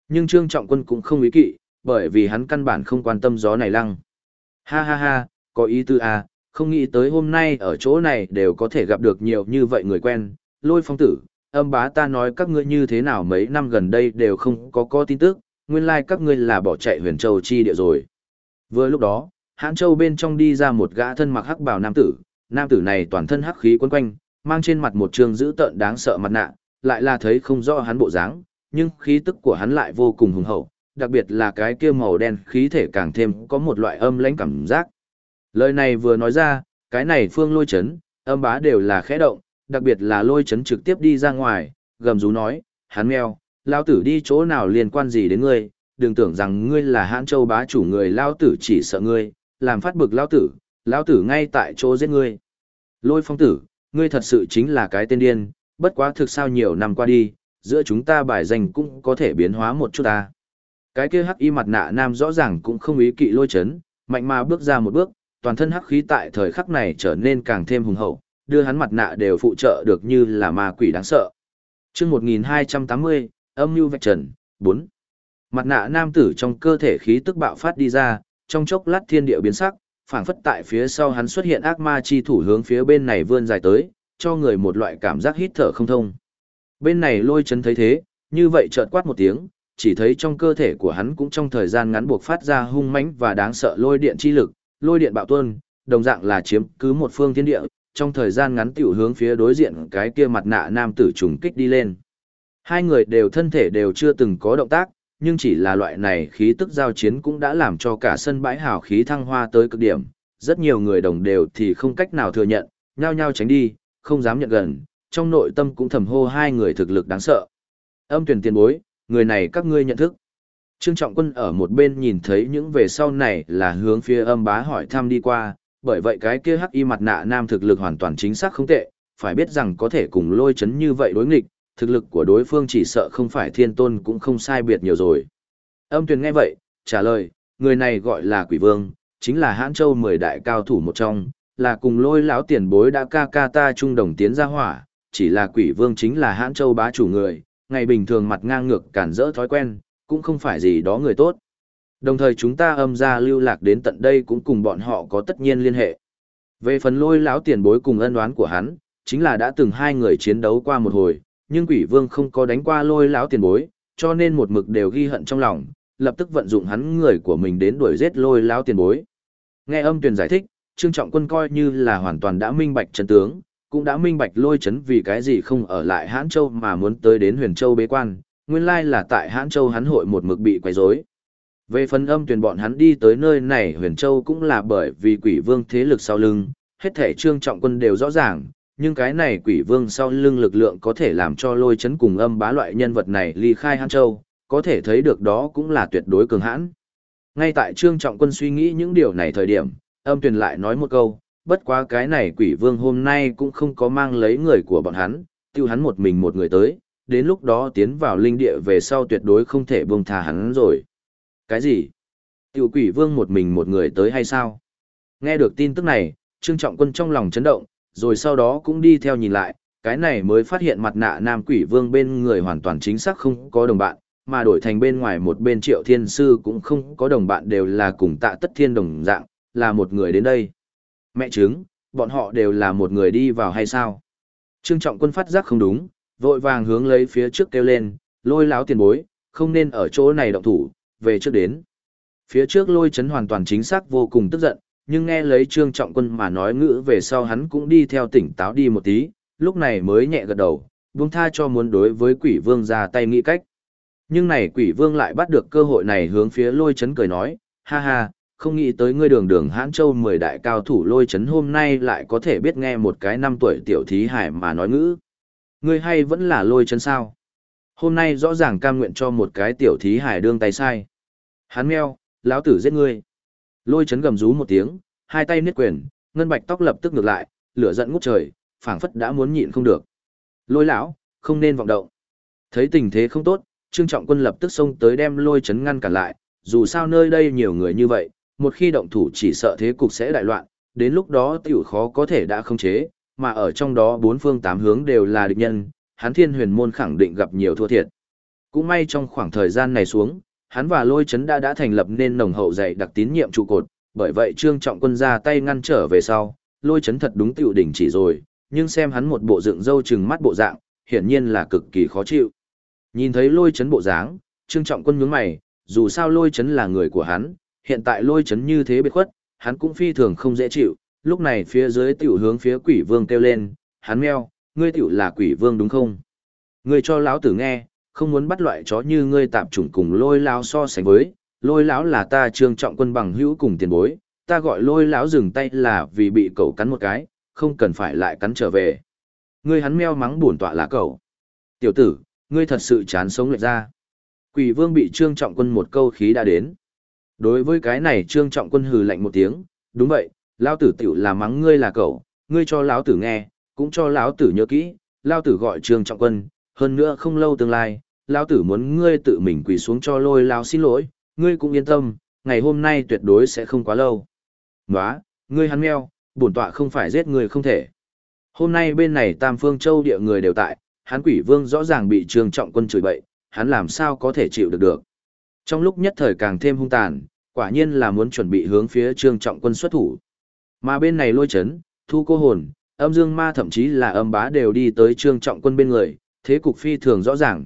Nhưng Trương Trọng Quân cũng không ý kỵ, bởi vì hắn căn bản không quan tâm gió này lăng. Ha ha ha, có ý tư à, không nghĩ tới hôm nay ở chỗ này đều có thể gặp được nhiều như vậy người quen, Lôi Phong tử, âm bá ta nói các ngươi như thế nào mấy năm gần đây đều không có tin tức, nguyên lai các ngươi là bỏ chạy Huyền Châu chi địa rồi. Vừa lúc đó, Hãn Châu bên trong đi ra một gã thân mặc hắc bào nam tử này toàn thân hắc khí quấn quanh, mang trên mặt một trương dữ tợn đáng sợ mặt nạ, lại là thấy không rõ hắn bộ dáng, nhưng khí tức của hắn lại vô cùng hùng hậu, đặc biệt là cái kia màu đen khí thể càng thêm có một loại âm lãnh cảm giác. Lời này vừa nói ra, cái này Phương Lôi Chấn, âm bá đều là khẽ động, đặc biệt là Lôi Chấn trực tiếp đi ra ngoài, gầm rú nói, hắn mèo, lao tử đi chỗ nào liên quan gì đến ngươi, đừng tưởng rằng ngươi là Hãn Châu bá chủ người, lao tử chỉ sợ ngươi, làm phát bực lao tử ngay tại chỗ giết ngươi. Lôi Phong tử, ngươi thật sự chính là cái tên điên, bất quá thực sao nhiều năm qua đi, giữa chúng ta bài danh cũng có thể biến hóa một chút ta. Cái kia hắc y mặt nạ nam rõ ràng cũng không ý kỵ Lôi Chấn, mạnh mà bước ra một bước, toàn thân hắc khí tại thời khắc này trở nên càng thêm hùng hậu, đưa hắn mặt nạ đều phụ trợ được như là ma quỷ đáng sợ. Chương 1280, âm mưu vạch trần, 4. Mặt nạ nam tử trong cơ thể khí tức bạo phát đi ra, trong chốc lát thiên địa biến sắc, phảng phất tại phía sau hắn xuất hiện ác ma chi thủ hướng phía bên này vươn dài tới, cho người một loại cảm giác hít thở không thông. Bên này Lôi Chấn thấy thế, như vậy chợt quát một tiếng, chỉ thấy trong cơ thể của hắn cũng trong thời gian ngắn buộc phát ra hung mãnh và đáng sợ lôi điện chi lực, lôi điện bạo tuôn, đồng dạng là chiếm cứ một phương thiên địa, trong thời gian ngắn tiểu hướng phía đối diện cái kia mặt nạ nam tử trùng kích đi lên. Hai người đều thân thể đều chưa từng có động tác, nhưng chỉ là loại này khí tức giao chiến cũng đã làm cho cả sân bãi hào khí thăng hoa tới cực điểm, rất nhiều người đồng đều thì không cách nào thừa nhận, nhao nhao tránh đi, không dám nhận gần, trong nội tâm cũng thầm hô hai người thực lực đáng sợ. Âm Tuyển tiền bối, người này các ngươi nhận thức. Trương Trọng Quân ở một bên nhìn thấy những về sau này là hướng phía âm bá hỏi thăm đi qua, bởi vậy cái kia hắc y mặt nạ nam thực lực hoàn toàn chính xác không tệ, phải biết rằng có thể cùng Lôi Chấn như vậy đối nghịch, thực lực của đối phương chỉ sợ không phải thiên tôn cũng không sai biệt nhiều rồi. Âm Tuyền nghe vậy, trả lời, người này gọi là Quỷ Vương, chính là Hãn Châu 10 đại cao thủ một trong, là cùng Lôi lão tiền bối đã ca ta chung đồng tiến ra hỏa, chỉ là Quỷ Vương chính là Hãn Châu bá chủ người, ngày bình thường mặt ngang ngược cản rỡ thói quen, cũng không phải gì đó người tốt. Đồng thời chúng ta âm gia lưu lạc đến tận đây cũng cùng bọn họ có tất nhiên liên hệ. Về phần Lôi lão tiền bối cùng ân oán của hắn, chính là đã từng hai người chiến đấu qua một hồi, nhưng Quỷ Vương không có đánh qua Lôi lão tiền bối, cho nên một mực đều ghi hận trong lòng, lập tức vận dụng hắn người của mình đến đuổi giết Lôi lão tiền bối. Nghe Âm Tuyền giải thích, Trương Trọng Quân coi như là hoàn toàn đã minh bạch chân tướng, cũng đã minh bạch Lôi Chấn vì cái gì không ở lại Hãn Châu mà muốn tới đến Huyền Châu bế quan, nguyên lai là tại Hãn Châu hắn hội một mực bị quấy rối. Về phần Âm Tuyền bọn hắn đi tới nơi này Huyền Châu cũng là bởi vì Quỷ Vương thế lực sau lưng, hết thể Trương Trọng Quân đều rõ ràng, nhưng cái này Quỷ Vương sau lưng lực lượng có thể làm cho Lôi Chấn cùng Âm Bá loại nhân vật này ly khai Hãn Châu, có thể thấy được đó cũng là tuyệt đối cường hãn. Ngay tại Trương Trọng Quân suy nghĩ những điều này thời điểm, Âm Tuyền lại nói một câu, bất quá cái này Quỷ Vương hôm nay cũng không có mang lấy người của bọn hắn, tiêu hắn một mình một người tới, đến lúc đó tiến vào linh địa về sau tuyệt đối không thể buông tha hắn rồi. Cái gì? Tiêu Quỷ Vương một mình một người tới hay sao? Nghe được tin tức này, Trương Trọng Quân trong lòng chấn động, rồi sau đó cũng đi theo nhìn lại, cái này mới phát hiện mặt nạ nam Quỷ Vương bên người hoàn toàn chính xác không có đồng bạn, mà đổi thành bên ngoài một bên Triệu Thiên Sư cũng không có đồng bạn, đều là cùng Tạ Tất Thiên đồng dạng, là một người đến đây. Mẹ chứng, bọn họ đều là một người đi vào hay sao? Trương Trọng Quân phát giác không đúng, vội vàng hướng lấy phía trước kêu lên, Lôi láo tiền bối, không nên ở chỗ này động thủ, về trước đến. Phía trước Lôi Chấn hoàn toàn chính xác vô cùng tức giận, nhưng nghe lấy Trương Trọng Quân mà nói ngữ về sau hắn cũng đi theo tỉnh táo đi một tí, lúc này mới nhẹ gật đầu, buông tha cho muốn đối với Quỷ Vương ra tay nghĩ cách. Nhưng này Quỷ Vương lại bắt được cơ hội này hướng phía Lôi Chấn cười nói, ha ha, không nghĩ tới ngươi đường đường Hãn Châu 10 đại cao thủ Lôi Chấn hôm nay lại có thể biết nghe một cái 5 tuổi tiểu thí hải mà nói ngữ. Ngươi hay vẫn là Lôi Chấn sao? Hôm nay rõ ràng cam nguyện cho một cái tiểu thí hải đương tay sai. Hắn meo, lão tử giết ngươi. Lôi Chấn gầm rú một tiếng, hai tay niết quyền, ngân bạch tóc lập tức ngược lại, lửa giận ngút trời, phảng phất đã muốn nhịn không được. Lôi lão, không nên vọng động. Thấy tình thế không tốt, Trương Trọng Quân lập tức xông tới đem Lôi Chấn ngăn cản lại, dù sao nơi đây nhiều người như vậy, một khi động thủ chỉ sợ thế cục sẽ đại loạn, đến lúc đó tiểu khó có thể đã khống chế, mà ở trong đó bốn phương tám hướng đều là địch nhân, hắn Thiên Huyền môn khẳng định gặp nhiều thua thiệt. Cũng may trong khoảng thời gian này xuống, hắn và Lôi Chấn đã thành lập nên nồng hậu dày đặc tín nhiệm trụ cột, bởi vậy Trương Trọng Quân ra tay ngăn trở về sau, Lôi Chấn thật đúng tiểu đỉnh chỉ rồi, nhưng xem hắn một bộ dựng râu trừng mắt bộ dạng, hiển nhiên là cực kỳ khó chịu. Nhìn thấy Lôi Chấn bộ dáng, Trương Trọng Quân nhướng mày, dù sao Lôi Chấn là người của hắn, hiện tại Lôi Chấn như thế biệt khuất, hắn cũng phi thường không dễ chịu, lúc này phía dưới tiểu hướng phía Quỷ Vương kêu lên, hắn meo, ngươi tiểu là Quỷ Vương đúng không? Ngươi cho lão tử nghe, không muốn bắt loại chó như ngươi tạp chủng cùng Lôi lão so sánh với, Lôi lão là ta Trương Trọng Quân bằng hữu cùng tiền bối, ta gọi Lôi lão dừng tay là vì bị cậu cắn một cái, không cần phải lại cắn trở về. Ngươi hắn meo mắng bổn tọa là cậu. Tiểu tử, ngươi thật sự chán sống lệch ra. Quỷ Vương bị Trương Trọng Quân một câu khí đã đến. Đối với cái này Trương Trọng Quân hừ lạnh một tiếng, đúng vậy, lão tử tiểu là mắng ngươi là cậu, ngươi cho lão tử nghe, cũng cho lão tử nhớ kỹ, lão tử gọi Trương Trọng Quân, hơn nữa không lâu tương lai, lão tử muốn ngươi tự mình quỳ xuống cho Lôi lão xin lỗi, ngươi cũng yên tâm, ngày hôm nay tuyệt đối sẽ không quá lâu. Nóa, ngươi hắn meo, bổn tọa không phải giết người không thể. Hôm nay bên này Tam Phương Châu địa người đều tại, hắn Quỷ Vương rõ ràng bị Trương Trọng Quân chửi bậy, hắn làm sao có thể chịu được. Trong lúc nhất thời càng thêm hung tàn, quả nhiên là muốn chuẩn bị hướng phía Trương Trọng Quân xuất thủ. Mà bên này Lôi Chấn, Thu Cô Hồn, Âm Dương Ma thậm chí là Âm Bá đều đi tới Trương Trọng Quân bên người, thế cục phi thường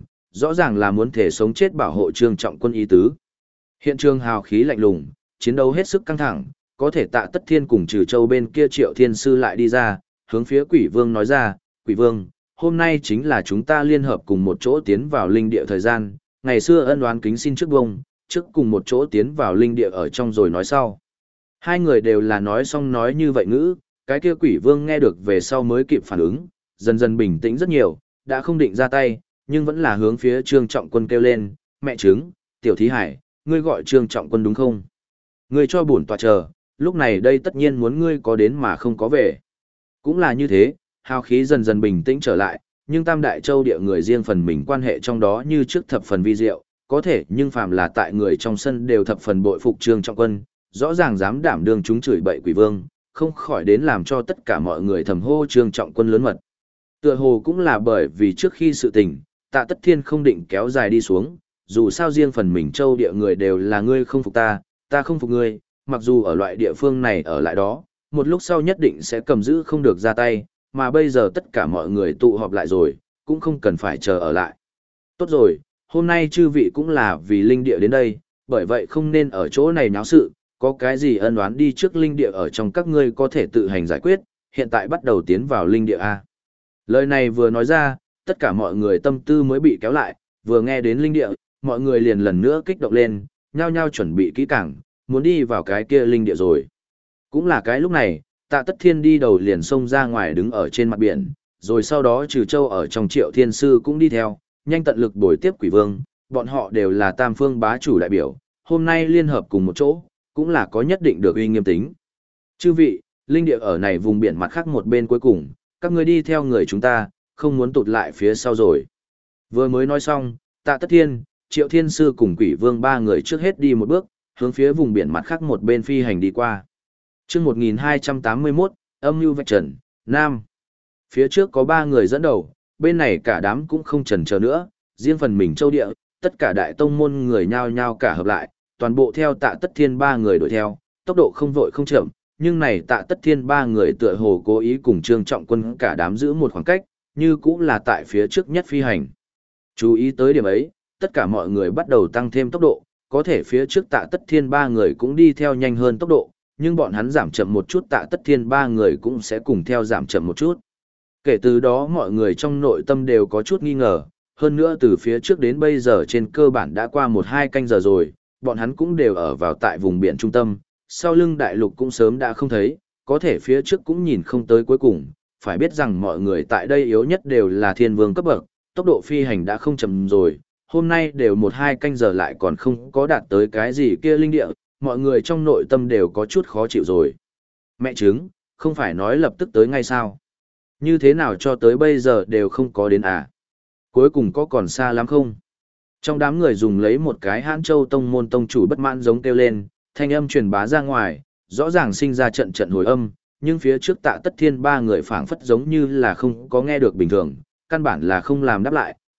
rõ ràng là muốn thể sống chết bảo hộ Trương Trọng Quân ý tứ. Hiện trường hào khí lạnh lùng, chiến đấu hết sức căng thẳng, có thể Tạ Tất Thiên cùng Trừ Châu bên kia Triệu Thiên Sư lại đi ra, hướng phía Quỷ Vương nói ra, Quỷ Vương, hôm nay chính là chúng ta liên hợp cùng một chỗ tiến vào linh địa thời gian, ngày xưa ân oán kính xin trước bông, trước cùng một chỗ tiến vào linh địa ở trong rồi nói sau. Hai người đều là nói xong nói như vậy ngữ, cái kia Quỷ Vương nghe được về sau mới kịp phản ứng, dần dần bình tĩnh rất nhiều, đã không định ra tay, nhưng vẫn là hướng phía Trương Trọng Quân kêu lên, mẹ trứng, tiểu thí hải, ngươi gọi Trương Trọng Quân đúng không? Ngươi cho bổn tọa chờ, lúc này đây tất nhiên muốn ngươi có đến mà không có về. Cũng là như thế, hào khí dần dần bình tĩnh trở lại, nhưng Tam Đại Châu địa người riêng phần mình quan hệ trong đó như trước thập phần vi diệu, có thể nhưng phàm là tại người trong sân đều thập phần bội phục Trương Trọng Quân, rõ ràng dám đảm đương chúng chửi bậy Quỷ Vương, không khỏi đến làm cho tất cả mọi người thầm hô Trương Trọng Quân lớn mật. Tựa hồ cũng là bởi vì trước khi sự tình, Tạ Tất Thiên không định kéo dài đi xuống, dù sao riêng phần mình Châu địa người đều là ngươi không phục ta, ta không phục ngươi, mặc dù ở loại địa phương này ở lại đó, một lúc sau nhất định sẽ cầm giữ không được ra tay, mà bây giờ tất cả mọi người tụ họp lại rồi, cũng không cần phải chờ ở lại. Tốt rồi, hôm nay chư vị cũng là vì linh địa đến đây, bởi vậy không nên ở chỗ này náo sự, có cái gì ân oán đi trước linh địa ở trong các ngươi có thể tự hành giải quyết, hiện tại bắt đầu tiến vào linh địa A. Lời này vừa nói ra, tất cả mọi người tâm tư mới bị kéo lại, vừa nghe đến linh địa, mọi người liền lần nữa kích động lên, nhao nhao chuẩn bị kỹ càng, muốn đi vào cái kia linh địa rồi. Cũng là cái lúc này, Tạ Tất Thiên đi đầu liền xông ra ngoài đứng ở trên mặt biển, rồi sau đó Trừ Châu ở trong Triệu Thiên Sư cũng đi theo, nhanh tận lực bồi tiếp Quỷ Vương, bọn họ đều là Tam Phương bá chủ đại biểu, hôm nay liên hợp cùng một chỗ, cũng là có nhất định được uy nghiêm tính. Chư vị, linh địa ở này vùng biển mặt khác một bên cuối cùng, các ngươi đi theo người chúng ta, không muốn tụt lại phía sau rồi. Vừa mới nói xong, Tạ Tất Thiên, Triệu Thiên Sư cùng Quỷ Vương ba người trước hết đi một bước, hướng phía vùng biển mặt khác một bên phi hành đi qua. Chương 1281, âm mưu vạch trần, Nam. Phía trước có ba người dẫn đầu, bên này cả đám cũng không chần chờ nữa, riêng phần mình Châu địa, tất cả đại tông môn người nhao nhao cả hợp lại, toàn bộ theo Tạ Tất Thiên ba người đuổi theo, tốc độ không vội không chậm, nhưng này Tạ Tất Thiên ba người tựa hồ cố ý cùng Trương Trọng Quân cả đám giữ một khoảng cách, như cũng là tại phía trước nhất phi hành. Chú ý tới điểm ấy, tất cả mọi người bắt đầu tăng thêm tốc độ, có thể phía trước Tạ Tất Thiên ba người cũng đi theo nhanh hơn tốc độ, nhưng bọn hắn giảm chậm một chút Tạ Tất Thiên ba người cũng sẽ cùng theo giảm chậm một chút. Kể từ đó mọi người trong nội tâm đều có chút nghi ngờ, hơn nữa từ phía trước đến bây giờ trên cơ bản đã qua 1-2 canh giờ rồi, bọn hắn cũng đều ở vào tại vùng biển trung tâm, sau lưng đại lục cũng sớm đã không thấy, có thể phía trước cũng nhìn không tới cuối cùng, phải biết rằng mọi người tại đây yếu nhất đều là thiên vương cấp bậc, tốc độ phi hành đã không chậm rồi, hôm nay đều 1-2 canh giờ lại còn không có đạt tới cái gì kia linh địa, mọi người trong nội tâm đều có chút khó chịu rồi. Mẹ chứng, không phải nói lập tức tới ngay sao? Như thế nào cho tới bây giờ đều không có đến à? Cuối cùng có còn xa lắm không? Trong đám người dùng lấy một cái Hãn Châu tông môn tông chủ bất mãn giống kêu lên, thanh âm truyền bá ra ngoài, rõ ràng sinh ra trận trận hồi âm, nhưng phía trước Tạ Tất Thiên ba người phảng phất giống như là không có nghe được bình thường, căn bản là không làm đáp lại,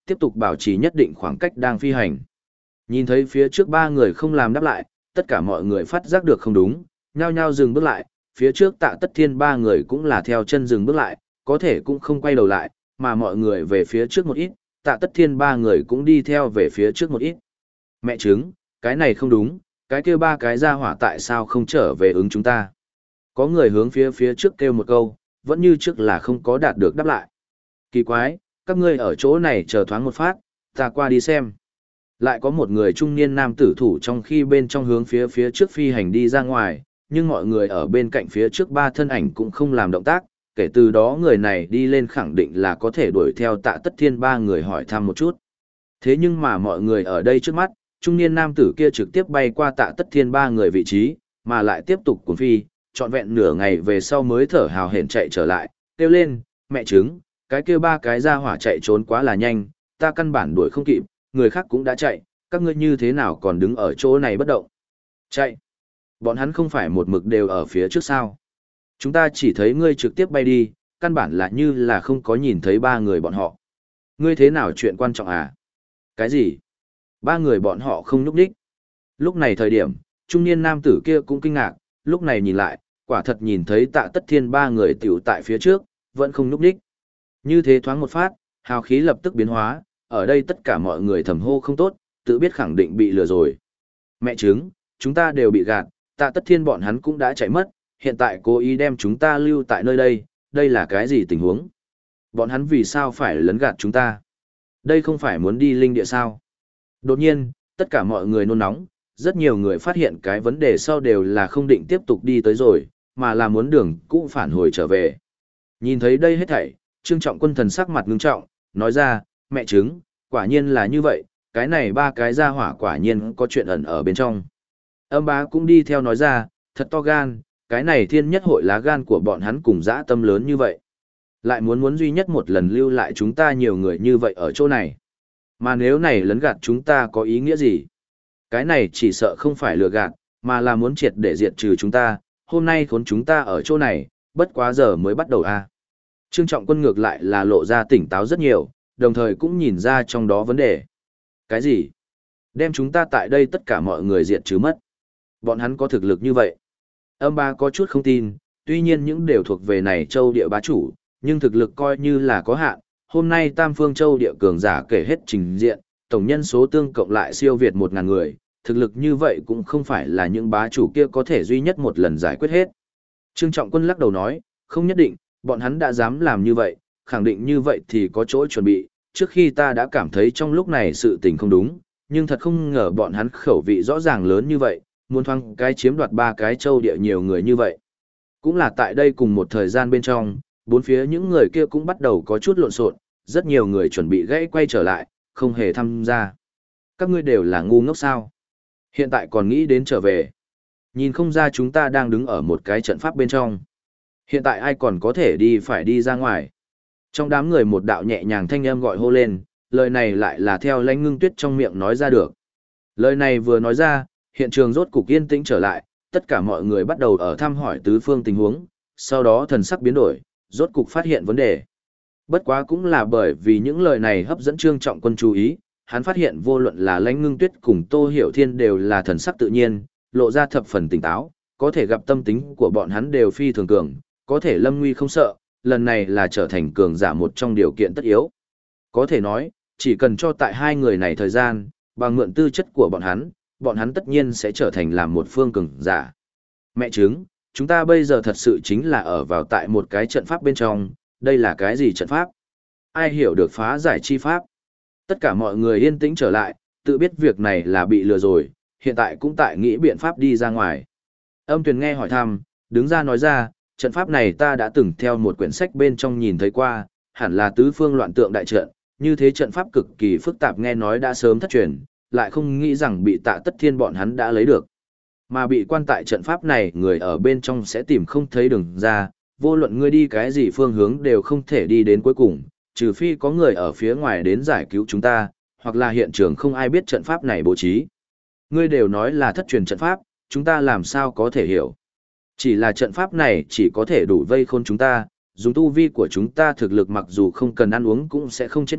tiếp tục bảo trì nhất định khoảng cách đang phi hành. Nhìn thấy phía trước ba người không làm đáp lại, tất cả mọi người phát giác được không đúng, nhao nhao dừng bước lại, phía trước Tạ Tất Thiên ba người cũng là theo chân dừng bước lại, có thể cũng không quay đầu lại, mà mọi người về phía trước một ít, Tạ Tất Thiên ba người cũng đi theo về phía trước một ít. Mẹ chứng, cái này không đúng, cái kia ba cái ra hỏa tại sao không trở về ứng chúng ta? Có người hướng phía trước kêu một câu, vẫn như trước là không có đạt được đáp lại. Kỳ quái, các ngươi ở chỗ này chờ thoáng một phát, ta qua đi xem. Lại có một người trung niên nam tử thủ trong khi bên trong hướng phía trước phi hành đi ra ngoài, nhưng mọi người ở bên cạnh phía trước ba thân ảnh cũng không làm động tác, kể từ đó người này đi lên khẳng định là có thể đuổi theo Tạ Tất Thiên ba người hỏi thăm một chút. Thế nhưng mà mọi người ở đây trước mắt, trung niên nam tử kia trực tiếp bay qua Tạ Tất Thiên ba người vị trí, mà lại tiếp tục cuốn phi, trọn vẹn nửa ngày về sau mới thở hào hển chạy trở lại, kêu lên, mẹ trứng, cái kia ba cái ra hỏa chạy trốn quá là nhanh, ta căn bản đuổi không kịp, người khác cũng đã chạy, các ngươi như thế nào còn đứng ở chỗ này bất động. Chạy. Bọn hắn không phải một mực đều ở phía trước sao. Chúng ta chỉ thấy ngươi trực tiếp bay đi, căn bản là như là không có nhìn thấy ba người bọn họ. Ngươi thế nào chuyện quan trọng à? Cái gì? Ba người bọn họ không nhúc đích. Lúc này thời điểm, trung niên nam tử kia cũng kinh ngạc, lúc này nhìn lại, quả thật nhìn thấy Tạ Tất Thiên ba người tiểu tại phía trước, vẫn không nhúc đích. Như thế thoáng một phát, hào khí lập tức biến hóa, ở đây tất cả mọi người thầm hô không tốt, tự biết khẳng định bị lừa rồi. Mẹ chứng, chúng ta đều bị gạt, Tạ Tất Thiên bọn hắn cũng đã chạy mất, hiện tại cố ý đem chúng ta lưu tại nơi đây, đây là cái gì tình huống? Bọn hắn vì sao phải lấn gạt chúng ta? Đây không phải muốn đi linh địa sao? Đột nhiên, tất cả mọi người nôn nóng, rất nhiều người phát hiện cái vấn đề sau đều là không định tiếp tục đi tới rồi, mà là muốn đường cũ phản hồi trở về. Nhìn thấy đây hết thảy, Trương Trọng Quân thần sắc mặt ngưng trọng, nói ra, mẹ chứng, quả nhiên là như vậy, cái này ba cái gia hỏa quả nhiên có chuyện ẩn ở bên trong. Âm bá cũng đi theo nói ra, thật to gan, cái này thiên nhất hội lá gan của bọn hắn cùng dã tâm lớn như vậy. Lại muốn duy nhất một lần lưu lại chúng ta nhiều người như vậy ở chỗ này. Mà nếu này lấn gạt chúng ta có ý nghĩa gì? Cái này chỉ sợ không phải lừa gạt, mà là muốn triệt để diệt trừ chúng ta, hôm nay khốn chúng ta ở chỗ này, bất quá giờ mới bắt đầu a. Trương Trọng Quân ngược lại là lộ ra tỉnh táo rất nhiều, đồng thời cũng nhìn ra trong đó vấn đề. Cái gì? Đem chúng ta tại đây tất cả mọi người diệt trừ mất. Bọn hắn có thực lực như vậy. Âm ba có chút không tin, tuy nhiên những đều thuộc về này châu địa bá chủ, nhưng thực lực coi như là có hạn. Hôm nay Tam Phương Châu địa cường giả kể hết trình diện, tổng nhân số tương cộng lại siêu việt 1.000 người, thực lực như vậy cũng không phải là những bá chủ kia có thể duy nhất một lần giải quyết hết. Trương Trọng Quân lắc đầu nói, không nhất định, bọn hắn đã dám làm như vậy, khẳng định như vậy thì có chỗ chuẩn bị, trước khi ta đã cảm thấy trong lúc này sự tình không đúng, nhưng thật không ngờ bọn hắn khẩu vị rõ ràng lớn như vậy, muốn thoáng cái chiếm đoạt ba cái châu địa nhiều người như vậy. Cũng là tại đây cùng một thời gian bên trong, bốn phía những người kia cũng bắt đầu có chút lộn xộn, rất nhiều người chuẩn bị gãy quay trở lại, không hề tham gia. Các ngươi đều là ngu ngốc sao? Hiện tại còn nghĩ đến trở về. Nhìn không ra chúng ta đang đứng ở một cái trận pháp bên trong. Hiện tại ai còn có thể đi phải đi ra ngoài. Trong đám người một đạo nhẹ nhàng thanh âm gọi hô lên, lời này lại là theo Lãnh Ngưng Tuyết trong miệng nói ra được. Lời này vừa nói ra, hiện trường rốt cục yên tĩnh trở lại, tất cả mọi người bắt đầu ở thăm hỏi tứ phương tình huống, sau đó thần sắc biến đổi, rốt cục phát hiện vấn đề. Bất quá cũng là bởi vì những lời này hấp dẫn Trương Trọng Quân chú ý, hắn phát hiện vô luận là Lãnh Ngưng Tuyết cùng Tô Hiểu Thiên đều là thần sắc tự nhiên, lộ ra thập phần tỉnh táo, có thể gặp tâm tính của bọn hắn đều phi thường cường, có thể lâm nguy không sợ, lần này là trở thành cường giả một trong điều kiện tất yếu. Có thể nói, chỉ cần cho tại hai người này thời gian, bằng mượn tư chất của bọn hắn tất nhiên sẽ trở thành làm một phương cường giả. Mẹ chứng, chúng ta bây giờ thật sự chính là ở vào tại một cái trận pháp bên trong, đây là cái gì trận pháp? Ai hiểu được phá giải chi pháp? Tất cả mọi người yên tĩnh trở lại, tự biết việc này là bị lừa rồi, hiện tại cũng tại nghĩ biện pháp đi ra ngoài. Âm Tuyền nghe hỏi thăm, đứng ra nói ra, trận pháp này ta đã từng theo một quyển sách bên trong nhìn thấy qua, hẳn là tứ phương loạn tượng đại trận, như thế trận pháp cực kỳ phức tạp nghe nói đã sớm thất truyền, lại không nghĩ rằng bị Tạ Tất Thiên bọn hắn đã lấy được. Mà bị quan tại trận pháp này người ở bên trong sẽ tìm không thấy đường ra, vô luận ngươi đi cái gì phương hướng đều không thể đi đến cuối cùng, trừ phi có người ở phía ngoài đến giải cứu chúng ta, hoặc là hiện trường không ai biết trận pháp này bố trí. Ngươi đều nói là thất truyền trận pháp, chúng ta làm sao có thể hiểu. Chỉ là trận pháp này chỉ có thể đủ vây khôn chúng ta, dùng tu vi của chúng ta thực lực mặc dù không cần ăn uống cũng sẽ không chết mất,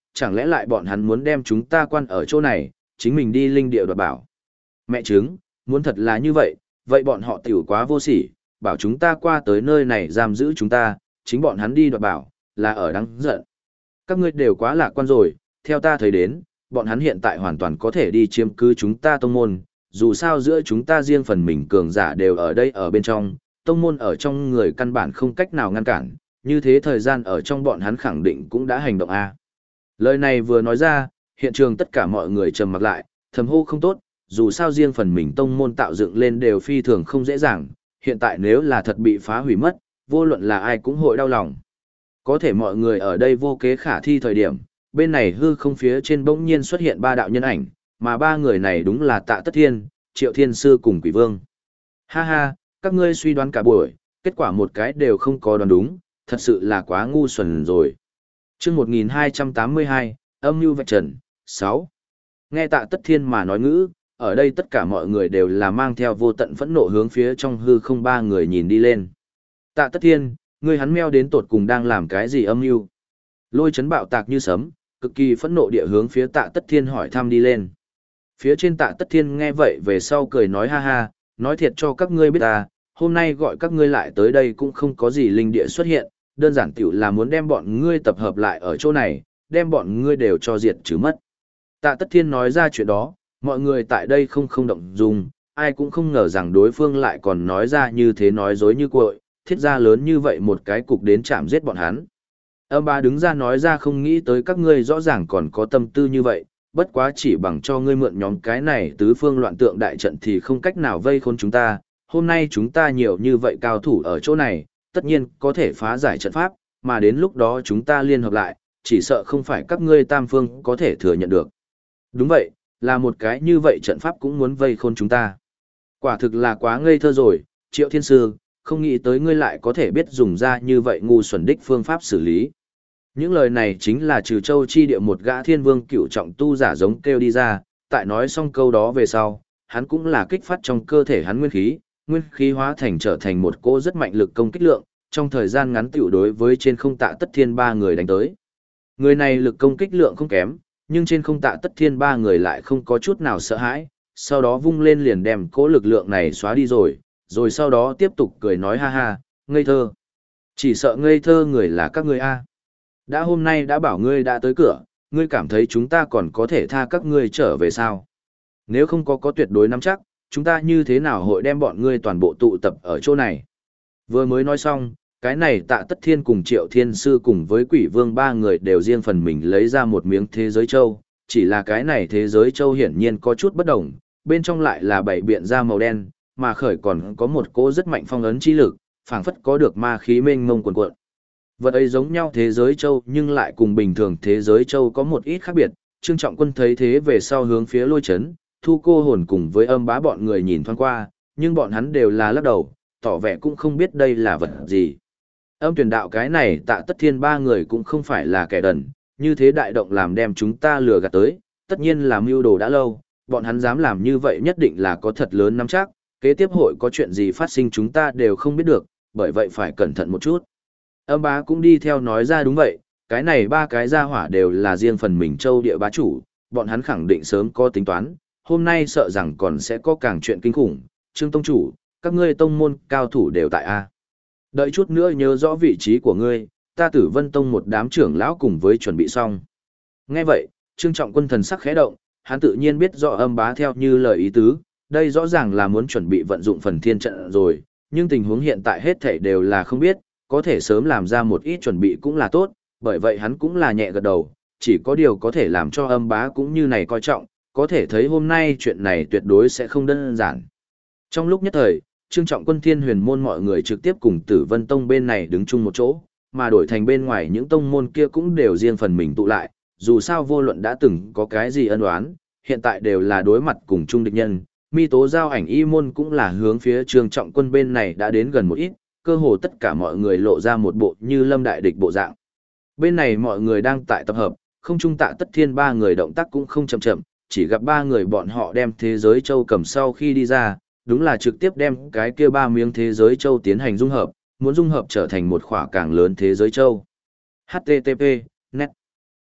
chẳng lẽ lại bọn hắn muốn đem chúng ta quan ở chỗ này, chính mình đi linh địa đoạt bảo. Mẹ chứng, muốn thật là như vậy, vậy bọn họ tiểu quá vô sỉ, bảo chúng ta qua tới nơi này giam giữ chúng ta, chính bọn hắn đi đoạt bảo, là ở đáng giận. Các ngươi đều quá lạc quan rồi, theo ta thấy đến, bọn hắn hiện tại hoàn toàn có thể đi chiếm cứ chúng ta tông môn, dù sao giữa chúng ta riêng phần mình cường giả đều ở đây ở bên trong, tông môn ở trong người căn bản không cách nào ngăn cản, như thế thời gian ở trong bọn hắn khẳng định cũng đã hành động a. Lời này vừa nói ra, hiện trường tất cả mọi người trầm mặc lại, thầm hô không tốt, dù sao riêng phần mình tông môn tạo dựng lên đều phi thường không dễ dàng, hiện tại nếu là thật bị phá hủy mất, vô luận là ai cũng hội đau lòng. Có thể mọi người ở đây vô kế khả thi thời điểm, bên này hư không phía trên bỗng nhiên xuất hiện ba đạo nhân ảnh, mà ba người này đúng là Tạ Tất Thiên, Triệu Thiên Sư cùng Quỷ Vương. Ha ha, các ngươi suy đoán cả buổi, kết quả một cái đều không có đoán đúng, thật sự là quá ngu xuẩn rồi. Chương 1282, âm mưu vạch trần, 6. Nghe Tạ Tất Thiên mà nói ngữ, ở đây tất cả mọi người đều là mang theo vô tận phẫn nộ hướng phía trong hư không ba người nhìn đi lên. Tạ Tất Thiên, ngươi hắn meo đến tột cùng đang làm cái gì âm mưu? Lôi chấn bạo tạc như sấm, cực kỳ phẫn nộ địa hướng phía Tạ Tất Thiên hỏi thăm đi lên. Phía trên Tạ Tất Thiên nghe vậy về sau cười nói ha ha, nói thiệt cho các ngươi biết ta, hôm nay gọi các ngươi lại tới đây cũng không có gì linh địa xuất hiện, đơn giản tiểu là muốn đem bọn ngươi tập hợp lại ở chỗ này, đem bọn ngươi đều cho diệt trừ mất. Tạ Tất Thiên nói ra chuyện đó, mọi người tại đây không động dung, ai cũng không ngờ rằng đối phương lại còn nói ra như thế nói dối như cội, thiết ra lớn như vậy một cái cục đến chạm giết bọn hắn. Âm Bá đứng ra nói ra không nghĩ tới các ngươi rõ ràng còn có tâm tư như vậy, bất quá chỉ bằng cho ngươi mượn nhóm cái này tứ phương loạn tượng đại trận thì không cách nào vây khốn chúng ta, hôm nay chúng ta nhiều như vậy cao thủ ở chỗ này, tất nhiên có thể phá giải trận pháp, mà đến lúc đó chúng ta liên hợp lại, chỉ sợ không phải các ngươi tam phương có thể thừa nhận được. Đúng vậy, là một cái như vậy trận pháp cũng muốn vây khốn chúng ta. Quả thực là quá ngây thơ rồi, Triệu Thiên Sư, không nghĩ tới ngươi lại có thể biết dùng ra như vậy ngu xuẩn đích phương pháp xử lý. Những lời này chính là trừ châu chi địa một gã thiên vương cựu trọng tu giả giống kêu đi ra, tại nói xong câu đó về sau, hắn cũng là kích phát trong cơ thể hắn nguyên khí hóa thành trở thành một cỗ rất mạnh lực công kích lượng, trong thời gian ngắn tiểu đối với trên không Tạ Tất Thiên ba người đánh tới. Người này lực công kích lượng không kém, nhưng trên không Tạ Tất Thiên ba người lại không có chút nào sợ hãi, sau đó vung lên liền đem cỗ lực lượng này xóa đi rồi sau đó tiếp tục cười nói ha ha, ngây thơ. Chỉ sợ ngây thơ người là các ngươi a. Đã hôm nay đã bảo ngươi đã tới cửa, ngươi cảm thấy chúng ta còn có thể tha các ngươi trở về sao? Nếu không có tuyệt đối nắm chắc, chúng ta như thế nào hội đem bọn ngươi toàn bộ tụ tập ở chỗ này? Vừa mới nói xong, cái này Tạ Tất Thiên cùng Triệu Thiên Sư cùng với Quỷ Vương ba người đều riêng phần mình lấy ra một miếng thế giới châu, chỉ là cái này thế giới châu hiển nhiên có chút bất đồng, bên trong lại là bảy biện da màu đen, mà khởi còn có một cỗ rất mạnh phong ấn chi lực, phảng phất có được ma khí mênh mông cuồn cuộn. Vật ấy giống nhau thế giới châu nhưng lại cùng bình thường thế giới châu có một ít khác biệt. Trương Trọng Quân thấy thế về sau hướng phía Lôi Chấn, Thu Cô Hồn cùng với Âm Bá bọn người nhìn thoáng qua, nhưng bọn hắn đều là lắc đầu, tỏ vẻ cũng không biết đây là vật gì. Âm Tuyển Đạo cái này Tạ Tất Thiên ba người cũng không phải là kẻ đần, như thế đại động làm đem chúng ta lừa gạt tới, tất nhiên là mưu đồ đã lâu, bọn hắn dám làm như vậy nhất định là có thật lớn nắm chắc, kế tiếp hội có chuyện gì phát sinh chúng ta đều không biết được, bởi vậy phải cẩn thận một chút. Âm Bá cũng đi theo nói ra đúng vậy, cái này ba cái gia hỏa đều là riêng phần mình châu địa bá chủ, bọn hắn khẳng định sớm có tính toán, hôm nay sợ rằng còn sẽ có càng chuyện kinh khủng. Trương Tông Chủ, các ngươi tông môn cao thủ đều tại A. Đợi chút nữa nhớ rõ vị trí của ngươi, ta Tử Vân Tông một đám trưởng lão cùng với chuẩn bị xong. Nghe vậy, Trương Trọng Quân thần sắc khẽ động, hắn tự nhiên biết rõ Âm Bá theo như lời ý tứ, đây rõ ràng là muốn chuẩn bị vận dụng phần thiên trận rồi, nhưng tình huống hiện tại hết thảy đều là không biết, có thể sớm làm ra một ít chuẩn bị cũng là tốt, bởi vậy hắn cũng là nhẹ gật đầu, chỉ có điều có thể làm cho Âm Bá cũng như này coi trọng, có thể thấy hôm nay chuyện này tuyệt đối sẽ không đơn giản. Trong lúc nhất thời, Trương Trọng Quân Thiên Huyền môn mọi người trực tiếp cùng Tử Vân Tông bên này đứng chung một chỗ, mà đổi thành bên ngoài những tông môn kia cũng đều riêng phần mình tụ lại, dù sao vô luận đã từng có cái gì ân oán, hiện tại đều là đối mặt cùng chung địch nhân. Mi Tố Giao Ảnh Y môn cũng là hướng phía Trương Trọng Quân bên này đã đến gần một ít, cơ hồ tất cả mọi người lộ ra một bộ như lâm đại địch bộ dạng. Bên này mọi người đang tại tập hợp, không trung Tạ Tất Thiên ba người động tác cũng không chậm chậm, chỉ gặp ba người bọn họ đem thế giới châu cầm sau khi đi ra, đúng là trực tiếp đem cái kia ba miếng thế giới châu tiến hành dung hợp, muốn dung hợp trở thành một khỏa càng lớn thế giới châu. http net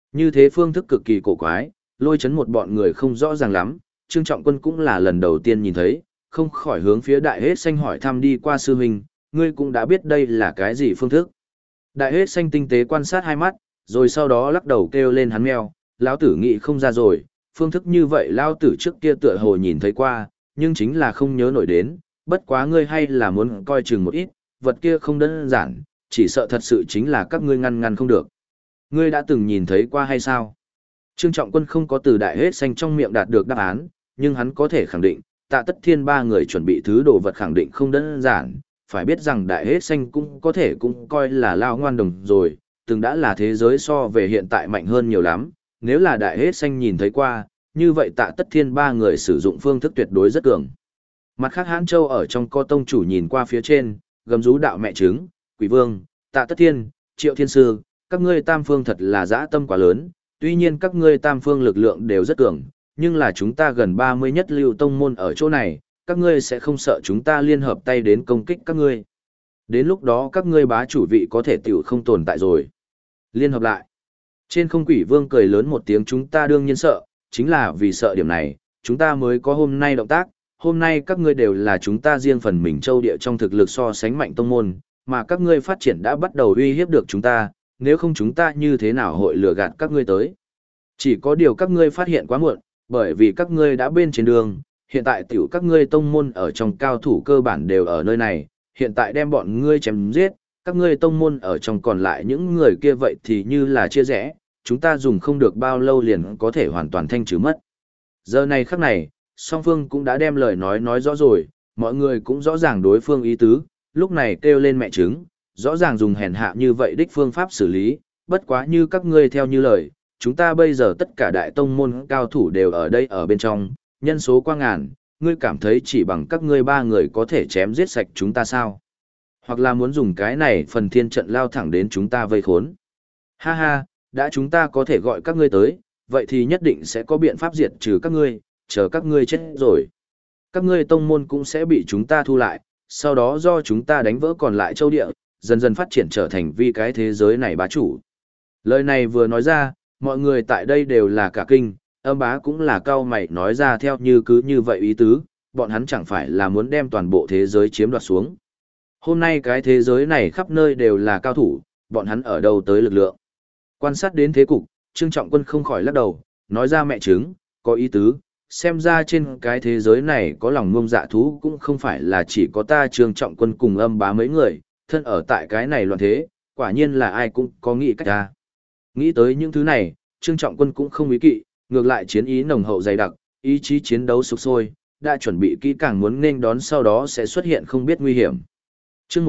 Như thế phương thức cực kỳ cổ quái, lôi chấn một bọn người không rõ ràng lắm, Trương Trọng Quân cũng là lần đầu tiên nhìn thấy, không khỏi hướng phía đại hết xanh hỏi thăm đi qua sư huynh, ngươi cũng đã biết đây là cái gì phương thức. Đại hết xanh tinh tế quan sát hai mắt, rồi sau đó lắc đầu kêu lên hắn meo, lão tử nghĩ không ra rồi, phương thức như vậy lão tử trước kia tựa hồ nhìn thấy qua, nhưng chính là không nhớ nổi đến, bất quá ngươi hay là muốn coi chừng một ít, vật kia không đơn giản, chỉ sợ thật sự chính là các ngươi ngăn không được. Ngươi đã từng nhìn thấy qua hay sao? Trương Trọng Quân không có từ đại hết xanh trong miệng đạt được đáp án, nhưng hắn có thể khẳng định, Tạ Tất Thiên ba người chuẩn bị thứ đồ vật khẳng định không đơn giản, phải biết rằng đại hết xanh cũng có thể cũng coi là lao ngoan đồng rồi, từng đã là thế giới so về hiện tại mạnh hơn nhiều lắm, nếu là đại hết xanh nhìn thấy qua, như vậy Tạ Tất Thiên ba người sử dụng phương thức tuyệt đối rất cường. Mặt khác Hãn Châu ở trong co tông chủ nhìn qua phía trên, gầm rú đạo mẹ trứng, Quỷ Vương, Tạ Tất Thiên, Triệu Thiên Sư, các ngươi tam phương thật là dã tâm quá lớn, tuy nhiên các ngươi tam phương lực lượng đều rất cường, nhưng là chúng ta gần 30 nhất lưu tông môn ở chỗ này, các ngươi sẽ không sợ chúng ta liên hợp tay đến công kích các ngươi. Đến lúc đó các ngươi bá chủ vị có thể tiểu không tồn tại rồi. Liên hợp lại. Trên không Quỷ Vương cười lớn một tiếng, chúng ta đương nhiên sợ, chính là vì sợ điểm này, chúng ta mới có hôm nay động tác. Hôm nay các ngươi đều là chúng ta riêng phần mình châu địa trong thực lực so sánh mạnh tông môn, mà các ngươi phát triển đã bắt đầu uy hiếp được chúng ta, nếu không chúng ta như thế nào hội lừa gạt các ngươi tới. Chỉ có điều các ngươi phát hiện quá muộn, bởi vì các ngươi đã bên trên đường, hiện tại tiểu các ngươi tông môn ở trong cao thủ cơ bản đều ở nơi này, hiện tại đem bọn ngươi chém giết, các ngươi tông môn ở trong còn lại những người kia vậy thì như là chia rẽ, chúng ta dùng không được bao lâu liền có thể hoàn toàn thanh trừ mất. Giờ này khắc này, song phương cũng đã đem lời nói rõ rồi, mọi người cũng rõ ràng đối phương ý tứ, lúc này kêu lên mẹ trứng, rõ ràng dùng hèn hạ như vậy đích phương pháp xử lý, bất quá như các ngươi theo như lời, chúng ta bây giờ tất cả đại tông môn cao thủ đều ở đây ở bên trong, nhân số qua ngàn, ngươi cảm thấy chỉ bằng các ngươi ba người có thể chém giết sạch chúng ta sao? Hoặc là muốn dùng cái này phần thiên trận lao thẳng đến chúng ta vây khốn. Ha ha, đã chúng ta có thể gọi các ngươi tới, vậy thì nhất định sẽ có biện pháp diệt trừ các ngươi, chờ các ngươi chết rồi. Các ngươi tông môn cũng sẽ bị chúng ta thu lại, sau đó do chúng ta đánh vỡ còn lại châu địa, dần dần phát triển trở thành vi cái thế giới này bá chủ. Lời này vừa nói ra, mọi người tại đây đều là cả kinh, Âm Bá cũng là cao mày nói ra theo như cứ như vậy ý tứ, bọn hắn chẳng phải là muốn đem toàn bộ thế giới chiếm đoạt xuống. Hôm nay cái thế giới này khắp nơi đều là cao thủ, bọn hắn ở đâu tới lực lượng. Quan sát đến thế cục, Trương Trọng Quân không khỏi lắc đầu, nói ra mẹ trứng, có ý tứ, xem ra trên cái thế giới này có lòng ngông dạ thú cũng không phải là chỉ có ta Trương Trọng Quân cùng Âm Bá mấy người, thân ở tại cái này loạn thế, quả nhiên là ai cũng có nghĩ cách ra. Nghĩ tới những thứ này, Trương Trọng Quân cũng không ý kỵ, ngược lại chiến ý nồng hậu dày đặc, ý chí chiến đấu sục sôi, đã chuẩn bị kỹ càng muốn nên đón sau đó sẽ xuất hiện không biết nguy hiểm. Chương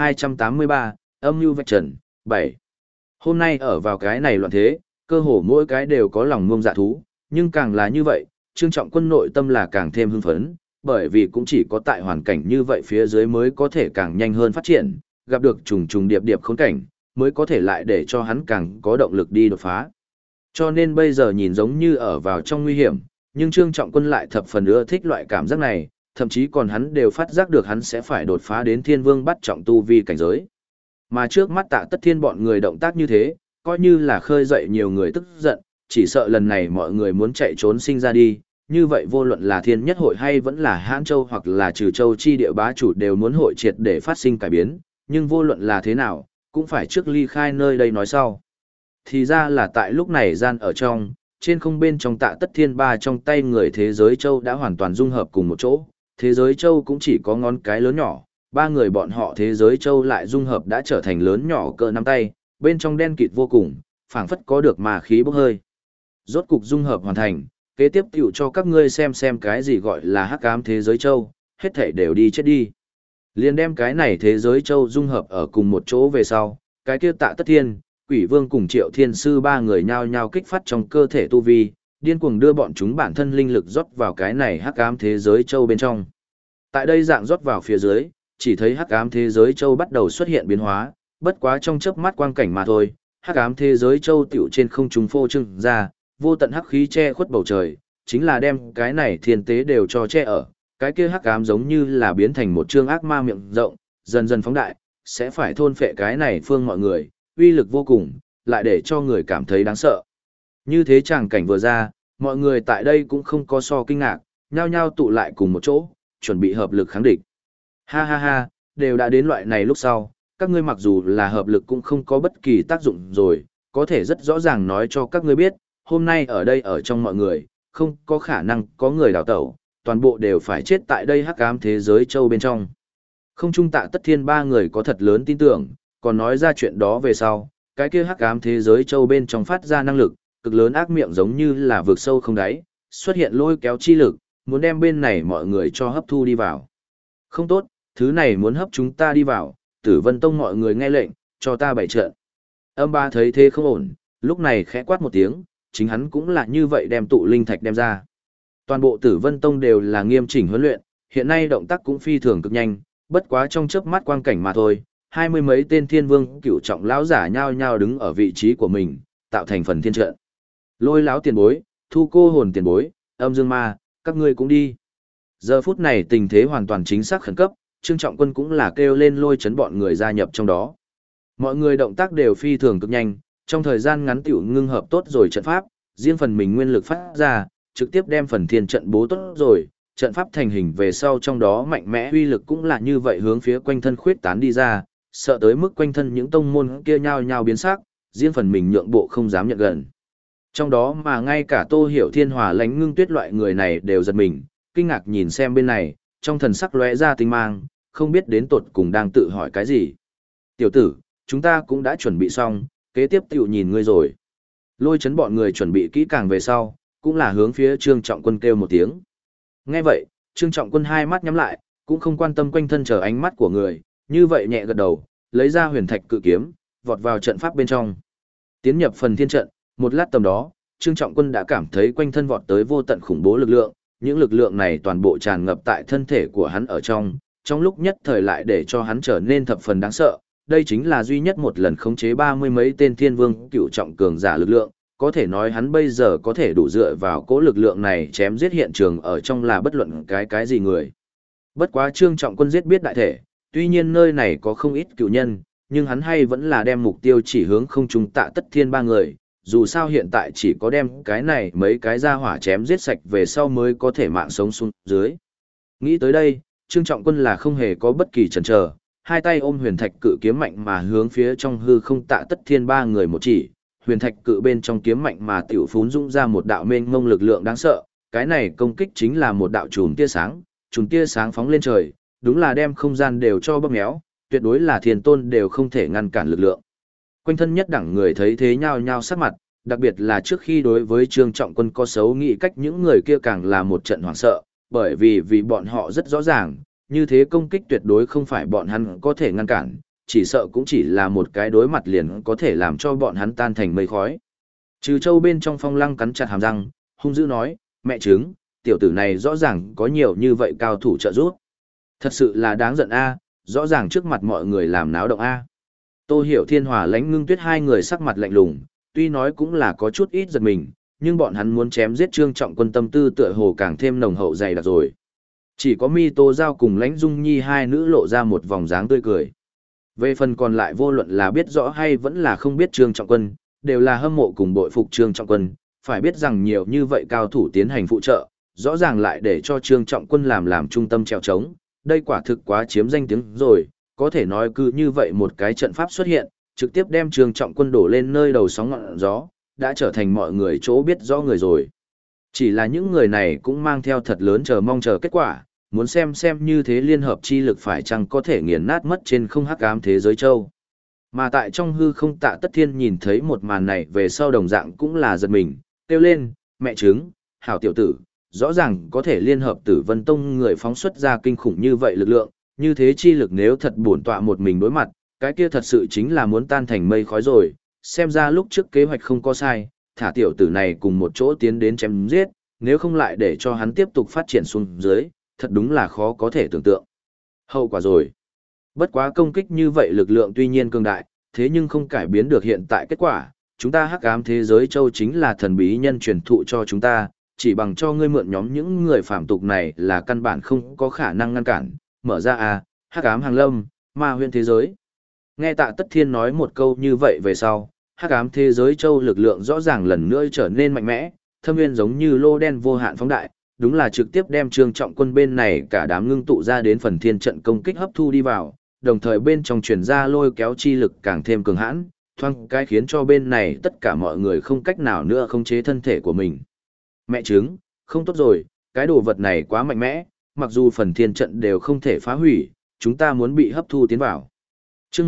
1283, âm mưu vạch trần, 7. Hôm nay ở vào cái này loạn thế, cơ hồ mỗi cái đều có lòng ngông dạ thú, nhưng càng là như vậy, Trương Trọng Quân nội tâm là càng thêm hưng phấn, bởi vì cũng chỉ có tại hoàn cảnh như vậy phía dưới mới có thể càng nhanh hơn phát triển, gặp được trùng trùng điệp điệp khốn cảnh, mới có thể lại để cho hắn càng có động lực đi đột phá. Cho nên bây giờ nhìn giống như ở vào trong nguy hiểm, nhưng Trương Trọng Quân lại thập phần ưa thích loại cảm giác này, thậm chí còn hắn đều phát giác được hắn sẽ phải đột phá đến Thiên Vương bắt trọng tu vi cảnh giới. Mà trước mắt Tạ Tất Thiên bọn người động tác như thế, coi như là khơi dậy nhiều người tức giận, chỉ sợ lần này mọi người muốn chạy trốn sinh ra đi, như vậy vô luận là Thiên Nhất Hội hay vẫn là Hãn Châu hoặc là Trừ Châu chi địa bá chủ đều muốn hội triệt để phát sinh cải biến, nhưng vô luận là thế nào, cũng phải trước ly khai nơi đây nói sau. Thì ra là tại lúc này gian ở trong, trên không bên trong Tạ Tất Thiên ba trong tay người thế giới châu đã hoàn toàn dung hợp cùng một chỗ, thế giới châu cũng chỉ có ngón cái lớn nhỏ, ba người bọn họ thế giới châu lại dung hợp đã trở thành lớn nhỏ cỡ nắm tay, bên trong đen kịt vô cùng, phảng phất có được mà khí bốc hơi. Rốt cục dung hợp hoàn thành, kế tiếp tiểu cho các ngươi xem cái gì gọi là hắc ám thế giới châu, hết thảy đều đi chết đi. Liên đem cái này thế giới châu dung hợp ở cùng một chỗ về sau, cái kia Tạ Tất Thiên, Quỷ Vương cùng Triệu Thiên Sư ba người nhao nhao kích phát trong cơ thể tu vi, điên cuồng đưa bọn chúng bản thân linh lực rót vào cái này hắc ám thế giới châu bên trong. Tại đây dạng rót vào phía dưới, chỉ thấy hắc ám thế giới châu bắt đầu xuất hiện biến hóa, bất quá trong chớp mắt quang cảnh mà thôi, hắc ám thế giới châu tiểu trên không trung phô trưng ra, vô tận hắc khí che khuất bầu trời, chính là đem cái này thiên tế đều cho che ở, cái kia hắc ám giống như là biến thành một trương ác ma miệng rộng, dần dần phóng đại, sẽ phải thôn phệ cái này phương mọi người, uy lực vô cùng, lại để cho người cảm thấy đáng sợ. Như thế tràng cảnh vừa ra, mọi người tại đây cũng không có so kinh ngạc, nhao nhao tụ lại cùng một chỗ, chuẩn bị hợp lực kháng địch. Ha ha ha, đều đã đến loại này lúc sau, các ngươi mặc dù là hợp lực cũng không có bất kỳ tác dụng rồi, có thể rất rõ ràng nói cho các ngươi biết, hôm nay ở đây ở trong mọi người, không có khả năng có người đào tẩu, toàn bộ đều phải chết tại đây hắc ám thế giới châu bên trong. Không trung Tạ Tất Thiên ba người có thật lớn tin tưởng, còn nói ra chuyện đó về sau, cái kia hắc ám thế giới châu bên trong phát ra năng lực, cực lớn ác miệng giống như là vực sâu không đáy, xuất hiện lôi kéo chi lực, muốn đem bên này mọi người cho hấp thu đi vào. Không tốt, thứ này muốn hấp chúng ta đi vào, Tử Vân Tông mọi người nghe lệnh, cho ta bày trận. Âm Ba thấy thế không ổn, lúc này khẽ quát một tiếng, chính hắn cũng là như vậy đem tụ linh thạch đem ra. Toàn bộ Tử Vân Tông đều là nghiêm chỉnh huấn luyện, hiện nay động tác cũng phi thường cực nhanh, bất quá trong chớp mắt quang cảnh mà thôi, 20 mấy tên thiên vương cửu trọng lão giả nhao nhao đứng ở vị trí của mình, tạo thành phần thiên trận. Lôi lão tiền bối, Thu cô hồn tiền bối, Âm Dương Ma, các ngươi cũng đi. Giờ phút này tình thế hoàn toàn chính xác khẩn cấp, Trương Trọng Quân cũng là kêu lên lôi chấn bọn người gia nhập trong đó. Mọi người động tác đều phi thường cực nhanh, trong thời gian ngắn tiểu ngưng hợp tốt rồi trận pháp, riêng phần mình nguyên lực phát ra, trực tiếp đem phần thiên trận bố tốt rồi, trận pháp thành hình về sau trong đó mạnh mẽ uy lực cũng là như vậy hướng phía quanh thân khuyết tán đi ra, sợ tới mức quanh thân những tông môn kia nhao nhao biến sắc, riêng phần mình nhượng bộ không dám nhận gần. Trong đó mà ngay cả Tô Hiểu Thiên Hòa Lánh Ngưng Tuyết loại người này đều giật mình, kinh ngạc nhìn xem bên này, trong thần sắc lóe ra tinh mang, không biết đến tột cùng đang tự hỏi cái gì. Tiểu tử, chúng ta cũng đã chuẩn bị xong, kế tiếp tiểu nhìn ngươi rồi. Lôi chấn bọn người chuẩn bị kỹ càng về sau, cũng là hướng phía Trương Trọng Quân kêu một tiếng. Nghe vậy, Trương Trọng Quân hai mắt nhắm lại, cũng không quan tâm quanh thân chờ ánh mắt của người, như vậy nhẹ gật đầu, lấy ra huyền thạch cự kiếm, vọt vào trận pháp bên trong. Tiến nhập phần thiên trận, một lát tầm đó, Trương Trọng Quân đã cảm thấy quanh thân vọt tới vô tận khủng bố lực lượng, những lực lượng này toàn bộ tràn ngập tại thân thể của hắn ở trong lúc nhất thời lại để cho hắn trở nên thập phần đáng sợ. Đây chính là duy nhất một lần khống chế 30 mấy tên thiên vương cựu trọng cường giả lực lượng, có thể nói hắn bây giờ có thể đủ dựa vào cỗ lực lượng này chém giết hiện trường ở trong là bất luận cái gì người. Bất quá Trương Trọng Quân giết biết đại thể, tuy nhiên nơi này có không ít cựu nhân, nhưng hắn hay vẫn là đem mục tiêu chỉ hướng không trung Tạ Tất Thiên ba người, dù sao hiện tại chỉ có đem cái này mấy cái ra hỏa chém giết sạch về sau mới có thể mạng sống xuống dưới. Nghĩ tới đây, Trương Trọng Quân là không hề có bất kỳ chần chờ, hai tay ôm huyền thạch cự kiếm mạnh mà hướng phía trong hư không Tạ Tất Thiên ba người một chỉ, huyền thạch cự bên trong kiếm mạnh mà tiểu phún dũng ra một đạo mênh mông lực lượng đáng sợ, cái này công kích chính là một đạo chùm tia sáng phóng lên trời, đúng là đem không gian đều cho bóp méo, tuyệt đối là thiên tôn đều không thể ngăn cản lực lượng. Quanh thân nhất đẳng người thấy thế nhao nhao sắc mặt, đặc biệt là trước khi đối với Trương Trọng Quân có xấu nghĩ cách những người kia càng là một trận hoảng sợ, bởi vì bọn họ rất rõ ràng, như thế công kích tuyệt đối không phải bọn hắn có thể ngăn cản, chỉ sợ cũng chỉ là một cái đối mặt liền có thể làm cho bọn hắn tan thành mây khói. Trừ Châu bên trong Phong Lăng cắn chặt hàm răng, hung dữ nói, mẹ trứng, tiểu tử này rõ ràng có nhiều như vậy cao thủ trợ giúp. Thật sự là đáng giận a, rõ ràng trước mặt mọi người làm náo động a. Tô Hiểu Thiên Hòa Lánh Ngưng Tuyết hai người sắc mặt lạnh lùng, tuy nói cũng là có chút ít giật mình, nhưng bọn hắn muốn chém giết Trương Trọng Quân tâm tư tựa hồ càng thêm nồng hậu dày đặc rồi. Chỉ có Mi Tô Giao cùng Lãnh Dung Nhi hai nữ lộ ra một vòng dáng tươi cười. Về phần còn lại vô luận là biết rõ hay vẫn là không biết Trương Trọng Quân, đều là hâm mộ cùng bội phục Trương Trọng Quân, phải biết rằng nhiều như vậy cao thủ tiến hành phụ trợ, rõ ràng lại để cho Trương Trọng Quân làm trung tâm treo trống, đây quả thực quá chiếm danh tiếng rồi, có thể nói cứ như vậy một cái trận pháp xuất hiện, trực tiếp đem Trương Trọng Quân đổ lên nơi đầu sóng ngọn gió, đã trở thành mọi người chỗ biết rõ người rồi. Chỉ là những người này cũng mang theo thật lớn mong chờ kết quả, muốn xem như thế liên hợp chi lực phải chăng có thể nghiền nát mất trên không hắc ám thế giới châu. Mà tại trong hư không Tạ Tất Thiên nhìn thấy một màn này về sau đồng dạng cũng là giật mình, kêu lên, mẹ trứng, hảo tiểu tử, rõ ràng có thể liên hợp Tử Vân Tông người phóng xuất ra kinh khủng như vậy lực lượng, như thế chi lực nếu thật bổn tọa một mình đối mặt, cái kia thật sự chính là muốn tan thành mây khói rồi, xem ra lúc trước kế hoạch không có sai, thả tiểu tử này cùng một chỗ tiến đến chém giết, nếu không lại để cho hắn tiếp tục phát triển xuống dưới, thật đúng là khó có thể tưởng tượng. Hậu quả rồi. Bất quá công kích như vậy lực lượng tuy nhiên cường đại, thế nhưng không cải biến được hiện tại kết quả, chúng ta hắc ám thế giới châu chính là thần bí nhân truyền thụ cho chúng ta, chỉ bằng cho ngươi mượn nhóm những người phạm tục này là căn bản không có khả năng ngăn cản, mở ra hắc ám hàng lâm, ma huyễn thế giới. Nghe Tạ Tất Thiên nói một câu như vậy về sau, Hắc ám thế giới châu lực lượng rõ ràng lần nữa trở nên mạnh mẽ, thâm nguyên giống như lô đen vô hạn phóng đại, đúng là trực tiếp đem Trương Trọng Quân bên này cả đám ngưng tụ ra đến phần thiên trận công kích hấp thu đi vào, đồng thời bên trong truyền ra lôi kéo chi lực càng thêm cường hãn, thoáng cái khiến cho bên này tất cả mọi người không cách nào nữa khống chế thân thể của mình. Mẹ chứng, không tốt rồi, cái đồ vật này quá mạnh mẽ, mặc dù phần thiên trận đều không thể phá hủy, chúng ta muốn bị hấp thu tiến vào. Chương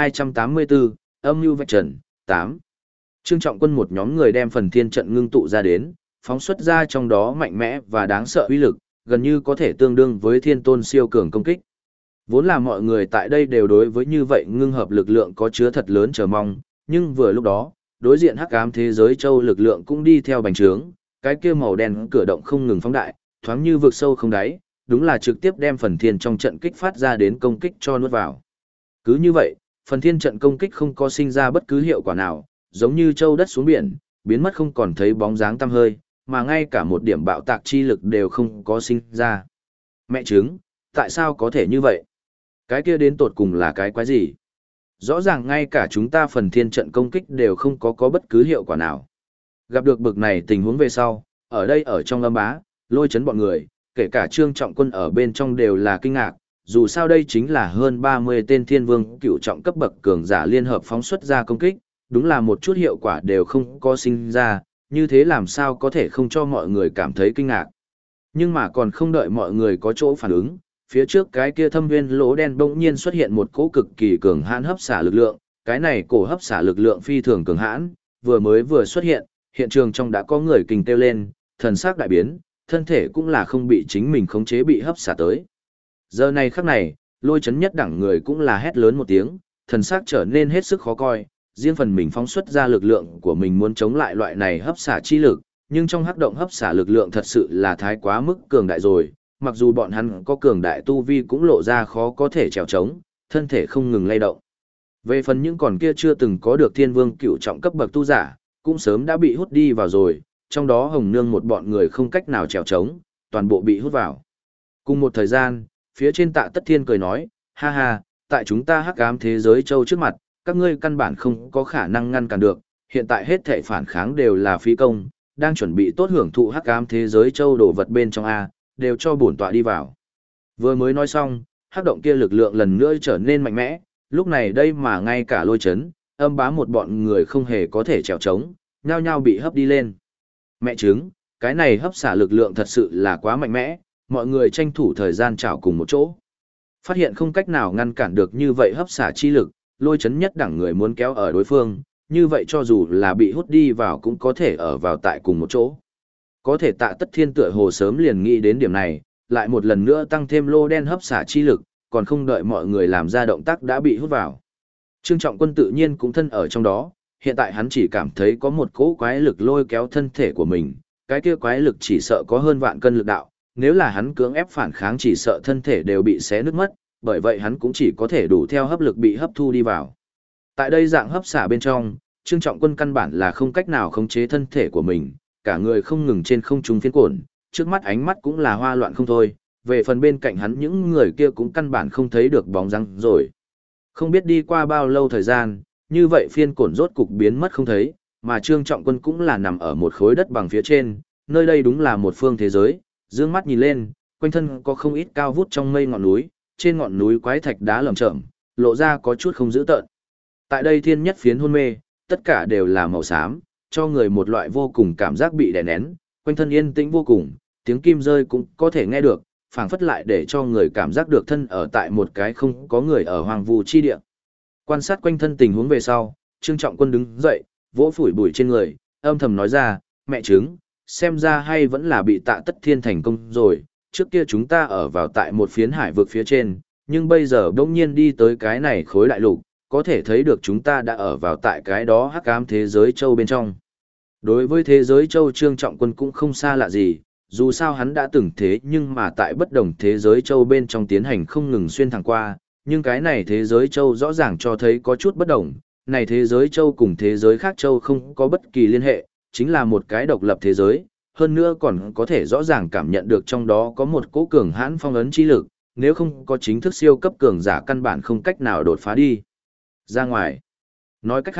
1284, âm mưu vạch trần, 8. Trương Trọng Quân một nhóm người đem phần thiên trận ngưng tụ ra đến, phóng xuất ra trong đó mạnh mẽ và đáng sợ uy lực, gần như có thể tương đương với thiên tôn siêu cường công kích. Vốn là mọi người tại đây đều đối với như vậy ngưng hợp lực lượng có chứa thật lớn chờ mong, nhưng vừa lúc đó, đối diện hắc ám thế giới châu lực lượng cũng đi theo bành trướng, cái kia màu đen cửa động không ngừng phóng đại, thoáng như vực sâu không đáy, đúng là trực tiếp đem phần thiên trong trận kích phát ra đến công kích cho nuốt vào. Cứ như vậy, phần thiên trận công kích không có sinh ra bất cứ hiệu quả nào, giống như châu đất xuống biển, biến mất không còn thấy bóng dáng tăm hơi, mà ngay cả một điểm bạo tạc chi lực đều không có sinh ra. Mẹ chứng, tại sao có thể như vậy? Cái kia đến tột cùng là cái quái gì? Rõ ràng ngay cả chúng ta phần thiên trận công kích đều không có bất cứ hiệu quả nào. Gặp được bực này tình huống về sau, ở đây ở trong âm bá, lôi chấn bọn người, kể cả Trương Trọng Quân ở bên trong đều là kinh ngạc, dù sao đây chính là hơn 30 tên thiên vương cựu trọng cấp bậc cường giả liên hợp phóng xuất ra công kích, đúng là một chút hiệu quả đều không có sinh ra, như thế làm sao có thể không cho mọi người cảm thấy kinh ngạc. Nhưng mà còn không đợi mọi người có chỗ phản ứng, phía trước cái kia thâm nguyên lỗ đen bỗng nhiên xuất hiện một cỗ cực kỳ cường hãn hấp xả lực lượng, cái này cổ hấp xả lực lượng phi thường cường hãn, vừa xuất hiện, hiện trường trong đã có người kình kêu lên, thần sắc đại biến, thân thể cũng là không bị chính mình khống chế bị hấp xả tới. Giờ này khắc này, lôi chấn nhất đẳng người cũng là hét lớn một tiếng, thần sắc trở nên hết sức khó coi, riêng phần mình phóng xuất ra lực lượng của mình muốn chống lại loại này hấp xả chi lực, nhưng trong hắc động hấp xả lực lượng thật sự là thái quá mức cường đại rồi, mặc dù bọn hắn có cường đại tu vi cũng lộ ra khó có thể trèo trống, thân thể không ngừng lay động. Về phần những còn kia chưa từng có được thiên vương cựu trọng cấp bậc tu giả, cũng sớm đã bị hút đi vào rồi, trong đó Hồng Nương một bọn người không cách nào trèo trống, toàn bộ bị hút vào. Cùng một thời gian, phía trên Tạ Tất Thiên cười nói, ha ha, tại chúng ta hắc ám thế giới châu trước mặt, các ngươi căn bản không có khả năng ngăn cản được, hiện tại hết thảy phản kháng đều là phí công, đang chuẩn bị tốt hưởng thụ hắc ám thế giới châu đồ vật bên trong A, đều cho bổn tọa đi vào. Vừa mới nói xong, hắc động kia lực lượng lần nữa trở nên mạnh mẽ, lúc này đây mà ngay cả lôi chấn, âm bá một bọn người không hề có thể trèo trống, nhao nhao bị hấp đi lên. Mẹ chứng, cái này hấp xả lực lượng thật sự là quá mạnh mẽ, mọi người tranh thủ thời gian chảo cùng một chỗ. Phát hiện không cách nào ngăn cản được như vậy hấp xả chi lực, lôi chấn nhất đẳng người muốn kéo ở đối phương, như vậy cho dù là bị hút đi vào cũng có thể ở vào tại cùng một chỗ. Có thể Tạ Tất Thiên tựa hồ sớm liền nghĩ đến điểm này, lại một lần nữa tăng thêm lô đen hấp xả chi lực, còn không đợi mọi người làm ra động tác đã bị hút vào. Trương Trọng Quân tự nhiên cũng thân ở trong đó, hiện tại hắn chỉ cảm thấy có một cỗ quái lực lôi kéo thân thể của mình, cái kia quái lực chỉ sợ có hơn vạn cân lực đạo, nếu là hắn cưỡng ép phản kháng chỉ sợ thân thể đều bị xé nứt mất, bởi vậy hắn cũng chỉ có thể đủ theo hấp lực bị hấp thu đi vào. Tại đây dạng hấp xả bên trong, Trương Trọng Quân căn bản là không cách nào khống chế thân thể của mình, cả người không ngừng trên không trung phiến cuộn, trước mắt ánh mắt cũng là hoa loạn không thôi, về phần bên cạnh hắn những người kia cũng căn bản không thấy được bóng dáng rồi. Không biết đi qua bao lâu thời gian, như vậy phiên cuộn rốt cục biến mất không thấy, mà Trương Trọng Quân cũng là nằm ở một khối đất bằng phía trên, nơi đây đúng là một phương thế giới, dương mắt nhìn lên, quanh thân có không ít cao vút trong mây ngọn núi, trên ngọn núi quái thạch đá lởm chởm, lộ ra có chút không dữ tợn. Tại đây thiên nhất phiến hôn mê, tất cả đều là màu xám, cho người một loại vô cùng cảm giác bị đè nén, quanh thân yên tĩnh vô cùng, tiếng kim rơi cũng có thể nghe được, phảng phất lại để cho người cảm giác được thân ở tại một cái không có người ở hoang vu chi địa. Quan sát quanh thân tình huống về sau, Trương Trọng Quân đứng dậy, vỗ phủi bụi trên người, âm thầm nói ra, mẹ chứng, xem ra hay vẫn là bị Tạ Tất Thiên thành công rồi, trước kia chúng ta ở vào tại một phiến hải vực phía trên, nhưng bây giờ bỗng nhiên đi tới cái này khối đại lục, có thể thấy được chúng ta đã ở vào tại cái đó hắc ám thế giới châu bên trong. Đối với thế giới châu Trương Trọng Quân cũng không xa lạ gì, dù sao hắn đã từng thế nhưng mà tại bất đồng thế giới châu bên trong tiến hành không ngừng xuyên thẳng qua, nhưng cái này thế giới châu rõ ràng cho thấy có chút bất đồng, này thế giới châu cùng thế giới khác châu không có bất kỳ liên hệ, chính là một cái độc lập thế giới, hơn nữa còn có thể rõ ràng cảm nhận được trong đó có một cỗ cường hãn phong ấn chi lực, nếu không có chính thức siêu cấp cường giả căn bản không cách nào đột phá đi ra ngoài. Nói cách khác,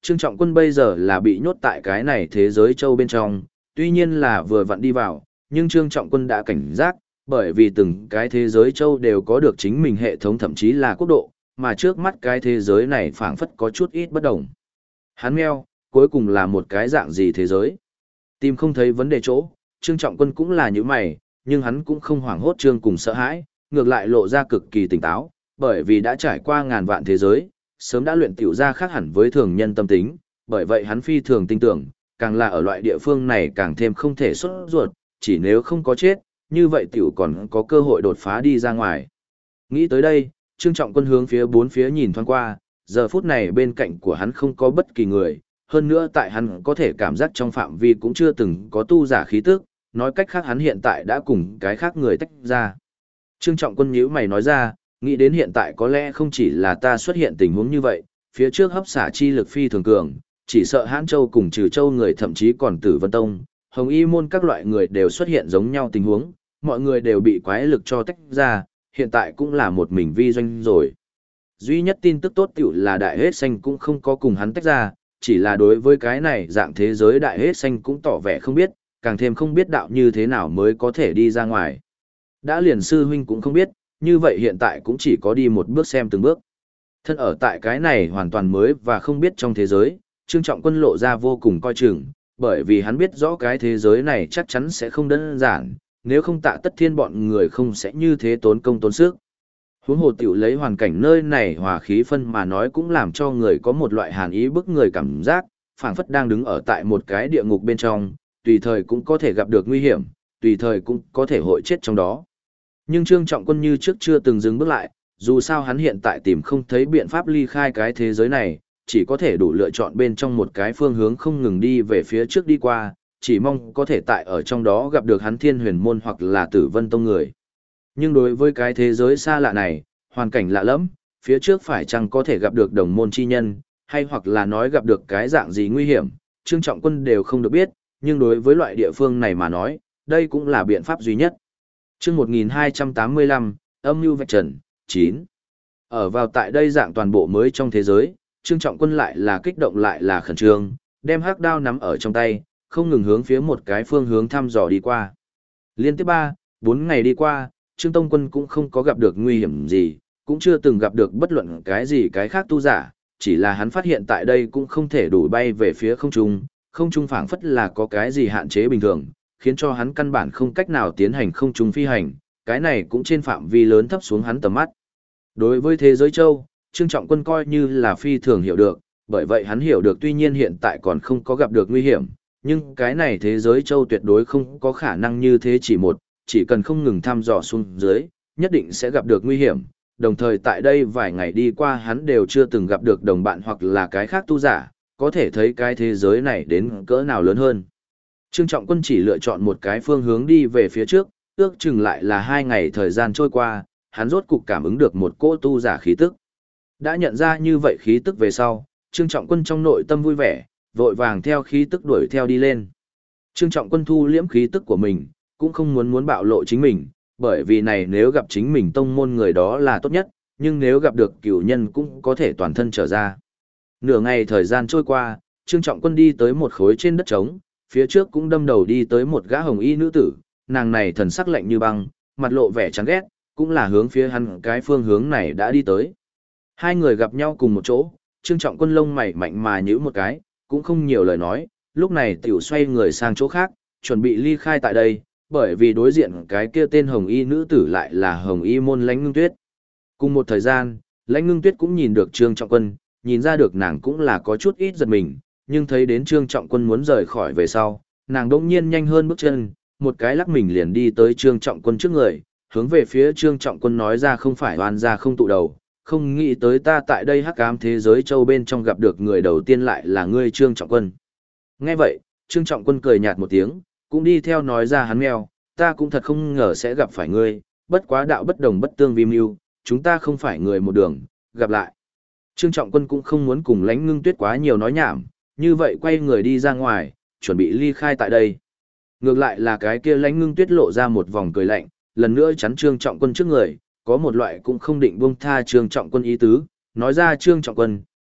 Trương Trọng Quân bây giờ là bị nhốt tại cái này thế giới châu bên trong, tuy nhiên là vừa vặn đi vào, nhưng Trương Trọng Quân đã cảnh giác, bởi vì từng cái thế giới châu đều có được chính mình hệ thống thậm chí là quốc độ, mà trước mắt cái thế giới này phảng phất có chút ít bất đồng. Hắn meo, cuối cùng là một cái dạng gì thế giới? Tìm không thấy vấn đề chỗ, Trương Trọng Quân cũng là như mày, nhưng hắn cũng không hoảng hốt trương cùng sợ hãi, ngược lại lộ ra cực kỳ tỉnh táo, bởi vì đã trải qua ngàn vạn thế giới, sớm đã luyện tiểu ra khác hẳn với thường nhân tâm tính, bởi vậy hắn phi thường tin tưởng, càng là ở loại địa phương này càng thêm không thể xuất ruột, chỉ nếu không có chết, như vậy tiểu còn có cơ hội đột phá đi ra ngoài. Nghĩ tới đây, Trương Trọng Quân hướng phía bốn phía nhìn thoáng qua, giờ phút này bên cạnh của hắn không có bất kỳ người, hơn nữa tại hắn có thể cảm giác trong phạm vi cũng chưa từng có tu giả khí tức, nói cách khác hắn hiện tại đã cùng cái khác người tách ra. Trương Trọng Quân nhíu mày nói ra, nghĩ đến hiện tại có lẽ không chỉ là ta xuất hiện tình huống như vậy, phía trước hấp xả chi lực phi thường cường, chỉ sợ Hãn Châu cùng Trừ Châu người thậm chí còn Tử Vân Tông, Hồng Y môn các loại người đều xuất hiện giống nhau tình huống, mọi người đều bị quái lực cho tách ra, hiện tại cũng là một mình vi doanh rồi. Duy nhất tin tức tốt tiểu là Đại Hết Xanh cũng không có cùng hắn tách ra, chỉ là đối với cái này dạng thế giới Đại Hết Xanh cũng tỏ vẻ không biết, càng thêm không biết đạo như thế nào mới có thể đi ra ngoài. Đã liền sư huynh cũng không biết, như vậy hiện tại cũng chỉ có đi một bước xem từng bước. Thân ở tại cái này hoàn toàn mới và không biết trong thế giới, Trương Trọng Quân lộ ra vô cùng coi chừng, bởi vì hắn biết rõ cái thế giới này chắc chắn sẽ không đơn giản, nếu không Tạ Tất Thiên bọn người không sẽ như thế tốn công tốn sức. Huống hồ tiểu lấy hoàn cảnh nơi này hòa khí phân mà nói cũng làm cho người có một loại hàn ý bức người cảm giác, phảng phất đang đứng ở tại một cái địa ngục bên trong, tùy thời cũng có thể gặp được nguy hiểm, tùy thời cũng có thể hội chết trong đó. Nhưng Trương Trọng Quân như trước chưa từng dừng bước lại, dù sao hắn hiện tại tìm không thấy biện pháp ly khai cái thế giới này, chỉ có thể đủ lựa chọn bên trong một cái phương hướng không ngừng đi về phía trước đi qua, chỉ mong có thể tại ở trong đó gặp được hắn Thiên Huyền môn hoặc là Tử Vân tông người. Nhưng đối với cái thế giới xa lạ này, hoàn cảnh lạ lẫm, phía trước phải chăng có thể gặp được đồng môn chi nhân, hay hoặc là nói gặp được cái dạng gì nguy hiểm, Trương Trọng Quân đều không được biết, nhưng đối với loại địa phương này mà nói, đây cũng là biện pháp duy nhất. Chương 1285, âm mưu vạch trần, 9. Ở vào tại đây dạng toàn bộ mới trong thế giới, Trương Trọng Quân lại là kích động lại là khẩn trương, đem hắc đao nắm ở trong tay, không ngừng hướng phía một cái phương hướng thăm dò đi qua. Liên tiếp 4 ngày đi qua, Trương Tông Quân cũng không có gặp được nguy hiểm gì, cũng chưa từng gặp được bất luận cái gì cái khác tu giả, chỉ là hắn phát hiện tại đây cũng không thể đủ bay về phía không trung phảng phất là có cái gì hạn chế bình thường, khiến cho hắn căn bản không cách nào tiến hành không trung phi hành, cái này cũng trên phạm vi lớn thấp xuống hắn tầm mắt. Đối với thế giới châu, Trương Trọng Quân coi như là phi thường hiểu được, bởi vậy hắn hiểu được tuy nhiên hiện tại còn không có gặp được nguy hiểm, nhưng cái này thế giới châu tuyệt đối không có khả năng như thế chỉ cần không ngừng thăm dò xuống dưới, nhất định sẽ gặp được nguy hiểm. Đồng thời tại đây vài ngày đi qua hắn đều chưa từng gặp được đồng bạn hoặc là cái khác tu giả, có thể thấy cái thế giới này đến cỡ nào lớn hơn. Trương Trọng Quân chỉ lựa chọn một cái phương hướng đi về phía trước, ước chừng lại là 2 ngày thời gian trôi qua, hắn rốt cục cảm ứng được một cỗ tu giả khí tức. Đã nhận ra như vậy khí tức về sau, Trương Trọng Quân trong nội tâm vui vẻ, vội vàng theo khí tức đuổi theo đi lên. Trương Trọng Quân thu liễm khí tức của mình, cũng không muốn bạo lộ chính mình, bởi vì này nếu gặp chính mình tông môn người đó là tốt nhất, nhưng nếu gặp được cửu nhân cũng có thể toàn thân trở ra. Nửa ngày thời gian trôi qua, Trương Trọng Quân đi tới một khối trên đất trống, phía trước cũng đâm đầu đi tới một gã hồng y nữ tử, nàng này thần sắc lạnh như băng, mặt lộ vẻ chán ghét, cũng là hướng phía hắn cái phương hướng này đã đi tới. Hai người gặp nhau cùng một chỗ, Trương Trọng Quân lông mày mạnh mà nhíu một cái, cũng không nhiều lời nói, lúc này tiểu xoay người sang chỗ khác, chuẩn bị ly khai tại đây, bởi vì đối diện cái kia tên hồng y nữ tử lại là hồng y môn Lãnh Ngưng Tuyết. Cùng một thời gian, Lãnh Ngưng Tuyết cũng nhìn được Trương Trọng Quân, nhìn ra được nàng cũng là có chút ít giật mình, nhưng thấy đến Trương Trọng Quân muốn rời khỏi về sau, nàng đỗng nhiên nhanh hơn bước chân, một cái lắc mình liền đi tới Trương Trọng Quân trước người, hướng về phía Trương Trọng Quân nói ra không phải oan gia không tụ đầu, không nghĩ tới ta tại đây hắc ám thế giới châu bên trong gặp được người đầu tiên lại là ngươi Trương Trọng Quân. Nghe vậy, Trương Trọng Quân cười nhạt một tiếng, cũng đi theo nói ra hắn mèo, ta cũng thật không ngờ sẽ gặp phải ngươi, bất quá đạo bất đồng bất tương vi mưu, chúng ta không phải người một đường, gặp lại. Trương Trọng Quân cũng không muốn cùng Lãnh Ngưng Tuyết quá nhiều nói nhảm, như vậy quay người đi ra ngoài, chuẩn bị ly khai tại đây. Ngược lại là cái kia Lãnh Ngưng Tuyết lộ ra một vòng cười lạnh, lần nữa chắn Trương Trọng Quân trước người, có một loại cũng không định buông tha Trương Trọng Quân ý tứ, nói ra Trương Trọng Quân,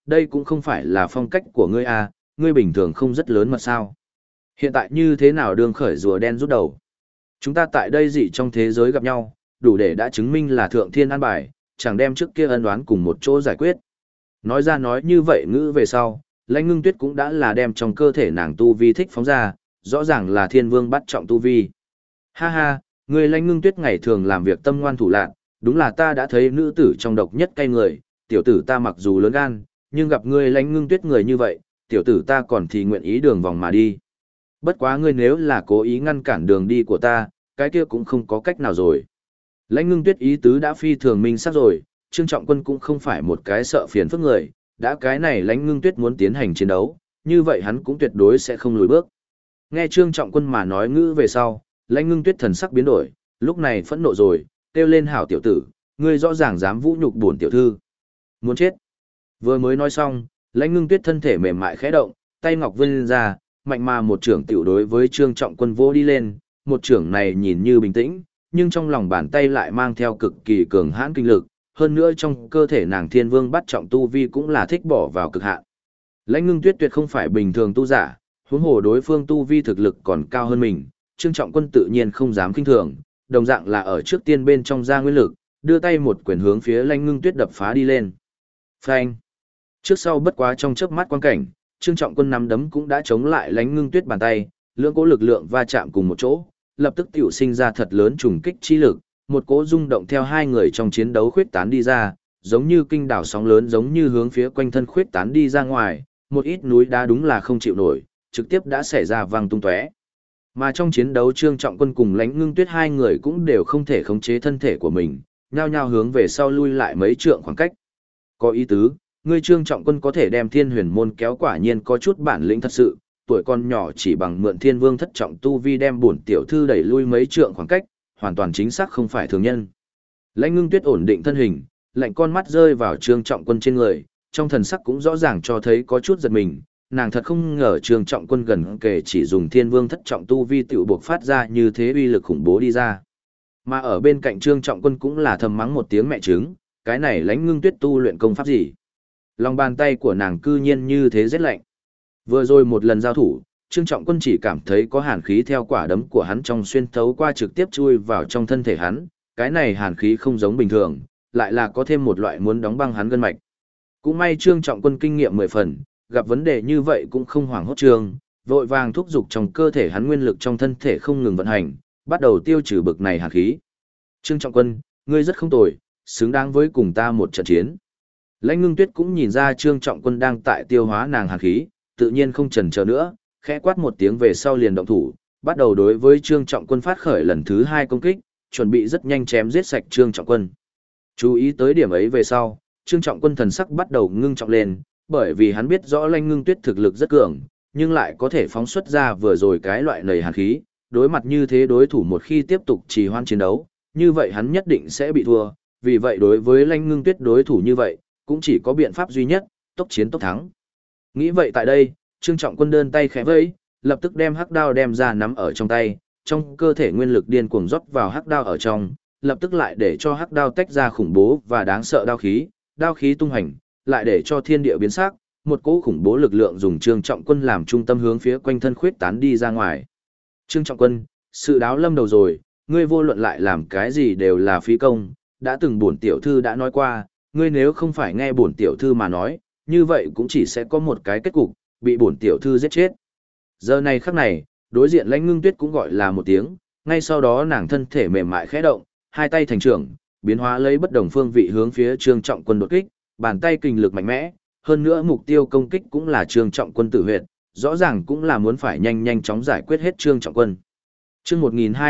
đây cũng không phải là phong cách của ngươi à, ngươi bình thường không rất lớn mật sao. Hiện tại như thế nào đương khởi rùa đen rút đầu. Chúng ta tại đây dị trong thế giới gặp nhau, đủ để đã chứng minh là thượng thiên an bài, chẳng đem trước kia ân oán cùng một chỗ giải quyết. Nói ra nói như vậy ngữ về sau, Lãnh Ngưng Tuyết cũng đã là đem trong cơ thể nàng tu vi thích phóng ra, rõ ràng là thiên vương bắt trọng tu vi. Ha ha, người Lãnh Ngưng Tuyết ngày thường làm việc tâm ngoan thủ lạn, đúng là ta đã thấy nữ tử trong độc nhất cay người, tiểu tử ta mặc dù lớn gan, nhưng gặp ngươi Lãnh Ngưng Tuyết người như vậy, tiểu tử ta còn thì nguyện ý đường vòng mà đi. Bất quá ngươi nếu là cố ý ngăn cản đường đi của ta, cái kia cũng không có cách nào rồi. Lãnh Ngưng Tuyết ý tứ đã phi thường minh xác rồi, Trương Trọng Quân cũng không phải một cái sợ phiền phức người, đã cái này Lãnh Ngưng Tuyết muốn tiến hành chiến đấu, như vậy hắn cũng tuyệt đối sẽ không lùi bước. Nghe Trương Trọng Quân mà nói ngữ về sau, Lãnh Ngưng Tuyết thần sắc biến đổi, lúc này phẫn nộ rồi, kêu lên hảo tiểu tử, ngươi rõ ràng dám vũ nhục bổn tiểu thư. Muốn chết. Vừa mới nói xong, Lãnh Ngưng Tuyết thân thể mềm mại khẽ động, tay ngọc vươn ra, mạnh mà một trưởng tiểu đối với Trương Trọng Quân vỗ đi lên, một trưởng này nhìn như bình tĩnh, nhưng trong lòng bàn tay lại mang theo cực kỳ cường hãn kinh lực, hơn nữa trong cơ thể nàng thiên vương bắt trọng tu vi cũng là thích bỏ vào cực hạn. Lãnh Ngưng Tuyết tuyệt không phải bình thường tu giả, huống hồ đối phương tu vi thực lực còn cao hơn mình, Trương Trọng Quân tự nhiên không dám khinh thường, đồng dạng là ở trước tiên bên trong ra nguyên lực, đưa tay một quyền hướng phía Lãnh Ngưng Tuyết đập phá đi lên. Phanh! Trước sau bất quá trong chớp mắt quan cảnh, Trương Trọng Quân nắm đấm cũng đã chống lại Lãnh Ngưng Tuyết bàn tay, lưỡng cỗ lực lượng va chạm cùng một chỗ, lập tức tiểu sinh ra thật lớn trùng kích chi lực, một cỗ rung động theo hai người trong chiến đấu khuyết tán đi ra, giống như kinh đảo sóng lớn giống như hướng phía quanh thân khuyết tán đi ra ngoài, một ít núi đá đúng là không chịu nổi, trực tiếp đã xảy ra vang tung tóe. Mà trong chiến đấu Trương Trọng Quân cùng Lãnh Ngưng Tuyết hai người cũng đều không thể khống chế thân thể của mình, nhao nhao hướng về sau lui lại mấy trượng khoảng cách. Có ý tứ, ngươi Trương Trọng Quân có thể đem Thiên Huyền môn kéo quả nhiên có chút bản lĩnh thật sự, tuổi con nhỏ chỉ bằng mượn Thiên Vương thất trọng tu vi đem bổn tiểu thư đẩy lui mấy trượng khoảng cách, hoàn toàn chính xác không phải thường nhân. Lãnh Ngưng Tuyết ổn định thân hình, lạnh con mắt rơi vào Trương Trọng Quân trên người, trong thần sắc cũng rõ ràng cho thấy có chút giật mình, nàng thật không ngờ Trương Trọng Quân gần kể chỉ dùng Thiên Vương thất trọng tu vi tiểu buộc phát ra như thế uy lực khủng bố đi ra. Mà ở bên cạnh Trương Trọng Quân cũng là thầm mắng một tiếng mẹ trứng, cái này Lãnh Ngưng Tuyết tu luyện công pháp gì? Lòng bàn tay của nàng cư nhiên như thế rét lạnh. Vừa rồi một lần giao thủ, Trương Trọng Quân chỉ cảm thấy có hàn khí theo quả đấm của hắn trong xuyên thấu qua trực tiếp chui vào trong thân thể hắn, cái này hàn khí không giống bình thường, lại là có thêm một loại muốn đóng băng hắn gân mạch. Cũng may Trương Trọng Quân kinh nghiệm 10 phần, gặp vấn đề như vậy cũng không hoảng hốt trương, vội vàng thúc giục trong cơ thể hắn nguyên lực trong thân thể không ngừng vận hành, bắt đầu tiêu trừ bực này hàn khí. Trương Trọng Quân, ngươi rất không tồi, xứng đáng với cùng ta một trận chiến. Lãnh Ngưng Tuyết cũng nhìn ra Trương Trọng Quân đang tại tiêu hóa nàng hàn khí, tự nhiên không chần chờ nữa, khẽ quát một tiếng về sau liền động thủ, bắt đầu đối với Trương Trọng Quân phát khởi lần thứ 2 công kích, chuẩn bị rất nhanh chém giết sạch Trương Trọng Quân. Chú ý tới điểm ấy về sau, Trương Trọng Quân thần sắc bắt đầu ngưng trọng lên, bởi vì hắn biết rõ Lãnh Ngưng Tuyết thực lực rất cường, nhưng lại có thể phóng xuất ra vừa rồi cái loại nầy hàn khí, đối mặt như thế đối thủ một khi tiếp tục trì hoãn chiến đấu, như vậy hắn nhất định sẽ bị thua, vì vậy đối với Lãnh Ngưng Tuyết đối thủ như vậy, cũng chỉ có biện pháp duy nhất, tốc chiến tốc thắng. Nghĩ vậy tại đây, Trương Trọng Quân đơn tay khẽ vẫy, lập tức đem hắc đao đem ra nắm ở trong tay, trong cơ thể nguyên lực điên cuồng rót vào hắc đao ở trong, lập tức lại để cho hắc đao tách ra khủng bố và đáng sợ đao khí tung hành, lại để cho thiên địa biến sắc, một cỗ khủng bố lực lượng dùng Trương Trọng Quân làm trung tâm hướng phía quanh thân khuyết tán đi ra ngoài. Trương Trọng Quân, sự đáo lâm đầu rồi, ngươi vô luận lại làm cái gì đều là phí công, đã từng bổn tiểu thư đã nói qua, ngươi nếu không phải nghe bổn tiểu thư mà nói, như vậy cũng chỉ sẽ có một cái kết cục, bị bổn tiểu thư giết chết. Giờ này khắc này, đối diện Lãnh Ngưng Tuyết cũng gọi là một tiếng, ngay sau đó nàng thân thể mềm mại khẽ động, hai tay thành trưởng, biến hóa lấy bất đồng phương vị hướng phía Trương Trọng Quân đột kích, bàn tay kình lực mạnh mẽ, hơn nữa mục tiêu công kích cũng là Trương Trọng Quân tử huyệt, rõ ràng cũng là muốn phải nhanh chóng giải quyết hết Trương Trọng Quân. Chương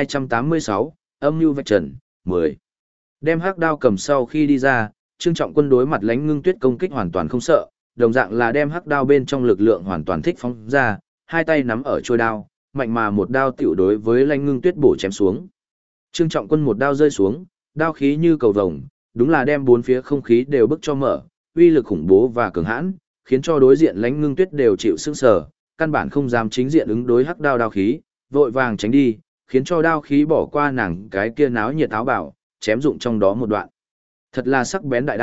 1286, âm mưu vạch trần, 10. Đem hắc đao cầm sau khi đi ra, Trương Trọng Quân đối mặt Lãnh Ngưng Tuyết công kích hoàn toàn không sợ, đồng dạng là đem hắc đao bên trong lực lượng hoàn toàn thích phóng ra, hai tay nắm ở chuôi đao, mạnh mà một đao tiểu đối với Lãnh Ngưng Tuyết bổ chém xuống. Trương Trọng Quân một đao rơi xuống, đao khí như cầu vồng, đúng là đem bốn phía không khí đều bức cho mở, uy lực khủng bố và cường hãn, khiến cho đối diện Lãnh Ngưng Tuyết đều chịu sững sờ, căn bản không dám chính diện ứng đối hắc đao khí, vội vàng tránh đi, khiến cho đao khí bỏ qua nàng cái kia náo nhiệt áo bảo, chém dụng trong đó một đoạn. Thật là sắc bén đại đao,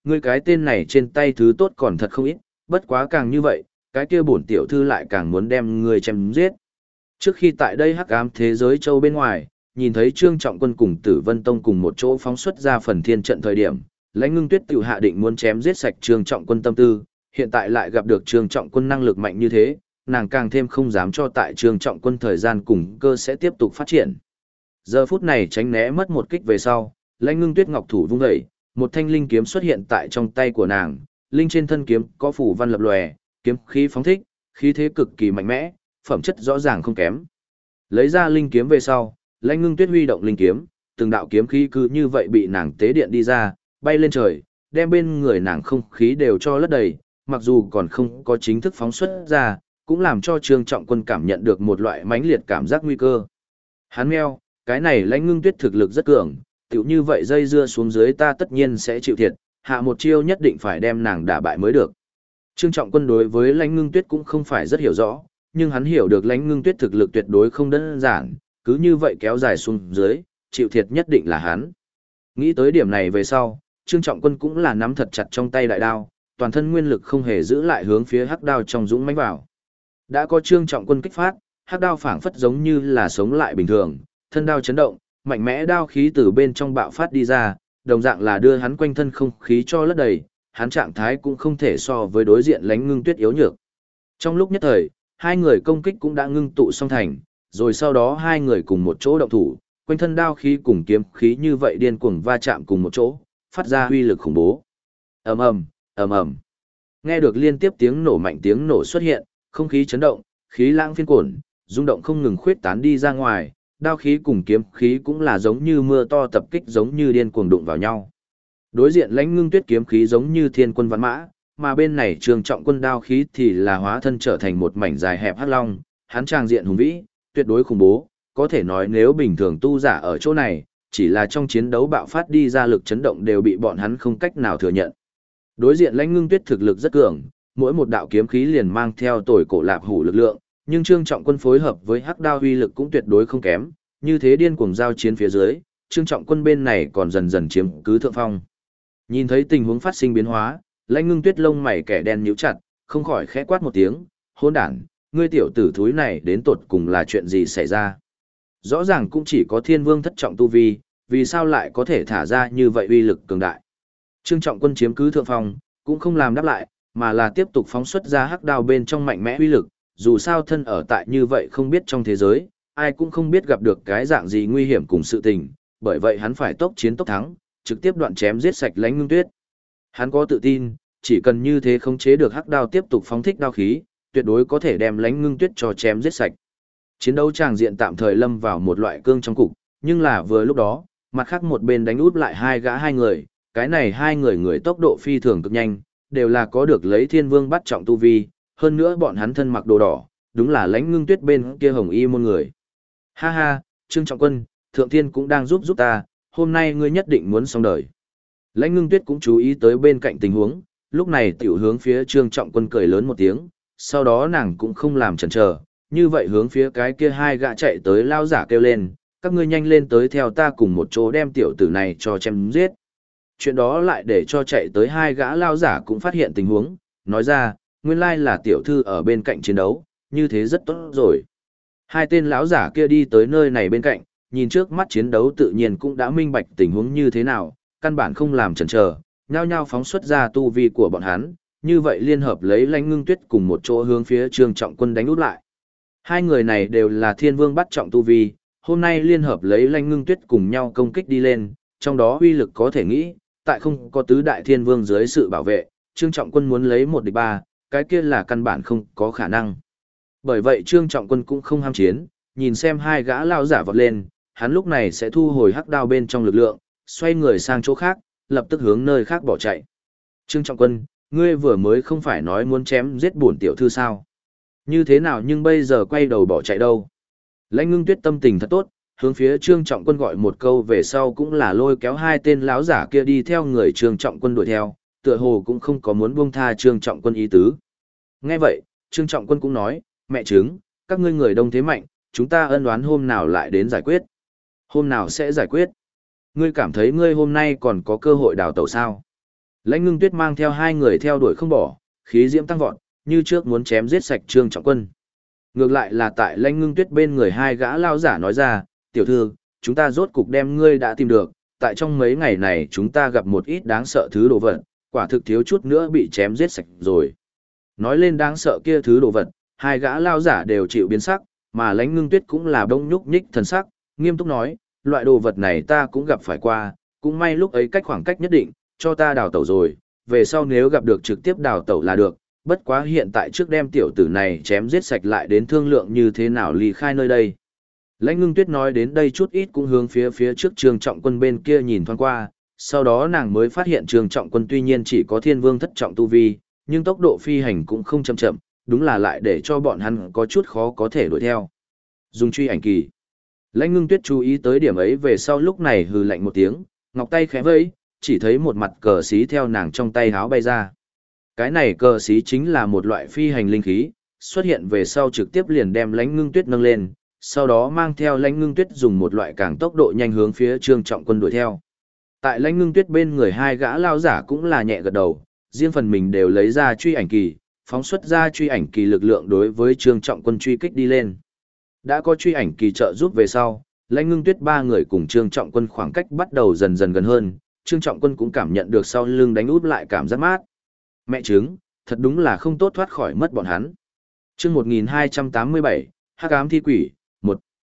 ngươi cái tên này trên tay thứ tốt còn thật không ít, bất quá càng như vậy, cái kia bổn tiểu thư lại càng muốn đem ngươi chém giết. Trước khi tại đây hắc ám thế giới châu bên ngoài, nhìn thấy Trương Trọng Quân cùng Tử Vân Tông cùng một chỗ phóng xuất ra phần thiên trận thời điểm, Lãnh Ngưng Tuyết tự hạ định muốn chém giết sạch Trương Trọng Quân tâm tư, hiện tại lại gặp được Trương Trọng Quân năng lực mạnh như thế, nàng càng thêm không dám cho tại Trương Trọng Quân thời gian cùng cơ sẽ tiếp tục phát triển. Giờ phút này tránh né mất một kích về sau, Lãnh Ngưng Tuyết ngọc thủ vung dậy, một thanh linh kiếm xuất hiện tại trong tay của nàng, linh trên thân kiếm có phủ văn lập lòe, kiếm khí phóng thích, khí thế cực kỳ mạnh mẽ, phẩm chất rõ ràng không kém. Lấy ra linh kiếm về sau, Lãnh Ngưng Tuyết huy động linh kiếm, từng đạo kiếm khí cứ như vậy bị nàng tế điện đi ra, bay lên trời, đem bên người nàng không khí đều cho lấp đầy, mặc dù còn không có chính thức phóng xuất ra, cũng làm cho Trương Trọng Quân cảm nhận được một loại mãnh liệt cảm giác nguy cơ. Hắn meo, cái này Lãnh Ngưng Tuyết thực lực rất cường, tiểu như vậy dây dưa xuống dưới ta tất nhiên sẽ chịu thiệt, hạ một chiêu nhất định phải đem nàng đả bại mới được. Trương Trọng Quân đối với Lãnh Ngưng Tuyết cũng không phải rất hiểu rõ, nhưng hắn hiểu được Lãnh Ngưng Tuyết thực lực tuyệt đối không đơn giản, cứ như vậy kéo dài xuống dưới, chịu thiệt nhất định là hắn. Nghĩ tới điểm này về sau, Trương Trọng Quân cũng là nắm thật chặt trong tay đại đao, toàn thân nguyên lực không hề giữ lại hướng phía hắc đao trong dũng mãnh vào. Đã có Trương Trọng Quân kích phát, hắc đao phảng phất giống như là sống lại bình thường, thân đao chấn động, mạnh mẽ đao khí từ bên trong bạo phát đi ra, đồng dạng là đưa hắn quanh thân không khí cho lấp đầy, hắn trạng thái cũng không thể so với đối diện Lãnh Ngưng Tuyết yếu nhược. Trong lúc nhất thời, hai người công kích cũng đã ngưng tụ xong thành, rồi sau đó hai người cùng một chỗ động thủ, quanh thân đao khí cùng kiếm khí như vậy điên cuồng va chạm cùng một chỗ, phát ra uy lực khủng bố. Ầm ầm, ầm ầm. Nghe được liên tiếp tiếng nổ mạnh tiếng nổ xuất hiện, không khí chấn động, khí lãng phiên cuộn, rung động không ngừng khuyết tán đi ra ngoài, đao khí cùng kiếm khí cũng là giống như mưa to tập kích giống như điên cuồng đụng vào nhau. Đối diện Lãnh Ngưng Tuyết kiếm khí giống như thiên quân vạn mã, mà bên này Trương Trọng Quân đao khí thì là hóa thân trở thành một mảnh dài hẹp hắc long, hắn tràng diện hùng vĩ, tuyệt đối khủng bố, có thể nói nếu bình thường tu giả ở chỗ này, chỉ là trong chiến đấu bạo phát đi ra lực chấn động đều bị bọn hắn không cách nào thừa nhận. Đối diện Lãnh Ngưng Tuyết thực lực rất cường, mỗi một đạo kiếm khí liền mang theo tồi cổ lạp hủ lực lượng, nhưng Trương Trọng Quân phối hợp với hắc đao uy lực cũng tuyệt đối không kém, như thế điên cuồng giao chiến phía dưới, Trương Trọng Quân bên này còn dần dần chiếm cứ thượng phong. Nhìn thấy tình huống phát sinh biến hóa, Lãnh Ngưng Tuyết lông mày kẻ đen nhíu chặt, không khỏi khẽ quát một tiếng, hỗn đản, ngươi tiểu tử thúi này đến tột cùng là chuyện gì xảy ra? Rõ ràng cũng chỉ có Thiên Vương thất trọng tu vi, vì sao lại có thể thả ra như vậy uy lực cường đại? Trương Trọng Quân chiếm cứ thượng phong, cũng không làm đáp lại, mà là tiếp tục phóng xuất ra hắc đao bên trong mạnh mẽ uy lực, dù sao thân ở tại như vậy không biết trong thế giới, ai cũng không biết gặp được cái dạng gì nguy hiểm cùng sự tình, bởi vậy hắn phải tốc chiến tốc thắng, trực tiếp đoạn chém giết sạch Lãnh Ngưng Tuyết. Hắn có tự tin, chỉ cần như thế khống chế được hắc đao tiếp tục phóng thích đao khí, tuyệt đối có thể đem Lãnh Ngưng Tuyết cho chém giết sạch. Chiến đấu tràng diện tạm thời lâm vào một loại cương trong cục, nhưng là vừa lúc đó, mặt khác một bên đánh út lại hai người, cái này hai người tốc độ phi thường cực nhanh, đều là có được lấy Thiên Vương bắt trọng tu vi, hơn nữa bọn hắn thân mặc đồ đỏ, đúng là Lãnh Ngưng Tuyết bên kia hồng y môn người. Ha ha, Trương Trọng Quân, Thượng Thiên cũng đang giúp ta, hôm nay ngươi nhất định muốn xong đời. Lãnh Ngưng Tuyết cũng chú ý tới bên cạnh tình huống, lúc này tiểu hướng phía Trương Trọng Quân cười lớn một tiếng, sau đó nàng cũng không làm chần chờ, như vậy hướng phía cái kia hai gã chạy tới lao giả kêu lên, các ngươi nhanh lên tới theo ta cùng một chỗ đem tiểu tử này cho chém giết. Chuyện đó lại để cho chạy tới hai gã lao giả cũng phát hiện tình huống, nói ra, nguyên lai là tiểu thư ở bên cạnh chiến đấu, như thế rất tốt rồi. Hai tên lão giả kia đi tới nơi này bên cạnh, nhìn trước mắt chiến đấu tự nhiên cũng đã minh bạch tình huống như thế nào, căn bản không làm chần chờ, nhao nhao phóng xuất ra tu vi của bọn hắn, như vậy liên hợp lấy Lãnh Ngưng Tuyết cùng một chỗ hướng phía Trương Trọng Quân đánh út lại. Hai người này đều là Thiên Vương bắt trọng tu vi, hôm nay liên hợp lấy Lãnh Ngưng Tuyết cùng nhau công kích đi lên, trong đó uy lực có thể nghĩ, tại không có tứ đại Thiên Vương dưới sự bảo vệ, Trương Trọng Quân muốn lấy một địch ba, cái kia là căn bản không có khả năng. Bởi vậy Trương Trọng Quân cũng không ham chiến, nhìn xem hai gã lao giả vọt lên, hắn lúc này sẽ thu hồi hắc đao bên trong lực lượng, xoay người sang chỗ khác, lập tức hướng nơi khác bỏ chạy. Trương Trọng Quân, ngươi vừa mới không phải nói muốn chém giết bổn tiểu thư sao? Như thế nào nhưng bây giờ quay đầu bỏ chạy đâu? Lãnh Ngưng Tuyết tâm tình thật tốt, hướng phía Trương Trọng Quân gọi một câu về sau cũng là lôi kéo hai tên lão giả kia đi theo người Trương Trọng Quân đuổi theo, tựa hồ cũng không có muốn buông tha Trương Trọng Quân ý tứ. Nghe vậy, Trương Trọng Quân cũng nói, mẹ chứng, các ngươi người đông thế mạnh, chúng ta ân oán hôm nào lại đến giải quyết. Hôm nào sẽ giải quyết? Ngươi cảm thấy ngươi hôm nay còn có cơ hội đào tẩu sao? Lãnh Ngưng Tuyết mang theo hai người theo đuổi không bỏ, khí diễm tăng vọt, như trước muốn chém giết sạch Trương Trọng Quân. Ngược lại là tại Lãnh Ngưng Tuyết bên người hai gã lao giả nói ra, tiểu thư, chúng ta rốt cục đem ngươi đã tìm được, tại trong mấy ngày này chúng ta gặp một ít đáng sợ thứ đồ vật, quả thực thiếu chút nữa bị chém giết sạch rồi. Nói lên đáng sợ kia thứ đồ vật, hai gã lao giả đều chịu biến sắc, mà Lãnh Ngưng Tuyết cũng là đông nhúc nhích thần sắc, nghiêm túc nói, loại đồ vật này ta cũng gặp phải qua, cũng may lúc ấy cách khoảng cách nhất định, cho ta đào tẩu rồi, về sau nếu gặp được trực tiếp đào tẩu là được, bất quá hiện tại trước đem tiểu tử này chém giết sạch lại đến thương lượng như thế nào ly khai nơi đây. Lãnh Ngưng Tuyết nói đến đây chút ít cũng hướng phía trước Trương Trọng Quân bên kia nhìn thoáng qua, sau đó nàng mới phát hiện Trương Trọng Quân tuy nhiên chỉ có thiên vương thất trọng tu vi, nhưng tốc độ phi hành cũng không chậm chậm, đúng là lại để cho bọn hắn có chút khó có thể đuổi theo. Dùng truy ảnh kỳ. Lãnh Ngưng Tuyết chú ý tới điểm ấy về sau lúc này hừ lạnh một tiếng, ngọc tay khẽ vẫy, chỉ thấy một mặt cờ xí theo nàng trong tay háo bay ra. Cái này cờ xí chính là một loại phi hành linh khí, xuất hiện về sau trực tiếp liền đem Lãnh Ngưng Tuyết nâng lên, sau đó mang theo Lãnh Ngưng Tuyết dùng một loại càng tốc độ nhanh hướng phía Trương Trọng Quân đuổi theo. Tại Lãnh Ngưng Tuyết bên người hai gã lao giả cũng là nhẹ gật đầu, riêng phần mình đều lấy ra truy ảnh kỳ, phóng xuất ra truy ảnh kỳ lực lượng đối với Trương Trọng Quân truy kích đi lên. Đã có truy ảnh kỳ trợ giúp về sau, Lãnh Ngưng Tuyết ba người cùng Trương Trọng Quân khoảng cách bắt đầu dần dần gần hơn, Trương Trọng Quân cũng cảm nhận được sau lưng đánh út lại cảm giác mát. Mẹ trứng, thật đúng là không tốt thoát khỏi mất bọn hắn. Chương 1287, Hắc ám thi quỷ, 1.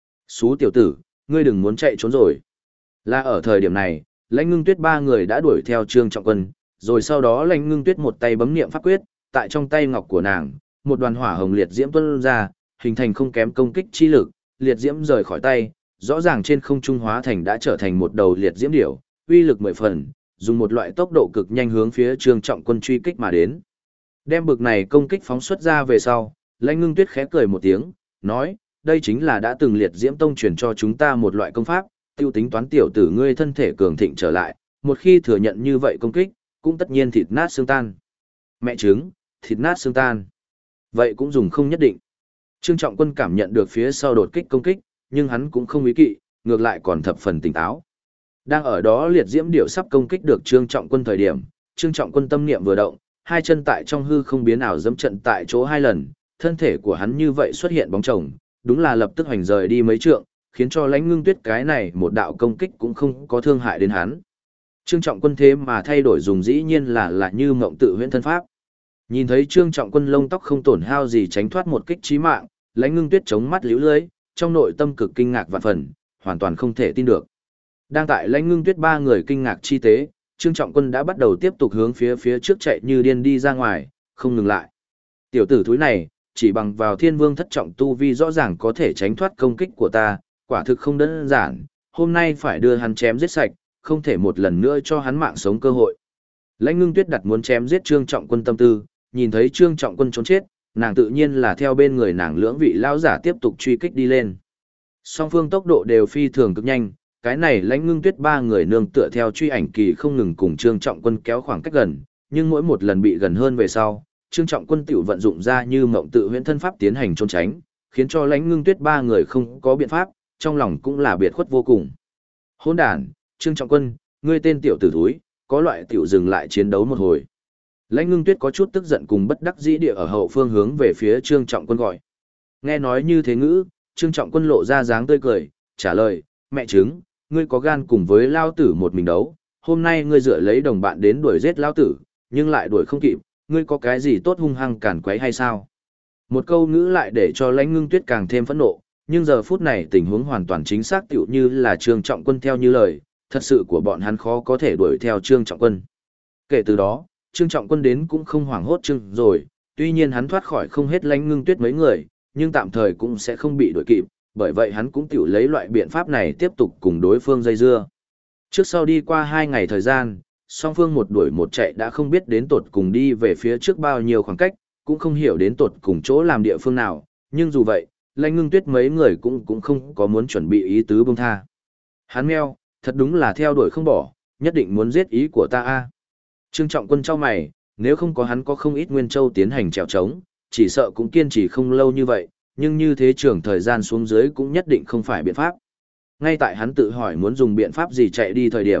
Xú tiểu tử, ngươi đừng muốn chạy trốn rồi. Là ở thời điểm này, Lãnh Ngưng Tuyết ba người đã đuổi theo Trương Trọng Quân, rồi sau đó Lãnh Ngưng Tuyết một tay bấm niệm pháp quyết, tại trong tay ngọc của nàng, một đoàn hỏa hồng liệt diễm tuôn ra, hình thành không kém công kích chi lực, liệt diễm rời khỏi tay, rõ ràng trên không trung hóa thành đã trở thành một đầu liệt diễm điểu, uy lực 10 phần, dùng một loại tốc độ cực nhanh hướng phía Trương Trọng Quân truy kích mà đến. Đem bực này công kích phóng xuất ra về sau, Lãnh Ngưng Tuyết khẽ cười một tiếng, nói, đây chính là đã từng liệt diễm tông truyền cho chúng ta một loại công pháp, tiêu tính toán tiểu tử ngươi thân thể cường thịnh trở lại, một khi thừa nhận như vậy công kích, cũng tất nhiên thịt nát xương tan. Mẹ trứng, thịt nát xương tan. Vậy cũng dùng không nhất định. Trương Trọng Quân cảm nhận được phía sau đột kích công kích, nhưng hắn cũng không ý kỵ, ngược lại còn thập phần tỉnh táo. Đang ở đó liệt diễm điểu sắp công kích được Trương Trọng Quân thời điểm, Trương Trọng Quân tâm niệm vừa động, hai chân tại trong hư không biến ảo dẫm trận tại chỗ hai lần, thân thể của hắn như vậy xuất hiện bóng chồng, đúng là lập tức hoành rời đi mấy trượng, khiến cho Lãnh Ngưng Tuyết cái này một đạo công kích cũng không có thương hại đến hắn. Trương Trọng Quân thế mà thay đổi dùng dĩ nhiên là như mộng tự huyễn thân pháp. Nhìn thấy Trương Trọng Quân lông tóc không tổn hao gì tránh thoát một kích chí mạng, Lãnh Ngưng Tuyết chống mắt liễu lưỡi, trong nội tâm cực kinh ngạc vạn phần, hoàn toàn không thể tin được. Đang tại Lãnh Ngưng Tuyết ba người kinh ngạc chi tế, Trương Trọng Quân đã bắt đầu tiếp tục hướng phía trước chạy như điên đi ra ngoài, không ngừng lại. Tiểu tử thúi này, chỉ bằng vào Thiên Vương thất trọng tu vi rõ ràng có thể tránh thoát công kích của ta, quả thực không đơn giản, hôm nay phải đưa hắn chém giết sạch, không thể một lần nữa cho hắn mạng sống cơ hội. Lãnh Ngưng Tuyết đặt muốn chém giết Trương Trọng Quân tâm tư, nhìn thấy Trương Trọng Quân trốn chết, nàng tự nhiên là theo bên người nàng lưỡng vị lão giả tiếp tục truy kích đi lên. Song phương tốc độ đều phi thường cực nhanh, cái này Lãnh Ngưng Tuyết ba người nương tựa theo truy ảnh kỳ không ngừng cùng Trương Trọng Quân kéo khoảng cách gần, nhưng mỗi một lần bị gần hơn về sau, Trương Trọng Quân tiểu vận dụng ra như mộng tự huyễn thân pháp tiến hành trốn tránh, khiến cho Lãnh Ngưng Tuyết ba người không có biện pháp, trong lòng cũng là biệt khuất vô cùng. Hỗn đản, Trương Trọng Quân, ngươi tên tiểu tử thúi, có loại tiểu dừng lại chiến đấu một hồi. Lãnh Ngưng Tuyết có chút tức giận cùng bất đắc dĩ địa ở hậu phương hướng về phía Trương Trọng Quân gọi. Nghe nói như thế ngữ, Trương Trọng Quân lộ ra dáng tươi cười, trả lời, mẹ trứng, ngươi có gan cùng với lao tử một mình đấu, hôm nay ngươi dựa lấy đồng bạn đến đuổi giết lao tử, nhưng lại đuổi không kịp, ngươi có cái gì tốt hung hăng cản quấy hay sao? Một câu ngữ lại để cho Lãnh Ngưng Tuyết càng thêm phẫn nộ, nhưng giờ phút này tình huống hoàn toàn chính xác tựu như là Trương Trọng Quân theo như lời, thật sự của bọn hắn khó có thể đuổi theo Trương Trọng Quân. Kể từ đó, Trương Trọng Quân đến cũng không hoảng hốt chừng rồi, tuy nhiên hắn thoát khỏi không hết Lãnh Ngưng Tuyết mấy người, nhưng tạm thời cũng sẽ không bị đuổi kịp, bởi vậy hắn cũng tiểu lấy loại biện pháp này tiếp tục cùng đối phương dây dưa. Trước sau đi qua 2 ngày thời gian, song phương một đuổi một chạy đã không biết đến tột cùng đi về phía trước bao nhiêu khoảng cách, cũng không hiểu đến tột cùng chỗ làm địa phương nào, nhưng dù vậy, Lãnh Ngưng Tuyết mấy người cũng không có muốn chuẩn bị ý tứ buông tha. Hắn meo, thật đúng là theo đuổi không bỏ, nhất định muốn giết ý của ta a. Trương Trọng Quân chau mày, nếu không có hắn có không ít nguyên châu tiến hành trèo trống, chỉ sợ cũng kiên trì không lâu như vậy, nhưng như thế trường thời gian xuống dưới cũng nhất định không phải biện pháp. Ngay tại hắn tự hỏi muốn dùng biện pháp gì chạy đi thời điểm,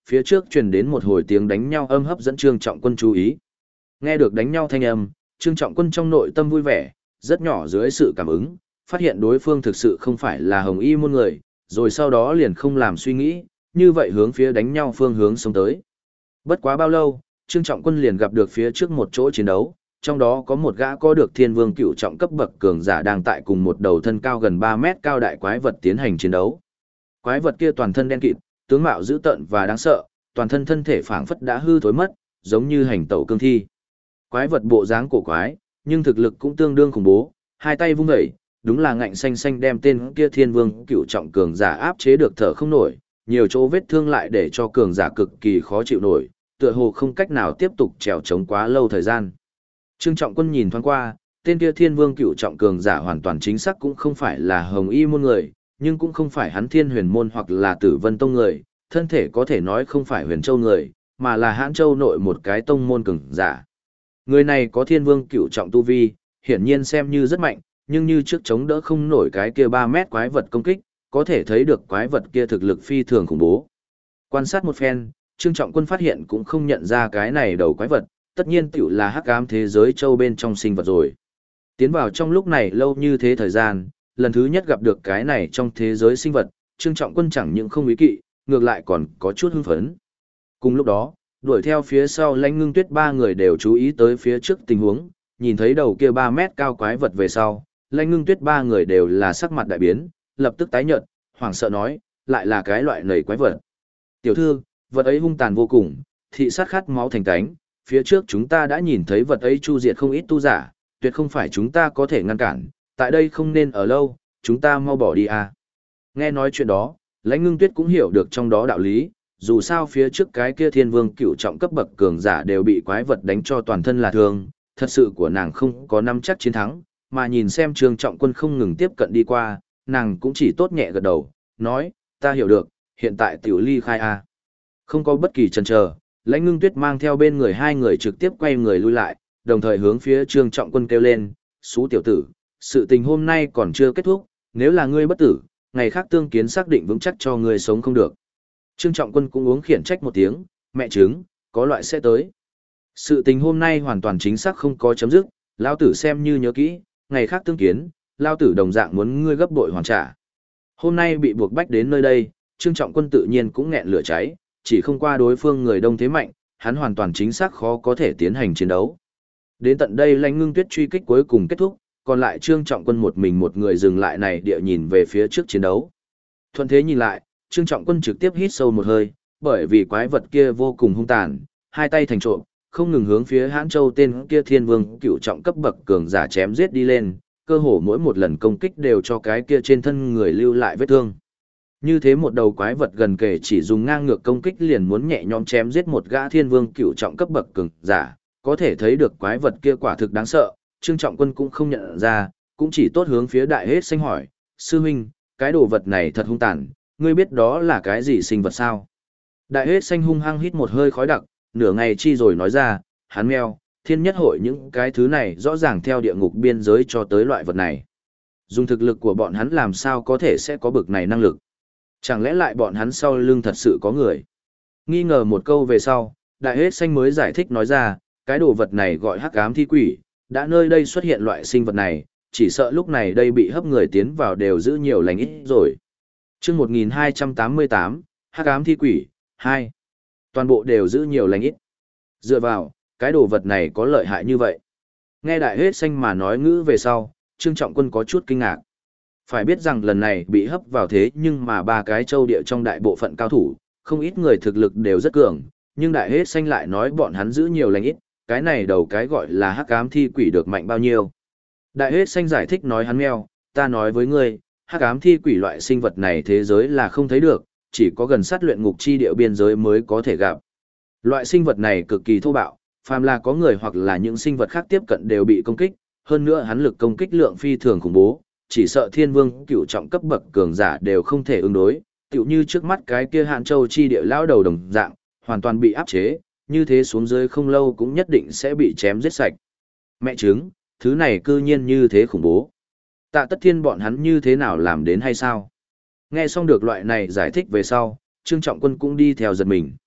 phía trước truyền đến một hồi tiếng đánh nhau âm hấp dẫn Trương Trọng Quân chú ý. Nghe được đánh nhau thanh âm, Trương Trọng Quân trong nội tâm vui vẻ, rất nhỏ dưới sự cảm ứng, phát hiện đối phương thực sự không phải là Hồng Y môn người, rồi sau đó liền không làm suy nghĩ, như vậy hướng phía đánh nhau phương hướng xông tới. Bất quá bao lâu, Trương Trọng Quân liền gặp được phía trước một chỗ chiến đấu, trong đó có một gã có được thiên vương cựu trọng cấp bậc cường giả đang tại cùng một đầu thân cao gần 3 mét cao đại quái vật tiến hành chiến đấu. Quái vật kia toàn thân đen kịt, tướng mạo dữ tợn và đáng sợ, toàn thân thân thể phảng phất đã hư thối mất, giống như hành tẩu cương thi. Quái vật bộ dáng cổ quái, nhưng thực lực cũng tương đương khủng bố, hai tay vung dậy, đúng là ngạnh xanh xanh đem tên kia thiên vương cựu trọng cường giả áp chế được thở không nổi, nhiều chỗ vết thương lại để cho cường giả cực kỳ khó chịu nổi, tựa hồ không cách nào tiếp tục trèo chống quá lâu thời gian. Trương Trọng Quân nhìn thoáng qua, tên kia thiên vương cựu trọng cường giả hoàn toàn chính xác cũng không phải là Hồng Y môn người, nhưng cũng không phải hắn Thiên Huyền môn hoặc là Tử Vân tông người, thân thể có thể nói không phải Huyền Châu người, mà là Hãn Châu nội một cái tông môn cường giả. Người này có thiên vương cựu trọng tu vi, hiển nhiên xem như rất mạnh, nhưng như trước chống đỡ không nổi cái kia 3 mét quái vật công kích, có thể thấy được quái vật kia thực lực phi thường khủng bố. Quan sát một phen, Trương Trọng Quân phát hiện cũng không nhận ra cái này đầu quái vật, tất nhiên tiểu là hắc ám thế giới châu bên trong sinh vật rồi. Tiến vào trong lúc này lâu như thế thời gian, lần thứ nhất gặp được cái này trong thế giới sinh vật, Trương Trọng Quân chẳng những không ý kỵ, ngược lại còn có chút hưng phấn. Cùng lúc đó, đuổi theo phía sau Lãnh Ngưng Tuyết ba người đều chú ý tới phía trước tình huống, nhìn thấy đầu kia 3 mét cao quái vật về sau, Lãnh Ngưng Tuyết ba người đều là sắc mặt đại biến, lập tức tái nhợt, hoảng sợ nói, lại là cái loại nầy quái vật. Tiểu thư, vật ấy hung tàn vô cùng, thị sát khát máu thành cánh, phía trước chúng ta đã nhìn thấy vật ấy chu diệt không ít tu giả, tuyệt không phải chúng ta có thể ngăn cản, tại đây không nên ở lâu, chúng ta mau bỏ đi à. Nghe nói chuyện đó, Lãnh Ngưng Tuyết cũng hiểu được trong đó đạo lý, dù sao phía trước cái kia thiên vương cựu trọng cấp bậc cường giả đều bị quái vật đánh cho toàn thân là thương, thật sự của nàng không có nắm chắc chiến thắng, mà nhìn xem Trương Trọng Quân không ngừng tiếp cận đi qua, nàng cũng chỉ tốt nhẹ gật đầu, nói, ta hiểu được, hiện tại tiểu ly khai a. Không có bất kỳ chần chờ, Lãnh Ngưng Tuyết mang theo bên người hai người trực tiếp quay người lui lại, đồng thời hướng phía Trương Trọng Quân kêu lên, "Sú tiểu tử, sự tình hôm nay còn chưa kết thúc, nếu là ngươi bất tử, ngày khác tương kiến xác định vững chắc cho ngươi sống không được." Trương Trọng Quân cũng uống khiển trách một tiếng, "Mẹ chứng, có loại sẽ tới. Sự tình hôm nay hoàn toàn chính xác không có chấm dứt, lão tử xem như nhớ kỹ, ngày khác tương kiến, lão tử đồng dạng muốn ngươi gấp bội hoàn trả." Hôm nay bị buộc bách đến nơi đây, Trương Trọng Quân tự nhiên cũng nghẹn lửa cháy, chỉ không qua đối phương người đông thế mạnh, hắn hoàn toàn chính xác khó có thể tiến hành chiến đấu. Đến tận đây Lãnh Ngưng Tuyết truy kích cuối cùng kết thúc, còn lại Trương Trọng Quân một mình một người dừng lại này địa nhìn về phía trước chiến đấu. Thuận thế nhìn lại, Trương Trọng Quân trực tiếp hít sâu một hơi, bởi vì quái vật kia vô cùng hung tàn, hai tay thành trộm, không ngừng hướng phía Hãn Châu tên kia thiên vương cựu trọng cấp bậc cường giả chém giết đi lên, cơ hồ mỗi một lần công kích đều cho cái kia trên thân người lưu lại vết thương. Như thế một đầu quái vật gần kể chỉ dùng ngang ngược công kích liền muốn nhẹ nhõm chém giết một gã thiên vương cựu trọng cấp bậc cường giả, có thể thấy được quái vật kia quả thực đáng sợ, Trương Trọng Quân cũng không nhận ra, cũng chỉ tốt hướng phía Đại Hết Xanh hỏi, "Sư huynh, cái đồ vật này thật hung tàn, ngươi biết đó là cái gì sinh vật sao?" Đại Hết Xanh hung hăng hít một hơi khói đặc, nửa ngày chi rồi nói ra, "Hắn mèo, thiên nhất hội những cái thứ này rõ ràng theo địa ngục biên giới cho tới loại vật này. Dùng thực lực của bọn hắn làm sao có thể sẽ có bực này năng lực? Chẳng lẽ lại bọn hắn sau lưng thật sự có người?" Nghi ngờ một câu về sau, Đại Hết Xanh mới giải thích nói ra, cái đồ vật này gọi hắc ám thi quỷ, đã nơi đây xuất hiện loại sinh vật này, chỉ sợ lúc này đây bị hấp người tiến vào đều giữ nhiều lành ít rồi. Chương 1288, hắc ám thi quỷ 2. Toàn bộ đều giữ nhiều lành ít. Dựa vào, cái đồ vật này có lợi hại như vậy. Nghe Đại Hết Xanh mà nói ngữ về sau, Trương Trọng Quân có chút kinh ngạc. Phải biết rằng lần này bị hấp vào thế nhưng mà ba cái châu địa trong đại bộ phận cao thủ, không ít người thực lực đều rất cường, nhưng Đại Hết Xanh lại nói bọn hắn giữ nhiều lành ít, cái này đầu cái gọi là hắc ám thi quỷ được mạnh bao nhiêu. Đại Hết Xanh giải thích nói, hắn mèo, ta nói với ngươi, hắc ám thi quỷ loại sinh vật này thế giới là không thấy được, chỉ có gần sát luyện ngục chi địa biên giới mới có thể gặp. Loại sinh vật này cực kỳ thô bạo, phàm là có người hoặc là những sinh vật khác tiếp cận đều bị công kích, hơn nữa hắn lực công kích lượng phi thường khủng bố, chỉ sợ thiên vương cựu trọng cấp bậc cường giả đều không thể ứng đối, tựu như trước mắt cái kia Hãn Châu chi địa lão đầu đồng dạng, hoàn toàn bị áp chế, như thế xuống dưới không lâu cũng nhất định sẽ bị chém giết sạch. Mẹ chứng, thứ này cư nhiên như thế khủng bố. Tạ Tất Thiên bọn hắn như thế nào làm đến hay sao? Nghe xong được loại này giải thích về sau, Trương Trọng Quân cũng đi theo giật mình.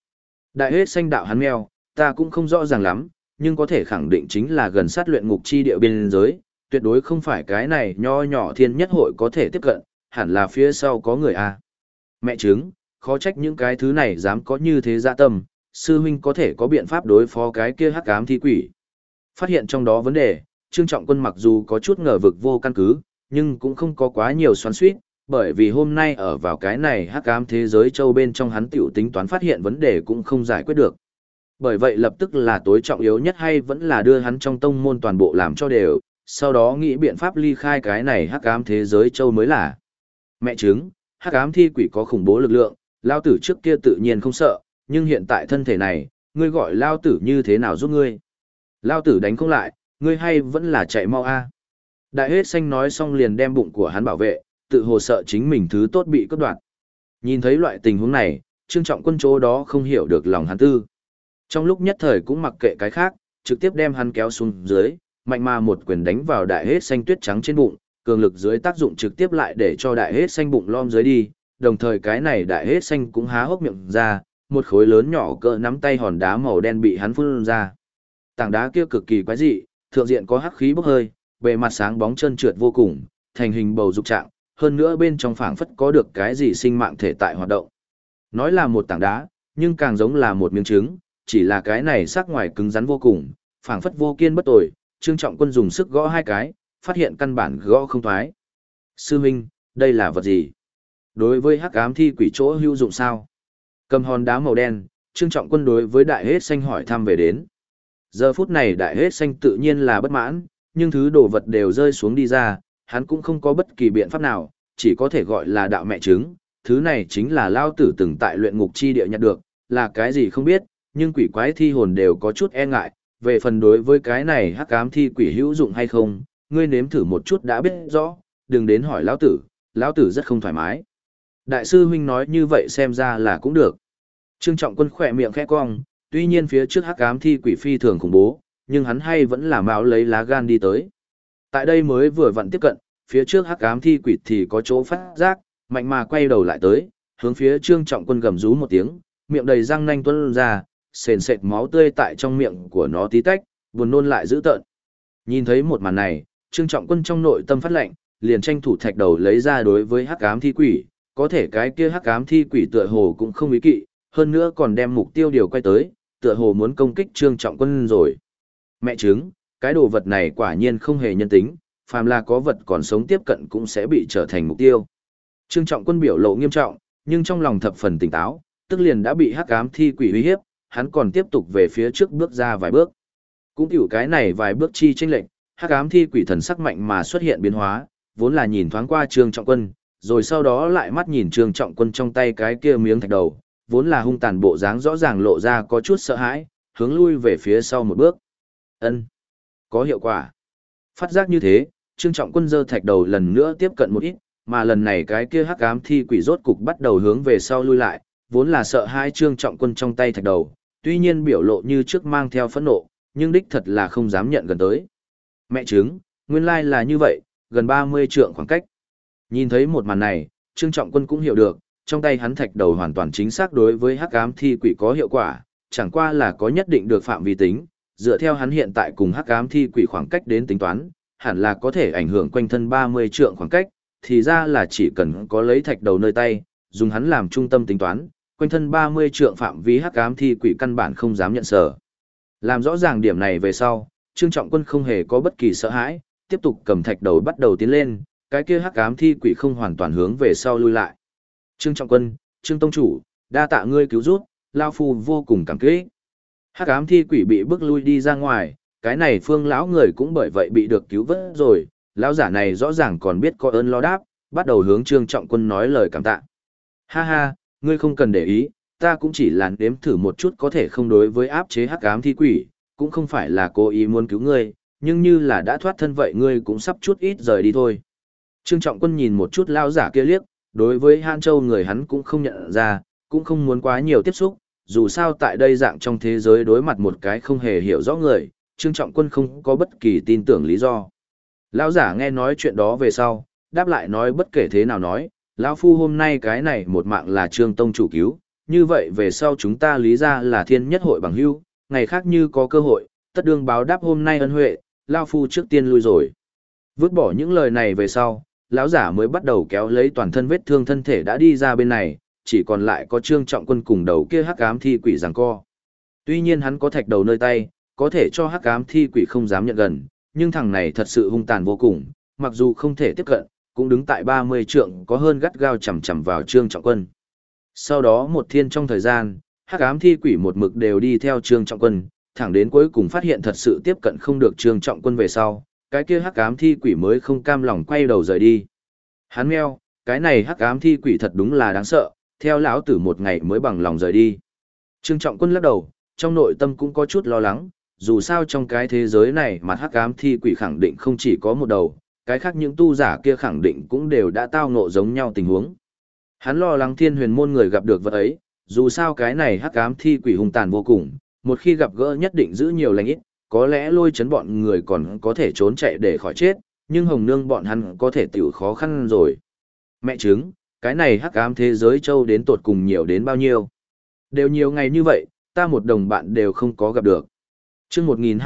Đại hết xanh đạo hắn mèo, ta cũng không rõ ràng lắm, nhưng có thể khẳng định chính là gần sát luyện ngục chi địa biên giới, tuyệt đối không phải cái này nho nhỏ thiên nhất hội có thể tiếp cận, hẳn là phía sau có người a. Mẹ chứng, khó trách những cái thứ này dám có như thế dạ tâm, sư huynh có thể có biện pháp đối phó cái kia hắc ám thi quỷ. Phát hiện trong đó vấn đề, Trương Trọng Quân mặc dù có chút ngờ vực vô căn cứ, nhưng cũng không có quá nhiều xoắn xuýt, bởi vì hôm nay ở vào cái này hắc ám thế giới châu bên trong hắn tiểu tính toán phát hiện vấn đề cũng không giải quyết được. Bởi vậy lập tức là tối trọng yếu nhất hay vẫn là đưa hắn trong tông môn toàn bộ làm cho đều, sau đó nghĩ biện pháp ly khai cái này hắc ám thế giới châu mới là. Mẹ chứng, hắc ám thi quỷ có khủng bố lực lượng, lao tử trước kia tự nhiên không sợ, nhưng hiện tại thân thể này, ngươi gọi lao tử như thế nào giúp ngươi? Lao tử đánh không lại, ngươi hay vẫn là chạy mau a. Đại hết xanh nói xong liền đem bụng của hắn bảo vệ, tự hồ sợ chính mình thứ tốt bị cướp đoạt. Nhìn thấy loại tình huống này, Trương Trọng Quân chỗ đó không hiểu được lòng hắn tư. Trong lúc nhất thời cũng mặc kệ cái khác, trực tiếp đem hắn kéo xuống dưới, mạnh mà một quyền đánh vào đại hết xanh tuyết trắng trên bụng, cường lực dưới tác dụng trực tiếp lại để cho đại hết xanh bụng lom dưới đi, đồng thời cái này đại hết xanh cũng há hốc miệng ra, một khối lớn nhỏ cỡ nắm tay hòn đá màu đen bị hắn phun ra. Tảng đá kia cực kỳ quái dị, thượng diện có hắc khí bốc hơi, bề mặt sáng bóng trơn trượt vô cùng, thành hình bầu dục trạng, hơn nữa bên trong phảng phất có được cái gì sinh mạng thể tại hoạt động. Nói là một tảng đá, nhưng càng giống là một miếng trứng, chỉ là cái này sắc ngoài cứng rắn vô cùng, phảng phất vô kiên bất tồi. Trương Trọng Quân dùng sức gõ hai cái, phát hiện căn bản gõ không thoái. Sư huynh, đây là vật gì? Đối với hắc ám thi quỷ chỗ hữu dụng sao? Cầm hòn đá màu đen, Trương Trọng Quân đối với đại hết xanh hỏi thăm về đến. Giờ phút này đại hết xanh tự nhiên là bất mãn, nhưng thứ đồ vật đều rơi xuống đi ra, hắn cũng không có bất kỳ biện pháp nào, chỉ có thể gọi là đạo mẹ trứng. Thứ này chính là lao tử từng tại luyện ngục chi địa nhặt được, là cái gì không biết, nhưng quỷ quái thi hồn đều có chút e ngại. Về phần đối với cái này hắc ám thi quỷ hữu dụng hay không, ngươi nếm thử một chút đã biết rõ, đừng đến hỏi lão tử rất không thoải mái. Đại sư huynh nói như vậy xem ra là cũng được. Trương Trọng Quân khỏe miệng khẽ cong, tuy nhiên phía trước hắc ám thi quỷ phi thường khủng bố, nhưng hắn hay vẫn là máu lấy lá gan đi tới. Tại đây mới vừa vặn tiếp cận, phía trước hắc ám thi quỷ thì có chỗ phát giác, mạnh mà quay đầu lại tới, hướng phía Trương Trọng Quân gầm rú một tiếng, miệng đầy răng nanh tuôn ra, sền sệt máu tươi tại trong miệng của nó tí tách, buồn nôn lại dữ tợn. Nhìn thấy một màn này, Trương Trọng Quân trong nội tâm phát lệnh, liền tranh thủ thạch đầu lấy ra đối với hắc ám thi quỷ, có thể cái kia hắc ám thi quỷ tựa hồ cũng không ý kỵ, hơn nữa còn đem mục tiêu điều quay tới, tựa hồ muốn công kích Trương Trọng Quân rồi. Mẹ chứng, cái đồ vật này quả nhiên không hề nhân tính, phàm là có vật còn sống tiếp cận cũng sẽ bị trở thành mục tiêu. Trương Trọng Quân biểu lộ nghiêm trọng, nhưng trong lòng thập phần tỉnh táo, tức liền đã bị hắc ám thi quỷ uy hiếp, hắn còn tiếp tục về phía trước bước ra vài bước. Cũng tiểu cái này vài bước chi chênh lệnh, hắc ám thi quỷ thần sắc mạnh mà xuất hiện biến hóa, vốn là nhìn thoáng qua Trương Trọng Quân, rồi sau đó lại mắt nhìn Trương Trọng Quân trong tay cái kia miếng thạch đầu, vốn là hung tàn bộ dáng rõ ràng lộ ra có chút sợ hãi, hướng lui về phía sau một bước. Ân, có hiệu quả. Phát giác như thế, Trương Trọng Quân giơ thạch đầu lần nữa tiếp cận một ít, mà lần này cái kia hắc ám thi quỷ rốt cục bắt đầu hướng về sau lui lại, vốn là sợ hai Trương Trọng Quân trong tay thạch đầu, tuy nhiên biểu lộ như trước mang theo phẫn nộ, nhưng đích thật là không dám nhận gần tới. Mẹ chứng, nguyên lai là như vậy, gần 30 trượng khoảng cách. Nhìn thấy một màn này, Trương Trọng Quân cũng hiểu được, trong tay hắn thạch đầu hoàn toàn chính xác đối với hắc ám thi quỷ có hiệu quả, chẳng qua là có nhất định được phạm vi tính, dựa theo hắn hiện tại cùng hắc ám thi quỷ khoảng cách đến tính toán, hẳn là có thể ảnh hưởng quanh thân 30 trượng khoảng cách, thì ra là chỉ cần có lấy thạch đầu nơi tay, dùng hắn làm trung tâm tính toán, quanh thân 30 trượng phạm vi hắc ám thi quỷ căn bản không dám nhận sở. Làm rõ ràng điểm này về sau, Trương Trọng Quân không hề có bất kỳ sợ hãi, tiếp tục cầm thạch đầu bắt đầu tiến lên, cái kia hắc ám thi quỷ không hoàn toàn hướng về sau lui lại. Trương Trọng Quân, Trương Tông Chủ, đa tạ ngươi cứu giúp, lao phu vô cùng cảm kích. Hắc ám thi quỷ bị bước lui đi ra ngoài, cái này Phương lão người cũng bởi vậy bị được cứu vớt rồi, lão giả này rõ ràng còn biết có ơn lo đáp, bắt đầu hướng Trương Trọng Quân nói lời cảm tạ. Ha ha, ngươi không cần để ý, ta cũng chỉ là nếm thử một chút có thể không đối với áp chế hắc ám thi quỷ, cũng không phải là cố ý muốn cứu ngươi, nhưng như là đã thoát thân vậy ngươi cũng sắp chút ít rời đi thôi. Trương Trọng Quân nhìn một chút lão giả kia liếc, đối với Hàn Châu người hắn cũng không nhận ra, cũng không muốn quá nhiều tiếp xúc, dù sao tại đây dạng trong thế giới đối mặt một cái không hề hiểu rõ người, Trương Trọng Quân không có bất kỳ tin tưởng lý do. Lão giả nghe nói chuyện đó về sau, đáp lại nói bất kể thế nào nói, lão phu hôm nay cái này một mạng là Trương Tông chủ cứu, như vậy về sau chúng ta lý ra là thiên nhất hội bằng hữu, ngày khác như có cơ hội, tất đương báo đáp hôm nay ân huệ, lao phu trước tiên lui rồi. Vứt bỏ những lời này về sau, lão giả mới bắt đầu kéo lấy toàn thân vết thương thân thể đã đi ra bên này, chỉ còn lại có Trương Trọng Quân cùng đầu kia hắc ám thi quỷ giằng co. Tuy nhiên hắn có thạch đầu nơi tay, có thể cho hắc ám thi quỷ không dám nhận gần, nhưng thằng này thật sự hung tàn vô cùng, mặc dù không thể tiếp cận, cũng đứng tại 30 trượng có hơn gắt gao chầm chầm vào Trương Trọng Quân. Sau đó một thiên trong thời gian, hắc ám thi quỷ một mực đều đi theo Trương Trọng Quân, thẳng đến cuối cùng phát hiện thật sự tiếp cận không được Trương Trọng Quân về sau, cái kia hắc ám thi quỷ mới không cam lòng quay đầu rời đi. Hắn meo, cái này hắc ám thi quỷ thật đúng là đáng sợ, theo lão tử một ngày mới bằng lòng rời đi. Trương Trọng Quân lắc đầu, trong nội tâm cũng có chút lo lắng, dù sao trong cái thế giới này mặt hắc ám thi quỷ khẳng định không chỉ có một đầu, cái khác những tu giả kia khẳng định cũng đều đã tao ngộ giống nhau tình huống. Hắn lo lắng Thiên Huyền môn người gặp được vật ấy, dù sao cái này hắc ám thi quỷ hung tàn vô cùng, một khi gặp gỡ nhất định giữ nhiều lành ít, có lẽ lôi chấn bọn người còn có thể trốn chạy để khỏi chết, nhưng Hồng Nương bọn hắn có thể tiểu khó khăn rồi. Mẹ chứng, cái này hắc ám thế giới châu đến tột cùng nhiều đến bao nhiêu? Đều nhiều ngày như vậy, ta một đồng bạn đều không có gặp được. Chương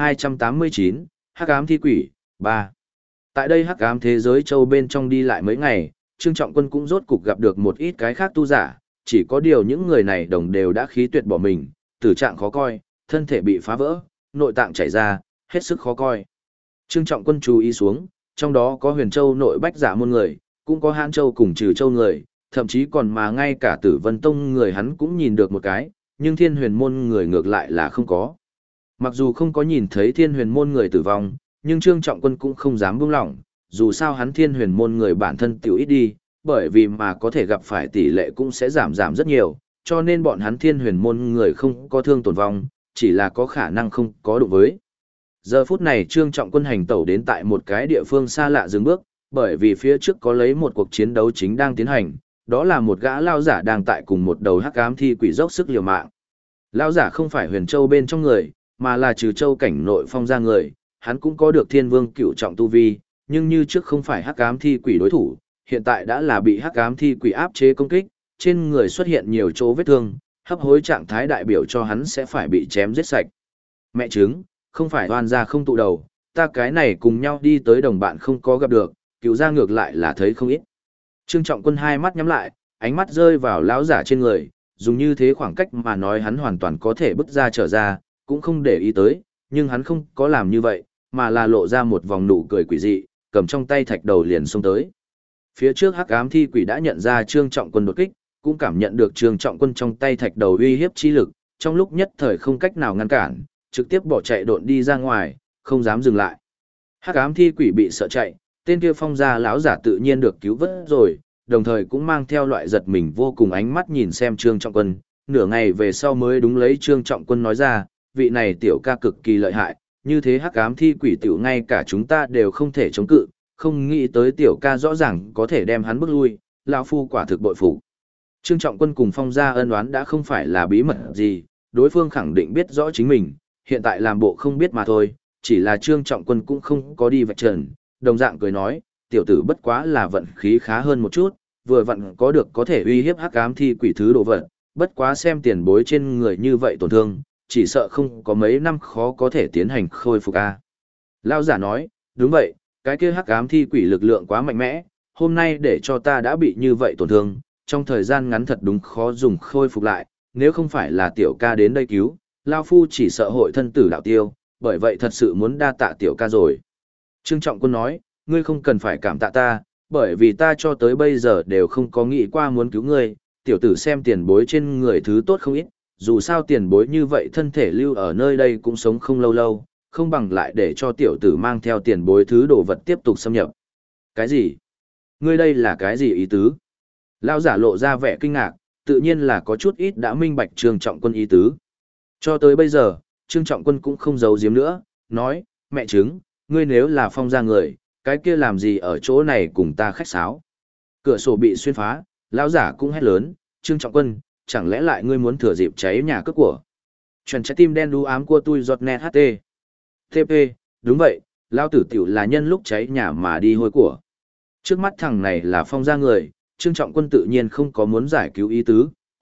1289, hắc ám thi quỷ 3. Tại đây hắc ám thế giới châu bên trong đi lại mấy ngày, Trương Trọng Quân cũng rốt cục gặp được một ít cái khác tu giả, chỉ có điều những người này đồng đều đã khí tuyệt bỏ mình, tử trạng khó coi, thân thể bị phá vỡ, nội tạng chảy ra, hết sức khó coi. Trương Trọng Quân chú ý xuống, trong đó có Huyền Châu nội bách giả môn người, cũng có Hán Châu cùng Trừ Châu người, thậm chí còn mà ngay cả Tử Vân Tông người hắn cũng nhìn được một cái, nhưng Thiên Huyền môn người ngược lại là không có. Mặc dù không có nhìn thấy Thiên Huyền môn người tử vong, nhưng Trương Trọng Quân cũng không dám buông lỏng, dù sao hắn Thiên Huyền môn người bản thân tiểu ít đi, bởi vì mà có thể gặp phải tỷ lệ cũng sẽ giảm rất nhiều, cho nên bọn hắn Thiên Huyền môn người không có thương tổn vong, chỉ là có khả năng không có đụng với. Giờ phút này Trương Trọng Quân hành tẩu đến tại một cái địa phương xa lạ dừng bước, bởi vì phía trước có lấy một cuộc chiến đấu chính đang tiến hành, đó là một gã lao giả đang tại cùng một đầu hắc ám thi quỷ dốc sức liều mạng. Lao giả không phải Huyền Châu bên trong người, mà là Trừ Châu cảnh nội phong ra người, hắn cũng có được Thiên Vương cửu trọng tu vi, nhưng như trước không phải hắc ám thi quỷ đối thủ, hiện tại đã là bị hắc ám thi quỷ áp chế công kích, trên người xuất hiện nhiều chỗ vết thương, hấp hối trạng thái đại biểu cho hắn sẽ phải bị chém giết sạch. Mẹ chứng, không phải oan gia không tụ đầu, ta cái này cùng nhau đi tới đồng bạn không có gặp được, cứu ra ngược lại là thấy không ít. Trương Trọng Quân hai mắt nhắm lại, ánh mắt rơi vào lão giả trên người, dùng như thế khoảng cách mà nói hắn hoàn toàn có thể bứt ra trở ra, cũng không để ý tới, nhưng hắn không có làm như vậy, mà là lộ ra một vòng nụ cười quỷ dị, cầm trong tay thạch đầu liền xông tới. Phía trước hắc ám thi quỷ đã nhận ra Trương Trọng Quân đột kích, cũng cảm nhận được Trương Trọng Quân trong tay thạch đầu uy hiếp chi lực, trong lúc nhất thời không cách nào ngăn cản, trực tiếp bỏ chạy độn đi ra ngoài, không dám dừng lại. Hắc ám thi quỷ bị sợ chạy, tên kia phong gia lão giả tự nhiên được cứu vớt rồi, đồng thời cũng mang theo loại giật mình vô cùng ánh mắt nhìn xem Trương Trọng Quân, nửa ngày về sau mới đúng lấy Trương Trọng Quân nói ra, vị này tiểu ca cực kỳ lợi hại, như thế hắc ám thi quỷ tiểu ngay cả chúng ta đều không thể chống cự, không nghĩ tới tiểu ca rõ ràng có thể đem hắn bước lui, lão phu quả thực bội phục. Trương Trọng Quân cùng phong gia ân oán đã không phải là bí mật gì, đối phương khẳng định biết rõ chính mình, hiện tại làm bộ không biết mà thôi, chỉ là Trương Trọng Quân cũng không có đi vạch trần, đồng dạng cười nói, tiểu tử bất quá là vận khí khá hơn một chút, vừa vặn có được có thể uy hiếp hắc ám thi quỷ thứ đồ vật, bất quá xem tiền bối trên người như vậy tổn thương, chỉ sợ không có mấy năm khó có thể tiến hành khôi phục a. Lão giả nói, đúng vậy, cái kia hắc ám thi quỷ lực lượng quá mạnh mẽ, hôm nay để cho ta đã bị như vậy tổn thương, trong thời gian ngắn thật đúng khó dùng khôi phục lại, nếu không phải là tiểu ca đến đây cứu, Lao Phu chỉ sợ hội thân tử đạo tiêu, bởi vậy thật sự muốn đa tạ tiểu ca rồi. Trương Trọng Quân nói, ngươi không cần phải cảm tạ ta, bởi vì ta cho tới bây giờ đều không có nghĩ qua muốn cứu ngươi, tiểu tử xem tiền bối trên người thứ tốt không ít, dù sao tiền bối như vậy thân thể lưu ở nơi đây cũng sống không lâu lâu, không bằng lại để cho tiểu tử mang theo tiền bối thứ đồ vật tiếp tục xâm nhập. Cái gì? Ngươi đây là cái gì ý tứ? Lão giả lộ ra vẻ kinh ngạc, tự nhiên là có chút ít đã minh bạch Trương Trọng Quân ý tứ. Cho tới bây giờ, Trương Trọng Quân cũng không giấu giếm nữa, nói, mẹ chứng, ngươi nếu là phong gia người, cái kia làm gì ở chỗ này cùng ta khách sáo. Cửa sổ bị xuyên phá, lão giả cũng hét lớn, Trương Trọng Quân, chẳng lẽ lại ngươi muốn thừa dịp cháy nhà cướp của. Chuẩn trái tim đen đu ám của tôi giọt nét HT. TP, đúng vậy, lão tử tiểu là nhân lúc cháy nhà mà đi hôi của. Trước mắt thằng này là phong gia người, Trương Trọng Quân tự nhiên không có muốn giải cứu ý tứ,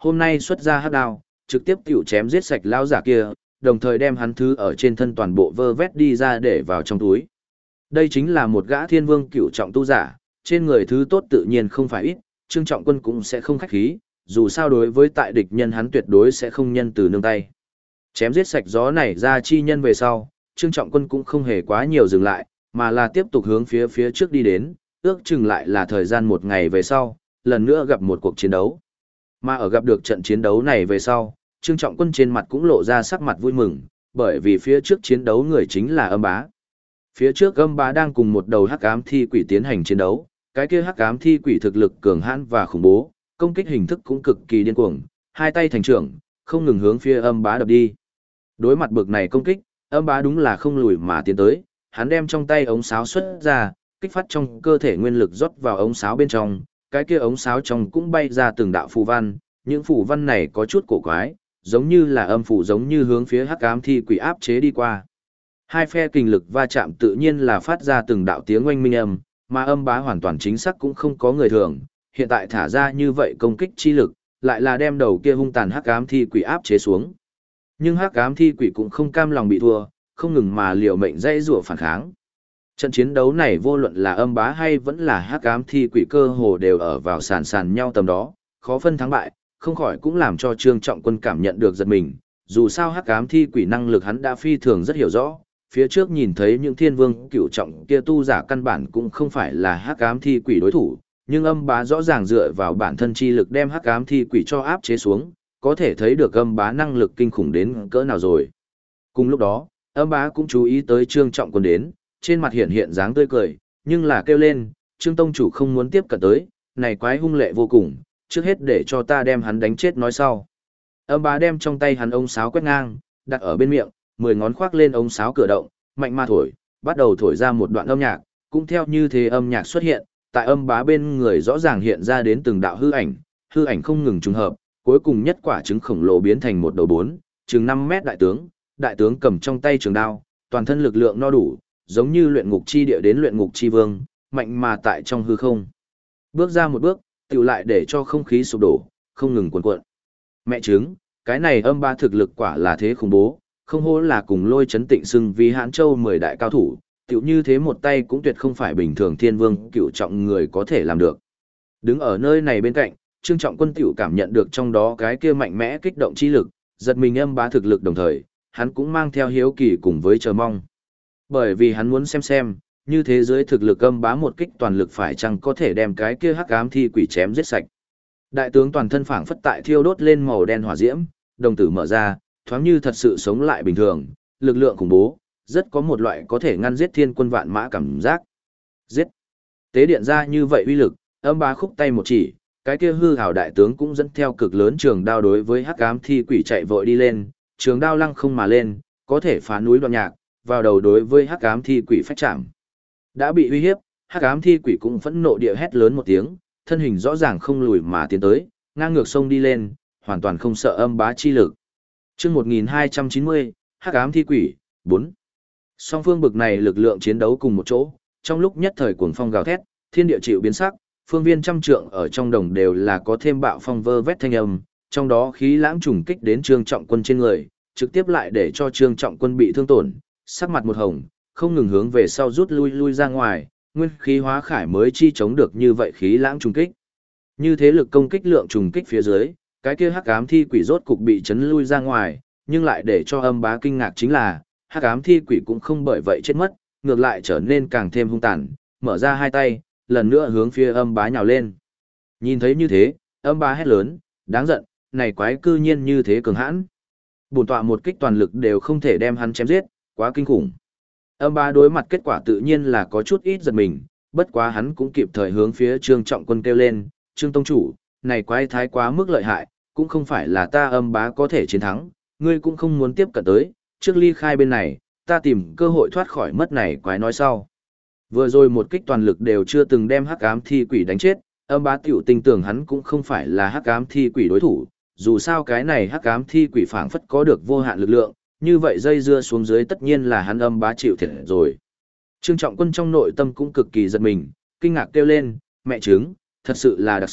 hôm nay xuất ra hắc đao, trực tiếp tiểu chém giết sạch lão giả kia, đồng thời đem hắn thứ ở trên thân toàn bộ vơ vét đi ra để vào trong túi. Đây chính là một gã thiên vương cửu trọng tu giả, trên người thứ tốt tự nhiên không phải ít, Trương Trọng Quân cũng sẽ không khách khí, dù sao đối với tại địch nhân hắn tuyệt đối sẽ không nhân từ nương tay. Chém giết sạch gió này ra chi nhân về sau, Trương Trọng Quân cũng không hề quá nhiều dừng lại, mà là tiếp tục hướng phía trước đi đến, ước chừng lại là thời gian một ngày về sau, lần nữa gặp một cuộc chiến đấu. Mà ở gặp được trận chiến đấu này về sau, Trương Trọng Quân trên mặt cũng lộ ra sắc mặt vui mừng, bởi vì phía trước chiến đấu người chính là Âm Bá. Phía trước Âm Bá đang cùng một đầu hắc ám thi quỷ tiến hành chiến đấu, cái kia hắc ám thi quỷ thực lực cường hãn và khủng bố, công kích hình thức cũng cực kỳ điên cuồng, hai tay thành trưởng, không ngừng hướng phía Âm Bá đập đi. Đối mặt bực này công kích, Âm Bá đúng là không lùi mà tiến tới, hắn đem trong tay ống sáo xuất ra, kích phát trong cơ thể nguyên lực rót vào ống sáo bên trong, cái kia ống sáo trong cũng bay ra từng đạo phù văn, những phù văn này có chút cổ quái, giống như là âm phù giống như hướng phía hắc ám thi quỷ áp chế đi qua. Hai phe kình lực va chạm tự nhiên là phát ra từng đạo tiếng oanh minh âm, mà Âm Bá hoàn toàn chính xác cũng không có người thường, hiện tại thả ra như vậy công kích chi lực, lại là đem đầu kia hung tàn hắc ám thi quỷ áp chế xuống. Nhưng hắc ám thi quỷ cũng không cam lòng bị thua, không ngừng mà liều mệnh dãy rủa phản kháng. Trận chiến đấu này vô luận là Âm Bá hay vẫn là hắc ám thi quỷ cơ hồ đều ở vào sàn nhau tầm đó, khó phân thắng bại, không khỏi cũng làm cho Trương Trọng Quân cảm nhận được giật mình, dù sao hắc ám thi quỷ năng lực hắn đã phi thường rất hiểu rõ, phía trước nhìn thấy những thiên vương cửu trọng kia tu giả căn bản cũng không phải là hắc ám thi quỷ đối thủ, nhưng Âm Bá rõ ràng dựa vào bản thân chi lực đem hắc ám thi quỷ cho áp chế xuống, có thể thấy được Âm Bá năng lực kinh khủng đến cỡ nào rồi. Cùng lúc đó, Âm Bá cũng chú ý tới Trương Trọng Quân đến, trên mặt hiện dáng tươi cười, nhưng là kêu lên, Trương Tông Chủ không muốn tiếp cận tới, này quái hung lệ vô cùng, trước hết để cho ta đem hắn đánh chết nói sau. Âm Bá đem trong tay hắn ống sáo quét ngang, đặt ở bên miệng, 10 ngón khoác lên ống sáo cửa động, mạnh mà thổi, bắt đầu thổi ra một đoạn âm nhạc, cũng theo như thế âm nhạc xuất hiện, tại Âm Bá bên người rõ ràng hiện ra đến từng đạo hư ảnh không ngừng trùng hợp, cuối cùng nhất quả trứng khổng lồ biến thành một đầu 4, chừng 5 mét đại tướng cầm trong tay trường đao, toàn thân lực lượng no đủ, giống như luyện ngục chi địa đến luyện ngục chi vương, mạnh mà tại trong hư không. Bước ra một bước, tiểu lại để cho không khí sụp đổ, không ngừng cuộn cuộn. Mẹ chứng, cái này Âm Bá thực lực quả là thế khủng bố, không hổ là cùng Lôi Chấn Tịnh xưng vì Hãn Châu 10 đại cao thủ, tiểu như thế một tay cũng tuyệt không phải bình thường thiên vương cựu trọng người có thể làm được. Đứng ở nơi này bên cạnh, Trương Trọng Quân tiểu cảm nhận được trong đó cái kia mạnh mẽ kích động chi lực, giật mình Âm Bá thực lực đồng thời, hắn cũng mang theo hiếu kỳ cùng với chờ mong. Bởi vì hắn muốn xem, như thế giới thực lực Âm Bá một kích toàn lực phải chăng có thể đem cái kia hắc ám thi quỷ chém giết sạch. Đại tướng toàn thân phảng phất tại thiêu đốt lên màu đen hỏa diễm, đồng tử mở ra, thoáng như thật sự sống lại bình thường, lực lượng khủng bố, rất có một loại có thể ngăn giết thiên quân vạn mã cảm giác. Giết! Tế điện ra như vậy uy lực, Âm Bá khúc tay một chỉ, cái kia hư hào đại tướng cũng dẫn theo cực lớn trường đao đối với hắc ám thi quỷ chạy vội đi lên, trường đao lăng không mà lên, có thể phá núi đoạn nhạc, vào đầu đối với hắc ám thi quỷ phách chạm. Đã bị uy hiếp, hắc ám thi quỷ cũng phẫn nộ địa hét lớn một tiếng, thân hình rõ ràng không lùi mà tiến tới, ngang ngược sông đi lên, hoàn toàn không sợ Âm Bá chi lực. Chương 1290, hắc ám thi quỷ 4. Song phương bực này lực lượng chiến đấu cùng một chỗ, trong lúc nhất thời cuồng phong gào thét, thiên địa chịu biến sắc, phương viên trăm trượng ở trong đồng đều là có thêm bạo phong vơ vét thanh âm, trong đó khí lãng trùng kích đến Trương Trọng Quân trên người, trực tiếp lại để cho Trương Trọng Quân bị thương tổn, sắc mặt một hồng, không ngừng hướng về sau rút lui ra ngoài, nguyên khí hóa khải mới chi chống được như vậy khí lãng trùng kích. Như thế lực công kích lượng trùng kích phía dưới, cái kia hắc ám thi quỷ rốt cục bị chấn lui ra ngoài, nhưng lại để cho Âm Bá kinh ngạc chính là, hắc ám thi quỷ cũng không bởi vậy chết mất, ngược lại trở nên càng thêm hung tàn, mở ra hai tay, lần nữa hướng phía Âm Bá nhào lên. Nhìn thấy như thế, Âm Bá hét lớn, đáng giận, này quái cư nhiên như thế cường hãn. Bổn tọa một kích toàn lực đều không thể đem hắn chém giết, quá kinh khủng. Âm Bá đối mặt kết quả tự nhiên là có chút ít giật mình, bất quá hắn cũng kịp thời hướng phía Trương Trọng Quân kêu lên, Trương Tông Chủ, này quái thái quá mức lợi hại, cũng không phải là ta Âm Bá có thể chiến thắng, ngươi cũng không muốn tiếp cận tới, trước ly khai bên này, ta tìm cơ hội thoát khỏi mất này quái nói sau. Vừa rồi một kích toàn lực đều chưa từng đem hắc ám thi quỷ đánh chết, Âm Bá tiểu tin tưởng hắn cũng không phải là hắc ám thi quỷ đối thủ, dù sao cái này hắc ám thi quỷ phảng phất có được vô hạn lực lượng, như vậy dây dưa xuống dưới tất nhiên là hắn Âm Bá chịu thiệt rồi. Trương Trọng Quân trong nội tâm cũng cực kỳ giật mình, kinh ngạc kêu lên, mẹ chứng, thật sự là đặc sắc,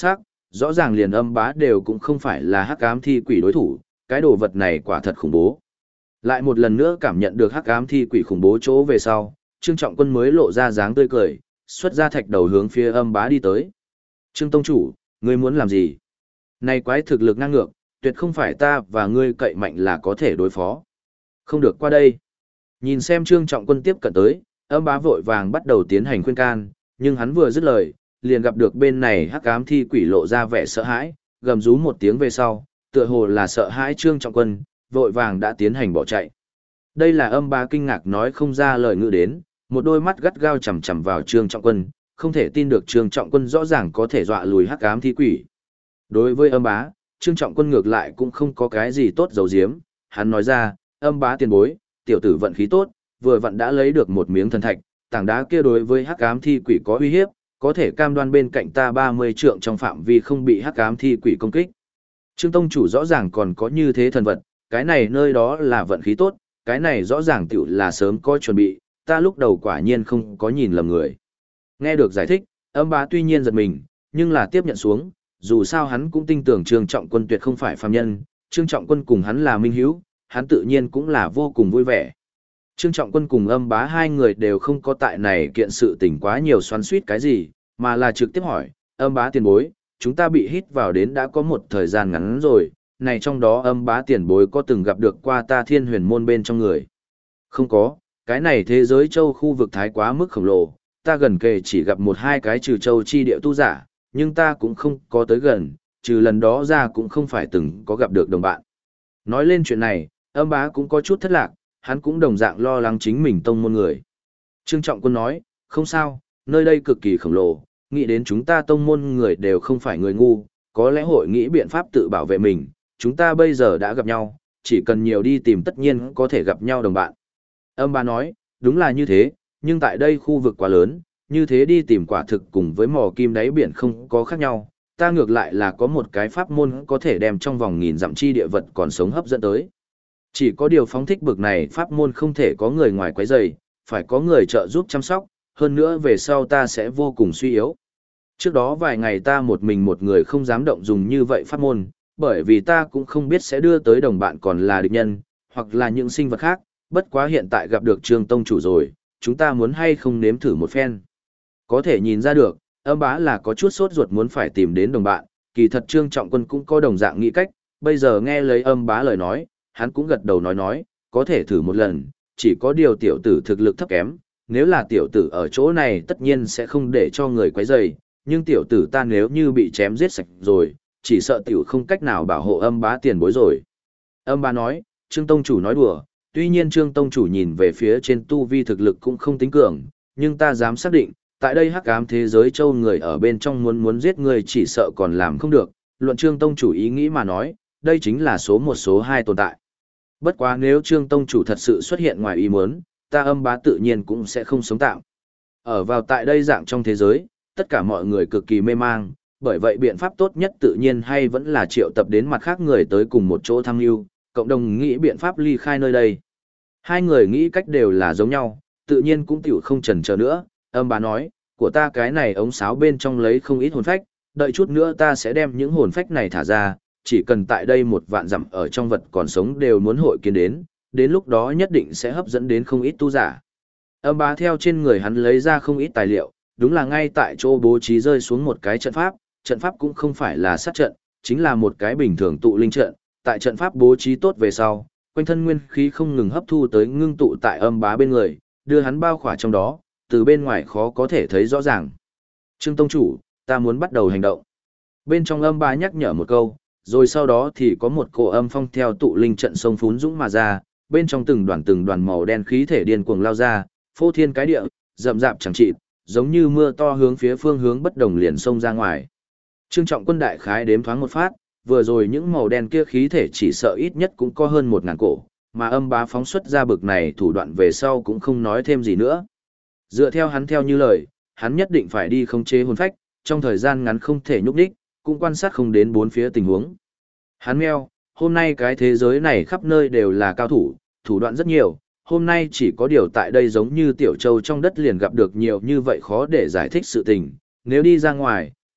rõ ràng liền âm bá đều cũng không phải là hắc ám thi quỷ đối thủ, cái đồ vật này quả thật khủng bố. Lại một lần nữa cảm nhận được hắc ám thi quỷ khủng bố chỗ về sau, Trương Trọng Quân mới lộ ra dáng tươi cười, xuất ra thạch đầu hướng phía âm bá đi tới. Trương Tông Chủ, ngươi muốn làm gì? Này quái thực lực ngang ngược, tuyệt không phải ta và ngươi cậy mạnh là có thể đối phó. Không được qua đây. Nhìn xem Trương Trọng Quân tiếp cận tới, âm bá vội vàng bắt đầu tiến hành khuyên can, nhưng hắn vừa dứt lời, liền gặp được bên này hắc ám thi quỷ lộ ra vẻ sợ hãi, gầm rú một tiếng về sau, tựa hồ là sợ hãi Trương Trọng Quân, vội vàng đã tiến hành bỏ chạy. Đây là âm bá kinh ngạc nói không ra lời ngữ đến, một đôi mắt gắt gao chằm chằm vào Trương Trọng Quân, không thể tin được Trương Trọng Quân rõ ràng có thể dọa lùi hắc ám thi quỷ. Đối với âm bá, Trương Trọng Quân ngược lại cũng không có cái gì tốt giấu giếm, hắn nói ra, âm bá tiền bối, tiểu tử vận khí tốt, vừa vặn đã lấy được một miếng thần thạch, tảng đá kia đối với hắc ám thi quỷ có uy hiếp, có thể cam đoan bên cạnh ta 30 trượng trong phạm vi không bị hắc ám thi quỷ công kích. Trương Tông Chủ rõ ràng còn có như thế thần vật, cái này nơi đó là vận khí tốt, cái này rõ ràng tiểu là sớm có chuẩn bị, ta lúc đầu quả nhiên không có nhìn lầm người. Nghe được giải thích, âm bá tuy nhiên giật mình, nhưng là tiếp nhận xuống, dù sao hắn cũng tin tưởng Trương Trọng Quân tuyệt không phải phàm nhân, Trương Trọng Quân cùng hắn là minh hữu, hắn tự nhiên cũng là vô cùng vui vẻ. Trương Trọng Quân cùng âm bá hai người đều không có tại này kiện sự tình quá nhiều xoắn suýt cái gì, mà là trực tiếp hỏi, âm bá tiền bối, chúng ta bị hít vào đến đã có một thời gian ngắn rồi, này trong đó âm bá tiền bối có từng gặp được qua ta Thiên Huyền môn bên trong người? Không có, cái này thế giới châu khu vực thái quá mức khổng lồ, ta gần kề chỉ gặp một hai cái trừ châu chi địa tu giả, nhưng ta cũng không có tới gần, trừ lần đó ra cũng không phải từng có gặp được đồng bạn. Nói lên chuyện này, âm bá cũng có chút thất lạc, hắn cũng đồng dạng lo lắng chính mình tông môn người. Trương Trọng Quân nói, không sao, nơi đây cực kỳ khổng lồ, nghĩ đến chúng ta tông môn người đều không phải người ngu, có lẽ hội nghĩ biện pháp tự bảo vệ mình, chúng ta bây giờ đã gặp nhau, chỉ cần nhiều đi tìm tất nhiên có thể gặp nhau đồng bạn. Âm bá nói, đúng là như thế, nhưng tại đây khu vực quá lớn, như thế đi tìm quả thực cùng với mò kim đáy biển không có khác nhau, ta ngược lại là có một cái pháp môn có thể đem trong vòng nghìn dặm chi địa vật còn sống hấp dẫn tới. Chỉ có điều phóng thích bực này pháp môn không thể có người ngoài quấy rầy, phải có người trợ giúp chăm sóc, hơn nữa về sau ta sẽ vô cùng suy yếu. Trước đó vài ngày ta một mình một người không dám động dùng như vậy pháp môn, bởi vì ta cũng không biết sẽ đưa tới đồng bạn còn là địch nhân, hoặc là những sinh vật khác, bất quá hiện tại gặp được Trương Tông Chủ rồi, chúng ta muốn hay không nếm thử một phen. Có thể nhìn ra được, âm bá là có chút sốt ruột muốn phải tìm đến đồng bạn, kỳ thật Trương Trọng Quân cũng có đồng dạng nghĩ cách, bây giờ nghe lấy âm bá lời nói, hắn cũng gật đầu nói, có thể thử một lần, chỉ có điều tiểu tử thực lực thấp kém, nếu là tiểu tử ở chỗ này tất nhiên sẽ không để cho người quấy rầy, nhưng tiểu tử ta nếu như bị chém giết sạch rồi, chỉ sợ tiểu không cách nào bảo hộ âm bá tiền bối rồi. Âm bá nói, Trương Tông Chủ nói đùa, tuy nhiên Trương Tông Chủ nhìn về phía trên tu vi thực lực cũng không tính cường, nhưng ta dám xác định, tại đây hắc ám thế giới châu người ở bên trong muốn giết người chỉ sợ còn làm không được, luận Trương Tông Chủ ý nghĩ mà nói, đây chính là số một số hai tồn tại. Bất quá nếu Trương Tông Chủ thật sự xuất hiện ngoài ý muốn, ta âm bá tự nhiên cũng sẽ không sống tạm. Ở vào tại đây dạng trong thế giới, tất cả mọi người cực kỳ mê mang, bởi vậy biện pháp tốt nhất tự nhiên hay vẫn là triệu tập đến mặt khác người tới cùng một chỗ tham mưu, cộng đồng nghĩ biện pháp ly khai nơi đây. Hai người nghĩ cách đều là giống nhau, tự nhiên cũng tiểu không chần chờ nữa, âm bá nói, của ta cái này ống sáo bên trong lấy không ít hồn phách, đợi chút nữa ta sẽ đem những hồn phách này thả ra, chỉ cần tại đây một vạn dặm ở trong vật còn sống đều muốn hội kiến đến lúc đó nhất định sẽ hấp dẫn đến không ít tu giả. Âm bá theo trên người hắn lấy ra không ít tài liệu, đúng là ngay tại chỗ bố trí rơi xuống một cái trận pháp cũng không phải là sát trận, chính là một cái bình thường tụ linh trận, tại trận pháp bố trí tốt về sau, quanh thân nguyên khí không ngừng hấp thu tới ngưng tụ tại âm bá bên người, đưa hắn bao khỏa trong đó, từ bên ngoài khó có thể thấy rõ ràng. Trương Tông Chủ, ta muốn bắt đầu hành động. Bên trong âm bá nhắc nhở một câu, rồi sau đó thì có một cỗ âm phong theo tụ linh trận sông phún dũng mà ra, bên trong từng đoàn màu đen khí thể điên cuồng lao ra, phô thiên cái địa, rậm rạp chẳng chịt, giống như mưa to hướng phía phương hướng bất đồng liền xông ra ngoài. Trương Trọng Quân đại khái đếm thoáng một phát, vừa rồi những màu đen kia khí thể chỉ sợ ít nhất cũng có hơn 1000 cổ, mà âm bá phóng xuất ra bực này thủ đoạn về sau cũng không nói thêm gì nữa. Dựa theo hắn theo như lời, hắn nhất định phải đi khống chế hồn phách, trong thời gian ngắn không thể nhúc nhích, cũng quan sát không đến bốn phía tình huống. Hắn meo, hôm nay cái thế giới này khắp nơi đều là cao thủ, thủ đoạn rất nhiều, hôm nay chỉ có điều tại đây giống như tiểu châu trong đất liền gặp được nhiều như vậy khó để giải thích sự tình, nếu đi ra ngoài,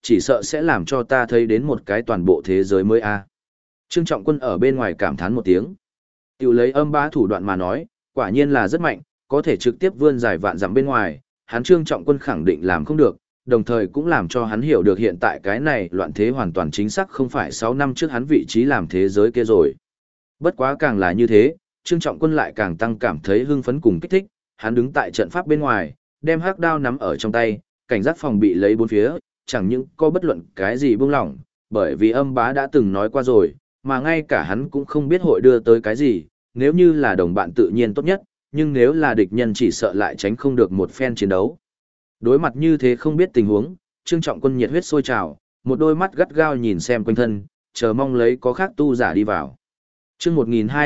chỉ sợ sẽ làm cho ta thấy đến một cái toàn bộ thế giới mới a. Trương Trọng Quân ở bên ngoài cảm thán một tiếng. Tiểu lấy âm bá thủ đoạn mà nói, quả nhiên là rất mạnh, có thể trực tiếp vươn dài vạn dặm bên ngoài, hắn Trương Trọng Quân khẳng định làm không được, đồng thời cũng làm cho hắn hiểu được hiện tại cái này loạn thế hoàn toàn chính xác không phải 6 năm trước hắn vị trí làm thế giới kia rồi. Bất quá càng là như thế, Trương Trọng Quân lại càng tăng cảm thấy hưng phấn cùng kích thích, hắn đứng tại trận pháp bên ngoài, đem hắc đao nắm ở trong tay, cảnh giác phòng bị lấy bốn phía, chẳng những có bất luận cái gì buông lỏng, bởi vì âm bá đã từng nói qua rồi, mà ngay cả hắn cũng không biết hội đưa tới cái gì, nếu như là đồng bạn tự nhiên tốt nhất, nhưng nếu là địch nhân chỉ sợ lại tránh không được một phen chiến đấu. Đối mặt như thế không biết tình huống, Trương Trọng Quân nhiệt huyết sôi trào, một đôi mắt gắt gao nhìn xem quanh thân, chờ mong lấy có khác tu giả đi vào. Chương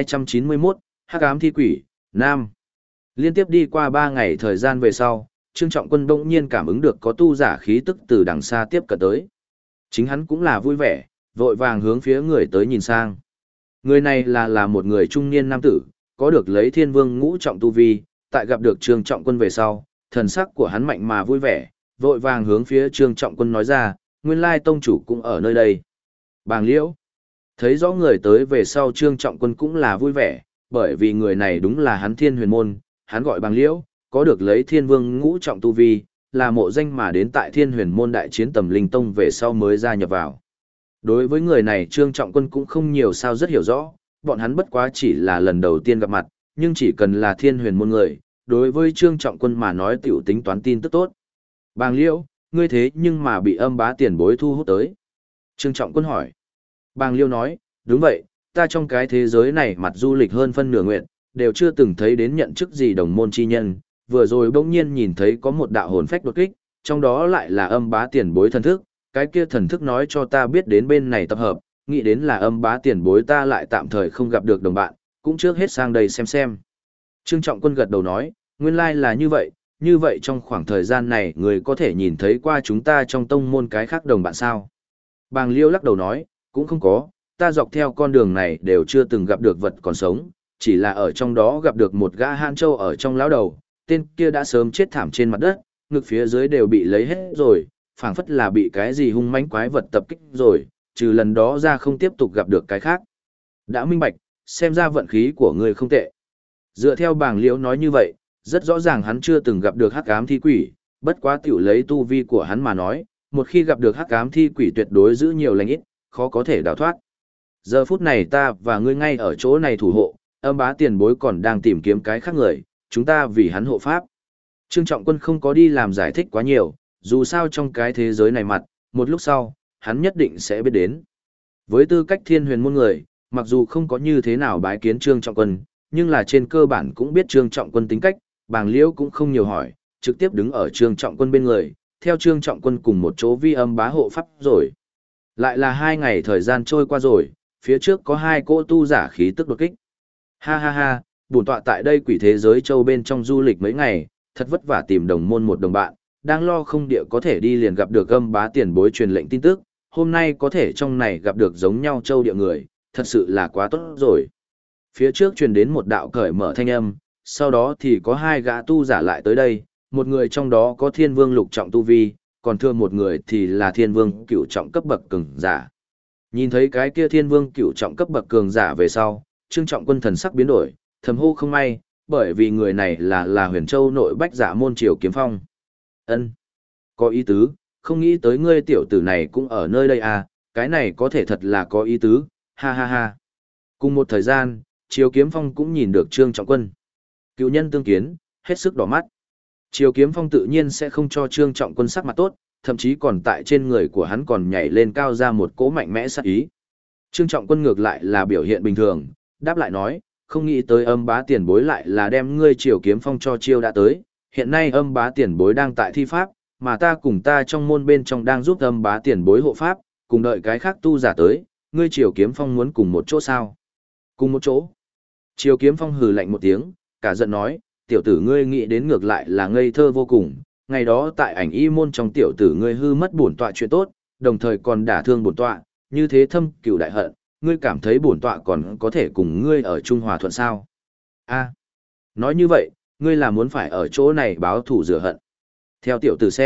1291, Hắc ám thi quỷ, Nam. Liên tiếp đi qua 3 ngày thời gian về sau, Trương Trọng Quân bỗng nhiên cảm ứng được có tu giả khí tức từ đằng xa tiếp cận tới. Chính hắn cũng là vui vẻ, vội vàng hướng phía người tới nhìn sang. Người này là một người trung niên nam tử, có được lấy Thiên Vương ngũ trọng tu vi, tại gặp được Trương Trọng Quân về sau, thần sắc của hắn mạnh mà vui vẻ, vội vàng hướng phía Trương Trọng Quân nói ra, nguyên lai tông chủ cũng ở nơi đây. Bàng Liễu. Thấy rõ người tới về sau Trương Trọng Quân cũng là vui vẻ, bởi vì người này đúng là hắn Thiên Huyền Môn, hắn gọi Bàng Liễu, có được lấy Thiên Vương ngũ trọng tu vi, là mộ danh mà đến tại Thiên Huyền Môn đại chiến Tầm Linh Tông về sau mới gia nhập vào. Đối với người này Trương Trọng Quân cũng không nhiều sao rất hiểu rõ, bọn hắn bất quá chỉ là lần đầu tiên gặp mặt, nhưng chỉ cần là Thiên Huyền Môn người, đối với Trương Trọng Quân mà nói tiểu tính toán tin tức tốt. Bàng Liễu, ngươi thế nhưng mà bị âm bá tiền bối thu hút tới. Trương Trọng Quân hỏi. Bàng Liễu nói, đúng vậy, ta trong cái thế giới này mặt du lịch hơn phân nửa nguyện, đều chưa từng thấy đến nhận chức gì đồng môn chi nhân, vừa rồi bỗng nhiên nhìn thấy có một đạo hồn phách đột kích, trong đó lại là âm bá tiền bối thần thức, cái kia thần thức nói cho ta biết đến bên này tập hợp, nghĩ đến là âm bá tiền bối ta lại tạm thời không gặp được đồng bạn, cũng trước hết sang đây xem. Trương Trọng Quân gật đầu nói, nguyên lai là như vậy trong khoảng thời gian này người có thể nhìn thấy qua chúng ta trong tông môn cái khác đồng bạn sao? Bàng Liêu lắc đầu nói, cũng không có, ta dọc theo con đường này đều chưa từng gặp được vật còn sống, chỉ là ở trong đó gặp được một gã hãn châu ở trong lão đầu, tên kia đã sớm chết thảm trên mặt đất, ngực phía dưới đều bị lấy hết rồi, phảng phất là bị cái gì hung mãnh quái vật tập kích rồi, trừ lần đó ra không tiếp tục gặp được cái khác. Đã minh bạch, xem ra vận khí của người không tệ. Dựa theo Bàng Liễu nói như vậy, rất rõ ràng hắn chưa từng gặp được hắc ám thi quỷ, bất quá tiểu lấy tu vi của hắn mà nói, một khi gặp được hắc ám thi quỷ tuyệt đối giữ nhiều lành ít, khó có thể đào thoát. Giờ phút này ta và ngươi ngay ở chỗ này thủ hộ, âm bá tiền bối còn đang tìm kiếm cái khác người, chúng ta vì hắn hộ pháp. Trương Trọng Quân không có đi làm giải thích quá nhiều, dù sao trong cái thế giới này mặt, một lúc sau, hắn nhất định sẽ biết đến. Với tư cách Thiên Huyền Môn người, mặc dù không có như thế nào bái kiến Trương Trọng Quân, nhưng là trên cơ bản cũng biết Trương Trọng Quân tính cách, Bàng Liễu cũng không nhiều hỏi, trực tiếp đứng ở Trương Trọng Quân bên người, theo Trương Trọng Quân cùng một chỗ vi âm bá hộ pháp rồi. Lại là 2 ngày thời gian trôi qua rồi, phía trước có 2 cỗ tu giả khí tức đột kích. Ha ha ha, bổn tọa tại đây quỷ thế giới châu bên trong du lịch mấy ngày, thật vất vả tìm đồng môn một đồng bạn, đang lo không địa có thể đi liền gặp được âm bá tiền bối truyền lệnh tin tức, hôm nay có thể trong này gặp được giống nhau châu địa người, thật sự là quá tốt rồi. Phía trước truyền đến một đạo cởi mở thanh âm, sau đó thì có 2 gã tu giả lại tới đây, một người trong đó có Thiên Vương lục trọng tu vi, còn thừa một người thì là Thiên Vương cửu trọng cấp bậc cường giả. Nhìn thấy cái kia Thiên Vương cửu trọng cấp bậc cường giả về sau, Trương Trọng Quân thần sắc biến đổi, thầm hô không may, bởi vì người này là Huyền Châu nội bách giả môn Triều Kiếm Phong. Ân, có ý tứ, không nghĩ tới ngươi tiểu tử này cũng ở nơi đây à, cái này có thể thật là có ý tứ, ha ha ha. Cùng một thời gian, Triều Kiếm Phong cũng nhìn được Trương Trọng Quân. Cựu nhân tương kiến, hết sức đỏ mắt. Triều Kiếm Phong tự nhiên sẽ không cho Trương Trọng Quân sắc mặt tốt, thậm chí còn tại trên người của hắn còn nhảy lên cao ra một cỗ mạnh mẽ sát ý. Trương Trọng Quân ngược lại là biểu hiện bình thường, đáp lại nói, không nghĩ tới âm bá tiền bối lại là đem ngươi Triều Kiếm Phong cho chiêu đã tới, hiện nay âm bá tiền bối đang tại thi pháp, mà ta cùng ta trong môn bên trong đang giúp âm bá tiền bối hộ pháp, cùng đợi cái khác tu giả tới, ngươi Triều Kiếm Phong muốn cùng một chỗ sao? Cùng một chỗ. Triều Kiếm Phong hừ lạnh một tiếng, cả giận nói, tiểu tử ngươi nghĩ đến ngược lại là ngây thơ vô cùng, ngày đó tại ảnh y môn trong tiểu tử ngươi hư mất bổn tọa chuyện tốt, đồng thời còn đả thương bổn tọa, như thế thâm cửu đại hận, ngươi cảm thấy bổn tọa còn có thể cùng ngươi ở Trung Hòa thuận sao? A, nói như vậy, ngươi là muốn phải ở chỗ này báo thù rửa hận. Theo tiểu tử xem,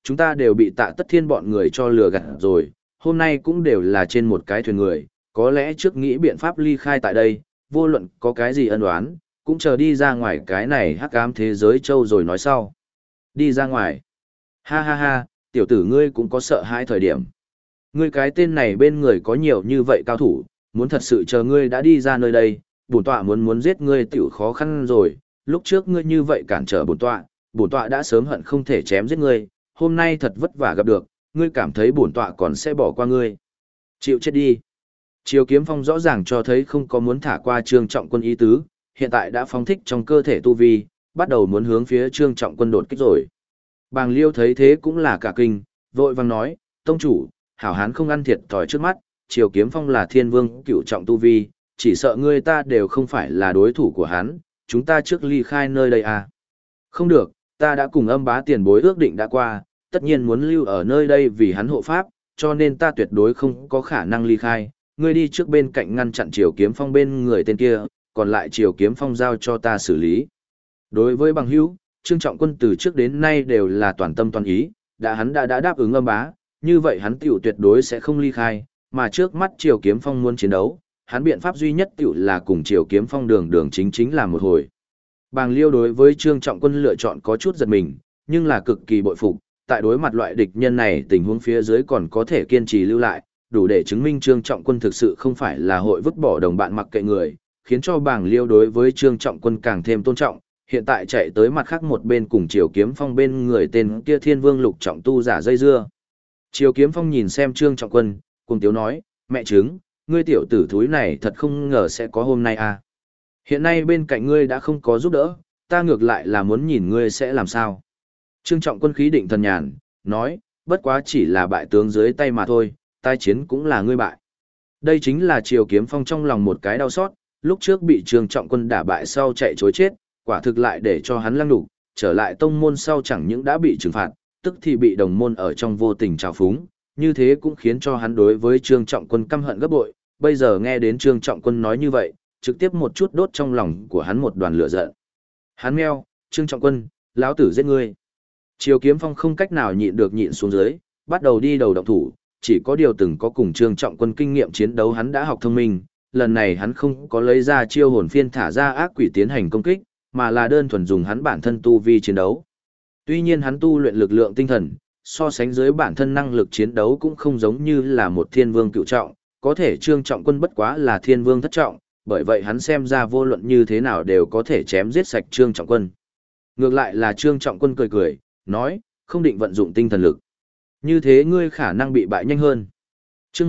chúng ta đều bị Tạ Tất Thiên bọn người cho lừa gạt rồi, hôm nay cũng đều là trên một cái thuyền người, có lẽ trước nghĩ biện pháp ly khai tại đây, vô luận có cái gì ân oán, cũng chờ đi ra ngoài cái này hắc ám thế giới châu rồi nói sau. Đi ra ngoài. Ha ha ha, tiểu tử ngươi cũng có sợ hãi thời điểm. Ngươi cái tên này bên người có nhiều như vậy cao thủ, muốn thật sự chờ ngươi đã đi ra nơi đây, bổn tọa muốn giết ngươi tiểu khó khăn rồi, lúc trước ngươi như vậy cản trở bổn tọa đã sớm hận không thể chém giết ngươi, hôm nay thật vất vả gặp được, ngươi cảm thấy bổn tọa còn sẽ bỏ qua ngươi. Chịu chết đi. Triều Kiếm Phong rõ ràng cho thấy không có muốn thả qua Trương Trọng Quân ý tứ, hiện tại đã phóng thích trong cơ thể tu vi, bắt đầu muốn hướng phía Trương Trọng Quân đột kích rồi. Bàng Liêu thấy thế cũng là cả kinh, vội vàng nói, tông chủ, hảo hán không ăn thiệt thòi trước mắt, Triều Kiếm Phong là thiên vương cựu trọng tu vi, chỉ sợ ngươi ta đều không phải là đối thủ của hắn, chúng ta trước ly khai nơi đây à. Không được, ta đã cùng Âm Bá tiền bối ước định đã qua, tất nhiên muốn lưu ở nơi đây vì hắn hộ pháp, cho nên ta tuyệt đối không có khả năng ly khai, ngươi đi trước bên cạnh ngăn chặn Triều Kiếm Phong bên người tên kia, còn lại Triều Kiếm Phong giao cho ta xử lý. Đối với bằng hữu, Trương Trọng Quân từ trước đến nay đều là toàn tâm toàn ý, hắn đã đáp ứng Âm Bá, như vậy hắn tiểu tuyệt đối sẽ không ly khai, mà trước mắt Triều Kiếm Phong muốn chiến đấu, hắn biện pháp duy nhất tiểu là cùng Triều Kiếm Phong đường chính làm một hồi. Bàng Liêu đối với Trương Trọng Quân lựa chọn có chút giật mình, nhưng là cực kỳ bội phục, tại đối mặt loại địch nhân này tình huống phía dưới còn có thể kiên trì lưu lại, đủ để chứng minh Trương Trọng Quân thực sự không phải là hội vứt bỏ đồng bạn mặc kệ người, khiến cho Bàng Liêu đối với Trương Trọng Quân càng thêm tôn trọng, hiện tại chạy tới mặt khác một bên cùng Triều Kiếm Phong bên người tên kia Thiên Vương Lục Trọng tu giả dây dưa. Triều Kiếm Phong nhìn xem Trương Trọng Quân, cùng tiếu nói, mẹ chứng, ngươi tiểu tử thúi này thật không ngờ sẽ có hôm nay à. Hiện nay bên cạnh ngươi đã không có giúp đỡ, ta ngược lại là muốn nhìn ngươi sẽ làm sao. Trương Trọng Quân khí định thần nhàn, nói, bất quá chỉ là bại tướng dưới tay mà thôi, tai chiến cũng là ngươi bại. Đây chính là Triều Kiếm Phong trong lòng một cái đau xót, lúc trước bị Trương Trọng Quân đả bại sau chạy chối chết, quả thực lại để cho hắn lăng đục, trở lại tông môn sau chẳng những đã bị trừng phạt, tức thì bị đồng môn ở trong vô tình trào phúng, như thế cũng khiến cho hắn đối với Trương Trọng Quân căm hận gấp bội, bây giờ nghe đến Trương Trọng Quân nói như vậy, trực tiếp một chút đốt trong lòng của hắn một đoàn lửa giận. Hắn meo, Trương Trọng Quân, lão tử giết ngươi. Triều Kiếm Phong không cách nào nhịn được nhịn xuống dưới, bắt đầu đi đầu động thủ, chỉ có điều từng có cùng Trương Trọng Quân kinh nghiệm chiến đấu hắn đã học thông minh, lần này hắn không có lấy ra chiêu hồn phiên thả ra ác quỷ tiến hành công kích, mà là đơn thuần dùng hắn bản thân tu vi chiến đấu. Tuy nhiên hắn tu luyện lực lượng tinh thần, so sánh dưới bản thân năng lực chiến đấu cũng không giống như là một thiên vương cựu trọng, có thể Trương Trọng Quân bất quá là thiên vương thất trọng, bởi vậy hắn xem ra vô luận như thế nào đều có thể chém giết sạch Trương Trọng Quân. Ngược lại là Trương Trọng Quân cười cười, nói, không định vận dụng tinh thần lực. Như thế ngươi khả năng bị bại nhanh hơn. Chương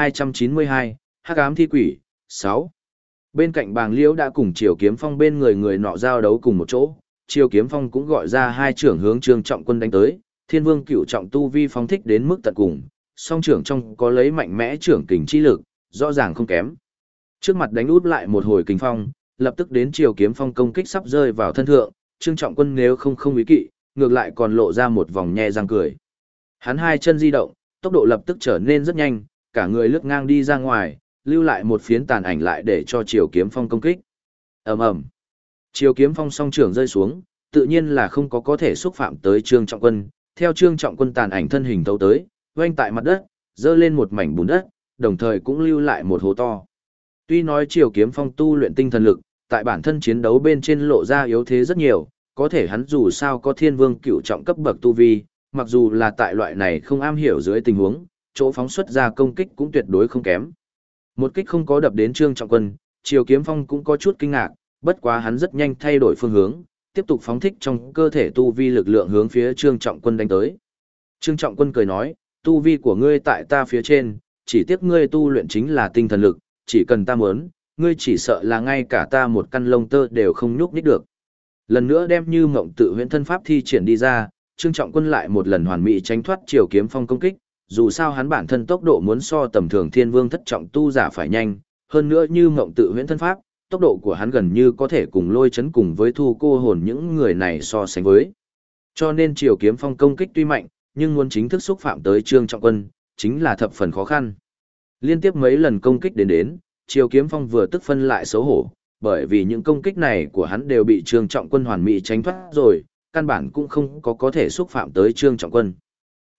1292, Hắc ám thi quỷ, 6. Bên cạnh Bàng Liễu đã cùng Triều Kiếm Phong bên người nọ giao đấu cùng một chỗ, Triều Kiếm Phong cũng gọi ra hai trưởng hướng Trương Trọng Quân đánh tới, Thiên Vương cửu trọng tu vi phóng thích đến mức tận cùng, song trưởng trong có lấy mạnh mẽ trưởng kình chi lực, rõ ràng không kém. Trước mặt đánh út lại một hồi kình phong, lập tức đến Triều Kiếm Phong công kích sắp rơi vào thân thượng, Trương Trọng Quân nếu không ý kỵ, ngược lại còn lộ ra một vòng nhe răng cười. Hắn hai chân di động, tốc độ lập tức trở nên rất nhanh, cả người lướt ngang đi ra ngoài, lưu lại một phiến tàn ảnh lại để cho Triều Kiếm Phong công kích. Ầm ầm. Triều Kiếm Phong song trưởng rơi xuống, tự nhiên là không có thể xúc phạm tới Trương Trọng Quân, theo Trương Trọng Quân tàn ảnh thân hình thấu tới, oanh tại mặt đất, dơ lên một mảnh bùn đất, đồng thời cũng lưu lại một hố to. Tuy nói Triều Kiếm Phong tu luyện tinh thần lực, tại bản thân chiến đấu bên trên lộ ra yếu thế rất nhiều, có thể hắn dù sao có Thiên Vương cửu trọng cấp bậc tu vi, mặc dù là tại loại này không am hiểu dưới tình huống, chỗ phóng xuất ra công kích cũng tuyệt đối không kém. Một kích không có đập đến Trương Trọng Quân, Triều Kiếm Phong cũng có chút kinh ngạc, bất quá hắn rất nhanh thay đổi phương hướng, tiếp tục phóng thích trong cơ thể tu vi lực lượng hướng phía Trương Trọng Quân đánh tới. Trương Trọng Quân cười nói, tu vi của ngươi tại ta phía trên, chỉ tiếc ngươi tu luyện chính là tinh thần lực, chỉ cần ta muốn, ngươi chỉ sợ là ngay cả ta một căn lông tơ đều không nhúc nhích được. Lần nữa đem Như Mộng tự huyễn thân pháp thi triển đi ra, Trương Trọng Quân lại một lần hoàn mỹ tránh thoát Triều Kiếm Phong công kích, dù sao hắn bản thân tốc độ muốn so tầm thường Thiên Vương thất trọng tu giả phải nhanh, hơn nữa Như Mộng tự huyễn thân pháp, tốc độ của hắn gần như có thể cùng Lôi Chấn cùng với Thu Cô Hồn những người này so sánh với. Cho nên Triều Kiếm Phong công kích tuy mạnh, nhưng muốn chính thức xúc phạm tới Trương Trọng Quân, chính là thập phần khó khăn. Liên tiếp mấy lần công kích đến, Triều Kiếm Phong vừa tức phân lại xấu hổ, bởi vì những công kích này của hắn đều bị Trương Trọng Quân hoàn mỹ tránh thoát rồi, căn bản cũng không có thể xúc phạm tới Trương Trọng Quân.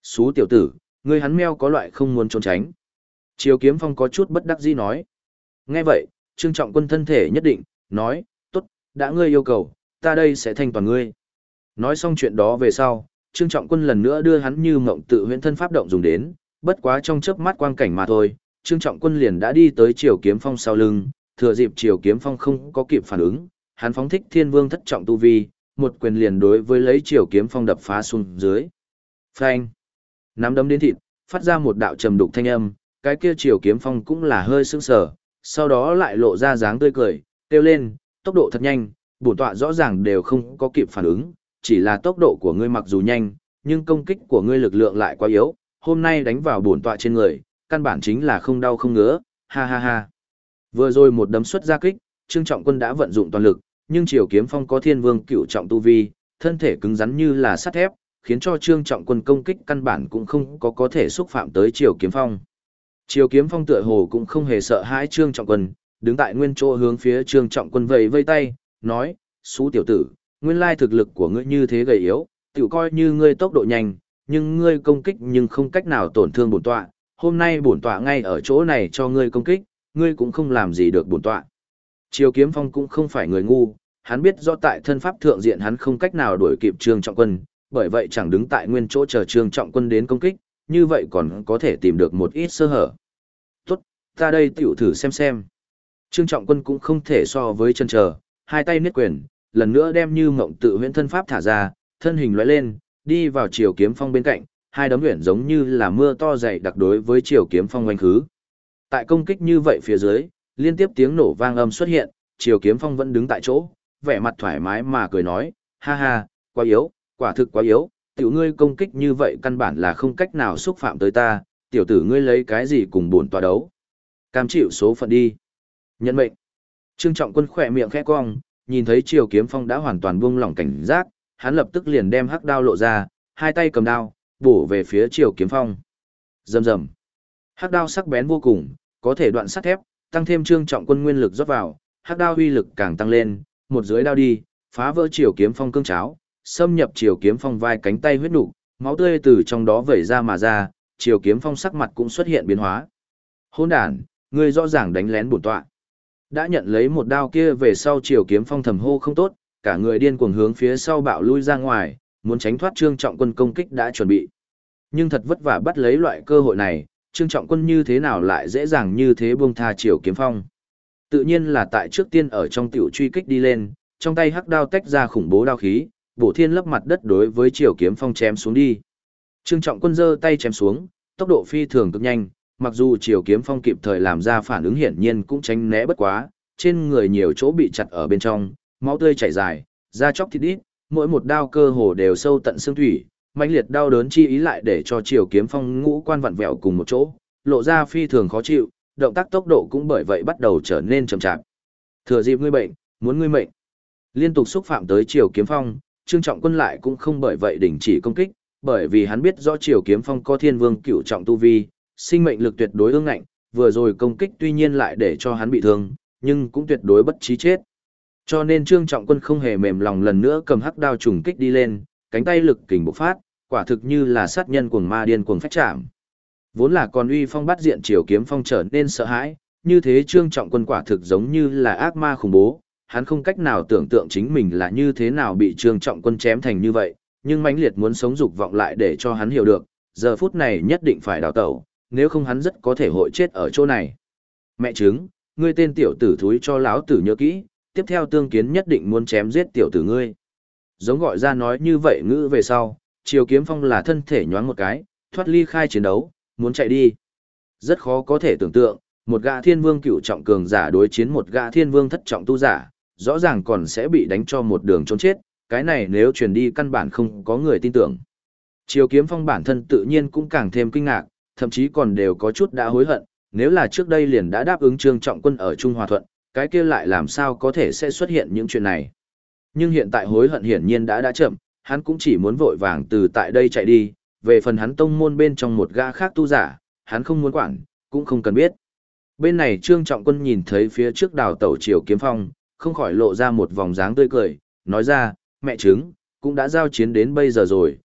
Xú tiểu tử, ngươi hắn meo có loại không muốn trốn tránh. Triều Kiếm Phong có chút bất đắc dĩ nói. Nghe vậy, Trương Trọng Quân thân thể nhất định, nói, tốt, đã ngươi yêu cầu, ta đây sẽ thanh toàn ngươi. Nói xong chuyện đó về sau, Trương Trọng Quân lần nữa đưa hắn như mộng tự huyễn thân pháp động dùng đến, bất quá trong chớp mắt quang cảnh mà thôi, Trương Trọng Quân liền đã đi tới Triều Kiếm Phong sau lưng, thừa dịp Triều Kiếm Phong không có kịp phản ứng, hắn phóng thích Thiên Vương thất trọng tu vi, một quyền liền đối với lấy Triều Kiếm Phong đập phá xuống dưới. Phanh! Nắm đấm đến thịt, phát ra một đạo trầm đục thanh âm, cái kia Triều Kiếm Phong cũng là hơi sững sờ, sau đó lại lộ ra dáng tươi cười, kêu lên, tốc độ thật nhanh, bổn tọa rõ ràng đều không có kịp phản ứng, chỉ là tốc độ của ngươi mặc dù nhanh, nhưng công kích của ngươi lực lượng lại quá yếu, hôm nay đánh vào bổn tọa trên người, căn bản chính là không đau không ngứa, ha ha ha. Vừa rồi một đấm xuất ra kích, Trương Trọng Quân đã vận dụng toàn lực, nhưng Triều Kiếm Phong có Thiên Vương cửu trọng tu vi, thân thể cứng rắn như là sắt thép, khiến cho Trương Trọng Quân công kích căn bản cũng không có thể xúc phạm tới Triều Kiếm Phong. Triều Kiếm Phong tựa hồ cũng không hề sợ hãi Trương Trọng Quân, đứng tại nguyên chỗ hướng phía Trương Trọng Quân vẫy vây tay, nói, xú tiểu tử, nguyên lai thực lực của ngươi như thế gầy yếu, tiểu coi như ngươi tốc độ nhanh, nhưng ngươi công kích nhưng không cách nào tổn thương bổn tọa, hôm nay bổn tọa ngay ở chỗ này cho ngươi công kích, ngươi cũng không làm gì được bổn tọa. Triều Kiếm Phong cũng không phải người ngu, hắn biết rõ tại thân pháp thượng diện hắn không cách nào đuổi kịp Trương Trọng Quân, bởi vậy chẳng đứng tại nguyên chỗ chờ Trương Trọng Quân đến công kích, như vậy còn có thể tìm được một ít sơ hở. Tốt, ta đây tiểu thử xem. Trương Trọng Quân cũng không thể so với chân chờ, hai tay niết quyền, lần nữa đem như mộng tự huyễn thân pháp thả ra, thân hình lóe lên, đi vào Triều Kiếm Phong bên cạnh, hai đấm huyễn giống như là mưa to dày đặc đối với Triều Kiếm Phong oanh khứ. Tại công kích như vậy phía dưới, liên tiếp tiếng nổ vang âm xuất hiện, Triều Kiếm Phong vẫn đứng tại chỗ, vẻ mặt thoải mái mà cười nói, ha ha, quá yếu, quả thực quá yếu, tiểu ngươi công kích như vậy căn bản là không cách nào xúc phạm tới ta, tiểu tử ngươi lấy cái gì cùng bổn tọa đấu. Cam chịu số phận đi. Nhận mệnh. Trương Trọng Quân khỏe miệng khẽ cong, nhìn thấy Triều Kiếm Phong đã hoàn toàn buông lỏng cảnh giác, hắn lập tức liền đem hắc đao lộ ra, hai tay cầm đao, bổ về phía Triều Kiếm Phong. Rầm rầm. Hắc đao sắc bén vô cùng, có thể đoạn sắt thép, tăng thêm Trương Trọng Quân nguyên lực rót vào, hắc đao uy lực càng tăng lên, một dưới đao đi, phá vỡ Triều Kiếm Phong cương cháo, xâm nhập Triều Kiếm Phong vai cánh tay huyết nục, máu tươi từ trong đó vẩy ra mà ra, Triều Kiếm Phong sắc mặt cũng xuất hiện biến hóa. Hỗn đản, ngươi rõ ràng đánh lén bổn tọa. Đã nhận lấy một đao kia về sau Triều Kiếm Phong thầm hô không tốt, cả người điên cuồng hướng phía sau bạo lui ra ngoài, muốn tránh thoát Trương Trọng Quân công kích đã chuẩn bị. Nhưng thật vất vả bắt lấy loại cơ hội này, Trương Trọng Quân như thế nào lại dễ dàng như thế buông tha Triều Kiếm Phong. Tự nhiên là tại trước tiên ở trong tiểu truy kích đi lên, trong tay hắc đao tách ra khủng bố đao khí, bổ thiên lấp mặt đất đối với Triều Kiếm Phong chém xuống đi. Trương Trọng Quân giơ tay chém xuống, tốc độ phi thường cực nhanh, mặc dù Triều Kiếm Phong kịp thời làm ra phản ứng hiển nhiên cũng tránh né bất quá, trên người nhiều chỗ bị chặt ở bên trong, máu tươi chảy dài, da chóc thịt đít, mỗi một đao cơ hồ đều sâu tận xương thủy, mãnh liệt đau đớn chi ý lại để cho Triều Kiếm Phong ngũ quan vặn vẹo cùng một chỗ, lộ ra phi thường khó chịu, động tác tốc độ cũng bởi vậy bắt đầu trở nên chậm chạp. Thừa dịp ngươi bệnh, muốn ngươi mệnh. Liên tục xúc phạm tới Triều Kiếm Phong, Trương Trọng Quân lại cũng không bởi vậy đình chỉ công kích, bởi vì hắn biết rõ Triều Kiếm Phong có Thiên Vương cửu trọng tu vi, sinh mệnh lực tuyệt đối ương ngạnh, vừa rồi công kích tuy nhiên lại để cho hắn bị thương, nhưng cũng tuyệt đối bất chí chết. Cho nên Trương Trọng Quân không hề mềm lòng lần nữa cầm hắc đao trùng kích đi lên, cánh tay lực kình bộc phát, quả thực như là sát nhân cuồng ma điên cuồng phách chạm. Vốn là còn uy phong bắt diện Triều Kiếm Phong trở nên sợ hãi, như thế Trương Trọng Quân quả thực giống như là ác ma khủng bố, hắn không cách nào tưởng tượng chính mình là như thế nào bị Trương Trọng Quân chém thành như vậy, nhưng mãnh liệt muốn sống dục vọng lại để cho hắn hiểu được, giờ phút này nhất định phải đào tẩu, nếu không hắn rất có thể hội chết ở chỗ này. Mẹ chứng, ngươi tên tiểu tử thúi cho lão tử nhớ kỹ, tiếp theo tương kiến nhất định muốn chém giết tiểu tử ngươi. Giống gọi ra nói như vậy ngữ về sau, Triều Kiếm Phong là thân thể nhoáng một cái, thoát ly khai chiến đấu, muốn chạy đi. Rất khó có thể tưởng tượng, một gã Thiên Vương cửu trọng cường giả đối chiến một gã Thiên Vương thất trọng tu giả, rõ ràng còn sẽ bị đánh cho một đường trốn chết, cái này nếu truyền đi căn bản không có người tin tưởng. Triều Kiếm Phong bản thân tự nhiên cũng càng thêm kinh ngạc, thậm chí còn đều có chút đã hối hận, nếu là trước đây liền đã đáp ứng Trương Trọng Quân ở Trung Hòa Thuận, cái kia lại làm sao có thể sẽ xuất hiện những chuyện này. Nhưng hiện tại hối hận hiển nhiên đã chậm, hắn cũng chỉ muốn vội vàng từ tại đây chạy đi, về phần hắn tông môn bên trong một gã khác tu giả, hắn không muốn quản, cũng không cần biết. Bên này Trương Trọng Quân nhìn thấy phía trước đào tẩu Triều Kiếm Phong, không khỏi lộ ra một vòng dáng tươi cười, nói ra, mẹ chứng, cũng đã giao chiến đến bây giờ rồi,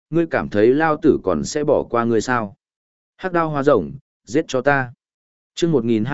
ngươi cảm thấy lao tử còn sẽ bỏ qua ngươi sao? Hắc đao hoa rồng, giết cho ta. Chương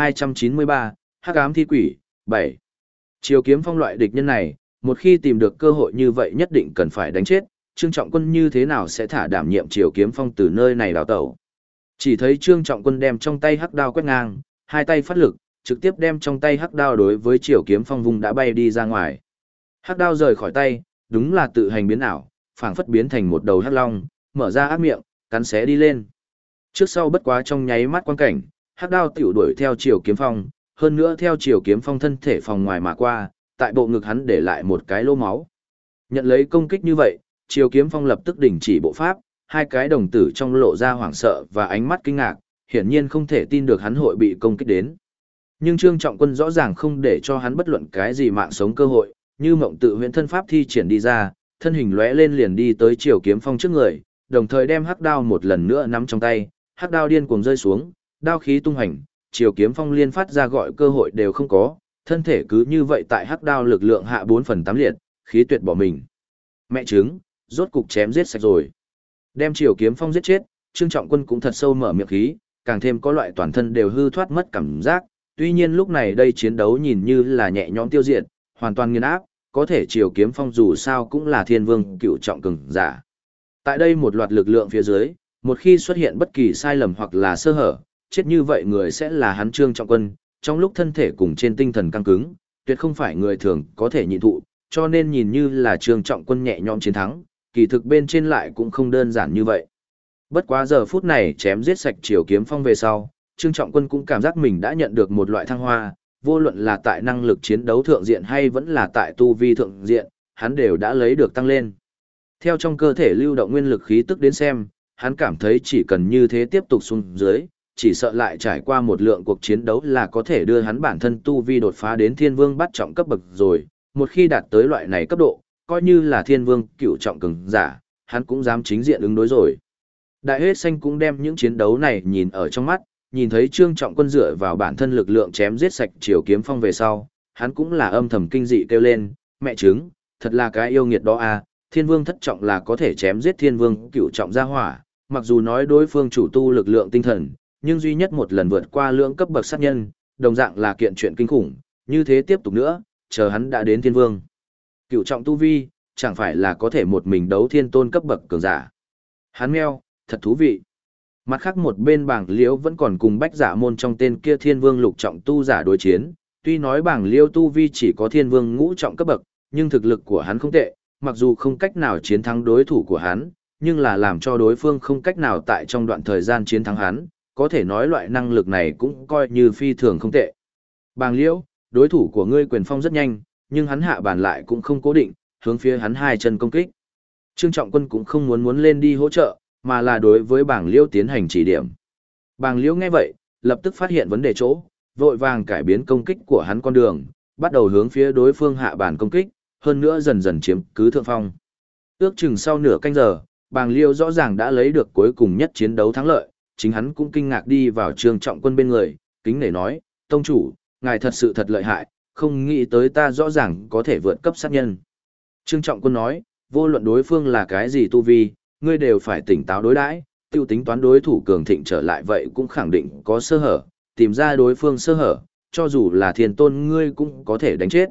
1293, Hắc ám thi quỷ, 7. Triều Kiếm Phong loại địch nhân này, một khi tìm được cơ hội như vậy nhất định cần phải đánh chết, Trương Trọng Quân như thế nào sẽ thả đảm nhiệm Triều Kiếm Phong từ nơi này đào tẩu. Chỉ thấy Trương Trọng Quân đem trong tay hắc đao quét ngang, hai tay phát lực, trực tiếp đem trong tay hắc đao đối với Triều Kiếm Phong vùng đã bay đi ra ngoài. Hắc đao rời khỏi tay, đúng là tự hành biến ảo, phảng phất biến thành một đầu hắc long, mở ra ác miệng, cắn xé đi lên. Trước sau bất quá trong nháy mắt quan cảnh, hắc đao tiểu đuổi theo Triều Kiếm Phong, hơn nữa theo Triều Kiếm Phong thân thể phòng ngoài mà qua, tại bộ ngực hắn để lại một cái lỗ máu. Nhận lấy công kích như vậy, Triều Kiếm Phong lập tức đình chỉ bộ pháp, hai cái đồng tử trong lộ ra hoảng sợ và ánh mắt kinh ngạc, hiển nhiên không thể tin được hắn hội bị công kích đến. Nhưng Trương Trọng Quân rõ ràng không để cho hắn bất luận cái gì mạng sống cơ hội, như mộng tự huyễn thân pháp thi triển đi ra, thân hình lóe lên liền đi tới Triều Kiếm Phong trước người, đồng thời đem hắc đao một lần nữa nắm trong tay, hắc đao điên cuồng rơi xuống, đao khí tung hành, Triều Kiếm Phong liên phát ra gọi cơ hội đều không có, thân thể cứ như vậy tại hắc đao lực lượng hạ 4/8 liệt, khí tuyệt bỏ mình. Mẹ trứng, rốt cục chém giết sạch rồi. Đem Triều Kiếm Phong giết chết, Trương Trọng Quân cũng thật sâu mở miệng khí, càng thêm có loại toàn thân đều hư thoát mất cảm giác, tuy nhiên lúc này đây chiến đấu nhìn như là nhẹ nhõm tiêu diệt, hoàn toàn nghiền áp, có thể Triều Kiếm Phong dù sao cũng là thiên vương cựu trọng cường giả. Tại đây một loạt lực lượng phía dưới, một khi xuất hiện bất kỳ sai lầm hoặc là sơ hở, chết như vậy người sẽ là hắn Trương Trọng Quân, trong lúc thân thể cùng trên tinh thần căng cứng, tuyệt không phải người thường có thể nhịn thụ, cho nên nhìn như là Trương Trọng Quân nhẹ nhõm chiến thắng, kỳ thực bên trên lại cũng không đơn giản như vậy. Bất quá giờ phút này chém giết sạch Triều Kiếm Phong về sau, Trương Trọng Quân cũng cảm giác mình đã nhận được một loại thăng hoa, vô luận là tại năng lực chiến đấu thượng diện hay vẫn là tại tu vi thượng diện, hắn đều đã lấy được tăng lên. Theo trong cơ thể lưu động nguyên lực khí tức đến xem, hắn cảm thấy chỉ cần như thế tiếp tục xuống dưới, chỉ sợ lại trải qua một lượng cuộc chiến đấu là có thể đưa hắn bản thân tu vi đột phá đến thiên vương bắt trọng cấp bậc rồi, một khi đạt tới loại này cấp độ, coi như là thiên vương cửu trọng cường giả, hắn cũng dám chính diện ứng đối rồi. Đại Hết Xanh cũng đem những chiến đấu này nhìn ở trong mắt, nhìn thấy Trương Trọng Quân dựa vào bản thân lực lượng chém giết sạch Triều Kiếm Phong về sau, hắn cũng là âm thầm kinh dị kêu lên, mẹ trứng, thật là cái yêu nghiệt đó à, thiên vương thất trọng là có thể chém giết thiên vương cửu trọng ra hỏa, mặc dù nói đối phương chủ tu lực lượng tinh thần, nhưng duy nhất một lần vượt qua lượng cấp bậc sát nhân, đồng dạng là kiện chuyện kinh khủng, như thế tiếp tục nữa, chờ hắn đã đến thiên vương cửu trọng tu vi, chẳng phải là có thể một mình đấu thiên tôn cấp bậc cường giả. Hắn meo, thật thú vị. Mặt khác một bên bảng liễu vẫn còn cùng bách giả môn trong tên kia thiên vương lục trọng tu giả đối chiến, tuy nói bảng liễu tu vi chỉ có thiên vương ngũ trọng cấp bậc, nhưng thực lực của hắn không tệ, mặc dù không cách nào chiến thắng đối thủ của hắn, nhưng là làm cho đối phương không cách nào tại trong đoạn thời gian chiến thắng hắn, có thể nói loại năng lực này cũng coi như phi thường không tệ. Bàng liễu, đối thủ của ngươi quyền phong rất nhanh, nhưng hắn hạ bàn lại cũng không cố định, hướng phía hắn hai chân công kích. Trương Trọng Quân cũng không muốn lên đi hỗ trợ, mà là đối với bảng liễu tiến hành chỉ điểm. Bàng liễu nghe vậy, lập tức phát hiện vấn đề chỗ, vội vàng cải biến công kích của hắn con đường, bắt đầu hướng phía đối phương hạ bàn công kích, hơn nữa dần dần chiếm cứ thượng phong. Ước chừng sau nửa canh giờ, bàng liễu rõ ràng đã lấy được cuối cùng nhất chiến đấu thắng lợi, chính hắn cũng kinh ngạc đi vào Trương Trọng Quân bên người, kính nể nói, tông chủ, ngài thật sự thật lợi hại, không nghĩ tới ta rõ ràng có thể vượt cấp sát nhân. Trương Trọng Quân nói, vô luận đối phương là cái gì tu vi, ngươi đều phải tỉnh táo đối đãi, tiêu tính toán đối thủ cường thịnh trở lại vậy cũng khẳng định có sơ hở, tìm ra đối phương sơ hở, cho dù là thiên tôn ngươi cũng có thể đánh chết.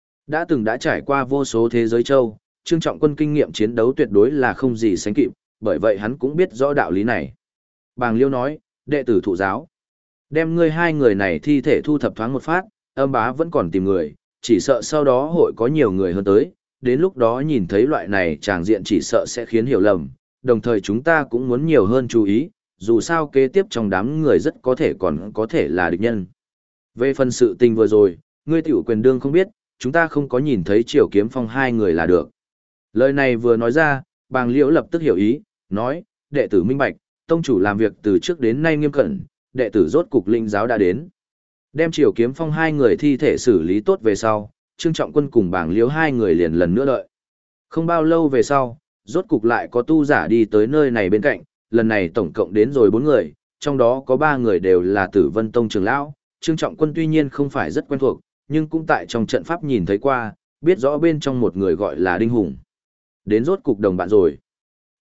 Đã trải qua vô số thế giới châu, Trương Trọng Quân kinh nghiệm chiến đấu tuyệt đối là không gì sánh kịp, bởi vậy hắn cũng biết rõ đạo lý này. Bàng Liêu nói, đệ tử thụ giáo. Đem ngươi hai người này thi thể thu thập thoáng một phát, âm bá vẫn còn tìm người, chỉ sợ sau đó hội có nhiều người hơn tới, đến lúc đó nhìn thấy loại này tràng diện chỉ sợ sẽ khiến hiểu lầm, đồng thời chúng ta cũng muốn nhiều hơn chú ý, dù sao kế tiếp trong đám người rất có thể còn có thể là địch nhân. Về phần sự tình vừa rồi, ngươi tiểu quyền đương không biết, chúng ta không có nhìn thấy Triều Kiếm Phong hai người là được. Lời này vừa nói ra, Bàng Liễu lập tức hiểu ý, nói, đệ tử minh bạch, tông chủ làm việc từ trước đến nay nghiêm cẩn, đệ tử rốt cục linh giáo đã đến. Đem Triều Kiếm Phong hai người thi thể xử lý tốt về sau, Trương Trọng Quân cùng Bàng Liễu hai người liền lần nữa đợi. Không bao lâu về sau, rốt cục lại có tu giả đi tới nơi này bên cạnh, lần này tổng cộng đến rồi 4 người, trong đó có 3 người đều là Tử Vân Tông trưởng lão. Trương Trọng Quân tuy nhiên không phải rất quen thuộc, nhưng cũng tại trong trận pháp nhìn thấy qua, biết rõ bên trong một người gọi là Đinh Hùng. Đến rốt cục đồng bạn rồi.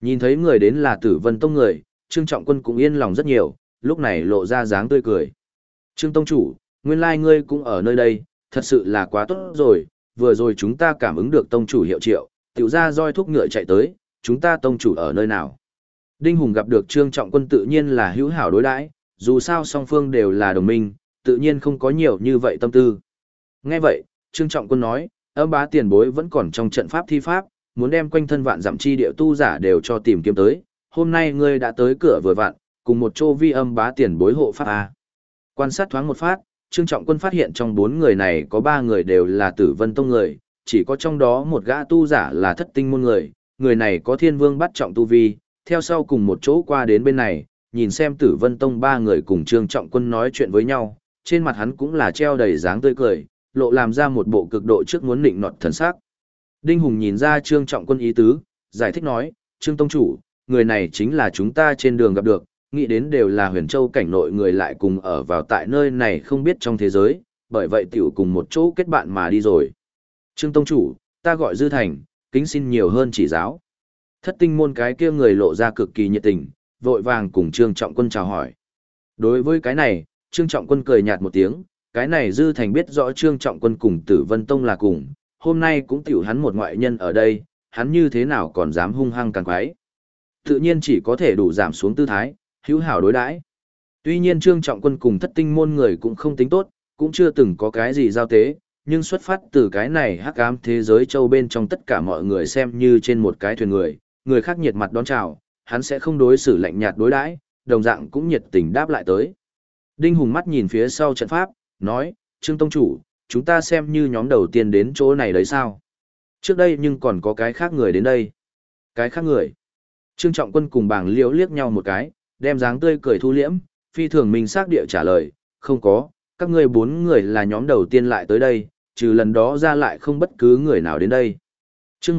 Nhìn thấy người đến là Tử Vân Tông người, Trương Trọng Quân cũng yên lòng rất nhiều, lúc này lộ ra dáng tươi cười. Trương Tông chủ, nguyên lai ngươi cũng ở nơi đây, thật sự là quá tốt rồi, vừa rồi chúng ta cảm ứng được Tông chủ hiệu triệu, tiểu ra roi thúc ngựa chạy tới, chúng ta Tông chủ ở nơi nào. Đinh Hùng gặp được Trương Trọng Quân tự nhiên là hữu hảo đối đãi, dù sao song phương đều là đồng minh, tự nhiên không có nhiều như vậy tâm tư. Nghe vậy, Trương Trọng Quân nói, Âm Bá tiền bối vẫn còn trong trận pháp thi pháp, muốn đem quanh thân vạn dặm chi địa tu giả đều cho tìm kiếm tới, hôm nay ngươi đã tới cửa vừa vặn, cùng một chỗ vi Âm Bá tiền bối hộ pháp a. Quan sát thoáng một phát, Trương Trọng Quân phát hiện trong 4 người này có 3 người đều là Tử Vân Tông người, chỉ có trong đó một gã tu giả là Thất Tinh môn người, người này có Thiên Vương bắt trọng tu vi, theo sau cùng một chỗ qua đến bên này, nhìn xem Tử Vân Tông 3 người cùng Trương Trọng Quân nói chuyện với nhau, trên mặt hắn cũng là treo đầy dáng tươi cười, lộ làm ra một bộ cực độ trước muốn nịnh nọt thần sắc. Đinh Hùng nhìn ra Trương Trọng Quân ý tứ, giải thích nói, Trương Tông chủ, người này chính là chúng ta trên đường gặp được, nghĩ đến đều là Huyền Châu cảnh nội người lại cùng ở vào tại nơi này không biết trong thế giới, bởi vậy tiểu cùng một chỗ kết bạn mà đi rồi. Trương Tông chủ, ta gọi Dư Thành, kính xin nhiều hơn chỉ giáo. Thất Tinh môn cái kia người lộ ra cực kỳ nhiệt tình, vội vàng cùng Trương Trọng Quân chào hỏi. Đối với cái này, Trương Trọng Quân cười nhạt một tiếng, cái này Dư Thành biết rõ Trương Trọng Quân cùng Tử Vân Tông là cùng, hôm nay cũng tiểu hắn một ngoại nhân ở đây, hắn như thế nào còn dám hung hăng càng quái. Tự nhiên chỉ có thể đủ giảm xuống tư thái, hữu hảo đối đãi. Tuy nhiên Trương Trọng Quân cùng Thất Tinh môn người cũng không tính tốt, cũng chưa từng có cái gì giao tế, nhưng xuất phát từ cái này hắc ám thế giới châu bên trong tất cả mọi người xem như trên một cái thuyền người khác nhiệt mặt đón chào, hắn sẽ không đối xử lạnh nhạt đối đãi, đồng dạng cũng nhiệt tình đáp lại tới. Đinh Hùng mắt nhìn phía sau trận pháp, nói, Trương Tông chủ, chúng ta xem như nhóm đầu tiên đến chỗ này đấy sao? Trước đây nhưng còn có cái khác người đến đây. Cái khác người. Trương Trọng Quân cùng Bàng Liễu liếc nhau một cái, đem dáng tươi cười thu liễm, phi thường mình xác địa trả lời, không có, các ngươi 4 người là nhóm đầu tiên lại tới đây, trừ lần đó ra lại không bất cứ người nào đến đây. Chương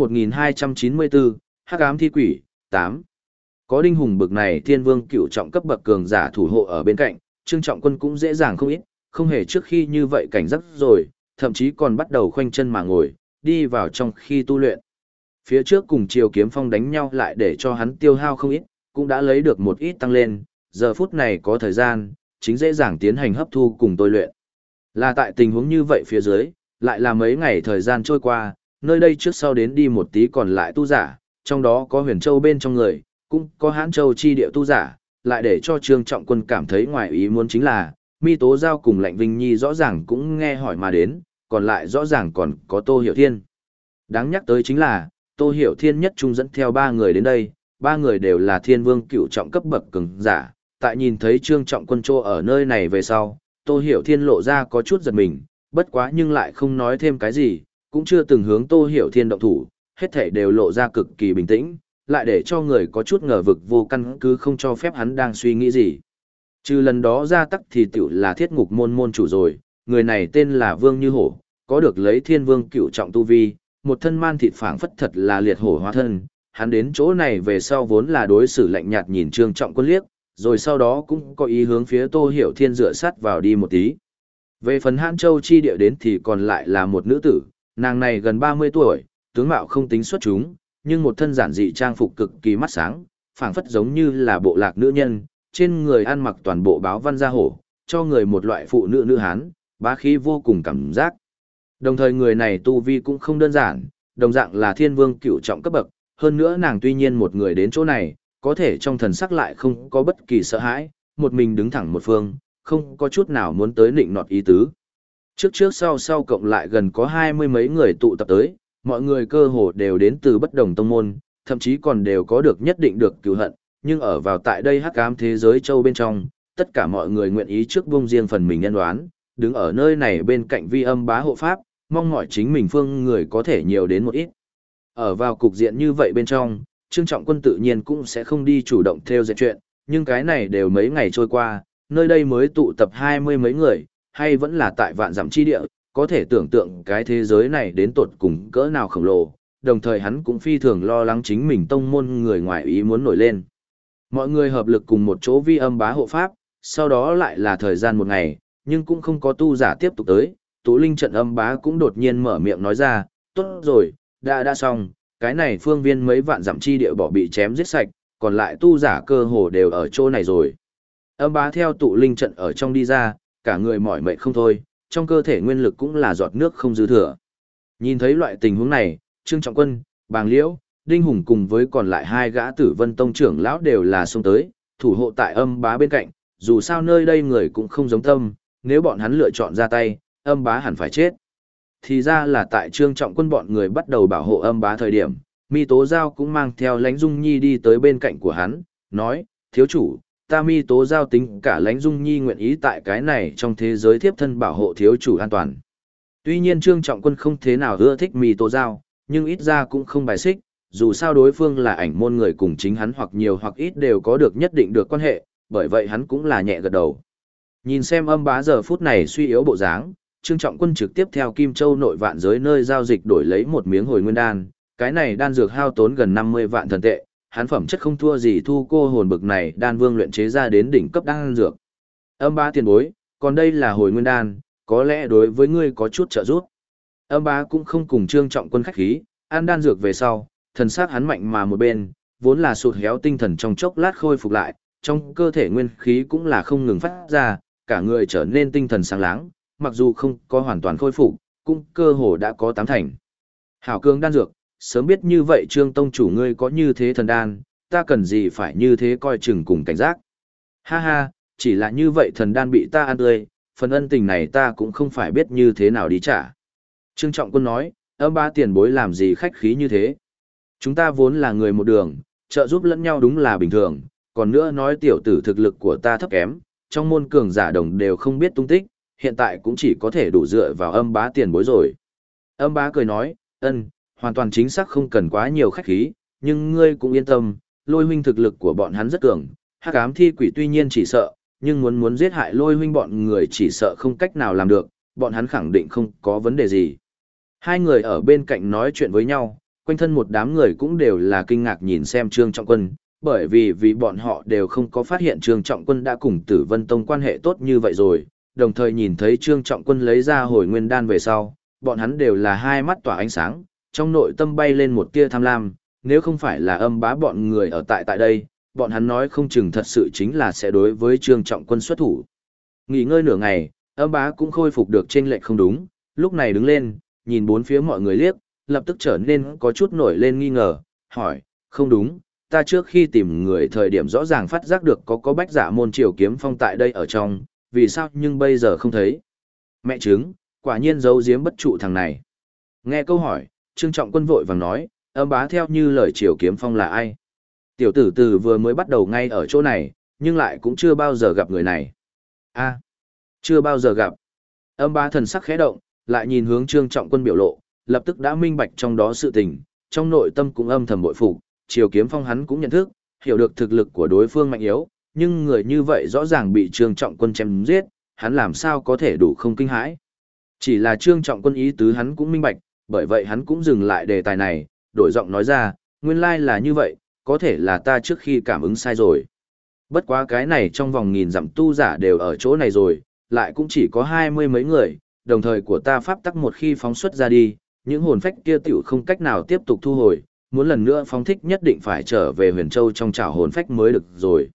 1294, Hắc ám thi quỷ, 8. Có Đinh Hùng bực này Thiên Vương cửu trọng cấp bậc cường giả thủ hộ ở bên cạnh, Trương Trọng Quân cũng dễ dàng không ít, không hề trước khi như vậy cảnh giác rồi, thậm chí còn bắt đầu khoanh chân mà ngồi, đi vào trong khi tu luyện. Phía trước cùng Triều Kiếm Phong đánh nhau lại để cho hắn tiêu hao không ít, cũng đã lấy được một ít tăng lên, giờ phút này có thời gian, chính dễ dàng tiến hành hấp thu cùng tôi luyện. Là tại tình huống như vậy phía dưới, lại là mấy ngày thời gian trôi qua, nơi đây trước sau đến đi một tí còn lại tu giả, trong đó có Huyền Châu bên trong người, cũng có Hãn Châu chi địa tu giả, lại để cho Trương Trọng Quân cảm thấy ngoài ý muốn chính là, Mi Tố Giao cùng Lạnh Vinh Nhi rõ ràng cũng nghe hỏi mà đến, còn lại rõ ràng còn có Tô Hiểu Thiên. Đáng nhắc tới chính là, Tô Hiểu Thiên nhất trung dẫn theo 3 người đến đây, 3 người đều là Thiên Vương cửu trọng cấp bậc cường giả, tại nhìn thấy Trương Trọng Quân trô ở nơi này về sau, Tô Hiểu Thiên lộ ra có chút giật mình, bất quá nhưng lại không nói thêm cái gì, cũng chưa từng hướng Tô Hiểu Thiên động thủ, hết thảy đều lộ ra cực kỳ bình tĩnh, lại để cho người có chút ngờ vực vô căn cứ không cho phép hắn đang suy nghĩ gì. Trừ lần đó ra tắc thì tiểu là Thiết Ngục môn môn chủ rồi, người này tên là Vương Như Hổ, có được lấy Thiên Vương cửu trọng tu vi, một thân man thịt phảng phất thật là liệt hổ hóa thân, hắn đến chỗ này về sau vốn là đối xử lạnh nhạt nhìn Trương Trọng Quân liếc, rồi sau đó cũng có ý hướng phía Tô Hiểu Thiên dựa sát vào đi một tí. Về phần Hãn Châu chi địa đến thì còn lại là một nữ tử, nàng này gần 30 tuổi, tướng mạo không tính xuất chúng, nhưng một thân giản dị trang phục cực kỳ mắt sáng, phảng phất giống như là bộ lạc nữ nhân, trên người ăn mặc toàn bộ báo văn gia hổ, cho người một loại phụ nữ nữ hán, bá khí vô cùng cảm giác. Đồng thời người này tu vi cũng không đơn giản, đồng dạng là Thiên Vương cửu trọng cấp bậc, hơn nữa nàng tuy nhiên một người đến chỗ này, có thể trong thần sắc lại không có bất kỳ sợ hãi, một mình đứng thẳng một phương, không có chút nào muốn tới nịnh nọt ý tứ. Trước trước sau sau cộng lại gần có 20 mấy người tụ tập tới, mọi người cơ hồ đều đến từ bất đồng tông môn, thậm chí còn đều có được nhất định được cửu hận, nhưng ở vào tại đây hắc ám thế giới châu bên trong, tất cả mọi người nguyện ý trước buông riêng phần mình nhân đoán, đứng ở nơi này bên cạnh Vi Âm bá hộ pháp, mong mỏi chính mình phương người có thể nhiều đến một ít. Ở vào cục diện như vậy bên trong, Trương Trọng Quân tự nhiên cũng sẽ không đi chủ động theo dệt chuyện, nhưng cái này đều mấy ngày trôi qua, nơi đây mới tụ tập 20 mấy người, hay vẫn là tại vạn dặm chi địa, có thể tưởng tượng cái thế giới này đến tột cùng cỡ nào khổng lồ, đồng thời hắn cũng phi thường lo lắng chính mình tông môn người ngoài ý muốn nổi lên. Mọi người hợp lực cùng một chỗ Vi Âm bá hộ pháp, sau đó lại là thời gian một ngày, nhưng cũng không có tu giả tiếp tục tới, Tụ Linh trận Âm bá cũng đột nhiên mở miệng nói ra, tốt rồi, đã xong, cái này phương viên mấy vạn dặm chi địa bỏ bị chém giết sạch, còn lại tu giả cơ hồ đều ở chỗ này rồi. Âm bá theo tụ linh trận ở trong đi ra, cả người mỏi mệt không thôi, trong cơ thể nguyên lực cũng là giọt nước không dư thừa. Nhìn thấy loại tình huống này, Trương Trọng Quân, Bàng Liễu, Đinh Hùng cùng với còn lại hai gã Tử Vân Tông trưởng lão đều là xông tới, thủ hộ tại âm bá bên cạnh, dù sao nơi đây người cũng không giống tâm, nếu bọn hắn lựa chọn ra tay, âm bá hẳn phải chết. Thì ra là tại Trương Trọng Quân bọn người bắt đầu bảo hộ âm bá thời điểm, Mi Tố Giao cũng mang theo Lãnh Dung Nhi đi tới bên cạnh của hắn, nói, thiếu chủ, ta Mi Tố Giao tính cả Lãnh Dung Nhi nguyện ý tại cái này trong thế giới thiếp thân bảo hộ thiếu chủ an toàn. Tuy nhiên Trương Trọng Quân không thế nào ưa thích Mi Tố Giao, nhưng ít ra cũng không bài xích, dù sao đối phương là ảnh môn người cùng chính hắn hoặc nhiều hoặc ít đều có được nhất định được quan hệ, bởi vậy hắn cũng là nhẹ gật đầu. Nhìn xem âm bá giờ phút này suy yếu bộ dáng, Trương Trọng Quân trực tiếp theo Kim Châu nội vạn giới nơi giao dịch đổi lấy một miếng hồi nguyên đan, cái này đan dược hao tốn gần 50 vạn thần tệ, hắn phẩm chất không thua gì thu cô hồn bực này đan vương luyện chế ra đến đỉnh cấp đan dược. Âm bá tiền bối, còn đây là hồi nguyên đan, có lẽ đối với ngươi có chút trợ giúp. Âm bá cũng không cùng Trương Trọng Quân khách khí, ăn đan dược về sau, thần sắc hắn mạnh mà một bên, vốn là sụt héo tinh thần trong chốc lát khôi phục lại, trong cơ thể nguyên khí cũng là không ngừng phát ra, cả người trở nên tinh thần sáng láng, mặc dù không có hoàn toàn khôi phục, cũng cơ hồ đã có 8 thành. Hảo cương đan dược, sớm biết như vậy Trương tông chủ ngươi có như thế thần đan, ta cần gì phải như thế coi chừng cùng cảnh giác. Ha ha, chỉ là như vậy thần đan bị ta ăn tươi, phần ân tình này ta cũng không phải biết như thế nào đi trả. Trương Trọng Quân nói, âm bá tiền bối làm gì khách khí như thế. Chúng ta vốn là người một đường, trợ giúp lẫn nhau đúng là bình thường, còn nữa nói tiểu tử thực lực của ta thấp kém, trong môn cường giả đồng đều không biết tung tích, hiện tại cũng chỉ có thể đủ dựa vào âm bá tiền bối rồi. Âm bá cười nói, hoàn toàn chính xác không cần quá nhiều khách khí, nhưng ngươi cũng yên tâm, Lôi huynh thực lực của bọn hắn rất cường, hắc ám thi quỷ tuy nhiên chỉ sợ, nhưng muốn giết hại Lôi huynh bọn người chỉ sợ không cách nào làm được, bọn hắn khẳng định không có vấn đề gì. Hai người ở bên cạnh nói chuyện với nhau, quanh thân một đám người cũng đều là kinh ngạc nhìn xem Trương Trọng Quân, bởi vì bọn họ đều không có phát hiện Trương Trọng Quân đã cùng Tử Vân Tông quan hệ tốt như vậy rồi, đồng thời nhìn thấy Trương Trọng Quân lấy ra hồi nguyên đan về sau, bọn hắn đều là hai mắt tỏa ánh sáng, trong nội tâm bay lên một tia tham lam, nếu không phải là âm bá bọn người ở tại đây, bọn hắn nói không chừng thật sự chính là sẽ đối với Trương Trọng Quân xuất thủ. Nghỉ ngơi nửa ngày, âm bá cũng khôi phục được chênh lệch không đúng, lúc này đứng lên, nhìn bốn phía mọi người liếc, lập tức trở nên có chút nổi lên nghi ngờ, hỏi, không đúng, ta trước khi tìm người thời điểm rõ ràng phát giác được có bách giả môn triều kiếm phong tại đây ở trong, vì sao nhưng bây giờ không thấy. Mẹ chứng, quả nhiên giấu giếm bất trụ thằng này. Nghe câu hỏi, Trương Trọng Quân vội vàng nói, âm bá theo như lời triều kiếm phong là ai. Tiểu tử từ vừa mới bắt đầu ngay ở chỗ này, nhưng lại cũng chưa bao giờ gặp người này. A, chưa bao giờ gặp. Âm bá thần sắc khẽ động, lại nhìn hướng Trương Trọng Quân biểu lộ, lập tức đã minh bạch trong đó sự tình, trong nội tâm cũng âm thầm bội phục, triều kiếm phong hắn cũng nhận thức, hiểu được thực lực của đối phương mạnh yếu, nhưng người như vậy rõ ràng bị Trương Trọng Quân chém giết, hắn làm sao có thể đủ không kinh hãi. Chỉ là Trương Trọng Quân ý tứ hắn cũng minh bạch, bởi vậy hắn cũng dừng lại đề tài này, đổi giọng nói ra, nguyên lai là như vậy, có thể là ta trước khi cảm ứng sai rồi. Bất quá cái này trong vòng nghìn dặm tu giả đều ở chỗ này rồi, lại cũng chỉ có 20 mấy người, đồng thời của ta pháp tắc một khi phóng xuất ra đi, những hồn phách kia tiểu không cách nào tiếp tục thu hồi, muốn lần nữa phóng thích nhất định phải trở về Huyền Châu trong trảo hồn phách mới được rồi.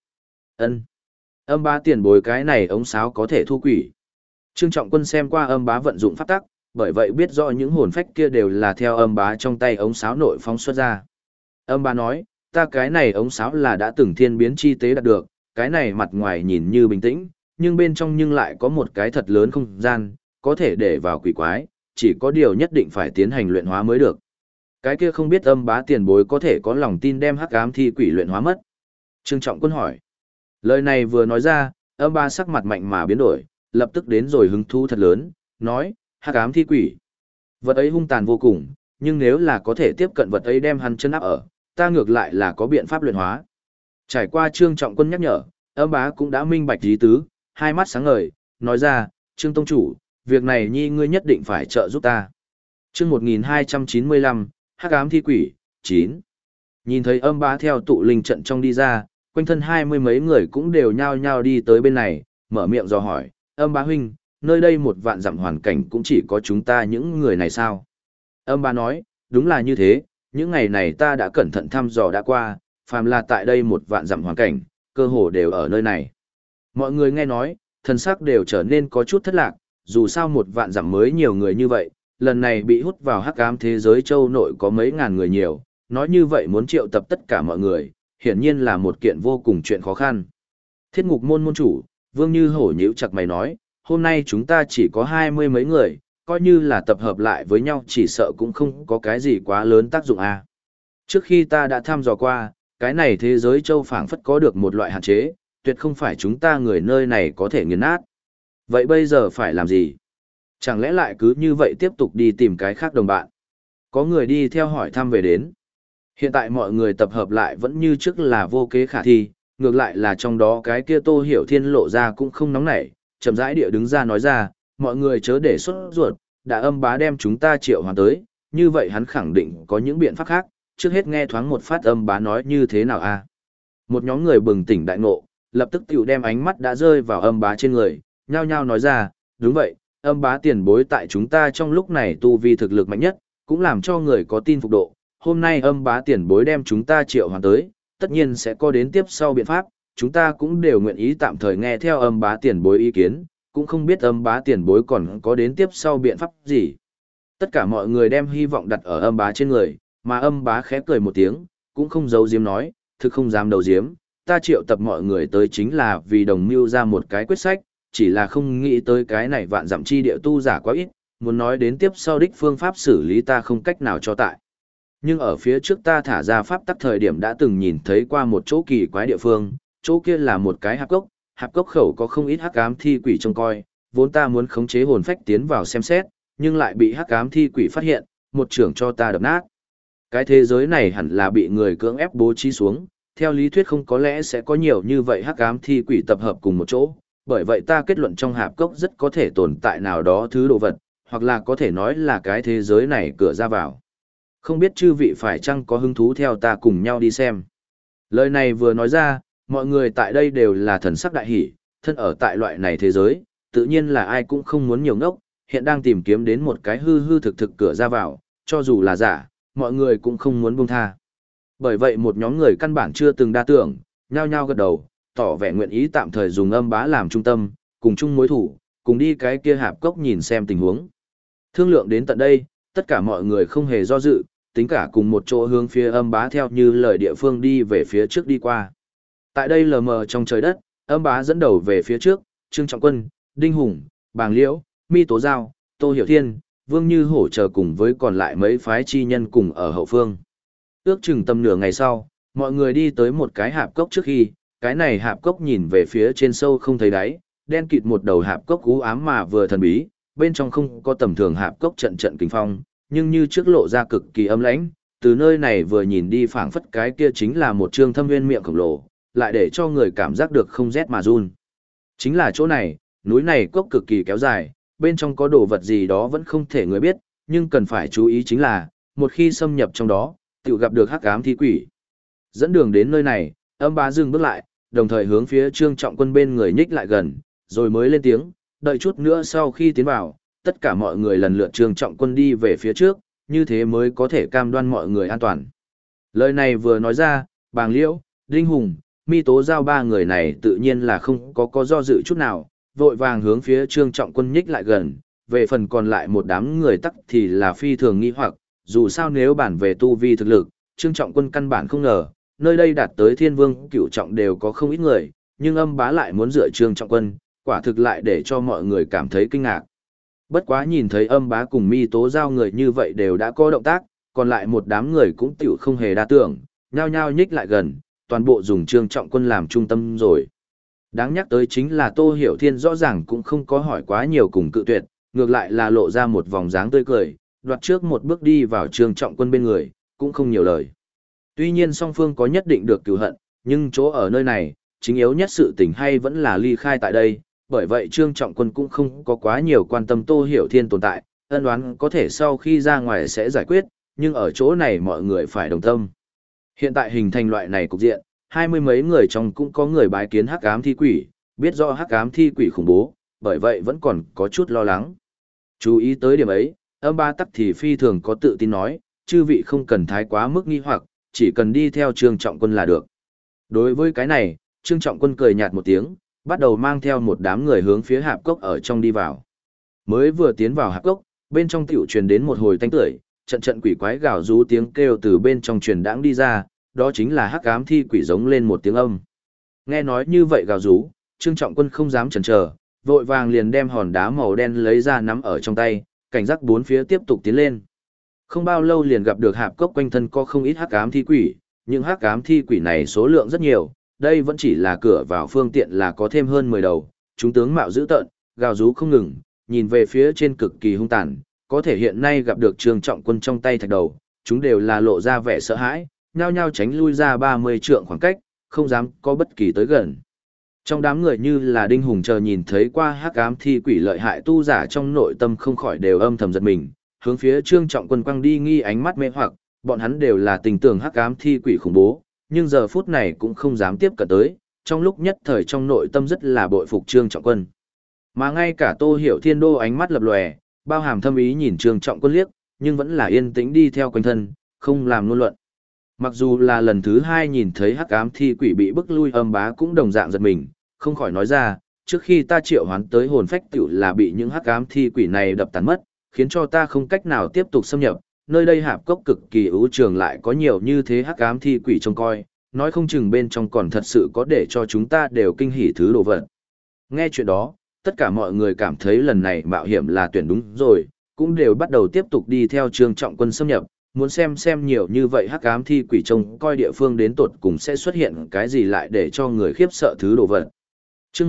Âm bá tiền bối cái này ống sáo có thể thu quỷ. Trương Trọng Quân xem qua âm bá vận dụng pháp tắc, bởi vậy biết rõ những hồn phách kia đều là theo âm bá trong tay ống sáo nội phóng xuất ra. Âm bá nói, ta cái này ống sáo là đã từng thiên biến chi tế đạt được, cái này mặt ngoài nhìn như bình tĩnh, nhưng bên trong nhưng lại có một cái thật lớn không gian, có thể để vào quỷ quái, chỉ có điều nhất định phải tiến hành luyện hóa mới được. Cái kia không biết âm bá tiền bối có thể có lòng tin đem hắc ám thi quỷ luyện hóa mất. Trương Trọng Quân hỏi. Lời này vừa nói ra, âm bá sắc mặt mạnh mà biến đổi, lập tức đến rồi hứng thú thật lớn, nói, hắc ám thi quỷ. Vật ấy hung tàn vô cùng, nhưng nếu là có thể tiếp cận vật ấy đem hắn chân áp ở, ta ngược lại là có biện pháp luyện hóa. Trải qua Trương Trọng Quân nhắc nhở, âm bá cũng đã minh bạch ý tứ, hai mắt sáng ngời, nói ra, Trương Tông Chủ, việc này nhi ngươi nhất định phải trợ giúp ta. Chương 1295, hắc ám thi quỷ, 9. Nhìn thấy âm bá theo tụ linh trận trong đi ra, quanh thân 20 mấy người cũng đều nhao nhao đi tới bên này, mở miệng dò hỏi, âm bá huynh, nơi đây một vạn dặm hoàn cảnh cũng chỉ có chúng ta những người này sao? Âm bá nói, đúng là như thế, những ngày này ta đã cẩn thận thăm dò đã qua, phàm là tại đây 1 vạn dặm hoàn cảnh, cơ hồ đều ở nơi này. Mọi người nghe nói, thần sắc đều trở nên có chút thất lạc, dù sao 1 vạn dặm mới nhiều người như vậy, lần này bị hút vào hắc ám thế giới châu nội có mấy ngàn người nhiều, nói như vậy muốn triệu tập tất cả mọi người, hiển nhiên là một kiện vô cùng chuyện khó khăn. Thiết ngục môn môn chủ, Vương Như Hổ nhíu chặt mày nói, hôm nay chúng ta chỉ có 20 mấy người, coi như là tập hợp lại với nhau chỉ sợ cũng không có cái gì quá lớn tác dụng à. Trước khi ta đã thăm dò qua, cái này thế giới châu phảng phất có được một loại hạn chế, tuyệt không phải chúng ta người nơi này có thể nghiền nát. Vậy bây giờ phải làm gì? Chẳng lẽ lại cứ như vậy tiếp tục đi tìm cái khác đồng bạn? Có người đi theo hỏi thăm về đến. Hiện tại mọi người tập hợp lại vẫn như trước là vô kế khả thi, ngược lại là trong đó cái kia Tô Hiểu Thiên lộ ra cũng không nóng nảy, chậm rãi địa đứng ra nói ra, mọi người chớ để sốt ruột, đã âm bá đem chúng ta triệu hoàn tới, như vậy hắn khẳng định có những biện pháp khác, trước hết nghe thoáng một phát âm bá nói như thế nào a. Một nhóm người bừng tỉnh đại ngộ, lập tức tiểu đem ánh mắt đã rơi vào âm bá trên người, nhao nhao nói ra, đúng vậy, âm bá tiền bối tại chúng ta trong lúc này tu vi thực lực mạnh nhất, cũng làm cho người có tin phục độ, hôm nay âm bá tiền bối đem chúng ta triệu hoàn tới, tất nhiên sẽ có đến tiếp sau biện pháp, chúng ta cũng đều nguyện ý tạm thời nghe theo âm bá tiền bối ý kiến, cũng không biết âm bá tiền bối còn có đến tiếp sau biện pháp gì. Tất cả mọi người đem hy vọng đặt ở âm bá trên người, mà âm bá khẽ cười một tiếng, cũng không giấu giếm nói, thực không dám đầu giếm, ta triệu tập mọi người tới chính là vì đồng mưu ra một cái quyết sách, chỉ là không nghĩ tới cái này vạn dặm chi địa tu giả quá ít, muốn nói đến tiếp sau đích phương pháp xử lý ta không cách nào cho tại. Nhưng ở phía trước ta thả ra pháp tắc thời điểm đã từng nhìn thấy qua một chỗ kỳ quái địa phương, chỗ kia là một cái hạp cốc khẩu có không ít hắc ám thi quỷ trông coi, vốn ta muốn khống chế hồn phách tiến vào xem xét, nhưng lại bị hắc ám thi quỷ phát hiện, một trưởng cho ta đập nát. Cái thế giới này hẳn là bị người cưỡng ép bố trí xuống, theo lý thuyết không có lẽ sẽ có nhiều như vậy hắc ám thi quỷ tập hợp cùng một chỗ, bởi vậy ta kết luận trong hạp cốc rất có thể tồn tại nào đó thứ đồ vật, hoặc là có thể nói là cái thế giới này cửa ra vào. Không biết chư vị phải chăng có hứng thú theo ta cùng nhau đi xem. Lời này vừa nói ra, mọi người tại đây đều là thần sắc đại hỷ, thân ở tại loại này thế giới, tự nhiên là ai cũng không muốn nhiều ngốc, hiện đang tìm kiếm đến một cái hư hư thực thực cửa ra vào, cho dù là giả, mọi người cũng không muốn buông tha. Bởi vậy một nhóm người căn bản chưa từng đa tưởng, nhao nhao gật đầu, tỏ vẻ nguyện ý tạm thời dùng âm bá làm trung tâm, cùng chung mối thủ, cùng đi cái kia hạp cốc nhìn xem tình huống. Thương lượng đến tận đây, tất cả mọi người không hề do dự, tính cả cùng một chỗ hướng phía âm bá theo như lời địa phương đi về phía trước đi qua. Tại đây lờ mờ trong trời đất, âm bá dẫn đầu về phía trước, Trương Trọng Quân, Đinh Hùng, Bàng Liễu, Mi Tố Giao, Tô Hiểu Thiên, Vương Như Hổ chờ cùng với còn lại mấy phái chi nhân cùng ở hậu phương. Ước chừng tầm nửa ngày sau, mọi người đi tới một cái hạp cốc trước khi, cái này hạp cốc nhìn về phía trên sâu không thấy đáy, đen kịt một đầu hạp cốc u ám mà vừa thần bí, bên trong không có tầm thường hạp cốc trận trận kinh phong, nhưng như trước lộ ra cực kỳ âm lãnh, từ nơi này vừa nhìn đi phảng phất cái kia chính là một trương thâm nguyên miệng khổng lồ, lại để cho người cảm giác được không rét mà run. Chính là chỗ này, núi này cốc cực kỳ kéo dài, bên trong có đồ vật gì đó vẫn không thể người biết, nhưng cần phải chú ý chính là, một khi xâm nhập trong đó, tự gặp được hắc ám thi quỷ. Dẫn đường đến nơi này, âm bá dừng bước lại, đồng thời hướng phía Trương Trọng Quân bên người nhích lại gần, rồi mới lên tiếng, đợi chút nữa sau khi tiến vào, tất cả mọi người lần lượt Trương Trọng Quân đi về phía trước, như thế mới có thể cam đoan mọi người an toàn. Lời này vừa nói ra, Bàng Liễu, Đinh Hùng, Mi Tố Giao ba người này tự nhiên là không có do dự chút nào, vội vàng hướng phía Trương Trọng Quân nhích lại gần, về phần còn lại một đám người tắc thì là phi thường nghi hoặc, dù sao nếu bản về tu vi thực lực, Trương Trọng Quân căn bản không ngờ, nơi đây đạt tới Thiên Vương Cửu Trọng đều có không ít người, nhưng âm bá lại muốn dựa Trương Trọng Quân, quả thực lại để cho mọi người cảm thấy kinh ngạc. Bất quá nhìn thấy âm bá cùng Mi Tố Giao người như vậy đều đã có động tác, còn lại một đám người cũng tiểu không hề đa tưởng, nhao nhao nhích lại gần, toàn bộ dùng Trương Trọng Quân làm trung tâm rồi. Đáng nhắc tới chính là Tô Hiểu Thiên rõ ràng cũng không có hỏi quá nhiều cùng cự tuyệt, ngược lại là lộ ra một vòng dáng tươi cười, đoạt trước một bước đi vào Trương Trọng Quân bên người, cũng không nhiều lời. Tuy nhiên song phương có nhất định được cửu hận, nhưng chỗ ở nơi này, chính yếu nhất sự tình hay vẫn là ly khai tại đây, bởi vậy Trương Trọng Quân cũng không có quá nhiều quan tâm Tô Hiểu Thiên tồn tại, ân đoán có thể sau khi ra ngoài sẽ giải quyết, nhưng ở chỗ này mọi người phải đồng tâm. Hiện tại hình thành loại này cục diện, 20 mấy người trong cũng có người bái kiến hắc ám thi quỷ, biết rõ hắc ám thi quỷ khủng bố, bởi vậy vẫn còn có chút lo lắng. Chú ý tới điểm ấy, âm ba tắc thì phi thường có tự tin nói, chư vị không cần thái quá mức nghi hoặc, chỉ cần đi theo Trương Trọng Quân là được. Đối với cái này, Trương Trọng Quân cười nhạt một tiếng, bắt đầu mang theo một đám người hướng phía hạp cốc ở trong đi vào. Mới vừa tiến vào hạp cốc, bên trong tiểu truyền đến một hồi tanh tưởi, trận trận quỷ quái gào rú tiếng kêu từ bên trong truyền đãng đi ra, đó chính là hắc ám thi quỷ giống lên một tiếng âm. Nghe nói như vậy gào rú, Trương Trọng Quân không dám chần chờ, vội vàng liền đem hòn đá màu đen lấy ra nắm ở trong tay, cảnh giác bốn phía tiếp tục tiến lên. Không bao lâu liền gặp được hạp cốc quanh thân có không ít hắc ám thi quỷ, nhưng hắc ám thi quỷ này số lượng rất nhiều, đây vẫn chỉ là cửa vào phương tiện là có thêm hơn 10 đầu, chúng tướng mạo dữ tợn, gào rú không ngừng, nhìn về phía trên cực kỳ hung tàn, có thể hiện nay gặp được Trương Trọng Quân trong tay thạch đầu, chúng đều là lộ ra vẻ sợ hãi, nhao nhao tránh lui ra 30 trượng khoảng cách, không dám có bất kỳ tới gần. Trong đám người như là Đinh Hùng chờ nhìn thấy qua hắc ám thi quỷ lợi hại tu giả trong nội tâm không khỏi đều âm thầm giật mình, hướng phía Trương Trọng Quân quăng đi nghi ánh mắt mê hoặc, bọn hắn đều là tình tưởng hắc ám thi quỷ khủng bố, nhưng giờ phút này cũng không dám tiếp cận tới, trong lúc nhất thời trong nội tâm rất là bội phục Trương Trọng Quân. Mà ngay cả Tô Hiểu Thiên Đô ánh mắt lập lòe, bao hàm thâm ý nhìn Trương Trọng Quân liếc, nhưng vẫn là yên tĩnh đi theo quanh thân, không làm ngôn luận. Mặc dù là lần thứ hai nhìn thấy hắc ám thi quỷ bị bức lui, Âm Bá cũng đồng dạng giật mình, không khỏi nói ra, trước khi ta triệu hoán tới hồn phách tiểu là bị những hắc ám thi quỷ này đập tàn mất, khiến cho ta không cách nào tiếp tục xâm nhập, nơi đây hạp cốc cực kỳ ưu trường lại có nhiều như thế hắc ám thi quỷ trông coi, nói không chừng bên trong còn thật sự có để cho chúng ta đều kinh hỉ thứ đồ vật. Nghe chuyện đó, tất cả mọi người cảm thấy lần này mạo hiểm là tuyển đúng rồi, cũng đều bắt đầu tiếp tục đi theo Trương Trọng Quân xâm nhập, muốn xem nhiều như vậy hắc ám thi quỷ trông coi địa phương đến tột cùng sẽ xuất hiện cái gì lại để cho người khiếp sợ thứ đồ vật. Chương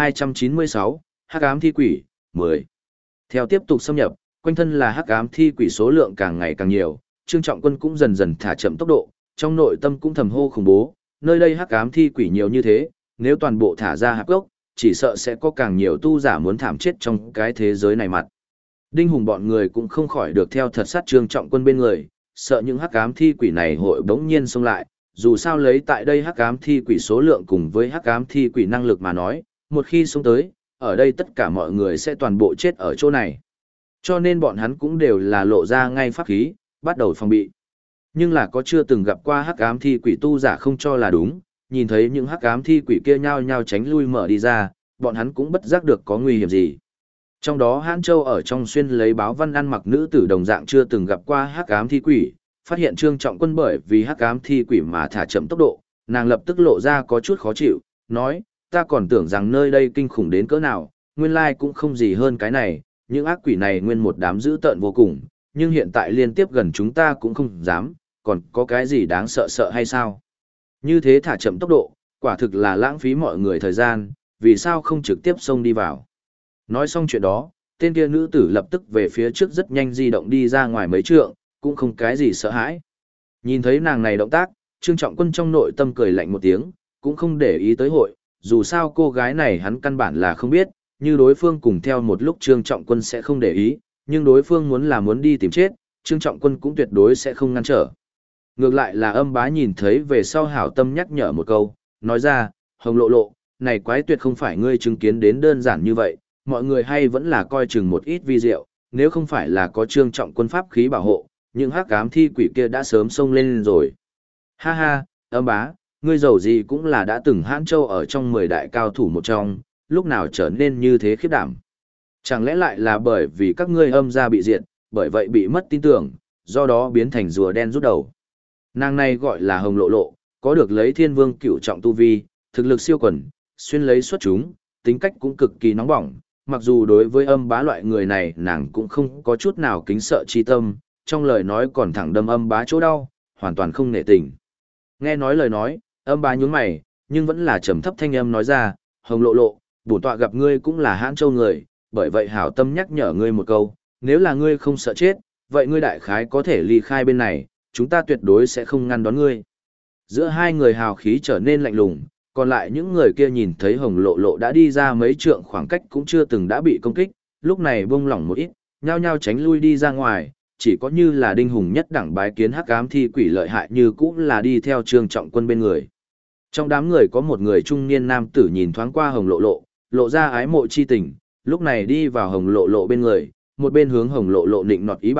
1296, hắc ám thi quỷ 10. Theo tiếp tục xâm nhập, quanh thân là hắc ám thi quỷ số lượng càng ngày càng nhiều, Trương Trọng Quân cũng dần dần thả chậm tốc độ, trong nội tâm cũng thầm hô khủng bố, nơi đây hắc ám thi quỷ nhiều như thế, nếu toàn bộ thả ra hạp gốc, chỉ sợ sẽ có càng nhiều tu giả muốn thảm chết trong cái thế giới này mặt. Đinh Hùng bọn người cũng không khỏi được theo thật sát Trương Trọng Quân bên người, sợ những hắc ám thi quỷ này hội bỗng nhiên xông lại, dù sao lấy tại đây hắc ám thi quỷ số lượng cùng với hắc ám thi quỷ năng lực mà nói, một khi xông tới, ở đây tất cả mọi người sẽ toàn bộ chết ở chỗ này. Cho nên bọn hắn cũng đều là lộ ra ngay pháp khí, bắt đầu phòng bị. Nhưng là có chưa từng gặp qua hắc ám thi quỷ tu giả không cho là đúng, nhìn thấy những hắc ám thi quỷ kia nhao nhao tránh lui mở đi ra, bọn hắn cũng bất giác được có nguy hiểm gì. Trong đó Hãn Châu ở trong xuyên lấy báo văn ăn mặc nữ tử đồng dạng chưa từng gặp qua hắc ám thi quỷ, phát hiện Trương Trọng Quân bởi vì hắc ám thi quỷ mà thả chậm tốc độ, nàng lập tức lộ ra có chút khó chịu, nói, ta còn tưởng rằng nơi đây kinh khủng đến cỡ nào, nguyên lai cũng không gì hơn cái này, những ác quỷ này nguyên một đám dữ tợn vô cùng, nhưng hiện tại liên tiếp gần chúng ta cũng không dám, còn có cái gì đáng sợ hay sao? Như thế thả chậm tốc độ, quả thực là lãng phí mọi người thời gian, vì sao không trực tiếp xông đi vào? Nói xong chuyện đó, tên kia nữ tử lập tức về phía trước rất nhanh di động đi ra ngoài mấy trượng, cũng không cái gì sợ hãi. Nhìn thấy nàng này động tác, Trương Trọng Quân trong nội tâm cười lạnh một tiếng, cũng không để ý tới hội, dù sao cô gái này hắn căn bản là không biết, như đối phương cùng theo một lúc Trương Trọng Quân sẽ không để ý, nhưng đối phương muốn đi tìm chết, Trương Trọng Quân cũng tuyệt đối sẽ không ngăn trở. Ngược lại là Âm Bá nhìn thấy về sau hảo tâm nhắc nhở một câu, nói ra, Hồng Lộ Lộ, này quái tuyệt không phải ngươi chứng kiến đến đơn giản như vậy, mọi người hay vẫn là coi chừng một ít vi diệu, nếu không phải là có Trương Trọng Quân pháp khí bảo hộ, những hắc ám thi quỷ kia đã sớm xông lên rồi. Ha ha, Âm Bá, ngươi giàu gì cũng là đã từng Hãn Châu ở trong 10 đại cao thủ một trong, lúc nào trở nên như thế khiếp đảm. Chẳng lẽ lại là bởi vì các ngươi Âm gia bị diệt, bởi vậy bị mất tin tưởng, do đó biến thành rùa đen rút đầu. Nàng này gọi là Hồng Lộ Lộ, có được lấy Thiên Vương cửu trọng tu vi, thực lực siêu quần, xuyên lấy xuất chúng, tính cách cũng cực kỳ nóng bỏng, mặc dù đối với Âm Bá loại người này nàng cũng không có chút nào kính sợ chi tâm, trong lời nói còn thẳng đâm Âm Bá chỗ đau, hoàn toàn không nể tình. Nghe nói lời nói, Âm Bá nhướng mày, nhưng vẫn là trầm thấp thanh âm nói ra, Hồng Lộ Lộ, bổn tọa gặp ngươi cũng là Hãn Châu người, bởi vậy hảo tâm nhắc nhở ngươi một câu, nếu là ngươi không sợ chết, vậy ngươi đại khái có thể ly khai bên này, chúng ta tuyệt đối sẽ không ngăn đón ngươi. Giữa hai người hào khí trở nên lạnh lùng, còn lại những người kia nhìn thấy Hồng Lộ Lộ đã đi ra mấy trượng khoảng cách cũng chưa từng đã bị công kích, lúc này buông lỏng một ít, nhao nhao tránh lui đi ra ngoài, chỉ có như là Đinh Hùng nhất đẳng bái kiến hắc ám thi quỷ lợi hại như cũng là đi theo Trương Trọng Quân bên người. Trong đám người có một người trung niên nam tử nhìn thoáng qua Hồng Lộ Lộ, lộ ra ái mộ chi tình, lúc này đi vào Hồng Lộ Lộ bên người, một bên hướng Hồng Lộ Lộ nịnh nọt ý bảo,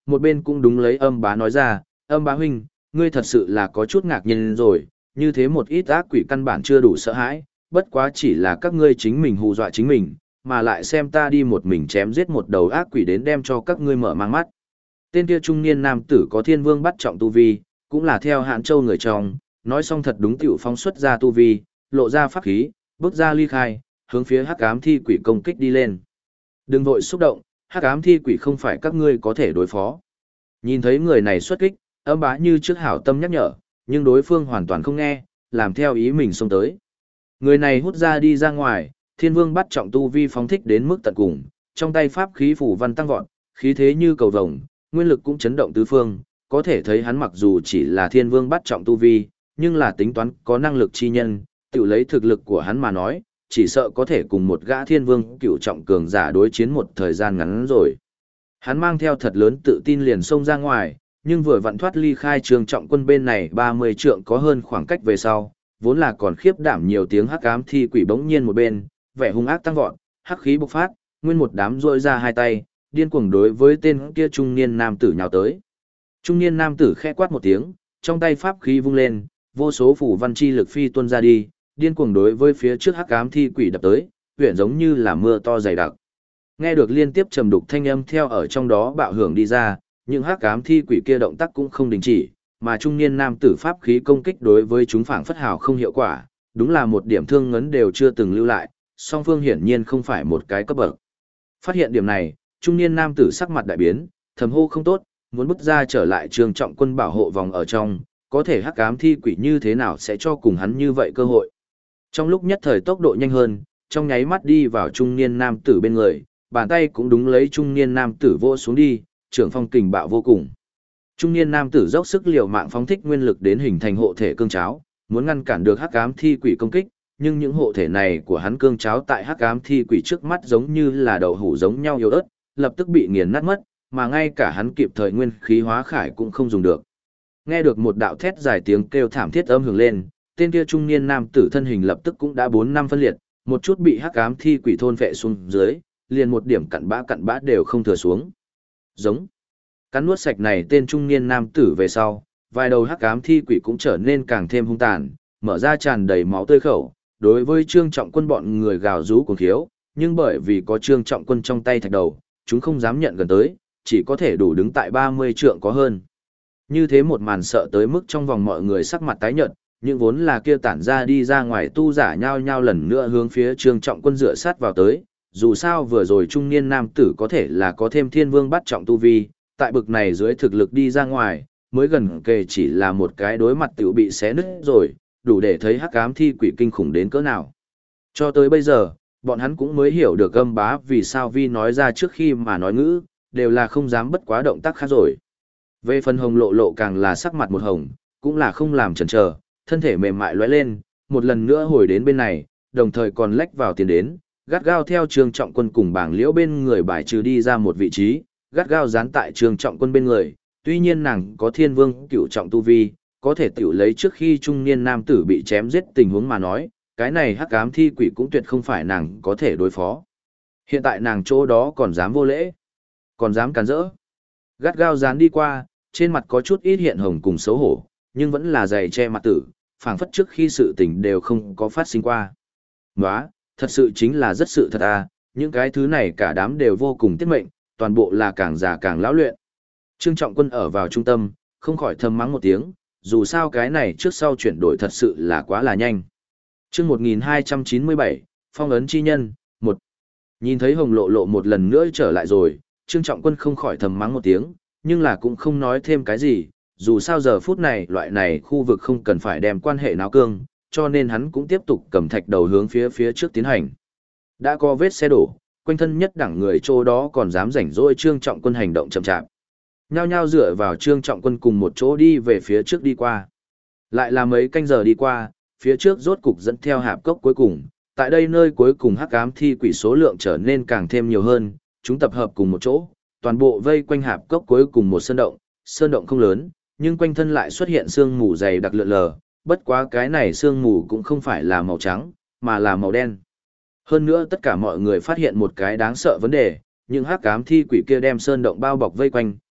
một bên cũng đúng lấy Âm Bá nói ra, Âm Bá huynh, ngươi thật sự là có chút ngạc nhiên rồi, như thế một ít ác quỷ căn bản chưa đủ sợ hãi, bất quá chỉ là các ngươi chính mình hù dọa chính mình, mà lại xem ta đi một mình chém giết một đầu ác quỷ đến đem cho các ngươi mở mang mắt. Tên kia trung niên nam tử có thiên vương bắt trọng tu vi, cũng là theo Hàn Châu người trong, nói xong thật đúng tiểu phóng xuất ra tu vi, lộ ra pháp khí, bước ra ly khai, hướng phía hắc ám thi quỷ công kích đi lên. Đừng vội xúc động, hắc ám thi quỷ không phải các ngươi có thể đối phó. Nhìn thấy người này xuất kích, Âm Bá như trước hảo tâm nhắc nhở, nhưng đối phương hoàn toàn không nghe, làm theo ý mình xông tới. Người này hút ra đi ra ngoài, thiên vương bắt trọng tu vi phóng thích đến mức tận cùng, trong tay pháp khí phủ văn tăng vọt, khí thế như cầu vồng, nguyên lực cũng chấn động tứ phương, có thể thấy hắn mặc dù chỉ là thiên vương bắt trọng tu vi, nhưng là tính toán có năng lực chi nhân, tự lấy thực lực của hắn mà nói, chỉ sợ có thể cùng một gã thiên vương cựu trọng cường giả đối chiến một thời gian ngắn rồi. Hắn mang theo thật lớn tự tin liền xông ra ngoài, nhưng vừa vặn thoát ly khai trường trọng quân bên này 30 trượng có hơn khoảng cách về sau, vốn là còn khiếp đảm nhiều tiếng hắc ám thi quỷ bỗng nhiên một bên, vẻ hung ác tăng vọt, hắc khí bộc phát, nguyên một đám rỗi ra hai tay, điên cuồng đối với tên kia trung niên nam tử nhào tới. Trung niên nam tử khẽ quát một tiếng, trong tay pháp khí vung lên, vô số phủ văn chi lực phi tuôn ra đi, điên cuồng đối với phía trước hắc ám thi quỷ đập tới, huyền giống như là mưa to dày đặc. Nghe được liên tiếp trầm đục thanh âm theo ở trong đó bạo hưởng đi ra, những hắc ám thi quỷ kia động tác cũng không đình chỉ, mà trung niên nam tử pháp khí công kích đối với chúng phảng phất hào không hiệu quả, đúng là một điểm thương ngấn đều chưa từng lưu lại, song phương hiển nhiên không phải một cái cấp bậc. Phát hiện điểm này, trung niên nam tử sắc mặt đại biến, thầm hô không tốt, muốn bước ra trở lại trường trọng quân bảo hộ vòng ở trong, có thể hắc ám thi quỷ như thế nào sẽ cho cùng hắn như vậy cơ hội. Trong lúc nhất thời tốc độ nhanh hơn, trong nháy mắt đi vào trung niên nam tử bên người, bàn tay cũng đúng lấy trung niên nam tử vỗ xuống đi, trưởng phong kình bạo vô cùng. Trung niên nam tử dốc sức liều mạng phóng thích nguyên lực đến hình thành hộ thể cương cháo, muốn ngăn cản được hắc ám thi quỷ công kích, nhưng những hộ thể này của hắn cương cháo tại hắc ám thi quỷ trước mắt giống như là đậu hũ giống nhau yếu ớt, lập tức bị nghiền nát mất, mà ngay cả hắn kịp thời nguyên khí hóa khải cũng không dùng được. Nghe được một đạo thét dài tiếng kêu thảm thiết âm hưởng lên, tên kia trung niên nam tử thân hình lập tức cũng đã 4 năm phân liệt, một chút bị hắc ám thi quỷ thôn vệ xuống dưới, liền một điểm cặn bã đều không thừa xuống. Giống. Cắn nuốt sạch này tên trung niên nam tử về sau, vài đầu hắc ám thi quỷ cũng trở nên càng thêm hung tàn, mở ra tràn đầy máu tươi khẩu, đối với Trương Trọng Quân bọn người gào rú cuồng khiếu, nhưng bởi vì có Trương Trọng Quân trong tay thạch đầu, chúng không dám nhận gần tới, chỉ có thể đủ đứng tại 30 trượng có hơn. Như thế một màn sợ tới mức trong vòng mọi người sắc mặt tái nhợt, nhưng vốn là kia tản ra đi ra ngoài tu giả nhao nhao lần nữa hướng phía Trương Trọng Quân dựa sát vào tới, dù sao vừa rồi trung niên nam tử có thể là có thêm thiên vương bắt trọng tu vi, tại bực này dưới thực lực đi ra ngoài, mới gần kề chỉ là một cái đối mặt tiểu bị xé nứt rồi, đủ để thấy hắc ám thi quỷ kinh khủng đến cỡ nào. Cho tới bây giờ, bọn hắn cũng mới hiểu được Âm Bá vì sao Vi nói ra trước khi mà nói ngữ, đều là không dám bất quá động tác khác rồi. Về phần Hồng Lộ Lộ càng là sắc mặt một hồng, cũng là không làm chần chờ, thân thể mềm mại lóe lên, một lần nữa hồi đến bên này, đồng thời còn lách vào tiền đến, gắt gao theo Trương Trọng Quân cùng bảng liễu bên người bài trừ đi ra một vị trí, gắt gao dán tại Trương Trọng Quân bên người, tuy nhiên nàng có thiên vương cửu trọng tu vi, có thể tiểu lấy trước khi trung niên nam tử bị chém giết tình huống mà nói, cái này hắc ám thi quỷ cũng tuyệt không phải nàng có thể đối phó. Hiện tại nàng chỗ đó còn dám vô lễ, còn dám cản rỡ. Gắt gao dán đi qua, trên mặt có chút ít hiện hồng cùng xấu hổ, nhưng vẫn là dày che mặt tử, phảng phất trước khi sự tình đều không có phát sinh qua. Nóa, thật sự chính là rất sự thật à, những cái thứ này cả đám đều vô cùng tiết mệnh, toàn bộ là càng già càng lão luyện. Trương Trọng Quân ở vào trung tâm, không khỏi thầm mắng một tiếng, dù sao cái này trước sau chuyển đổi thật sự là quá là nhanh. Chương 1297, Phong ấn chi nhân, 1. Nhìn thấy Hồng Lộ Lộ một lần nữa trở lại rồi, Trương Trọng Quân không khỏi thầm mắng một tiếng, nhưng là cũng không nói thêm cái gì, dù sao giờ phút này loại này khu vực không cần phải đem quan hệ náo cương, cho nên hắn cũng tiếp tục cầm thạch đầu hướng phía trước tiến hành. Đã có vết xe đổ, quanh thân nhất đẳng người chỗ đó còn dám rảnh rỗi Trương Trọng Quân hành động chậm chạp. Nhao nhao dựa vào Trương Trọng Quân cùng một chỗ đi về phía trước đi qua. Lại là mấy canh giờ đi qua, phía trước rốt cục dẫn theo hạp cốc cuối cùng, tại đây nơi cuối cùng hắc ám thi quỷ số lượng trở nên càng thêm nhiều hơn, chúng tập hợp cùng một chỗ, toàn bộ vây quanh hạp cốc cuối cùng một sơn động không lớn, nhưng quanh thân lại xuất hiện sương mù dày đặc lượn lờ, bất quá cái này sương mù cũng không phải là màu trắng, mà là màu đen. Hơn nữa tất cả mọi người phát hiện một cái đáng sợ vấn đề, những hắc ám thi quỷ kia đem sơn động bao bọc vây quanh,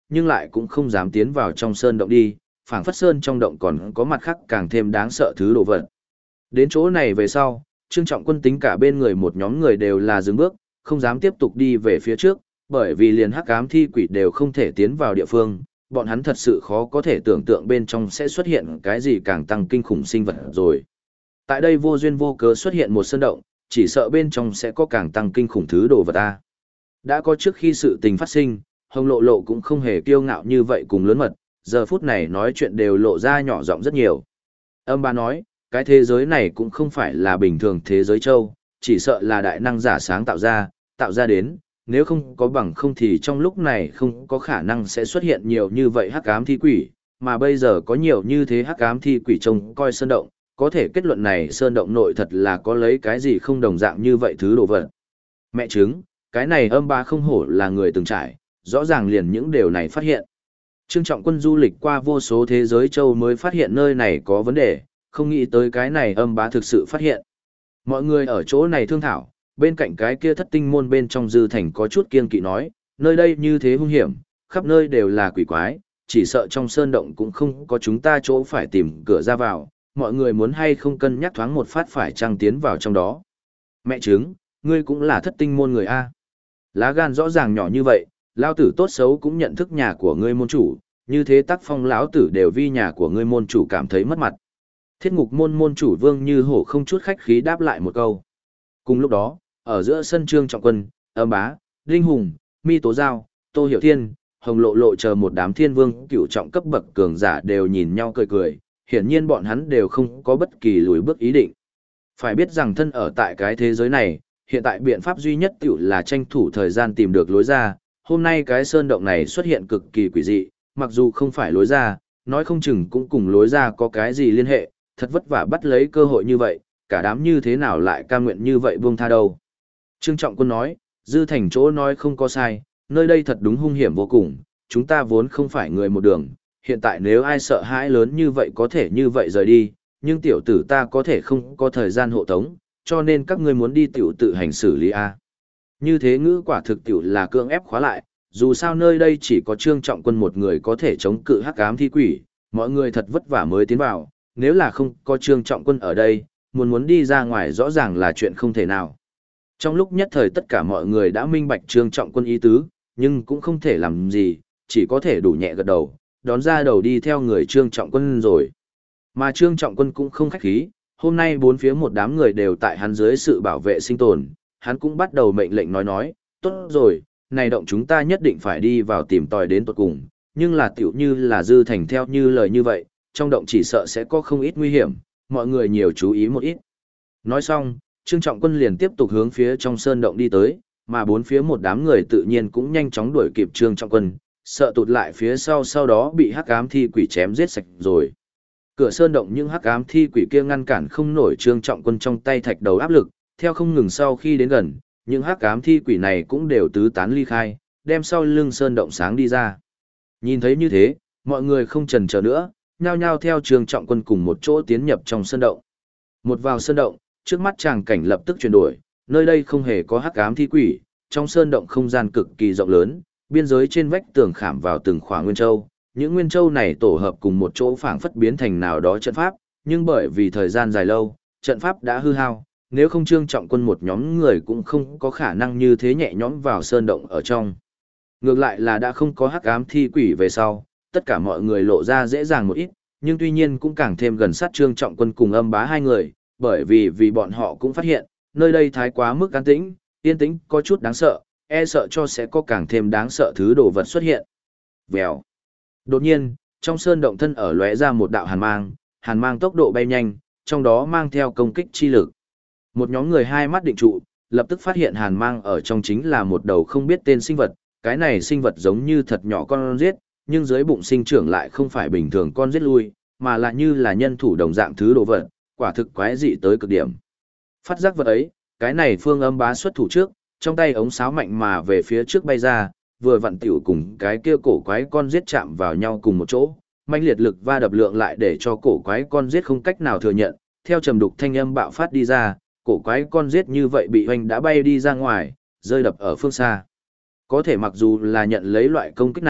nhưng lại cũng không dám tiến vào trong sơn động đi, phảng phất sơn trong động còn có mặt khác càng thêm đáng sợ thứ đồ vật. Đến chỗ này về sau, Trương Trọng Quân tính cả bên người một nhóm người đều là dừng bước, không dám tiếp tục đi về phía trước, bởi vì liền hắc ám thi quỷ đều không thể tiến vào địa phương, bọn hắn thật sự khó có thể tưởng tượng bên trong sẽ xuất hiện cái gì càng tăng kinh khủng sinh vật rồi. Tại đây vô duyên vô cớ xuất hiện một sơn động, chỉ sợ bên trong sẽ có càng tăng kinh khủng thứ đồ vật ta. Đã có trước khi sự tình phát sinh, Hồng Lộ Lộ cũng không hề kiêu ngạo như vậy cùng lớn mật, giờ phút này nói chuyện đều lộ ra nhỏ giọng rất nhiều. Âm Bá nói, cái thế giới này cũng không phải là bình thường thế giới châu, chỉ sợ là đại năng giả sáng tạo ra đến, nếu không có bằng không thì trong lúc này không có khả năng sẽ xuất hiện nhiều như vậy hắc ám thi quỷ, mà bây giờ có nhiều như thế hắc ám thi quỷ trông coi sơn động, có thể kết luận này sơn động nội thật là có lấy cái gì không đồng dạng như vậy thứ đồ vật. Mẹ chứng, cái này Âm Bá không hổ là người từng trải, rõ ràng liền những điều này phát hiện. Trương Trọng Quân du lịch qua vô số thế giới châu mới phát hiện nơi này có vấn đề, không nghĩ tới cái này Âm Bá thực sự phát hiện. Mọi người ở chỗ này thương thảo, bên cạnh cái kia Thất Tinh môn bên trong Dư Thành có chút kiêng kỵ nói, nơi đây như thế hung hiểm, khắp nơi đều là quỷ quái, chỉ sợ trong sơn động cũng không có chúng ta chỗ phải tìm cửa ra vào, mọi người muốn hay không cân nhắc thoáng một phát phải trăng tiến vào trong đó. Mẹ chứng, ngươi cũng là Thất Tinh môn người A. Lá gan rõ ràng nhỏ như vậy, lão tử tốt xấu cũng nhận thức nhà của ngươi môn chủ, như thế tác phong lão tử đều vi nhà của ngươi môn chủ cảm thấy mất mặt. Thiết Ngục môn môn chủ Vương Như Hổ không chút khách khí đáp lại một câu. Cùng lúc đó, ở giữa sân Trương Trọng Quân, Âm Bá, Linh Hùng, Mi Tố Giao, Tô Hiểu Thiên, Hồng Lộ Lộ chờ một đám thiên vương cựu trọng cấp bậc cường giả đều nhìn nhau cười cười, hiển nhiên bọn hắn đều không có bất kỳ lùi bước ý định. Phải biết rằng thân ở tại cái thế giới này, hiện tại biện pháp duy nhất tiểu là tranh thủ thời gian tìm được lối ra, hôm nay cái sơn động này xuất hiện cực kỳ quỷ dị, mặc dù không phải lối ra, nói không chừng cũng cùng lối ra có cái gì liên hệ, thật vất vả bắt lấy cơ hội như vậy, cả đám như thế nào lại cam nguyện như vậy buông tha đâu. Trương Trọng Quân nói, Dư Thành chỗ nói không có sai, nơi đây thật đúng hung hiểm vô cùng, chúng ta vốn không phải người một đường, hiện tại nếu ai sợ hãi lớn như vậy có thể như vậy rời đi, nhưng tiểu tử ta có thể không có thời gian hộ tống, cho nên các ngươi muốn đi tiểu tự hành xử lý A. Như thế ngữ quả thực tiểu là cưỡng ép khóa lại, dù sao nơi đây chỉ có Trương Trọng Quân một người có thể chống cự hắc ám thi quỷ, mọi người thật vất vả mới tiến vào, nếu là không có Trương Trọng Quân ở đây, muốn đi ra ngoài rõ ràng là chuyện không thể nào. Trong lúc nhất thời tất cả mọi người đã minh bạch Trương Trọng Quân ý tứ, nhưng cũng không thể làm gì, chỉ có thể đủ nhẹ gật đầu, đón ra đầu đi theo người Trương Trọng Quân rồi. Mà Trương Trọng Quân cũng không khách khí, hôm nay bốn phía một đám người đều tại hắn dưới sự bảo vệ sinh tồn, hắn cũng bắt đầu mệnh lệnh nói, tốt rồi, này động chúng ta nhất định phải đi vào tìm tòi đến tận cùng, nhưng là tiểu như là Dư Thành theo như lời như vậy, trong động chỉ sợ sẽ có không ít nguy hiểm, mọi người nhiều chú ý một ít. Nói xong, Trương Trọng Quân liền tiếp tục hướng phía trong sơn động đi tới, mà bốn phía một đám người tự nhiên cũng nhanh chóng đuổi kịp Trương Trọng Quân, sợ tụt lại phía sau đó bị hắc ám thi quỷ chém giết sạch rồi. Cửa sơn động những hắc ám thi quỷ kia ngăn cản không nổi Trương Trọng Quân trong tay thạch đầu áp lực, theo không ngừng sau khi đến gần, những hắc ám thi quỷ này cũng đều tứ tán ly khai, đem sau lưng sơn động sáng đi ra. Nhìn thấy như thế, mọi người không chần chờ nữa, nhao nhao theo Trương Trọng Quân cùng một chỗ tiến nhập trong sơn động. Một vào sơn động, trước mắt tràng cảnh lập tức chuyển đổi, nơi đây không hề có hắc ám thi quỷ, trong sơn động không gian cực kỳ rộng lớn, biên giới trên vách tường khảm vào từng khỏa nguyên châu, những nguyên châu này tổ hợp cùng một chỗ phảng phất biến thành nào đó trận pháp, nhưng bởi vì thời gian dài lâu, trận pháp đã hư hao, nếu không Trương Trọng Quân một nhóm người cũng không có khả năng như thế nhẹ nhõm vào sơn động ở trong. Ngược lại là đã không có hắc ám thi quỷ về sau, tất cả mọi người lộ ra dễ dàng một ít, nhưng tuy nhiên cũng càng thêm gần sát Trương Trọng Quân cùng Âm Bá hai người, bởi vì bọn họ cũng phát hiện, nơi đây thái quá mức an tĩnh, yên tĩnh có chút đáng sợ, e sợ cho sẽ có càng thêm đáng sợ thứ đồ vật xuất hiện. Vèo. Đột nhiên, trong sơn động thân ở lóe ra một đạo hàn mang tốc độ bay nhanh, trong đó mang theo công kích chi lực. Một nhóm người hai mắt định trụ, lập tức phát hiện hàn mang ở trong chính là một đầu không biết tên sinh vật, cái này sinh vật giống như thật nhỏ con giết, nhưng dưới bụng sinh trưởng lại không phải bình thường con giết lui, mà là như là nhân thủ đồng dạng thứ đồ vật, quả thực quái dị tới cực điểm. Phát giác vật ấy, cái này Phương Âm Bá xuất thủ trước, trong tay ống sáo mạnh mà về phía trước bay ra, vừa vặn tiểu cùng cái kia cổ quái con giết chạm vào nhau cùng một chỗ, mãnh liệt lực va đập lượng lại để cho cổ quái con giết không cách nào thừa nhận, theo trầm đục thanh âm bạo phát đi ra, cổ quái con giết như vậy bị hoành đã bay đi ra ngoài, rơi đập ở phương xa. Có thể mặc dù là nhận lấy loại công kích này,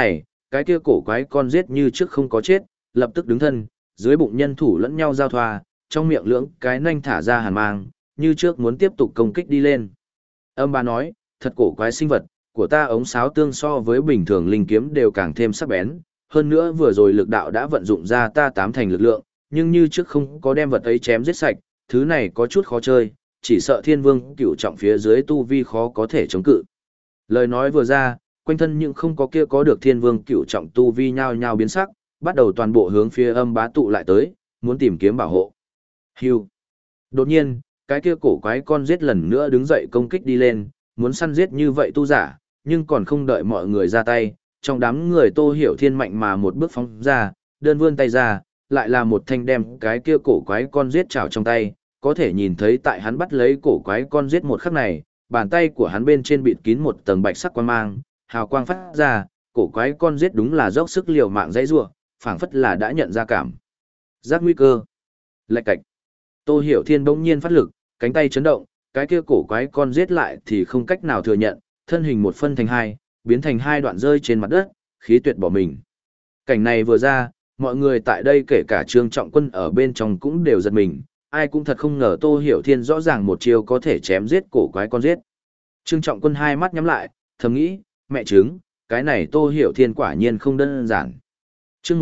cái kia cổ quái con giết như trước không có chết, lập tức đứng thân, dưới bụng nhân thủ lẫn nhau giao thoa, trong miệng lưỡng cái nanh thả ra hàn mang, như trước muốn tiếp tục công kích đi lên. Âm bá nói, thật cổ quái sinh vật, của ta ống sáo tương so với bình thường linh kiếm đều càng thêm sắc bén, hơn nữa vừa rồi lực đạo đã vận dụng ra ta tám thành lực lượng, nhưng như trước không có đem vật ấy chém giết sạch, thứ này có chút khó chơi, chỉ sợ thiên vương cửu trọng phía dưới tu vi khó có thể chống cự. Lời nói vừa ra, quanh thân những không có kia có được thiên vương cửu trọng tu vi nhao nhao biến sắc, bắt đầu toàn bộ hướng phía âm bá tụ lại tới, muốn tìm kiếm bảo hộ. Hưu. Đột nhiên, cái kia cổ quái con giết lần nữa đứng dậy công kích đi lên, muốn săn giết như vậy tu giả, nhưng còn không đợi mọi người ra tay, trong đám người Tô Hiểu Thiên mạnh mà một bước phóng ra, đơn vươn tay ra, lại là một thanh đem cái kia cổ quái con giết chảo trong tay, có thể nhìn thấy tại hắn bắt lấy cổ quái con giết một khắc này, bàn tay của hắn bên trên bịt kín một tầng bạch sắc quang mang, hào quang phát ra, cổ quái con giết đúng là dốc sức liều mạng dãy rủa, phảng phất là đã nhận ra cảm giác nguy cơ. Lạch cạch. Tô Hiểu Thiên bỗng nhiên phát lực, cánh tay chấn động, cái kia cổ quái con giết lại thì không cách nào thừa nhận, thân hình một phân thành hai, biến thành hai đoạn rơi trên mặt đất, khí tuyệt bỏ mình. Cảnh này vừa ra, mọi người tại đây kể cả Trương Trọng Quân ở bên trong cũng đều giật mình, ai cũng thật không ngờ Tô Hiểu Thiên rõ ràng một chiêu có thể chém giết cổ quái con giết. Trương Trọng Quân hai mắt nhắm lại, thầm nghĩ, mẹ trứng, cái này Tô Hiểu Thiên quả nhiên không đơn giản. Chương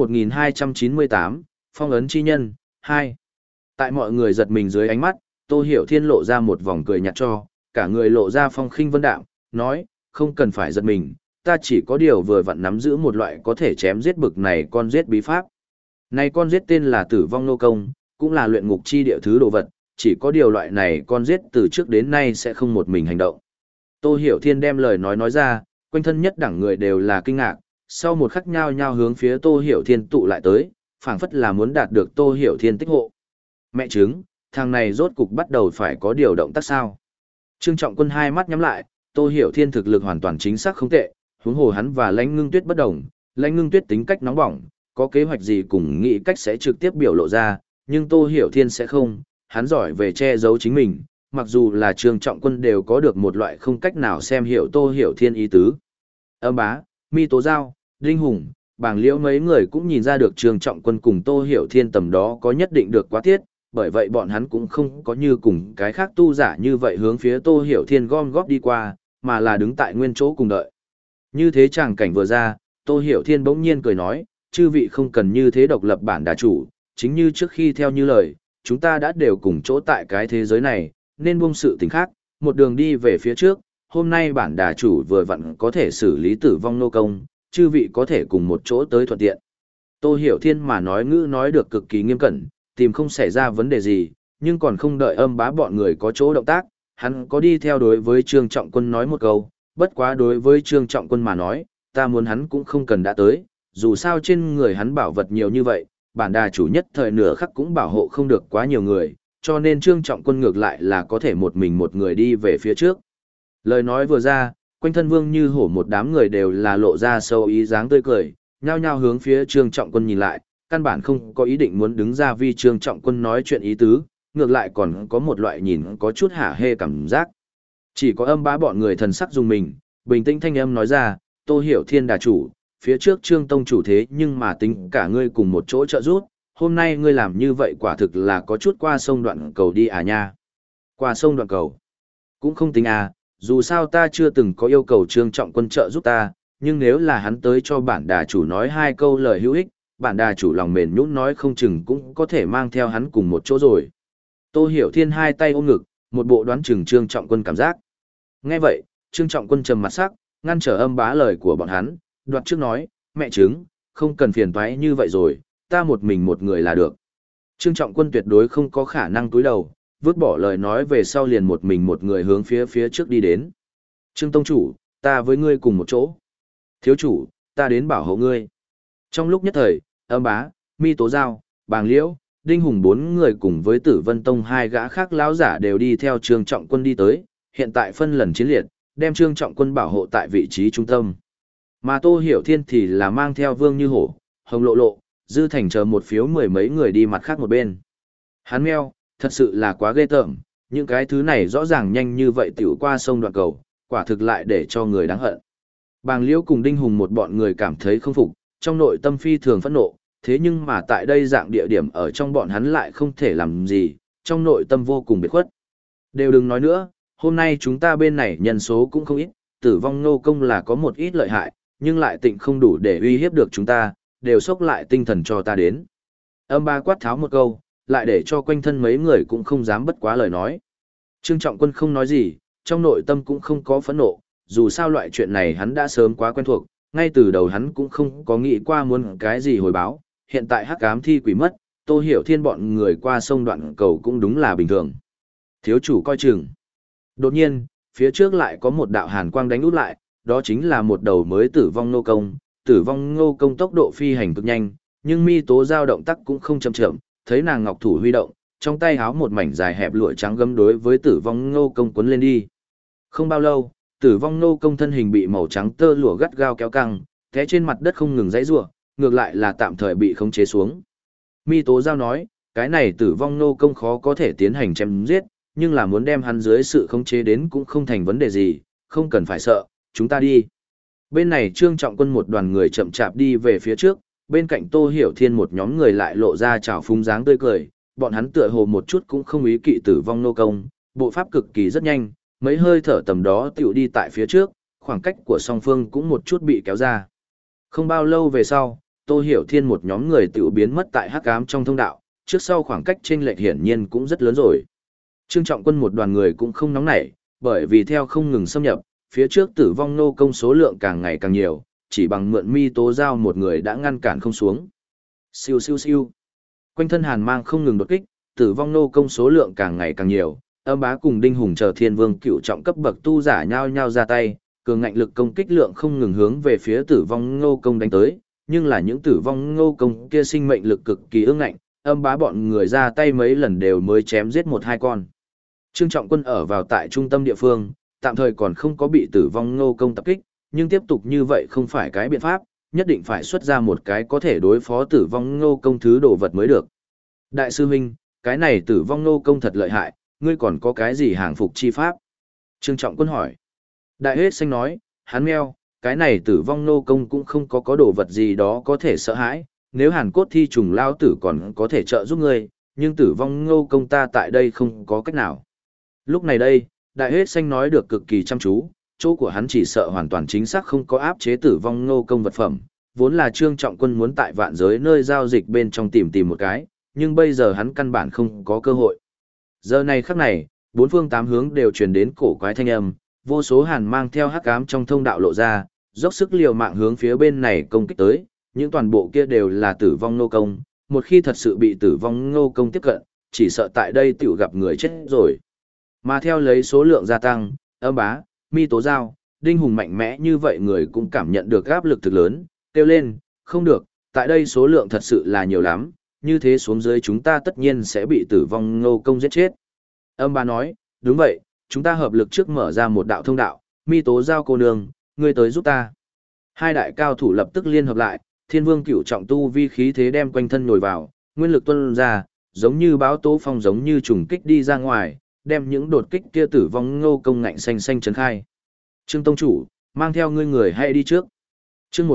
1298, Phong ấn chi nhân, 2. Tại mọi người giật mình dưới ánh mắt, Tô Hiểu Thiên lộ ra một vòng cười nhạt cho, cả người lộ ra phong khinh vân đạm, nói, không cần phải giật mình, ta chỉ có điều vừa vặn nắm giữ một loại có thể chém giết bực này con giết bí pháp. Này con giết tên là Tử Vong Nô Công, cũng là luyện ngục chi địa thứ đồ vật, chỉ có điều loại này con giết từ trước đến nay sẽ không một mình hành động. Tô Hiểu Thiên đem lời nói ra, quanh thân nhất đẳng người đều là kinh ngạc, sau một khắc nhao nhao hướng phía Tô Hiểu Thiên tụ lại tới, phảng phất là muốn đạt được Tô Hiểu Thiên tích hộ. Mẹ trứng, thằng này rốt cục bắt đầu phải có điều động tác sao. Trương Trọng Quân hai mắt nhắm lại, Tô Hiểu Thiên thực lực hoàn toàn chính xác không tệ, huống hồ hắn và Lãnh Ngưng Tuyết bất đồng, Lãnh Ngưng Tuyết tính cách nóng bỏng, có kế hoạch gì cùng nghĩ cách sẽ trực tiếp biểu lộ ra, nhưng Tô Hiểu Thiên sẽ không, hắn giỏi về che giấu chính mình, mặc dù là Trương Trọng Quân đều có được một loại không cách nào xem hiểu Tô Hiểu Thiên ý tứ. Âm bá, Mi Tố Giao, Đinh Hùng, Bàng Liễu mấy người cũng nhìn ra được Trương Trọng Quân cùng Tô Hiểu Thiên tầm đó có nhất định được quá tiết, bởi vậy bọn hắn cũng không có như cùng cái khác tu giả như vậy hướng phía Tô Hiểu Thiên gom góp đi qua, mà là đứng tại nguyên chỗ cùng đợi. Như thế tràng cảnh vừa ra, Tô Hiểu Thiên bỗng nhiên cười nói, chư vị không cần như thế độc lập bản đà chủ, chính như trước khi theo như lời, chúng ta đã đều cùng chỗ tại cái thế giới này, nên buông sự tình khác, một đường đi về phía trước, hôm nay bản đà chủ vừa vặn có thể xử lý Tử Vong Nô Công, chư vị có thể cùng một chỗ tới thuận tiện. Tô Hiểu Thiên mà nói ngữ nói được cực kỳ nghiêm cẩn, tìm không xảy ra vấn đề gì, nhưng còn không đợi âm bá bọn người có chỗ động tác, hắn có đi theo đối với Trương Trọng Quân nói một câu, bất quá đối với Trương Trọng Quân mà nói, ta muốn hắn cũng không cần đã tới, dù sao trên người hắn bảo vật nhiều như vậy, bản đà chủ nhất thời nửa khắc cũng bảo hộ không được quá nhiều người, cho nên Trương Trọng Quân ngược lại là có thể một mình một người đi về phía trước. Lời nói vừa ra, quanh thân Vương Như Hổ một đám người đều là lộ ra sâu ý dáng tươi cười, nhao nhao hướng phía Trương Trọng Quân nhìn lại, căn bản không có ý định muốn đứng ra vì Trương Trọng Quân nói chuyện ý tứ, ngược lại còn có một loại nhìn có chút hả hê cảm giác. Chỉ có âm bá bọn người thần sắc dùng mình, bình tĩnh thanh âm nói ra, Tô Hiểu Thiên đà chủ, phía trước Trương Tông chủ thế nhưng mà tính cả ngươi cùng một chỗ trợ giúp, hôm nay ngươi làm như vậy quả thực là có chút qua sông đoạn cầu đi à nha. Qua sông đoạn cầu, cũng không tính à, dù sao ta chưa từng có yêu cầu Trương Trọng Quân trợ giúp ta, nhưng nếu là hắn tới cho bản đà chủ nói hai câu lời hữu ích, bản đà chủ lòng mềm nhũn nói không chừng cũng có thể mang theo hắn cùng một chỗ rồi. Tô Hiểu Thiên hai tay ôm ngực, một bộ đoán chừng Trương Trọng Quân cảm giác. Nghe vậy, Trương Trọng Quân trầm mặt sắc, ngăn trở âm bá lời của bọn hắn, đoạt trước nói, mẹ trứng, không cần phiền toái như vậy rồi, ta một mình một người là được. Trương Trọng Quân tuyệt đối không có khả năng túi đầu, vứt bỏ lời nói về sau liền một mình một người hướng phía trước đi đến. Trương Tông chủ, ta với ngươi cùng một chỗ. Thiếu chủ, ta đến bảo hộ ngươi. Trong lúc nhất thời, âm bá, Mi Tố Giao, Bàng Liễu, Đinh Hùng bốn người cùng với Tử Vân Tông hai gã khác lão giả đều đi theo Trương Trọng Quân đi tới, hiện tại phân lần chiến liệt, đem Trương Trọng Quân bảo hộ tại vị trí trung tâm. Mà Tô Hiểu Thiên thì là mang theo Vương Như Hổ, Hồng Lộ Lộ, Dư Thành chờ một phiếu mười mấy người đi mặt khác một bên. Hắn meo, thật sự là quá ghê tởm, những cái thứ này rõ ràng nhanh như vậy tiểu qua sông đoạn cầu, quả thực lại để cho người đáng hận. Bàng Liễu cùng Đinh Hùng một bọn người cảm thấy không phục, trong nội tâm phi thường phẫn nộ, thế nhưng mà tại đây dạng địa điểm ở trong bọn hắn lại không thể làm gì, trong nội tâm vô cùng biệt khuất. Đều đừng nói nữa, hôm nay chúng ta bên này nhân số cũng không ít, Tử Vong Nô Công là có một ít lợi hại, nhưng lại tịnh không đủ để uy hiếp được chúng ta, đều sốc lại tinh thần cho ta đến. Âm Ba quát tháo một câu, lại để cho quanh thân mấy người cũng không dám bất quá lời nói. Trương Trọng Quân không nói gì, trong nội tâm cũng không có phẫn nộ, dù sao loại chuyện này hắn đã sớm quá quen thuộc, ngay từ đầu hắn cũng không có nghĩ qua muốn cái gì hồi báo, hiện tại hắc ám thi quỷ mất, Tô Hiểu Thiên bọn người qua sông đoạn cầu cũng đúng là bình thường. Thiếu chủ coi chừng. Đột nhiên, phía trước lại có một đạo hàn quang đánh út lại, đó chính là một đầu mới Tử Vong Nô Công. Tử Vong Nô Công tốc độ phi hành cực nhanh, nhưng mi tố giao động tác cũng không chậm chậm, thấy nàng ngọc thủ huy động, trong tay háo một mảnh dài hẹp lụa trắng gấm đối với Tử Vong Nô Công cuốn lên đi. Không bao lâu, Tử Vong Nô Công thân hình bị màu trắng tơ lụa gắt gao kéo căng, té trên mặt đất không ngừng giãy giụa, ngược lại là tạm thời bị khống chế xuống. Mi tố giao nói, cái này Tử Vong Nô Công khó có thể tiến hành chém giết, nhưng là muốn đem hắn dưới sự khống chế đến cũng không thành vấn đề gì, không cần phải sợ, chúng ta đi. Bên này Trương Trọng Quân một đoàn người chậm chạp đi về phía trước, bên cạnh Tô Hiểu Thiên một nhóm người lại lộ ra trào phúng dáng tươi cười, bọn hắn tựa hồ một chút cũng không ý kỵ Tử Vong Nô Công, bộ pháp cực kỳ rất nhanh, mấy hơi thở tầm đó tiểu đi tại phía trước, khoảng cách của song phương cũng một chút bị kéo ra. Không bao lâu về sau, Tô Hiểu Thiên một nhóm người tiểu biến mất tại hắc ám trong thông đạo, trước sau khoảng cách chênh lệch hiển nhiên cũng rất lớn rồi. Trương Trọng Quân một đoàn người cũng không nóng nảy, bởi vì theo không ngừng xâm nhập, phía trước Tử Vong Nô Công số lượng càng ngày càng nhiều, chỉ bằng mượn mi tố giao một người đã ngăn cản không xuống. Siêu siêu siêu. Quanh thân hàn mang không ngừng đột kích, Tử Vong Nô Công số lượng càng ngày càng nhiều, Âm Bá cùng Đinh Hùng chờ Thiên Vương cựu trọng cấp bậc tu giả nhao nhao ra tay, cường ngạnh lực công kích lượng không ngừng hướng về phía Tử Vong Nô Công đánh tới, nhưng là những Tử Vong Nô Công kia sinh mệnh lực cực kỳ ương ngạnh, Âm Bá bọn người ra tay mấy lần đều mới chém giết một hai con. Trương Trọng Quân ở vào tại trung tâm địa phương, tạm thời còn không có bị Tử Vong Nô Công tập kích, nhưng tiếp tục như vậy không phải cái biện pháp, nhất định phải xuất ra một cái có thể đối phó Tử Vong Nô Công thứ đồ vật mới được. Đại sư huynh, cái này Tử Vong Nô Công thật lợi hại, ngươi còn có cái gì hàng phục chi pháp? Trương Trọng Quân hỏi. Đại Hết Xanh nói, hắn meo, cái này Tử Vong Nô Công cũng không có đồ vật gì đó có thể sợ hãi, nếu Hàn Cốt Thi trùng lao tử còn có thể trợ giúp ngươi, nhưng Tử Vong Nô Công ta tại đây không có cách nào. Lúc này đây, Đại Hết Xanh nói được cực kỳ chăm chú, chỗ của hắn chỉ sợ hoàn toàn chính xác không có áp chế Tử Vong Nô Công vật phẩm, vốn là Trương Trọng Quân muốn tại vạn giới nơi giao dịch bên trong tìm một cái, nhưng bây giờ hắn căn bản không có cơ hội. Giờ này khắc này, bốn phương tám hướng đều truyền đến cổ quái thanh âm, vô số hàn mang theo hắc ám trong thông đạo lộ ra, dốc sức liều mạng hướng phía bên này công kích tới, những toàn bộ kia đều là Tử Vong Nô Công, một khi thật sự bị Tử Vong Nô Công tiếp cận, chỉ sợ tại đây tiểu gặp người chết rồi. Mà theo lấy số lượng gia tăng, Âm Bá, Mi Tố Giao, Đinh Hùng mạnh mẽ như vậy người cũng cảm nhận được áp lực thực lớn, kêu lên, không được, tại đây số lượng thật sự là nhiều lắm, như thế xuống dưới chúng ta tất nhiên sẽ bị Tử Vong Nô Công giết chết. Âm Bá nói, đúng vậy, chúng ta hợp lực trước mở ra một đạo thông đạo, Mi Tố Giao cô nương, ngươi tới giúp ta. Hai đại cao thủ lập tức liên hợp lại, Thiên Vương cửu trọng tu vi khí thế đem quanh thân nhồi vào, nguyên lực tuôn ra, giống như báo tố phong giống như trùng kích đi ra ngoài, đem những đột kích kia Tử Vong Nô Công ngạnh xanh xanh trấn khai. Trương tông chủ, mang theo ngươi người hãy đi trước. Chương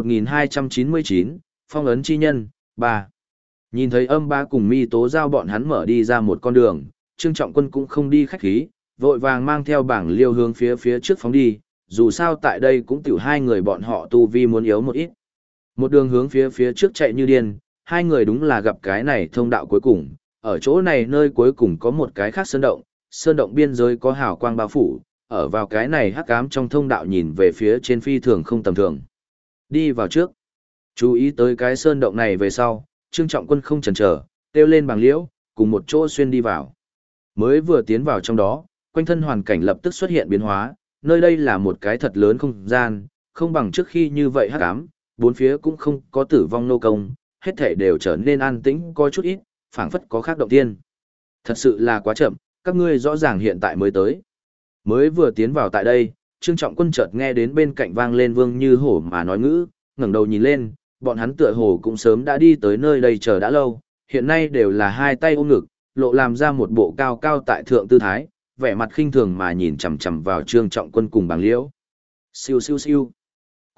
1299, Phong ấn chi nhân 3. Nhìn thấy Âm Bá cùng Mi Tố Giao bọn hắn mở đi ra một con đường, Trương Trọng Quân cũng không đi khách khí, vội vàng mang theo bảng liêu hướng phía trước phóng đi, dù sao tại đây cũng tiểu hai người bọn họ tu vi muốn yếu một ít. Một đường hướng phía trước chạy như điên, hai người đúng là gặp cái này thông đạo cuối cùng, ở chỗ này nơi cuối cùng có một cái khác sơn động biên giới có hào quang bao phủ, ở vào cái này hắc ám trong thông đạo nhìn về phía trên phi thường không tầm thường. Đi vào trước. Chú ý tới cái sơn động này về sau, Trương Trọng Quân không chần chờ, kêu lên bảng liễu, cùng một chỗ xuyên đi vào. Mới vừa tiến vào trong đó, quanh thân hoàn cảnh lập tức xuất hiện biến hóa, nơi đây là một cái thật lớn không gian, không bằng trước khi như vậy hắc ám, bốn phía cũng không có Tử Vong Nô Công, hết thảy đều trở nên an tĩnh có chút ít, phảng phất có khác động tiên. Thật sự là quá chậm, các ngươi rõ ràng hiện tại mới tới. Mới vừa tiến vào tại đây, Trương Trọng Quân chợt nghe đến bên cạnh vang lên Vương Như Hổ mà nói ngữ, ngẩng đầu nhìn lên, bọn hắn tựa hồ cũng sớm đã đi tới nơi đây chờ đã lâu, hiện nay đều là hai tay ôm ngực, lộ làm ra một bộ cao cao tại thượng tư thái, vẻ mặt khinh thường mà nhìn chằm chằm vào Trương Trọng Quân cùng Bàng Liễu. Siêu siêu siêu.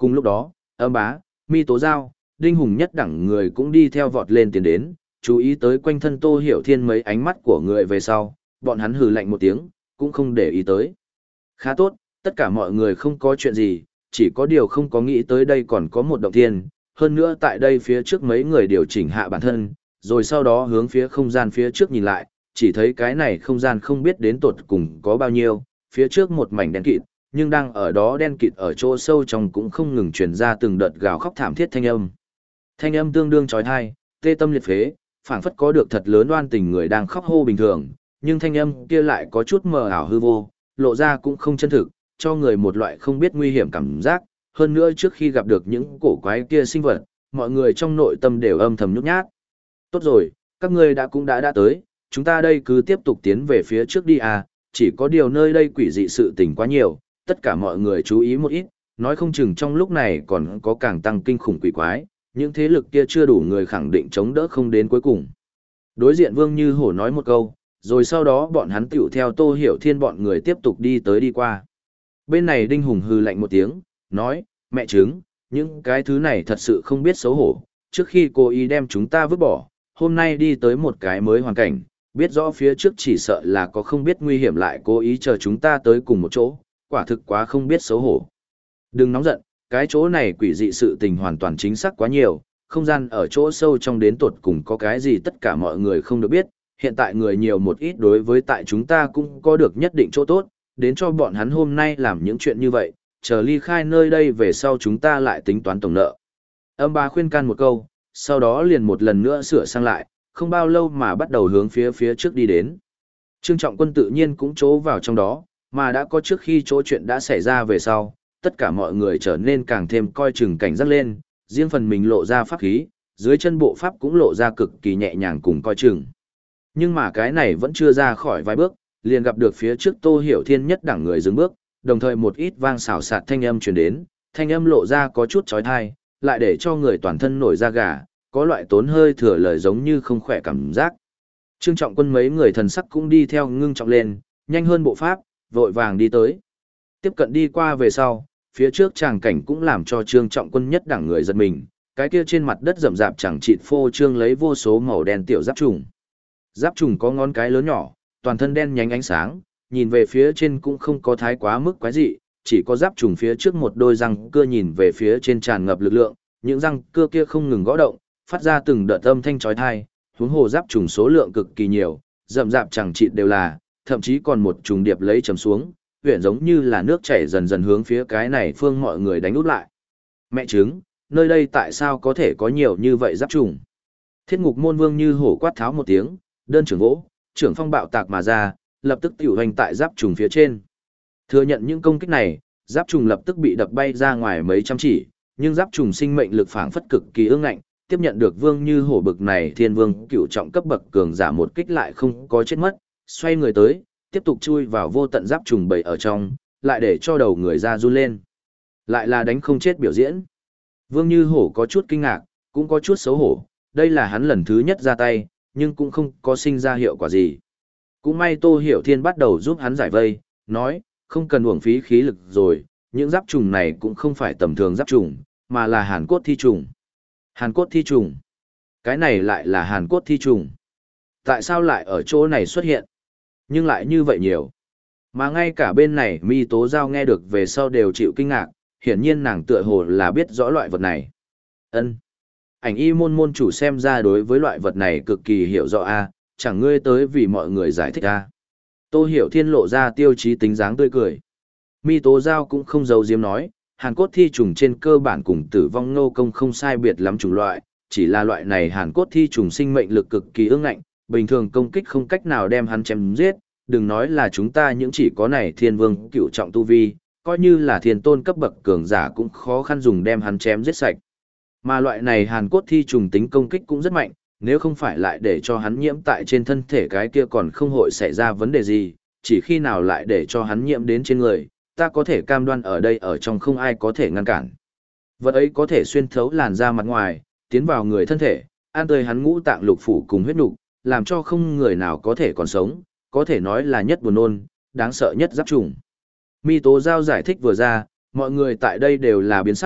Cùng lúc đó, Âm Bá, Mi Tố Giao, Đinh Hùng nhất đẳng người cũng đi theo vọt lên tiến đến, chú ý tới quanh thân Tô Hiểu Thiên mấy ánh mắt của người về sau, bọn hắn hừ lạnh một tiếng, cũng không để ý tới. Khá tốt, tất cả mọi người không có chuyện gì, chỉ có điều không có nghĩ tới đây còn có một động thiên, hơn nữa tại đây phía trước mấy người điều chỉnh hạ bản thân, rồi sau đó hướng phía không gian phía trước nhìn lại, chỉ thấy cái này không gian không biết đến tột cùng có bao nhiêu, phía trước một mảnh đen kịt, nhưng đang ở đó đen kịt ở chỗ sâu trong cũng không ngừng truyền ra từng đợt gào khóc thảm thiết thanh âm. Thanh âm tương đương chói tai, tê tâm liệt phế, phảng phất có được thật lớn oan tình người đang khóc hô bình thường, nhưng thanh âm kia lại có chút mờ ảo hư vô, lộ ra cũng không chân thực, cho người một loại không biết nguy hiểm cảm giác, hơn nữa trước khi gặp được những cổ quái kia sinh vật, mọi người trong nội tâm đều âm thầm nhút nhát. Tốt rồi, các ngươi đã tới, chúng ta đây cứ tiếp tục tiến về phía trước đi à, chỉ có điều nơi đây quỷ dị sự tình quá nhiều, tất cả mọi người chú ý một ít, nói không chừng trong lúc này còn có càng tăng kinh khủng quỷ quái, những thế lực kia chưa đủ người khẳng định chống đỡ không đến cuối cùng. Đối diện Vương Như Hổ nói một câu, rồi sau đó bọn hắn tiểu theo Tô Hiểu Thiên bọn người tiếp tục đi tới đi qua. Bên này Đinh Hùng hừ lạnh một tiếng, nói, mẹ chứng, những cái thứ này thật sự không biết xấu hổ, trước khi cô ý đem chúng ta vứt bỏ, hôm nay đi tới một cái mới hoàn cảnh, biết rõ phía trước chỉ sợ là có không biết nguy hiểm lại cố ý chờ chúng ta tới cùng một chỗ, quả thực quá không biết xấu hổ. Đừng nóng giận, cái chỗ này quỷ dị sự tình hoàn toàn chính xác quá nhiều, không gian ở chỗ sâu trong đến tột cùng có cái gì tất cả mọi người không được biết, hiện tại người nhiều một ít đối với tại chúng ta cũng có được nhất định chỗ tốt, đến cho bọn hắn hôm nay làm những chuyện như vậy, chờ ly khai nơi đây về sau chúng ta lại tính toán tổng nợ. Âm Bá khuyên can một câu, sau đó liền một lần nữa sửa sang lại, không bao lâu mà bắt đầu hướng phía trước đi đến. Trương Trọng Quân tự nhiên cũng chỗ vào trong đó, mà đã có trước khi chỗ chuyện đã xảy ra về sau, tất cả mọi người trở nên càng thêm coi chừng cảnh giác lên, riêng phần mình lộ ra pháp khí, dưới chân bộ pháp cũng lộ ra cực kỳ nhẹ nhàng cùng coi chừng. Nhưng mà cái này vẫn chưa ra khỏi vài bước, liền gặp được phía trước Tô Hiểu Thiên nhất đẳng người dừng bước, đồng thời một ít vang xào xạc thanh âm truyền đến, thanh âm lộ ra có chút chói tai, lại để cho người toàn thân nổi da gà, có loại tốn hơi thừa lời giống như không khỏe cảm giác. Trương Trọng Quân mấy người thần sắc cũng đi theo ngưng trọng lên, nhanh hơn bộ pháp, vội vàng đi tới. Tiếp cận đi qua về sau, phía trước tràng cảnh cũng làm cho Trương Trọng Quân nhất đẳng người giật mình, cái kia trên mặt đất rậm rạp chẳng chịt phô trương lấy vô số màu đen tiểu giáp trùng. Giáp trùng có ngón cái lớn nhỏ, toàn thân đen nhánh ánh sáng, nhìn về phía trên cũng không có thái quá mức quái dị, chỉ có giáp trùng phía trước một đôi răng cưa nhìn về phía trên tràn ngập lực lượng, những răng cưa kia không ngừng gõ động, phát ra từng đợt âm thanh chói tai, huống hồ giáp trùng số lượng cực kỳ nhiều, rậm rạp chẳng chịt đều là, thậm chí còn một trùng điệp lấy chầm xuống, huyện giống như là nước chảy dần dần hướng phía cái này phương mọi người đánh úp lại. Mẹ chứng, nơi đây tại sao có thể có nhiều như vậy giáp trùng? Thiết Ngục Môn Vương Như Hổ quát tháo một tiếng, đơn trưởng vỗ, trưởng phong bạo tạc mà ra, lập tức tiểu hành tại giáp trùng phía trên. Thừa nhận những công kích này, giáp trùng lập tức bị đập bay ra ngoài mấy trăm chỉ, nhưng giáp trùng sinh mệnh lực phảng phất cực kỳ ương ngạnh, tiếp nhận được Vương Như Hổ bực này thiên vương cựu trọng cấp bậc cường giả một kích lại không có chết mất, xoay người tới, tiếp tục chui vào vô tận giáp trùng bầy ở trong, lại để cho đầu người ra run lên. Lại là đánh không chết biểu diễn. Vương Như Hổ có chút kinh ngạc, cũng có chút xấu hổ, đây là hắn lần thứ nhất ra tay, nhưng cũng không có sinh ra hiệu quả gì. Cũng may Tô Hiểu Thiên bắt đầu giúp hắn giải vây, nói, không cần uổng phí khí lực rồi, những giáp trùng này cũng không phải tầm thường giáp trùng, mà là hàn cốt thi trùng. Hàn cốt thi trùng. Cái này lại là hàn cốt thi trùng. Tại sao lại ở chỗ này xuất hiện? Nhưng lại như vậy nhiều. Mà ngay cả bên này Mi Tố Giao nghe được về sau đều chịu kinh ngạc, hiển nhiên nàng tựa hồ là biết rõ loại vật này. Ân. Ảnh y môn môn chủ xem ra đối với loại vật này cực kỳ hiểu rõ a, chẳng ngươi tới vì mọi người giải thích a. Tô Hiểu Thiên lộ ra tiêu chí tính dáng tươi cười. Mi Tố Giao cũng không giấu giếm nói, hàn cốt thi trùng trên cơ bản cùng tử vong nô công không sai biệt lắm chủng loại, chỉ là loại này hàn cốt thi trùng sinh mệnh lực cực kỳ ương ngạnh, bình thường công kích không cách nào đem hắn chém giết, đừng nói là chúng ta những chỉ có này thiên vương cựu trọng tu vi, coi như là thiên tôn cấp bậc cường giả cũng khó khăn dùng đem hắn chém giết sạch. Mà loại này hàn cốt thi trùng tính công kích cũng rất mạnh, nếu không phải lại để cho hắn nhiễm tại trên thân thể cái kia còn không hội xảy ra vấn đề gì, chỉ khi nào lại để cho hắn nhiễm đến trên người, ta có thể cam đoan ở đây ở trong không ai có thể ngăn cản. Vật ấy có thể xuyên thấu làn da mặt ngoài, tiến vào người thân thể, an tươi hắn ngũ tạng lục phủ cùng huyết nục, làm cho không người nào có thể còn sống, có thể nói là nhất buồn nôn, đáng sợ nhất giáp trùng. Mi Tố Giao giải thích vừa ra, mọi người tại đây đều là biến sắc,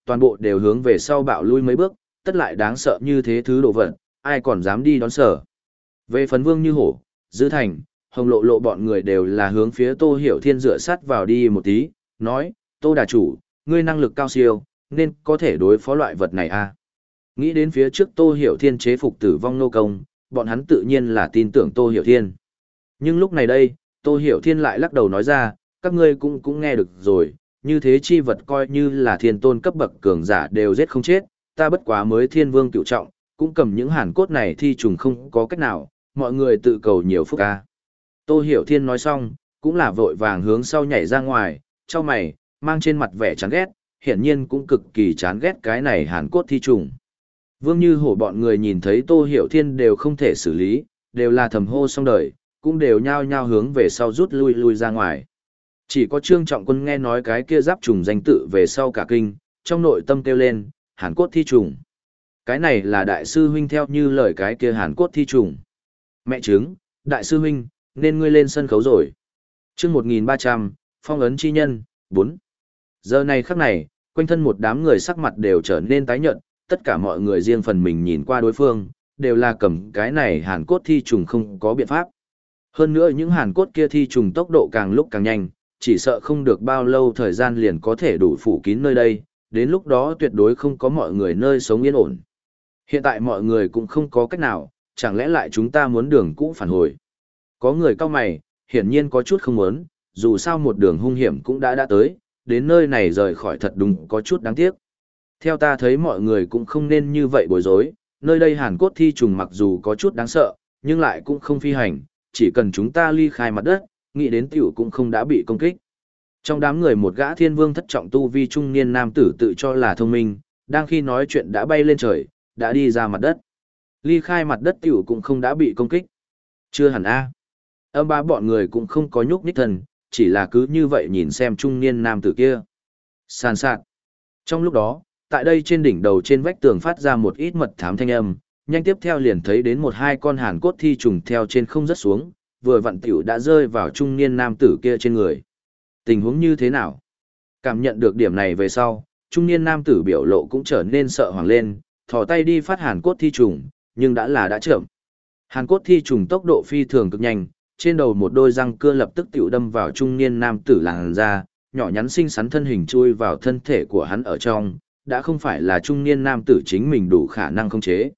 toàn bộ đều hướng về sau bạo lui mấy bước, tất lại đáng sợ như thế thứ đồ vật, ai còn dám đi đón sở. Về phần Vương Như Hổ, Dư Thành, Hồng Lộ Lộ bọn người đều là hướng phía Tô Hiểu Thiên dựa sát vào đi một tí, nói, Tô đà chủ, ngươi năng lực cao siêu, nên có thể đối phó loại vật này à. Nghĩ đến phía trước Tô Hiểu Thiên chế phục tử vong nô công, bọn hắn tự nhiên là tin tưởng Tô Hiểu Thiên. Nhưng lúc này đây, Tô Hiểu Thiên lại lắc đầu nói ra, các ngươi cũng nghe được rồi, như thế chi vật coi như là thiên tôn cấp bậc cường giả đều giết không chết, ta bất quá mới thiên vương cựu trọng, cũng cầm những hàn cốt này thi trùng không có cách nào, mọi người tự cầu nhiều phúc ca. Tô Hiểu Thiên nói xong, cũng là vội vàng hướng sau nhảy ra ngoài, cho mày, mang trên mặt vẻ chán ghét, hiển nhiên cũng cực kỳ chán ghét cái này hàn cốt thi trùng. Vương Như Hổ bọn người nhìn thấy Tô Hiểu Thiên đều không thể xử lý, đều là thầm hô xong đời, cũng đều nhao nhao hướng về sau rút lui ra ngoài. Chỉ có Trương Trọng Quân nghe nói cái kia giáp trùng danh tự về sau cả kinh, trong nội tâm kêu lên, hàn cốt thi trùng. Cái này là đại sư huynh theo như lời cái kia hàn cốt thi trùng. Mẹ chứng, đại sư huynh, nên ngươi lên sân khấu rồi. Chương 1300, phong ấn chi nhân, 4. Giờ này khắc này, quanh thân một đám người sắc mặt đều trở nên tái nhợt, tất cả mọi người riêng phần mình nhìn qua đối phương, đều là cầm cái này hàn cốt thi trùng không có biện pháp. Hơn nữa những hàn cốt kia thi trùng tốc độ càng lúc càng nhanh, chỉ sợ không được bao lâu thời gian liền có thể đủ phủ kín nơi đây, đến lúc đó tuyệt đối không có mọi người nơi sống yên ổn. Hiện tại mọi người cũng không có cách nào, chẳng lẽ lại chúng ta muốn đường cũ phản hồi. Có người cao mày, hiển nhiên có chút không muốn, dù sao một đường hung hiểm cũng đã tới, đến nơi này rời khỏi thật đúng có chút đáng tiếc. Theo ta thấy mọi người cũng không nên như vậy bối rối, nơi đây hàn cốt thi trùng mặc dù có chút đáng sợ, nhưng lại cũng không phi hành, chỉ cần chúng ta ly khai mặt đất, nghĩ đến tiểu cũng không đã bị công kích. Trong đám người một gã thiên vương thất trọng tu vi trung niên nam tử tự cho là thông minh, đang khi nói chuyện đã bay lên trời, đã đi ra mặt đất. Ly khai mặt đất tiểu cũng không đã bị công kích. Chưa hẳn a. Âm ba bọn người cũng không có nhúc nhích thần, chỉ là cứ như vậy nhìn xem trung niên nam tử kia. Sàn sạt. Trong lúc đó, tại đây trên đỉnh đầu trên vách tường phát ra một ít mật thám thanh âm, nhanh tiếp theo liền thấy đến một hai con hàn cốt thi trùng theo trên không rớt xuống, vừa vặn tiểu đã rơi vào trung niên nam tử kia trên người. Tình huống như thế nào? Cảm nhận được điểm này về sau, trung niên nam tử biểu lộ cũng trở nên sợ hoảng lên, thò tay đi phát hàn cốt thi trùng, nhưng đã chậm. Hàn cốt thi trùng tốc độ phi thường cực nhanh, trên đầu một đôi răng cưa lập tức tiểu đâm vào trung niên nam tử làn da, nhỏ nhắn xinh xắn thân hình chui vào thân thể của hắn ở trong, đã không phải là trung niên nam tử chính mình đủ khả năng khống chế.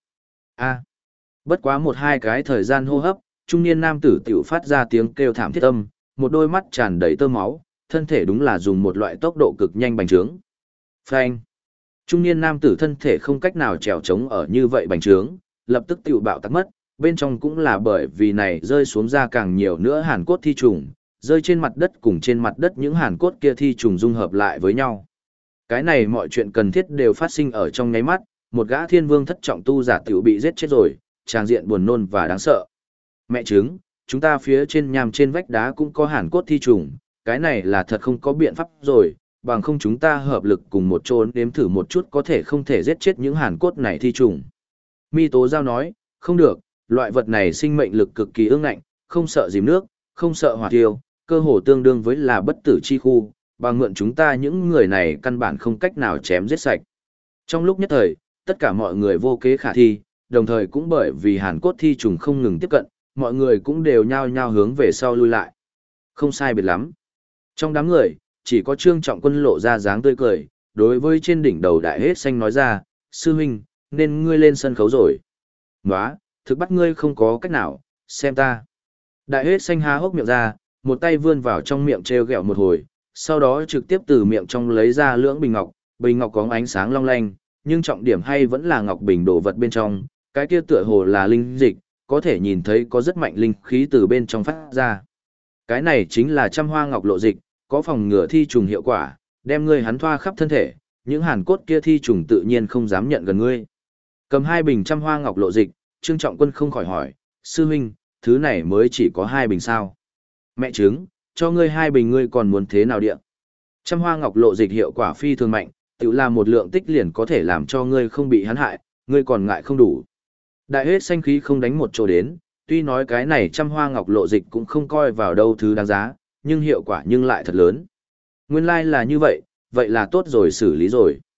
Bất quá một hai cái thời gian hô hấp, trung niên nam tử tiểu phát ra tiếng kêu thảm thiết âm, một đôi mắt tràn đầy tơ máu, thân thể đúng là dùng một loại tốc độ cực nhanh bành trướng. Phanh! Trung niên nam tử thân thể không cách nào trèo trống ở như vậy bành trướng, lập tức tiểu bạo tắc mất, bên trong cũng là bởi vì này rơi xuống ra càng nhiều nữa hàn cốt thi trùng, rơi trên mặt đất cùng trên mặt đất những hàn cốt kia thi trùng dung hợp lại với nhau. Cái này mọi chuyện cần thiết đều phát sinh ở trong nháy mắt, một gã thiên vương thất trọng tu giả tiểu bị giết chết rồi, tràng diện buồn nôn và đáng sợ. Mẹ chứng, chúng ta phía trên nham trên vách đá cũng có hàn cốt thi trùng, cái này là thật không có biện pháp rồi, bằng không chúng ta hợp lực cùng một chỗ nếm thử một chút có thể không thể giết chết những hàn cốt này thi trùng. Mi Tố Giao nói, không được, loại vật này sinh mệnh lực cực kỳ ương ngạnh, không sợ dìm nước, không sợ hỏa tiêu, cơ hồ tương đương với là bất tử chi khu, bằng mượn chúng ta những người này căn bản không cách nào chém giết sạch. Trong lúc nhất thời, tất cả mọi người vô kế khả thi, đồng thời cũng bởi vì hàn cốt thi trùng không ngừng tiếp cận, mọi người cũng đều nhao nhao hướng về sau lui lại. Không sai biệt lắm. Trong đám người, chỉ có Trương Trọng Quân lộ ra dáng tươi cười, đối với trên đỉnh đầu đại hết xanh nói ra, sư huynh, nên ngươi lên sân khấu rồi. Nóa, thực bắt ngươi không có cách nào, xem ta. Đại hết xanh há hốc miệng ra, một tay vươn vào trong miệng treo gẹo một hồi, sau đó trực tiếp từ miệng trong lấy ra lưỡng bình ngọc có ánh sáng long lanh, nhưng trọng điểm hay vẫn là ngọc bình đồ vật bên trong, cái kia tựa hồ là linh dịch, có thể nhìn thấy có rất mạnh linh khí từ bên trong phát ra. Cái này chính là trăm hoa ngọc lộ dịch, có phòng ngừa thi trùng hiệu quả, đem ngươi hắn thoa khắp thân thể, những hàn cốt kia thi trùng tự nhiên không dám nhận gần ngươi. Cầm hai bình trăm hoa ngọc lộ dịch, Trương Trọng Quân không khỏi hỏi, sư huynh, thứ này mới chỉ có hai bình sao? Mẹ chứng, cho ngươi hai bình ngươi còn muốn thế nào địa? Trăm hoa ngọc lộ dịch hiệu quả phi thường mạnh, tự là một lượng tích liền có thể làm cho ngươi không bị hắn hại, ngươi còn ngại không đủ. Đại hết xanh khí không đánh một chỗ đến, tuy nói cái này trăm hoa ngọc lộ dịch cũng không coi vào đâu thứ đáng giá, nhưng hiệu quả nhưng lại thật lớn. Nguyên lai là như vậy, vậy là tốt rồi xử lý rồi.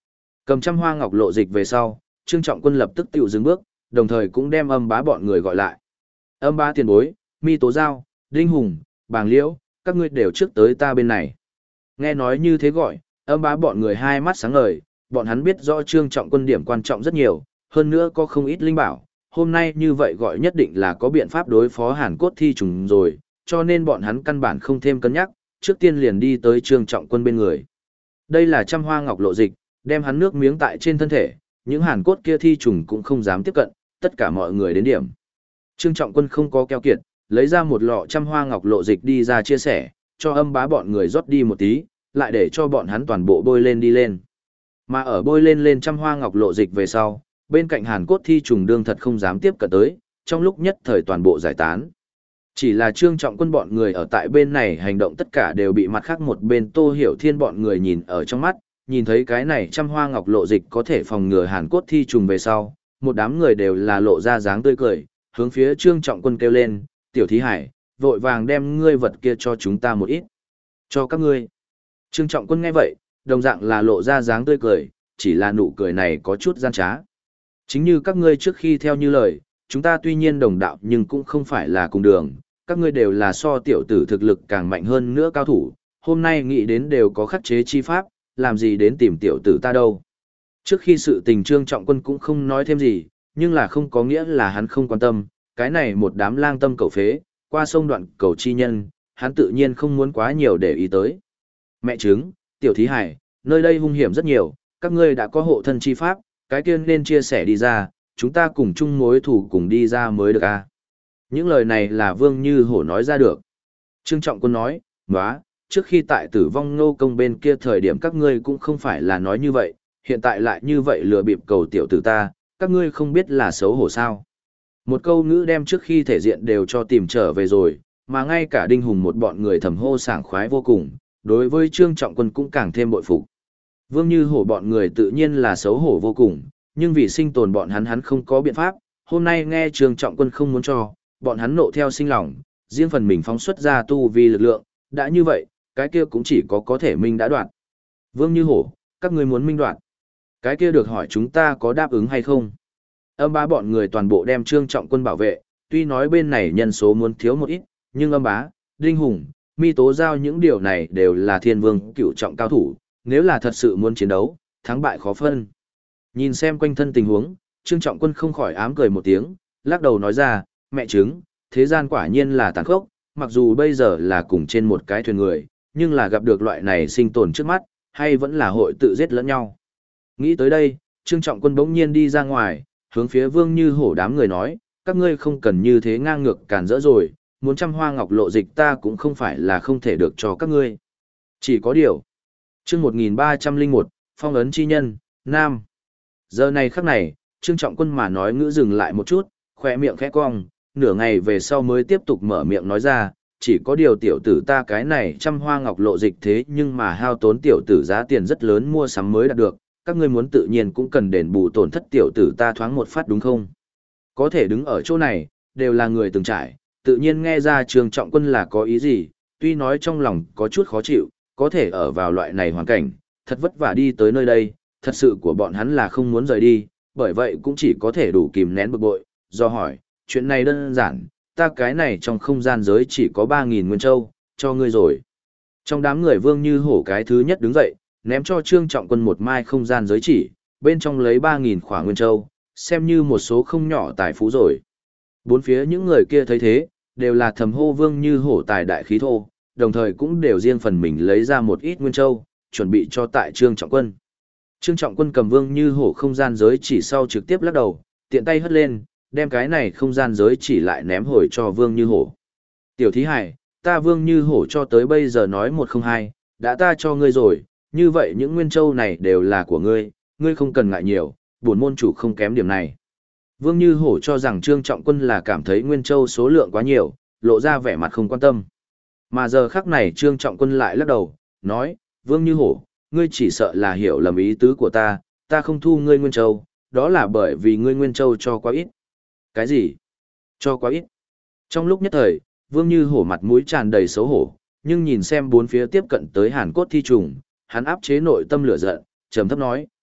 Cầm trăm hoa ngọc lộ dịch về sau, Trương Trọng Quân lập tức tiểu dừng bước, đồng thời cũng đem Âm Bá bọn người gọi lại. Âm Bá tiền bối, Mi Tố Giao, Đinh Hùng, Bàng Liễu, các ngươi đều trước tới ta bên này. Nghe nói như thế gọi, Âm Bá bọn người hai mắt sáng ngời, bọn hắn biết rõ Trương Trọng Quân điểm quan trọng rất nhiều, hơn nữa có không ít linh bảo, hôm nay như vậy gọi nhất định là có biện pháp đối phó Hàn Cốt Thi trùng rồi, cho nên bọn hắn căn bản không thêm cân nhắc, trước tiên liền đi tới Trương Trọng Quân bên người. Đây là trăm hoa ngọc lộ dịch, đem hắn nước miếng tại trên thân thể, những Hàn Cốt kia thi trùng cũng không dám tiếp cận, tất cả mọi người đến điểm. Trương Trọng Quân không có keo kiệt, lấy ra một lọ trăm hoa ngọc lộ dịch đi ra chia sẻ, cho Âm Bá bọn người rót đi một tí, lại để cho bọn hắn toàn bộ bôi lên đi lên. Mà ở bôi lên trăm hoa ngọc lộ dịch về sau, bên cạnh Hàn Cốt thi trùng đương thật không dám tiếp cận tới, trong lúc nhất thời toàn bộ giải tán. Chỉ là Trương Trọng Quân bọn người ở tại bên này hành động tất cả đều bị mặt khác một bên Tô Hiểu Thiên bọn người nhìn ở trong mắt, nhìn thấy cái này trăm hoa ngọc lộ dịch có thể phòng ngừa Hàn Cốt thi trùng về sau, một đám người đều là lộ ra dáng tươi cười, hướng phía Trương Trọng Quân kêu lên, "Tiểu Thí Hải, vội vàng đem ngươi vật kia cho chúng ta một ít." "Cho các ngươi." Trương Trọng Quân nghe vậy, đồng dạng là lộ ra dáng tươi cười, chỉ là nụ cười này có chút gian trá. "Chính như các ngươi trước khi theo như lời, chúng ta tuy nhiên đồng đạo nhưng cũng không phải là cùng đường, các ngươi đều là so tiểu tử thực lực càng mạnh hơn nữa cao thủ, hôm nay nghĩ đến đều có khắc chế chi pháp, làm gì đến tìm tiểu tử ta đâu." Trước khi sự tình Trương Trọng Quân cũng không nói thêm gì, nhưng là không có nghĩa là hắn không quan tâm, cái này một đám lang tâm cầu phế, qua sông đoạn cầu chi nhân, hắn tự nhiên không muốn quá nhiều để ý tới. "Mẹ chứng, Tiểu Thí Hải, nơi đây hung hiểm rất nhiều, các ngươi đã có hộ thân chi pháp, cái kia nên chia sẻ đi ra, chúng ta cùng chung mối thủ cùng đi ra mới được a." Những lời này là Vương Như Hổ nói ra được. Trương Trọng Quân nói, "Nóa, trước khi tại Tử Vong Nô Công bên kia thời điểm các ngươi cũng không phải là nói như vậy, hiện tại lại như vậy lừa bịp cầu tiểu tử ta, các ngươi không biết là xấu hổ sao?" Một câu ngữ đem trước khi thể diện đều cho tìm trở về rồi, mà ngay cả Đinh Hùng một bọn người thầm hô sảng khoái vô cùng, đối với Trương Trọng Quân cũng càng thêm bội phục. Vương Như Hổ bọn người tự nhiên là xấu hổ vô cùng, nhưng vì sinh tồn bọn hắn không có biện pháp, hôm nay nghe Trương Trọng Quân không muốn cho, bọn hắn nộ theo sinh lòng, riêng phần mình phóng xuất ra tu vi lực lượng, đã như vậy, cái kia cũng chỉ có thể minh đã đoạn. Vương Như Hổ, các ngươi muốn minh đoạn. Cái kia được hỏi chúng ta có đáp ứng hay không? Âm Bá bọn người toàn bộ đem Trương Trọng Quân bảo vệ, tuy nói bên này nhân số muốn thiếu một ít, nhưng Âm Bá, Đinh Hùng, Mi Tố Giao những điều này đều là thiên vương cựu trọng cao thủ, nếu là thật sự muốn chiến đấu, thắng bại khó phân. Nhìn xem quanh thân tình huống, Trương Trọng Quân không khỏi ám cười một tiếng, lắc đầu nói ra, "Mẹ chứng, thế gian quả nhiên là tàn khốc, mặc dù bây giờ là cùng trên một cái thuyền người, nhưng là gặp được loại này sinh tồn trước mắt, hay vẫn là hội tự giết lẫn nhau." Nghĩ tới đây, Trương Trọng Quân bỗng nhiên đi ra ngoài, hướng phía Vương Như Hổ đám người nói, "Các ngươi không cần như thế ngang ngược càn rỡ rồi, muốn trăm hoa ngọc lộ dịch ta cũng không phải là không thể được cho các ngươi. Chỉ có điều." Chương 1301, Phong ấn chi nhân, Nam. Giờ này khắc này, Trương Trọng Quân mà nói ngữ dừng lại một chút, khỏe miệng khẽ cong, nửa ngày về sau mới tiếp tục mở miệng nói ra, "Chỉ có điều tiểu tử ta cái này trăm hoa ngọc lộ dịch thế nhưng mà hao tốn tiểu tử giá tiền rất lớn mua sắm mới đạt được, các ngươi muốn tự nhiên cũng cần đền bù tổn thất tiểu tử ta thoáng một phát đúng không?" Có thể đứng ở chỗ này, đều là người từng trải, tự nhiên nghe ra Trương Trọng Quân là có ý gì, tuy nói trong lòng có chút khó chịu, có thể ở vào loại này hoàn cảnh, thật vất vả đi tới nơi đây, thật sự của bọn hắn là không muốn rời đi, bởi vậy cũng chỉ có thể đủ kìm nén bực bội, do hỏi, "Chuyện này đơn giản, ta cái này trong không gian giới chỉ có 3.000 nguyên châu, cho ngươi rồi." Trong đám người Vương Như Hổ cái thứ nhất đứng dậy, ném cho Trương Trọng Quân một mai không gian giới chỉ, bên trong lấy 3.000 khỏa nguyên châu, xem như một số không nhỏ tài phú rồi. Bốn phía những người kia thấy thế, đều là thầm hô Vương Như Hổ tài đại khí thô, đồng thời cũng đều riêng phần mình lấy ra một ít nguyên châu, chuẩn bị cho tại Trương Trọng Quân. Trương Trọng Quân cầm Vương Như Hổ không gian giới chỉ sau trực tiếp lắc đầu, tiện tay hất lên, đem cái này không gian giới chỉ lại ném hồi cho Vương Như Hổ. "Tiểu Thí Hải, ta Vương Như Hổ cho tới bây giờ nói một không hai, đã ta cho ngươi rồi, như vậy những nguyên châu này đều là của ngươi, ngươi không cần ngại nhiều, bổn môn chủ không kém điểm này." Vương Như Hổ cho rằng Trương Trọng Quân là cảm thấy nguyên châu số lượng quá nhiều, lộ ra vẻ mặt không quan tâm. Mà giờ khắc này Trương Trọng Quân lại lắc đầu, nói, "Vương Như Hổ, ngươi chỉ sợ là hiểu lầm ý tứ của ta không thu ngươi nguyên châu, đó là bởi vì ngươi nguyên châu cho quá ít." "Cái gì? Cho quá ít?" Trong lúc nhất thời, Vương Như Hổ mặt mũi tràn đầy xấu hổ, nhưng nhìn xem bốn phía tiếp cận tới Hàn Cốt thi trùng, hắn áp chế nội tâm lửa giận, trầm thấp nói,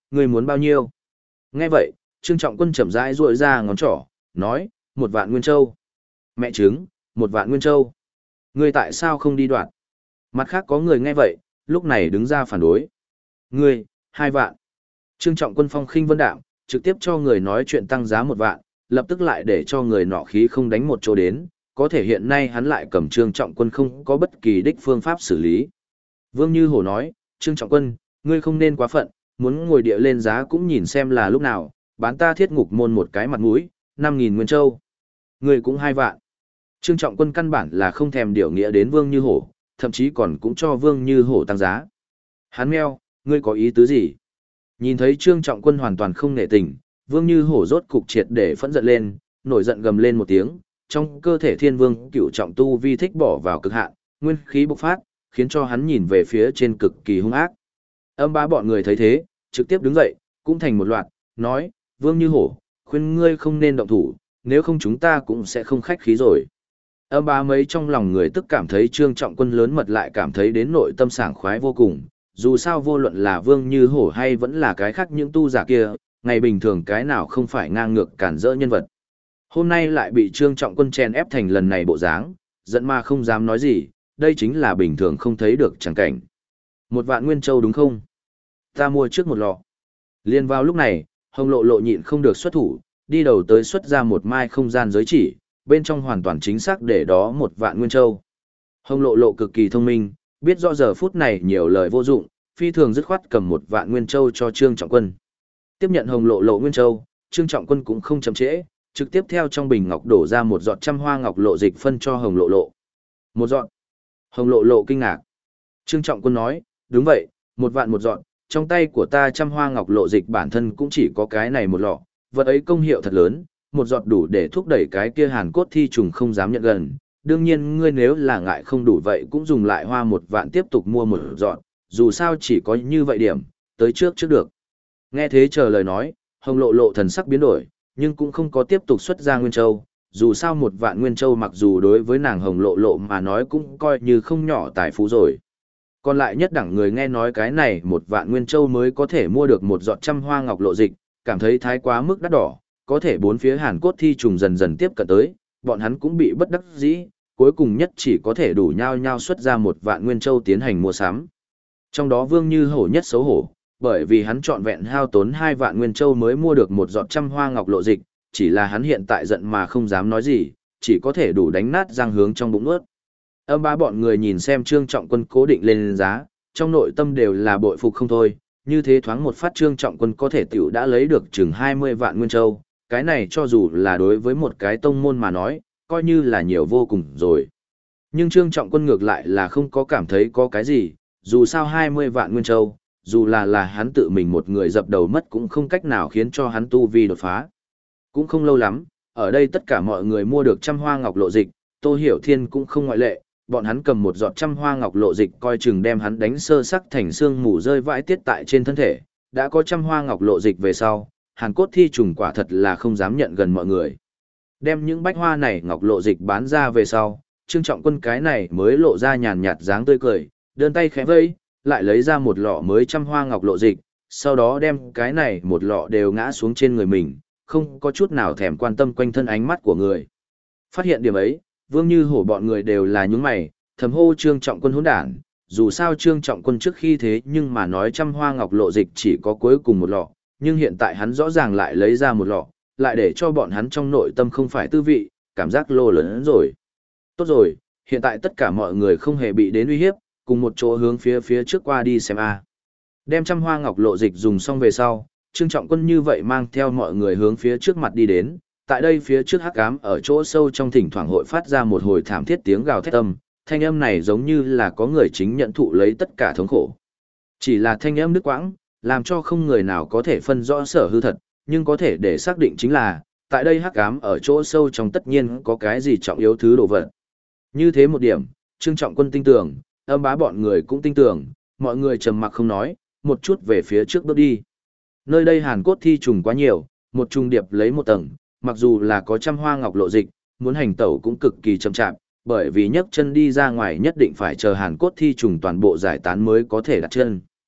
ngươi muốn bao nhiêu? Nghe vậy, Trương Trọng Quân chậm rãi duỗi ra ngón trỏ, nói, 1 vạn nguyên châu. Mẹ chứng, 1 vạn nguyên châu. Ngươi tại sao không đi đoạt? Mặt khác có người nghe vậy, lúc này đứng ra phản đối. Ngươi, 2 vạn. Trương Trọng Quân phong khinh vân đạm, trực tiếp cho người nói chuyện tăng giá 1 vạn, lập tức lại để cho người nọ khí không đánh một chỗ đến, có thể hiện nay hắn lại cầm Trương Trọng Quân không có bất kỳ đích phương pháp xử lý. Vương Như Hổ nói, Trương Trọng Quân, ngươi không nên quá phận, muốn ngồi địa lên giá cũng nhìn xem là lúc nào, bán ta Thiết Ngục môn một cái mặt mũi, 5.000 nguyên châu. Ngươi cũng 2 vạn. Trương Trọng Quân căn bản là không thèm điều nghĩa đến Vương Như Hổ, thậm chí còn cũng cho Vương Như Hổ tăng giá. Hắn meo, ngươi có ý tứ gì? Nhìn thấy Trương Trọng Quân hoàn toàn không nể tình, Vương Như Hổ rốt cục triệt để phẫn giận lên, nổi giận gầm lên một tiếng, trong cơ thể Thiên Vương Cửu Trọng tu vi thích bỏ vào cực hạn, nguyên khí bộc phát, khiến cho hắn nhìn về phía trên cực kỳ hung ác. Âm Bá bọn người thấy thế, trực tiếp đứng dậy, cũng thành một loạt, nói, Vương Như Hổ, khuyên ngươi không nên động thủ, nếu không chúng ta cũng sẽ không khách khí rồi. Âm Bá mấy trong lòng người tức cảm thấy Trương Trọng Quân lớn mật lại cảm thấy đến nội tâm sảng khoái vô cùng, dù sao vô luận là Vương Như Hổ hay vẫn là cái khác những tu giả kia, ngày bình thường cái nào không phải ngang ngược cản rỡ nhân vật. Hôm nay lại bị Trương Trọng Quân chen ép thành lần này bộ dáng, giận mà không dám nói gì, đây chính là bình thường không thấy được chẳng cảnh. 1 vạn nguyên châu đúng không? Ta mua trước 1 lọ. Liên vào lúc này, Hồng Lộ Lộ nhịn không được xuất thủ, đi đầu tới xuất ra một mai không gian giới chỉ, bên trong hoàn toàn chính xác để đó 1 vạn nguyên châu. Hồng Lộ Lộ cực kỳ thông minh, biết rõ giờ phút này nhiều lời vô dụng, phi thường dứt khoát cầm 1 vạn nguyên châu cho Trương Trọng Quân. Tiếp nhận Hồng Lộ Lộ nguyên châu, Trương Trọng Quân cũng không chậm trễ, trực tiếp theo trong bình ngọc đổ ra một giọt trăm hoa ngọc lộ dịch phân cho Hồng Lộ Lộ. Một giọt. Hồng Lộ Lộ kinh ngạc. Trương Trọng Quân nói, đúng vậy, 1 vạn một giọt, trong tay của ta trăm hoa ngọc lộ dịch bản thân cũng chỉ có cái này một lọ, vật ấy công hiệu thật lớn, một giọt đủ để thúc đẩy cái kia hàn cốt thi trùng không dám nhận gần. Đương nhiên ngươi nếu là ngại không đủ vậy cũng dùng lại hoa 1 vạn tiếp tục mua 1 giọt, dù sao chỉ có như vậy điểm, tới trước được. Nghe thế chờ lời nói, Hồng Lộ Lộ thần sắc biến đổi, nhưng cũng không có tiếp tục xuất ra nguyên châu, dù sao 1 vạn nguyên châu mặc dù đối với nàng Hồng Lộ Lộ mà nói cũng coi như không nhỏ tài phú rồi. Còn lại nhất đẳng người nghe nói cái này 1 vạn nguyên châu mới có thể mua được một giọt trăm hoa ngọc lộ dịch, cảm thấy thái quá mức đắt đỏ, có thể bốn phía hàn cốt thi trùng dần dần tiếp cận tới, bọn hắn cũng bị bất đắc dĩ, cuối cùng nhất chỉ có thể đủ nhau nhau xuất ra 1 vạn nguyên châu tiến hành mua sắm. Trong đó Vương Như Hổ nhất xấu hổ, bởi vì hắn trọn vẹn hao tốn 2 vạn nguyên châu mới mua được một giọt trăm hoa ngọc lộ dịch, chỉ là hắn hiện tại giận mà không dám nói gì, chỉ có thể đủ đánh nát răng hướng trong bụng ướt. Âm Bá bọn người nhìn xem Trương Trọng Quân cố định lên giá, trong nội tâm đều là bội phục không thôi, như thế thoáng một phát Trương Trọng Quân có thể tiểu đã lấy được chừng 20 vạn nguyên châu, cái này cho dù là đối với một cái tông môn mà nói, coi như là nhiều vô cùng rồi. Nhưng Trương Trọng Quân ngược lại là không có cảm thấy có cái gì, dù sao 20 vạn nguyên châu, dù là hắn tự mình một người dập đầu mất cũng không cách nào khiến cho hắn tu vi đột phá. Cũng không lâu lắm, ở đây tất cả mọi người mua được trăm hoa ngọc lộ dịch, Tô Hiểu Thiên cũng không ngoại lệ, bọn hắn cầm một giọt trăm hoa ngọc lộ dịch coi chừng đem hắn đánh sơ sắc thành xương mù rơi vãi tiết tại trên thân thể, đã có trăm hoa ngọc lộ dịch về sau, hàn cốt thi trùng quả thật là không dám nhận gần mọi người. Đem những bách hoa này ngọc lộ dịch bán ra về sau, Trương Trọng Quân cái này mới lộ ra nhàn nhạt dáng tươi cười, đơn tay khẽ vẫy, lại lấy ra một lọ mới trăm hoa ngọc lộ dịch, sau đó đem cái này một lọ đều ngã xuống trên người mình, không có chút nào thèm quan tâm quanh thân ánh mắt của người. Phát hiện điểm ấy, Vương Như Hổ bọn người đều là nhướng mày, thầm hô Trương Trọng Quân hỗn đản, dù sao Trương Trọng Quân trước khi thế nhưng mà nói trăm hoa ngọc lộ dịch chỉ có cuối cùng một lọ, nhưng hiện tại hắn rõ ràng lại lấy ra một lọ, lại để cho bọn hắn trong nội tâm không phải tư vị, cảm giác lô lớn rồi. Tốt rồi, hiện tại tất cả mọi người không hề bị đến uy hiếp, cùng một chỗ hướng phía trước qua đi xem a. Đem trăm hoa ngọc lộ dịch dùng xong về sau, Trương Trọng Quân như vậy mang theo mọi người hướng phía trước mặt đi đến, tại đây phía trước hắc ám ở chỗ sâu trong thỉnh thoảng hội phát ra một hồi thảm thiết tiếng gào thét thanh âm này giống như là có người chính nhận thụ lấy tất cả thống khổ. Chỉ là thanh âm đứt quãng, làm cho không người nào có thể phân rõ sở hư thật, nhưng có thể để xác định chính là, tại đây hắc ám ở chỗ sâu trong tất nhiên có cái gì trọng yếu thứ đồ vật. Như thế một điểm, Trương Trọng Quân tin tưởng, Âm Bá bọn người cũng tin tưởng, mọi người trầm mặc không nói, một chút về phía trước bước đi. Nơi đây hàn cốt thi trùng quá nhiều, một trùng điệp lấy một tầng, mặc dù là có trăm hoa ngọc lộ dịch, muốn hành tẩu cũng cực kỳ chậm chạp, bởi vì nhấc chân đi ra ngoài nhất định phải chờ hàn cốt thi trùng toàn bộ giải tán mới có thể đặt chân.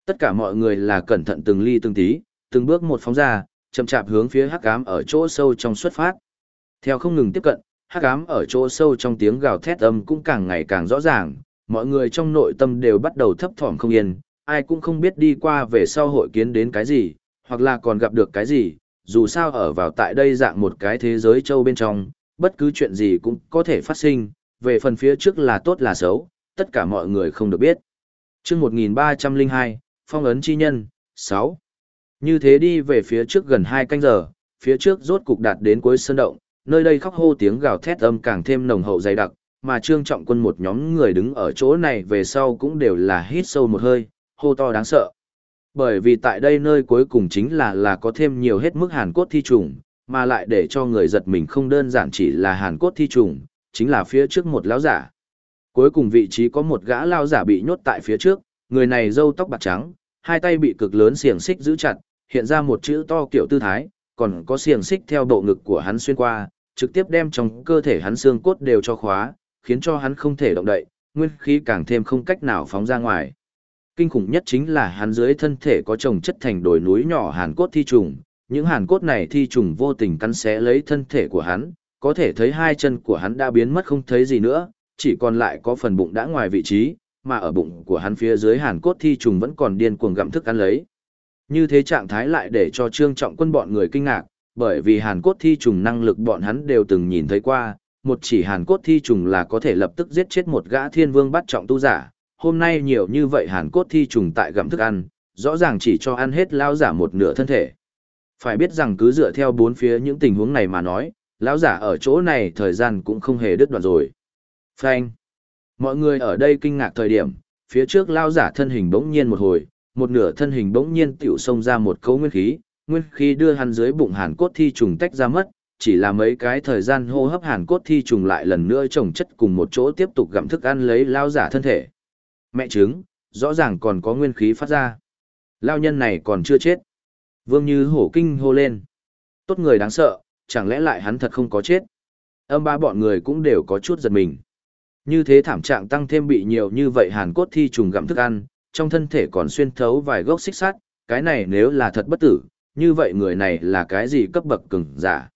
Tất cả mọi người là cẩn thận từng ly từng tí, từng bước một phóng ra, chậm chạp hướng phía hắc ám ở chỗ sâu trong xuất phát. Theo không ngừng tiếp cận, hắc ám ở chỗ sâu trong tiếng gào thét âm cũng càng ngày càng rõ ràng, mọi người trong nội tâm đều bắt đầu thấp thỏm không yên, ai cũng không biết đi qua về sau hội kiến đến cái gì, hoặc là còn gặp được cái gì, dù sao ở vào tại đây dạng một cái thế giới châu bên trong, bất cứ chuyện gì cũng có thể phát sinh, về phần phía trước là tốt là xấu, tất cả mọi người không được biết. Chương 1302, Phong ấn chi nhân, 6. Như thế đi về phía trước gần 2 canh giờ, phía trước rốt cục đạt đến cuối sơn động, nơi đây khóc hô tiếng gào thét âm càng thêm nồng hậu dày đặc, mà Trương Trọng Quân một nhóm người đứng ở chỗ này về sau cũng đều là hít sâu một hơi, hô to đáng sợ. Bởi vì tại đây nơi cuối cùng chính là có thêm nhiều hết mức hàn cốt thi trùng, mà lại để cho người giật mình không đơn giản chỉ là hàn cốt thi trùng, chính là phía trước một lão giả. Cuối cùng vị trí có một gã lão giả bị nhốt tại phía trước, người này râu tóc bạc trắng, hai tay bị cực lớn xiềng xích giữ chặt, hiện ra một chữ to kiểu tư thái, còn có xiềng xích theo bộ ngực của hắn xuyên qua, trực tiếp đem trong cơ thể hắn xương cốt đều cho khóa, khiến cho hắn không thể động đậy, nguyên khí càng thêm không cách nào phóng ra ngoài. Kinh khủng nhất chính là hắn dưới thân thể có chồng chất thành đồi núi nhỏ hàn cốt thi trùng, những hàn cốt này thi trùng vô tình cắn xé lấy thân thể của hắn, có thể thấy hai chân của hắn đã biến mất không thấy gì nữa, chỉ còn lại có phần bụng đã ngoài vị trí, mà ở bụng của hắn phía dưới hàn cốt thi trùng vẫn còn điên cuồng gặm thức ăn lấy. Như thế trạng thái lại để cho Trương Trọng Quân bọn người kinh ngạc, bởi vì hàn cốt thi trùng năng lực bọn hắn đều từng nhìn thấy qua, một chỉ hàn cốt thi trùng là có thể lập tức giết chết một gã thiên vương bắt trọng tu giả. Hôm nay nhiều như vậy hàn cốt thi trùng tại gặm thức ăn, rõ ràng chỉ cho ăn hết lão giả một nửa thân thể. Phải biết rằng cứ dựa theo bốn phía những tình huống này mà nói, lão giả ở chỗ này thời gian cũng không hề đứt đoạn rồi. Phanh. Mọi người ở đây kinh ngạc thời điểm, phía trước lão giả thân hình bỗng nhiên một hồi, một nửa thân hình bỗng nhiên tiểu xông ra một cấu nguyên khí đưa hắn dưới bụng hàn cốt thi trùng tách ra mất, chỉ là mấy cái thời gian hô hấp hàn cốt thi trùng lại lần nữa chồng chất cùng một chỗ tiếp tục gặm thức ăn lấy lão giả thân thể. Mẹ trứng, rõ ràng còn có nguyên khí phát ra. Lao nhân này còn chưa chết. Vương Như hổ kinh hô lên. Tốt người đáng sợ, chẳng lẽ lại hắn thật không có chết. Âm ba bọn người cũng đều có chút giật mình. Như thế thảm trạng tăng thêm bị nhiều như vậy hàn cốt thi trùng gặm thức ăn, trong thân thể còn xuyên thấu vài gốc xích sắt, cái này nếu là thật bất tử, như vậy người này là cái gì cấp bậc cường giả.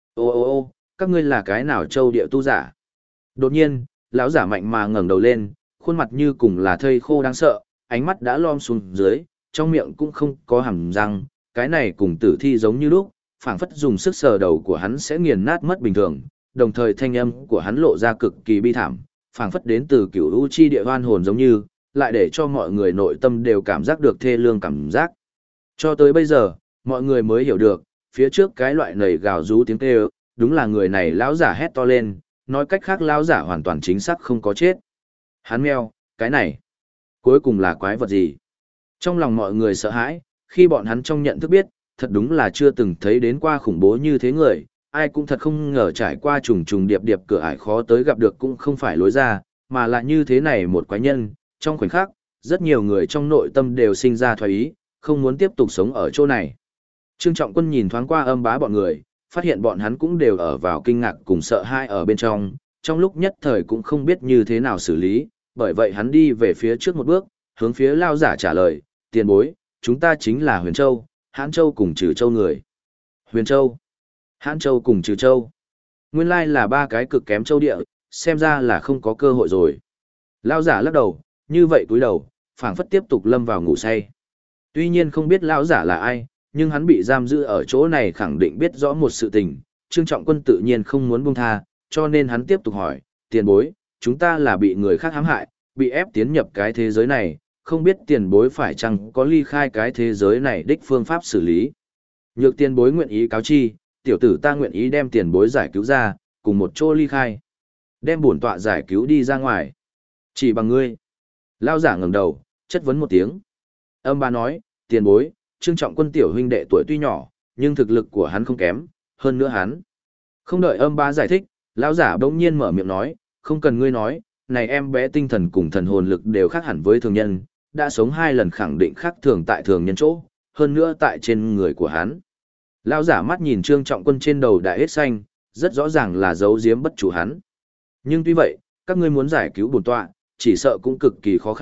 Ô, các ngươi là cái nào châu địa tu giả? Đột nhiên, lão giả mạnh mà ngẩng đầu lên, khuôn mặt như cùng là thây khô đáng sợ, ánh mắt đã lom xuống dưới, trong miệng cũng không có hàm răng, cái này cùng tử thi giống như lúc, phảng phất dùng sức sờ đầu của hắn sẽ nghiền nát mất bình thường, đồng thời thanh âm của hắn lộ ra cực kỳ bi thảm, phảng phất đến từ cửu u chi địa hoan hồn giống như, lại để cho mọi người nội tâm đều cảm giác được thê lương cảm giác. Cho tới bây giờ, mọi người mới hiểu được, phía trước cái loại nầy gào rú tiếng kêu, đúng là người này lão giả hét to lên, nói cách khác lão giả hoàn toàn chính xác không có chết. Hắn meo, cái này, cuối cùng là quái vật gì? Trong lòng mọi người sợ hãi, khi bọn hắn trong nhận thức biết, thật đúng là chưa từng thấy đến qua khủng bố như thế người, ai cũng thật không ngờ trải qua trùng trùng điệp điệp cửa ải khó tới gặp được cũng không phải lối ra, mà là như thế này một quái nhân, trong khoảnh khắc, rất nhiều người trong nội tâm đều sinh ra thoái ý, không muốn tiếp tục sống ở chỗ này. Trương Trọng Quân nhìn thoáng qua Âm Bá bọn người, phát hiện bọn hắn cũng đều ở vào kinh ngạc cùng sợ hãi ở bên trong lúc nhất thời cũng không biết như thế nào xử lý, bởi vậy hắn đi về phía trước một bước, hướng phía lao giả trả lời, tiền bối, chúng ta chính là Huyền Châu, Hãn Châu cùng Trừ Châu người. Huyền Châu, Hãn Châu cùng Trừ Châu. Nguyên lai là ba cái cực kém châu địa, xem ra là không có cơ hội rồi. Lao giả lắc đầu, như vậy cúi đầu, phảng phất tiếp tục lâm vào ngủ say. Tuy nhiên không biết lão giả là ai, nhưng hắn bị giam giữ ở chỗ này khẳng định biết rõ một sự tình, Trương Trọng Quân tự nhiên không muốn buông tha, cho nên hắn tiếp tục hỏi, tiền bối, chúng ta là bị người khác hãm hại, bị ép tiến nhập cái thế giới này, không biết tiền bối phải chăng có ly khai cái thế giới này đích phương pháp xử lý. Nhược tiền bối nguyện ý cáo chi, tiểu tử ta nguyện ý đem tiền bối giải cứu ra, cùng một chỗ ly khai. Đem bổn tọa giải cứu đi ra ngoài. Chỉ bằng ngươi. Lao giả ngẩng đầu, chất vấn một tiếng. Âm Ba nói, tiền bối, Trương Trọng Quân tiểu huynh đệ tuổi tuy nhỏ, nhưng thực lực của hắn không kém, hơn nữa hắn. Không đợi Âm Ba giải thích, lão giả bỗng nhiên mở miệng nói, không cần ngươi nói, này em bé tinh thần cùng thần hồn lực đều khác hẳn với thường nhân, đã sống 2 lần khẳng định khác thường tại thường nhân chỗ, hơn nữa tại trên người của hắn. Lão giả mắt nhìn Trương Trọng Quân trên đầu đã hết xanh, rất rõ ràng là giấu giếm bất chủ hắn. Nhưng tuy vậy, các ngươi muốn giải cứu bổn tọa, chỉ sợ cũng cực kỳ khó khăn,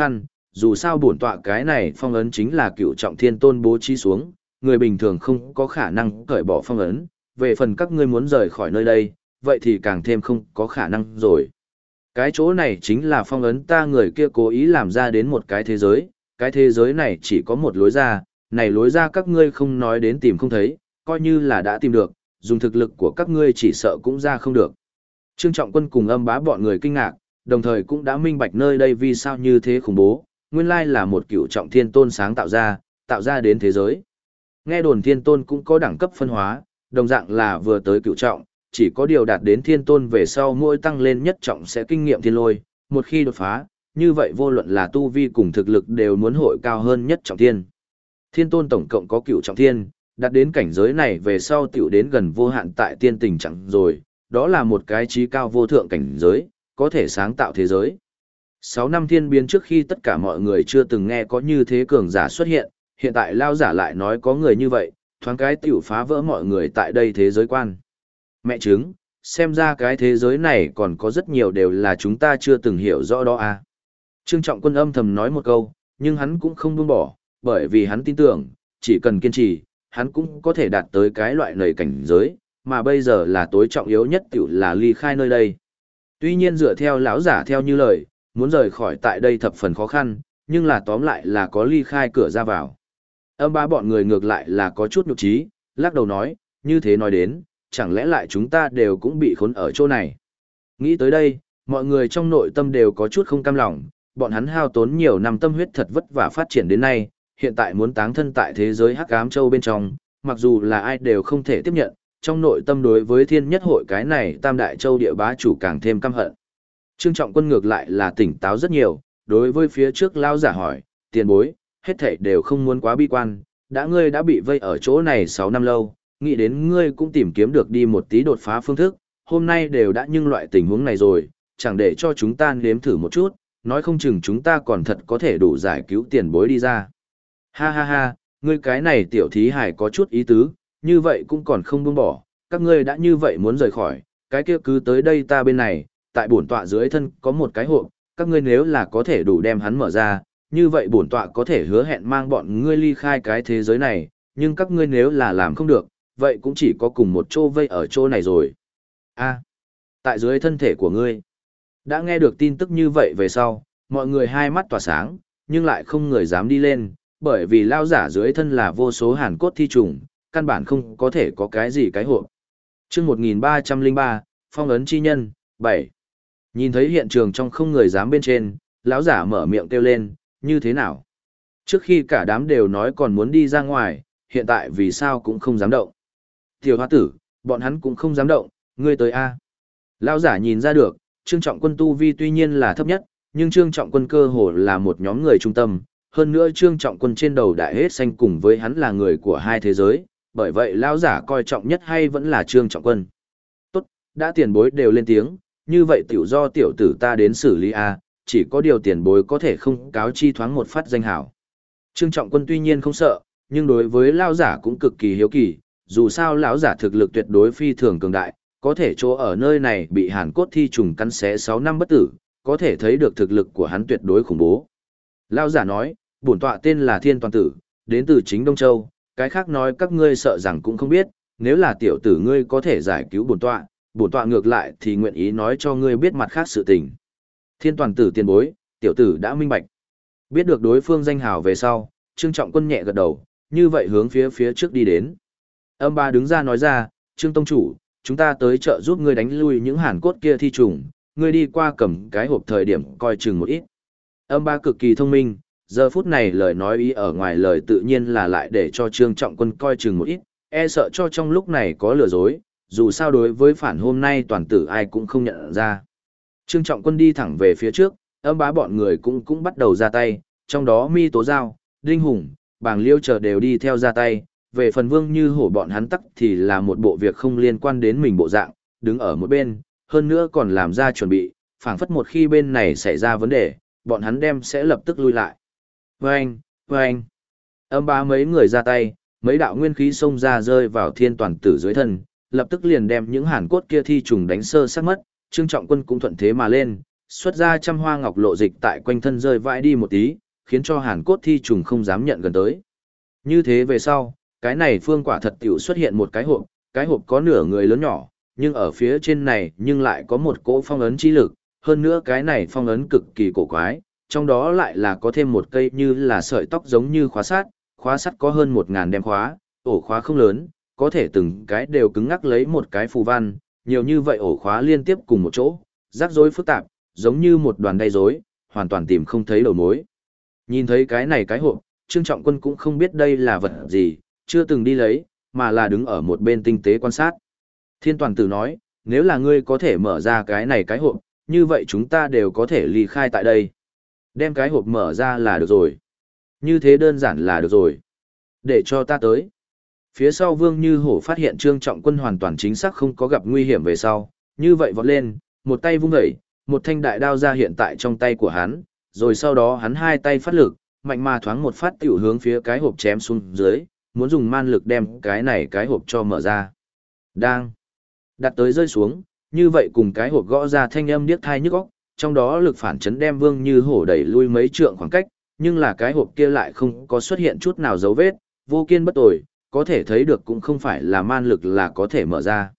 dù sao bổn tọa cái này phong ấn chính là cựu trọng thiên tôn bố trí xuống, người bình thường không có khả năng cởi bỏ phong ấn, về phần các ngươi muốn rời khỏi nơi đây, vậy thì càng thêm không có khả năng rồi. Cái chỗ này chính là phong ấn ta người kia cố ý làm ra đến một cái thế giới này chỉ có một lối ra, này lối ra các ngươi không nói đến tìm không thấy, coi như là đã tìm được, dùng thực lực của các ngươi chỉ sợ cũng ra không được. Trương Trọng Quân cùng Âm Bá bọn người kinh ngạc, đồng thời cũng đã minh bạch nơi đây vì sao như thế khủng bố, nguyên lai là một cựu trọng thiên tôn sáng tạo ra đến thế giới. Nghe đồn thiên tôn cũng có đẳng cấp phân hóa, đồng dạng là vừa tới cựu trọng, chỉ có điều đạt đến thiên tôn về sau mỗi tăng lên nhất trọng sẽ kinh nghiệm thiên lôi, một khi đột phá, như vậy vô luận là tu vi cùng thực lực đều muốn hội cao hơn nhất trọng thiên. Thiên tôn tổng cộng có cựu trọng thiên, đạt đến cảnh giới này về sau tiểu đến gần vô hạn tại tiên tình chẳng rồi, đó là một cái trí cao vô thượng cảnh giới, có thể sáng tạo thế giới. 6 năm thiên biến trước khi tất cả mọi người chưa từng nghe có như thế cường giả xuất hiện, hiện tại lao giả lại nói có người như vậy, thoáng cái tiểu phá vỡ mọi người tại đây thế giới quan. Mẹ chứng, xem ra cái thế giới này còn có rất nhiều đều là chúng ta chưa từng hiểu rõ đó à. Trương Trọng Quân âm thầm nói một câu, nhưng hắn cũng không buông bỏ, bởi vì hắn tin tưởng, chỉ cần kiên trì, hắn cũng có thể đạt tới cái loại nầy cảnh giới, mà bây giờ là tối trọng yếu nhất tiểu là ly khai nơi đây. Tuy nhiên dựa theo lão giả theo như lời, muốn rời khỏi tại đây thập phần khó khăn, nhưng là tóm lại là có ly khai cửa ra vào. Âm Bá bọn người ngược lại là có chút nhục trí, lắc đầu nói, như thế nói đến, chẳng lẽ lại chúng ta đều cũng bị khốn ở chỗ này. Nghĩ tới đây, mọi người trong nội tâm đều có chút không cam lòng, bọn hắn hao tốn nhiều năm tâm huyết thật vất vả phát triển đến nay, hiện tại muốn táng thân tại thế giới Hắc Ám Châu bên trong, mặc dù là ai đều không thể tiếp nhận, trong nội tâm đối với Thiên Nhất Hội cái này Tam Đại Châu địa bá chủ càng thêm căm hận. Trương Trọng Quân ngược lại là tỉnh táo rất nhiều, đối với phía trước lao giả hỏi, tiền bối, hết thảy đều không muốn quá bi quan, ngươi đã bị vây ở chỗ này 6 năm lâu, nghĩ đến ngươi cũng tìm kiếm được đi một tí đột phá phương thức, hôm nay đều đã nhưng loại tình huống này rồi, chẳng để cho chúng ta nếm thử một chút, nói không chừng chúng ta còn thật có thể đủ giải cứu tiền bối đi ra. Ha ha ha, ngươi cái này tiểu thí hải có chút ý tứ, như vậy cũng còn không buông bỏ, các ngươi đã như vậy muốn rời khỏi, cái kia cứ tới đây ta bên này, tại bổn tọa dưới thân có một cái hộp, các ngươi nếu là có thể đủ đem hắn mở ra, như vậy bổn tọa có thể hứa hẹn mang bọn ngươi ly khai cái thế giới này, nhưng các ngươi nếu là làm không được, vậy cũng chỉ có cùng một chỗ vây ở chỗ này rồi. A, tại dưới thân thể của ngươi. Đã nghe được tin tức như vậy về sau, mọi người hai mắt tỏa sáng, nhưng lại không người dám đi lên, bởi vì lao giả dưới thân là vô số hàn cốt thi trùng, căn bản không có thể có cái gì cái hộp. Chương 1303, Phong ấn chi nhân, 7. Nhìn thấy hiện trường trong không người dám bên trên, lão giả mở miệng kêu lên, như thế nào? Trước khi cả đám đều nói còn muốn đi ra ngoài, hiện tại vì sao cũng không dám động. Tiểu hoa tử, bọn hắn cũng không dám động, ngươi tới A. Lão giả nhìn ra được, Trương Trọng Quân tu vi tuy nhiên là thấp nhất, nhưng Trương Trọng Quân cơ hồ là một nhóm người trung tâm, hơn nữa Trương Trọng Quân trên đầu đại hết xanh cùng với hắn là người của hai thế giới, bởi vậy lão giả coi trọng nhất hay vẫn là Trương Trọng Quân. Tốt, đã tiền bối đều lên tiếng, như vậy tiểu do tiểu tử ta đến xử lý A, chỉ có điều tiền bối có thể không cáo chi thoáng một phát danh hảo. Trương Trọng Quân tuy nhiên không sợ, nhưng đối với lão giả cũng cực kỳ hiếu kỳ, dù sao lão giả thực lực tuyệt đối phi thường cường đại, có thể chỗ ở nơi này bị hàn cốt thi trùng cắn xé 6 năm bất tử, có thể thấy được thực lực của hắn tuyệt đối khủng bố. Lão giả nói, bổn tọa tên là Thiên Toàn Tử, đến từ chính Đông Châu, cái khác nói các ngươi sợ rằng cũng không biết, nếu là tiểu tử ngươi có thể giải cứu bổn tọa ngược lại thì nguyện ý nói cho ngươi biết mặt khác sự tình. Thiên Toàn Tử tiền bối, tiểu tử đã minh bạch. Biết được đối phương danh hào về sau, Trương Trọng Quân nhẹ gật đầu, như vậy hướng phía trước đi đến. Âm Ba đứng ra nói ra, Trương Tông Chủ, chúng ta tới chợ giúp ngươi đánh lui những hàn cốt kia thi trùng, ngươi đi qua cầm cái hộp thời điểm coi chừng một ít. Âm Ba cực kỳ thông minh, giờ phút này lời nói ý ở ngoài lời tự nhiên là lại để cho Trương Trọng Quân coi chừng một ít, e sợ cho trong lúc này có lừa dối, dù sao đối với phản hôm nay toàn tử ai cũng không nhận ra. Trương Trọng Quân đi thẳng về phía trước, Âm Bá bọn người cũng bắt đầu ra tay, trong đó Mi Tố Giao, Đinh Hùng, Bàng Liêu chờ đều đi theo ra tay, về phần Vương Như Hổ bọn hắn tắc thì là một bộ việc không liên quan đến mình bộ dạng, đứng ở một bên, hơn nữa còn làm ra chuẩn bị, phảng phất một khi bên này xảy ra vấn đề, bọn hắn đem sẽ lập tức lui lại. Vâng, vâng. Âm Bá mấy người ra tay, mấy đạo nguyên khí xông ra rơi vào Thiên Toàn Tử dưới thân, lập tức liền đem những hàn cốt kia thi trùng đánh sơ xác mất, Trương Trọng Quân cũng thuận thế mà lên, xuất ra trăm hoa ngọc lộ dịch tại quanh thân rơi vãi đi một tí, khiến cho hàn cốt thi trùng không dám nhận gần tới. Như thế về sau, cái này phương quả thật tiểu xuất hiện một cái hộp có nửa người lớn nhỏ, nhưng ở phía trên này nhưng lại có một cỗ phong ấn chi lực, hơn nữa cái này phong ấn cực kỳ cổ quái, trong đó lại là có thêm một cây như là sợi tóc giống như khóa sắt có hơn 1000 đem khóa, ổ khóa không lớn, có thể từng cái đều cứng ngắc lấy một cái phù văn, nhiều như vậy ổ khóa liên tiếp cùng một chỗ, rắc rối phức tạp, giống như một đoàn đay rối, hoàn toàn tìm không thấy đầu mối. Nhìn thấy cái này cái hộp, Trương Trọng Quân cũng không biết đây là vật gì, chưa từng đi lấy, mà là đứng ở một bên tinh tế quan sát. Thiên Toàn Tử nói, nếu là ngươi có thể mở ra cái này cái hộp, như vậy chúng ta đều có thể ly khai tại đây. Đem cái hộp mở ra là được rồi. Như thế đơn giản là được rồi. Để cho ta tới. Phía sau Vương Như Hổ phát hiện Trương Trọng Quân hoàn toàn chính xác không có gặp nguy hiểm về sau, như vậy vọt lên, một tay vung dậy, một thanh đại đao ra hiện tại trong tay của hắn, rồi sau đó hắn hai tay phát lực, mạnh mà thoáng một phát tiểu hướng phía cái hộp chém xuống dưới, muốn dùng man lực đem cái này cái hộp cho mở ra. Đang đặt tới rơi xuống, như vậy cùng cái hộp gõ ra thanh âm điếc tai nhức óc, trong đó lực phản chấn đem Vương Như Hổ đẩy lui mấy trượng khoảng cách, nhưng là cái hộp kia lại không có xuất hiện chút nào dấu vết, vô kiên bất tồi, có thể thấy được cũng không phải là man lực là có thể mở ra.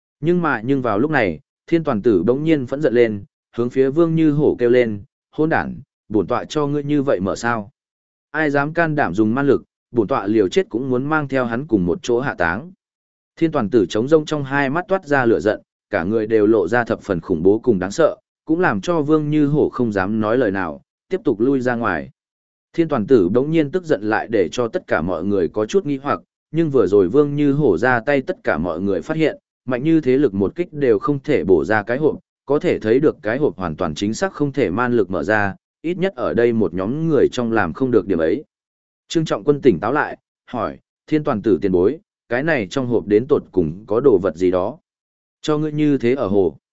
Nhưng vào lúc này, Thiên Toàn Tử bỗng nhiên phẫn giận lên, hướng phía Vương Như Hổ kêu lên, hôn đản, bổn tọa cho ngươi như vậy mở sao? Ai dám can đảm dùng man lực, bổn tọa liều chết cũng muốn mang theo hắn cùng một chỗ hạ táng. Thiên Toàn Tử trống rông trong hai mắt toát ra lửa giận, cả người đều lộ ra thập phần khủng bố cùng đáng sợ, cũng làm cho Vương Như Hổ không dám nói lời nào, tiếp tục lui ra ngoài. Thiên Toàn Tử đống nhiên tức giận lại để cho tất cả mọi người có chút nghi hoặc, nhưng vừa rồi Vương Như Hổ ra tay tất cả mọi người phát hiện, mạnh như thế lực một kích đều không thể bổ ra cái hộp, có thể thấy được cái hộp hoàn toàn chính xác không thể man lực mở ra, ít nhất ở đây một nhóm người trong làm không được điểm ấy. Trương Trọng Quân tỉnh táo lại, hỏi, Thiên Toàn Tử tiền bối, cái này trong hộp đến tột cùng có đồ vật gì đó? Cho ngươi như thế ở hồ.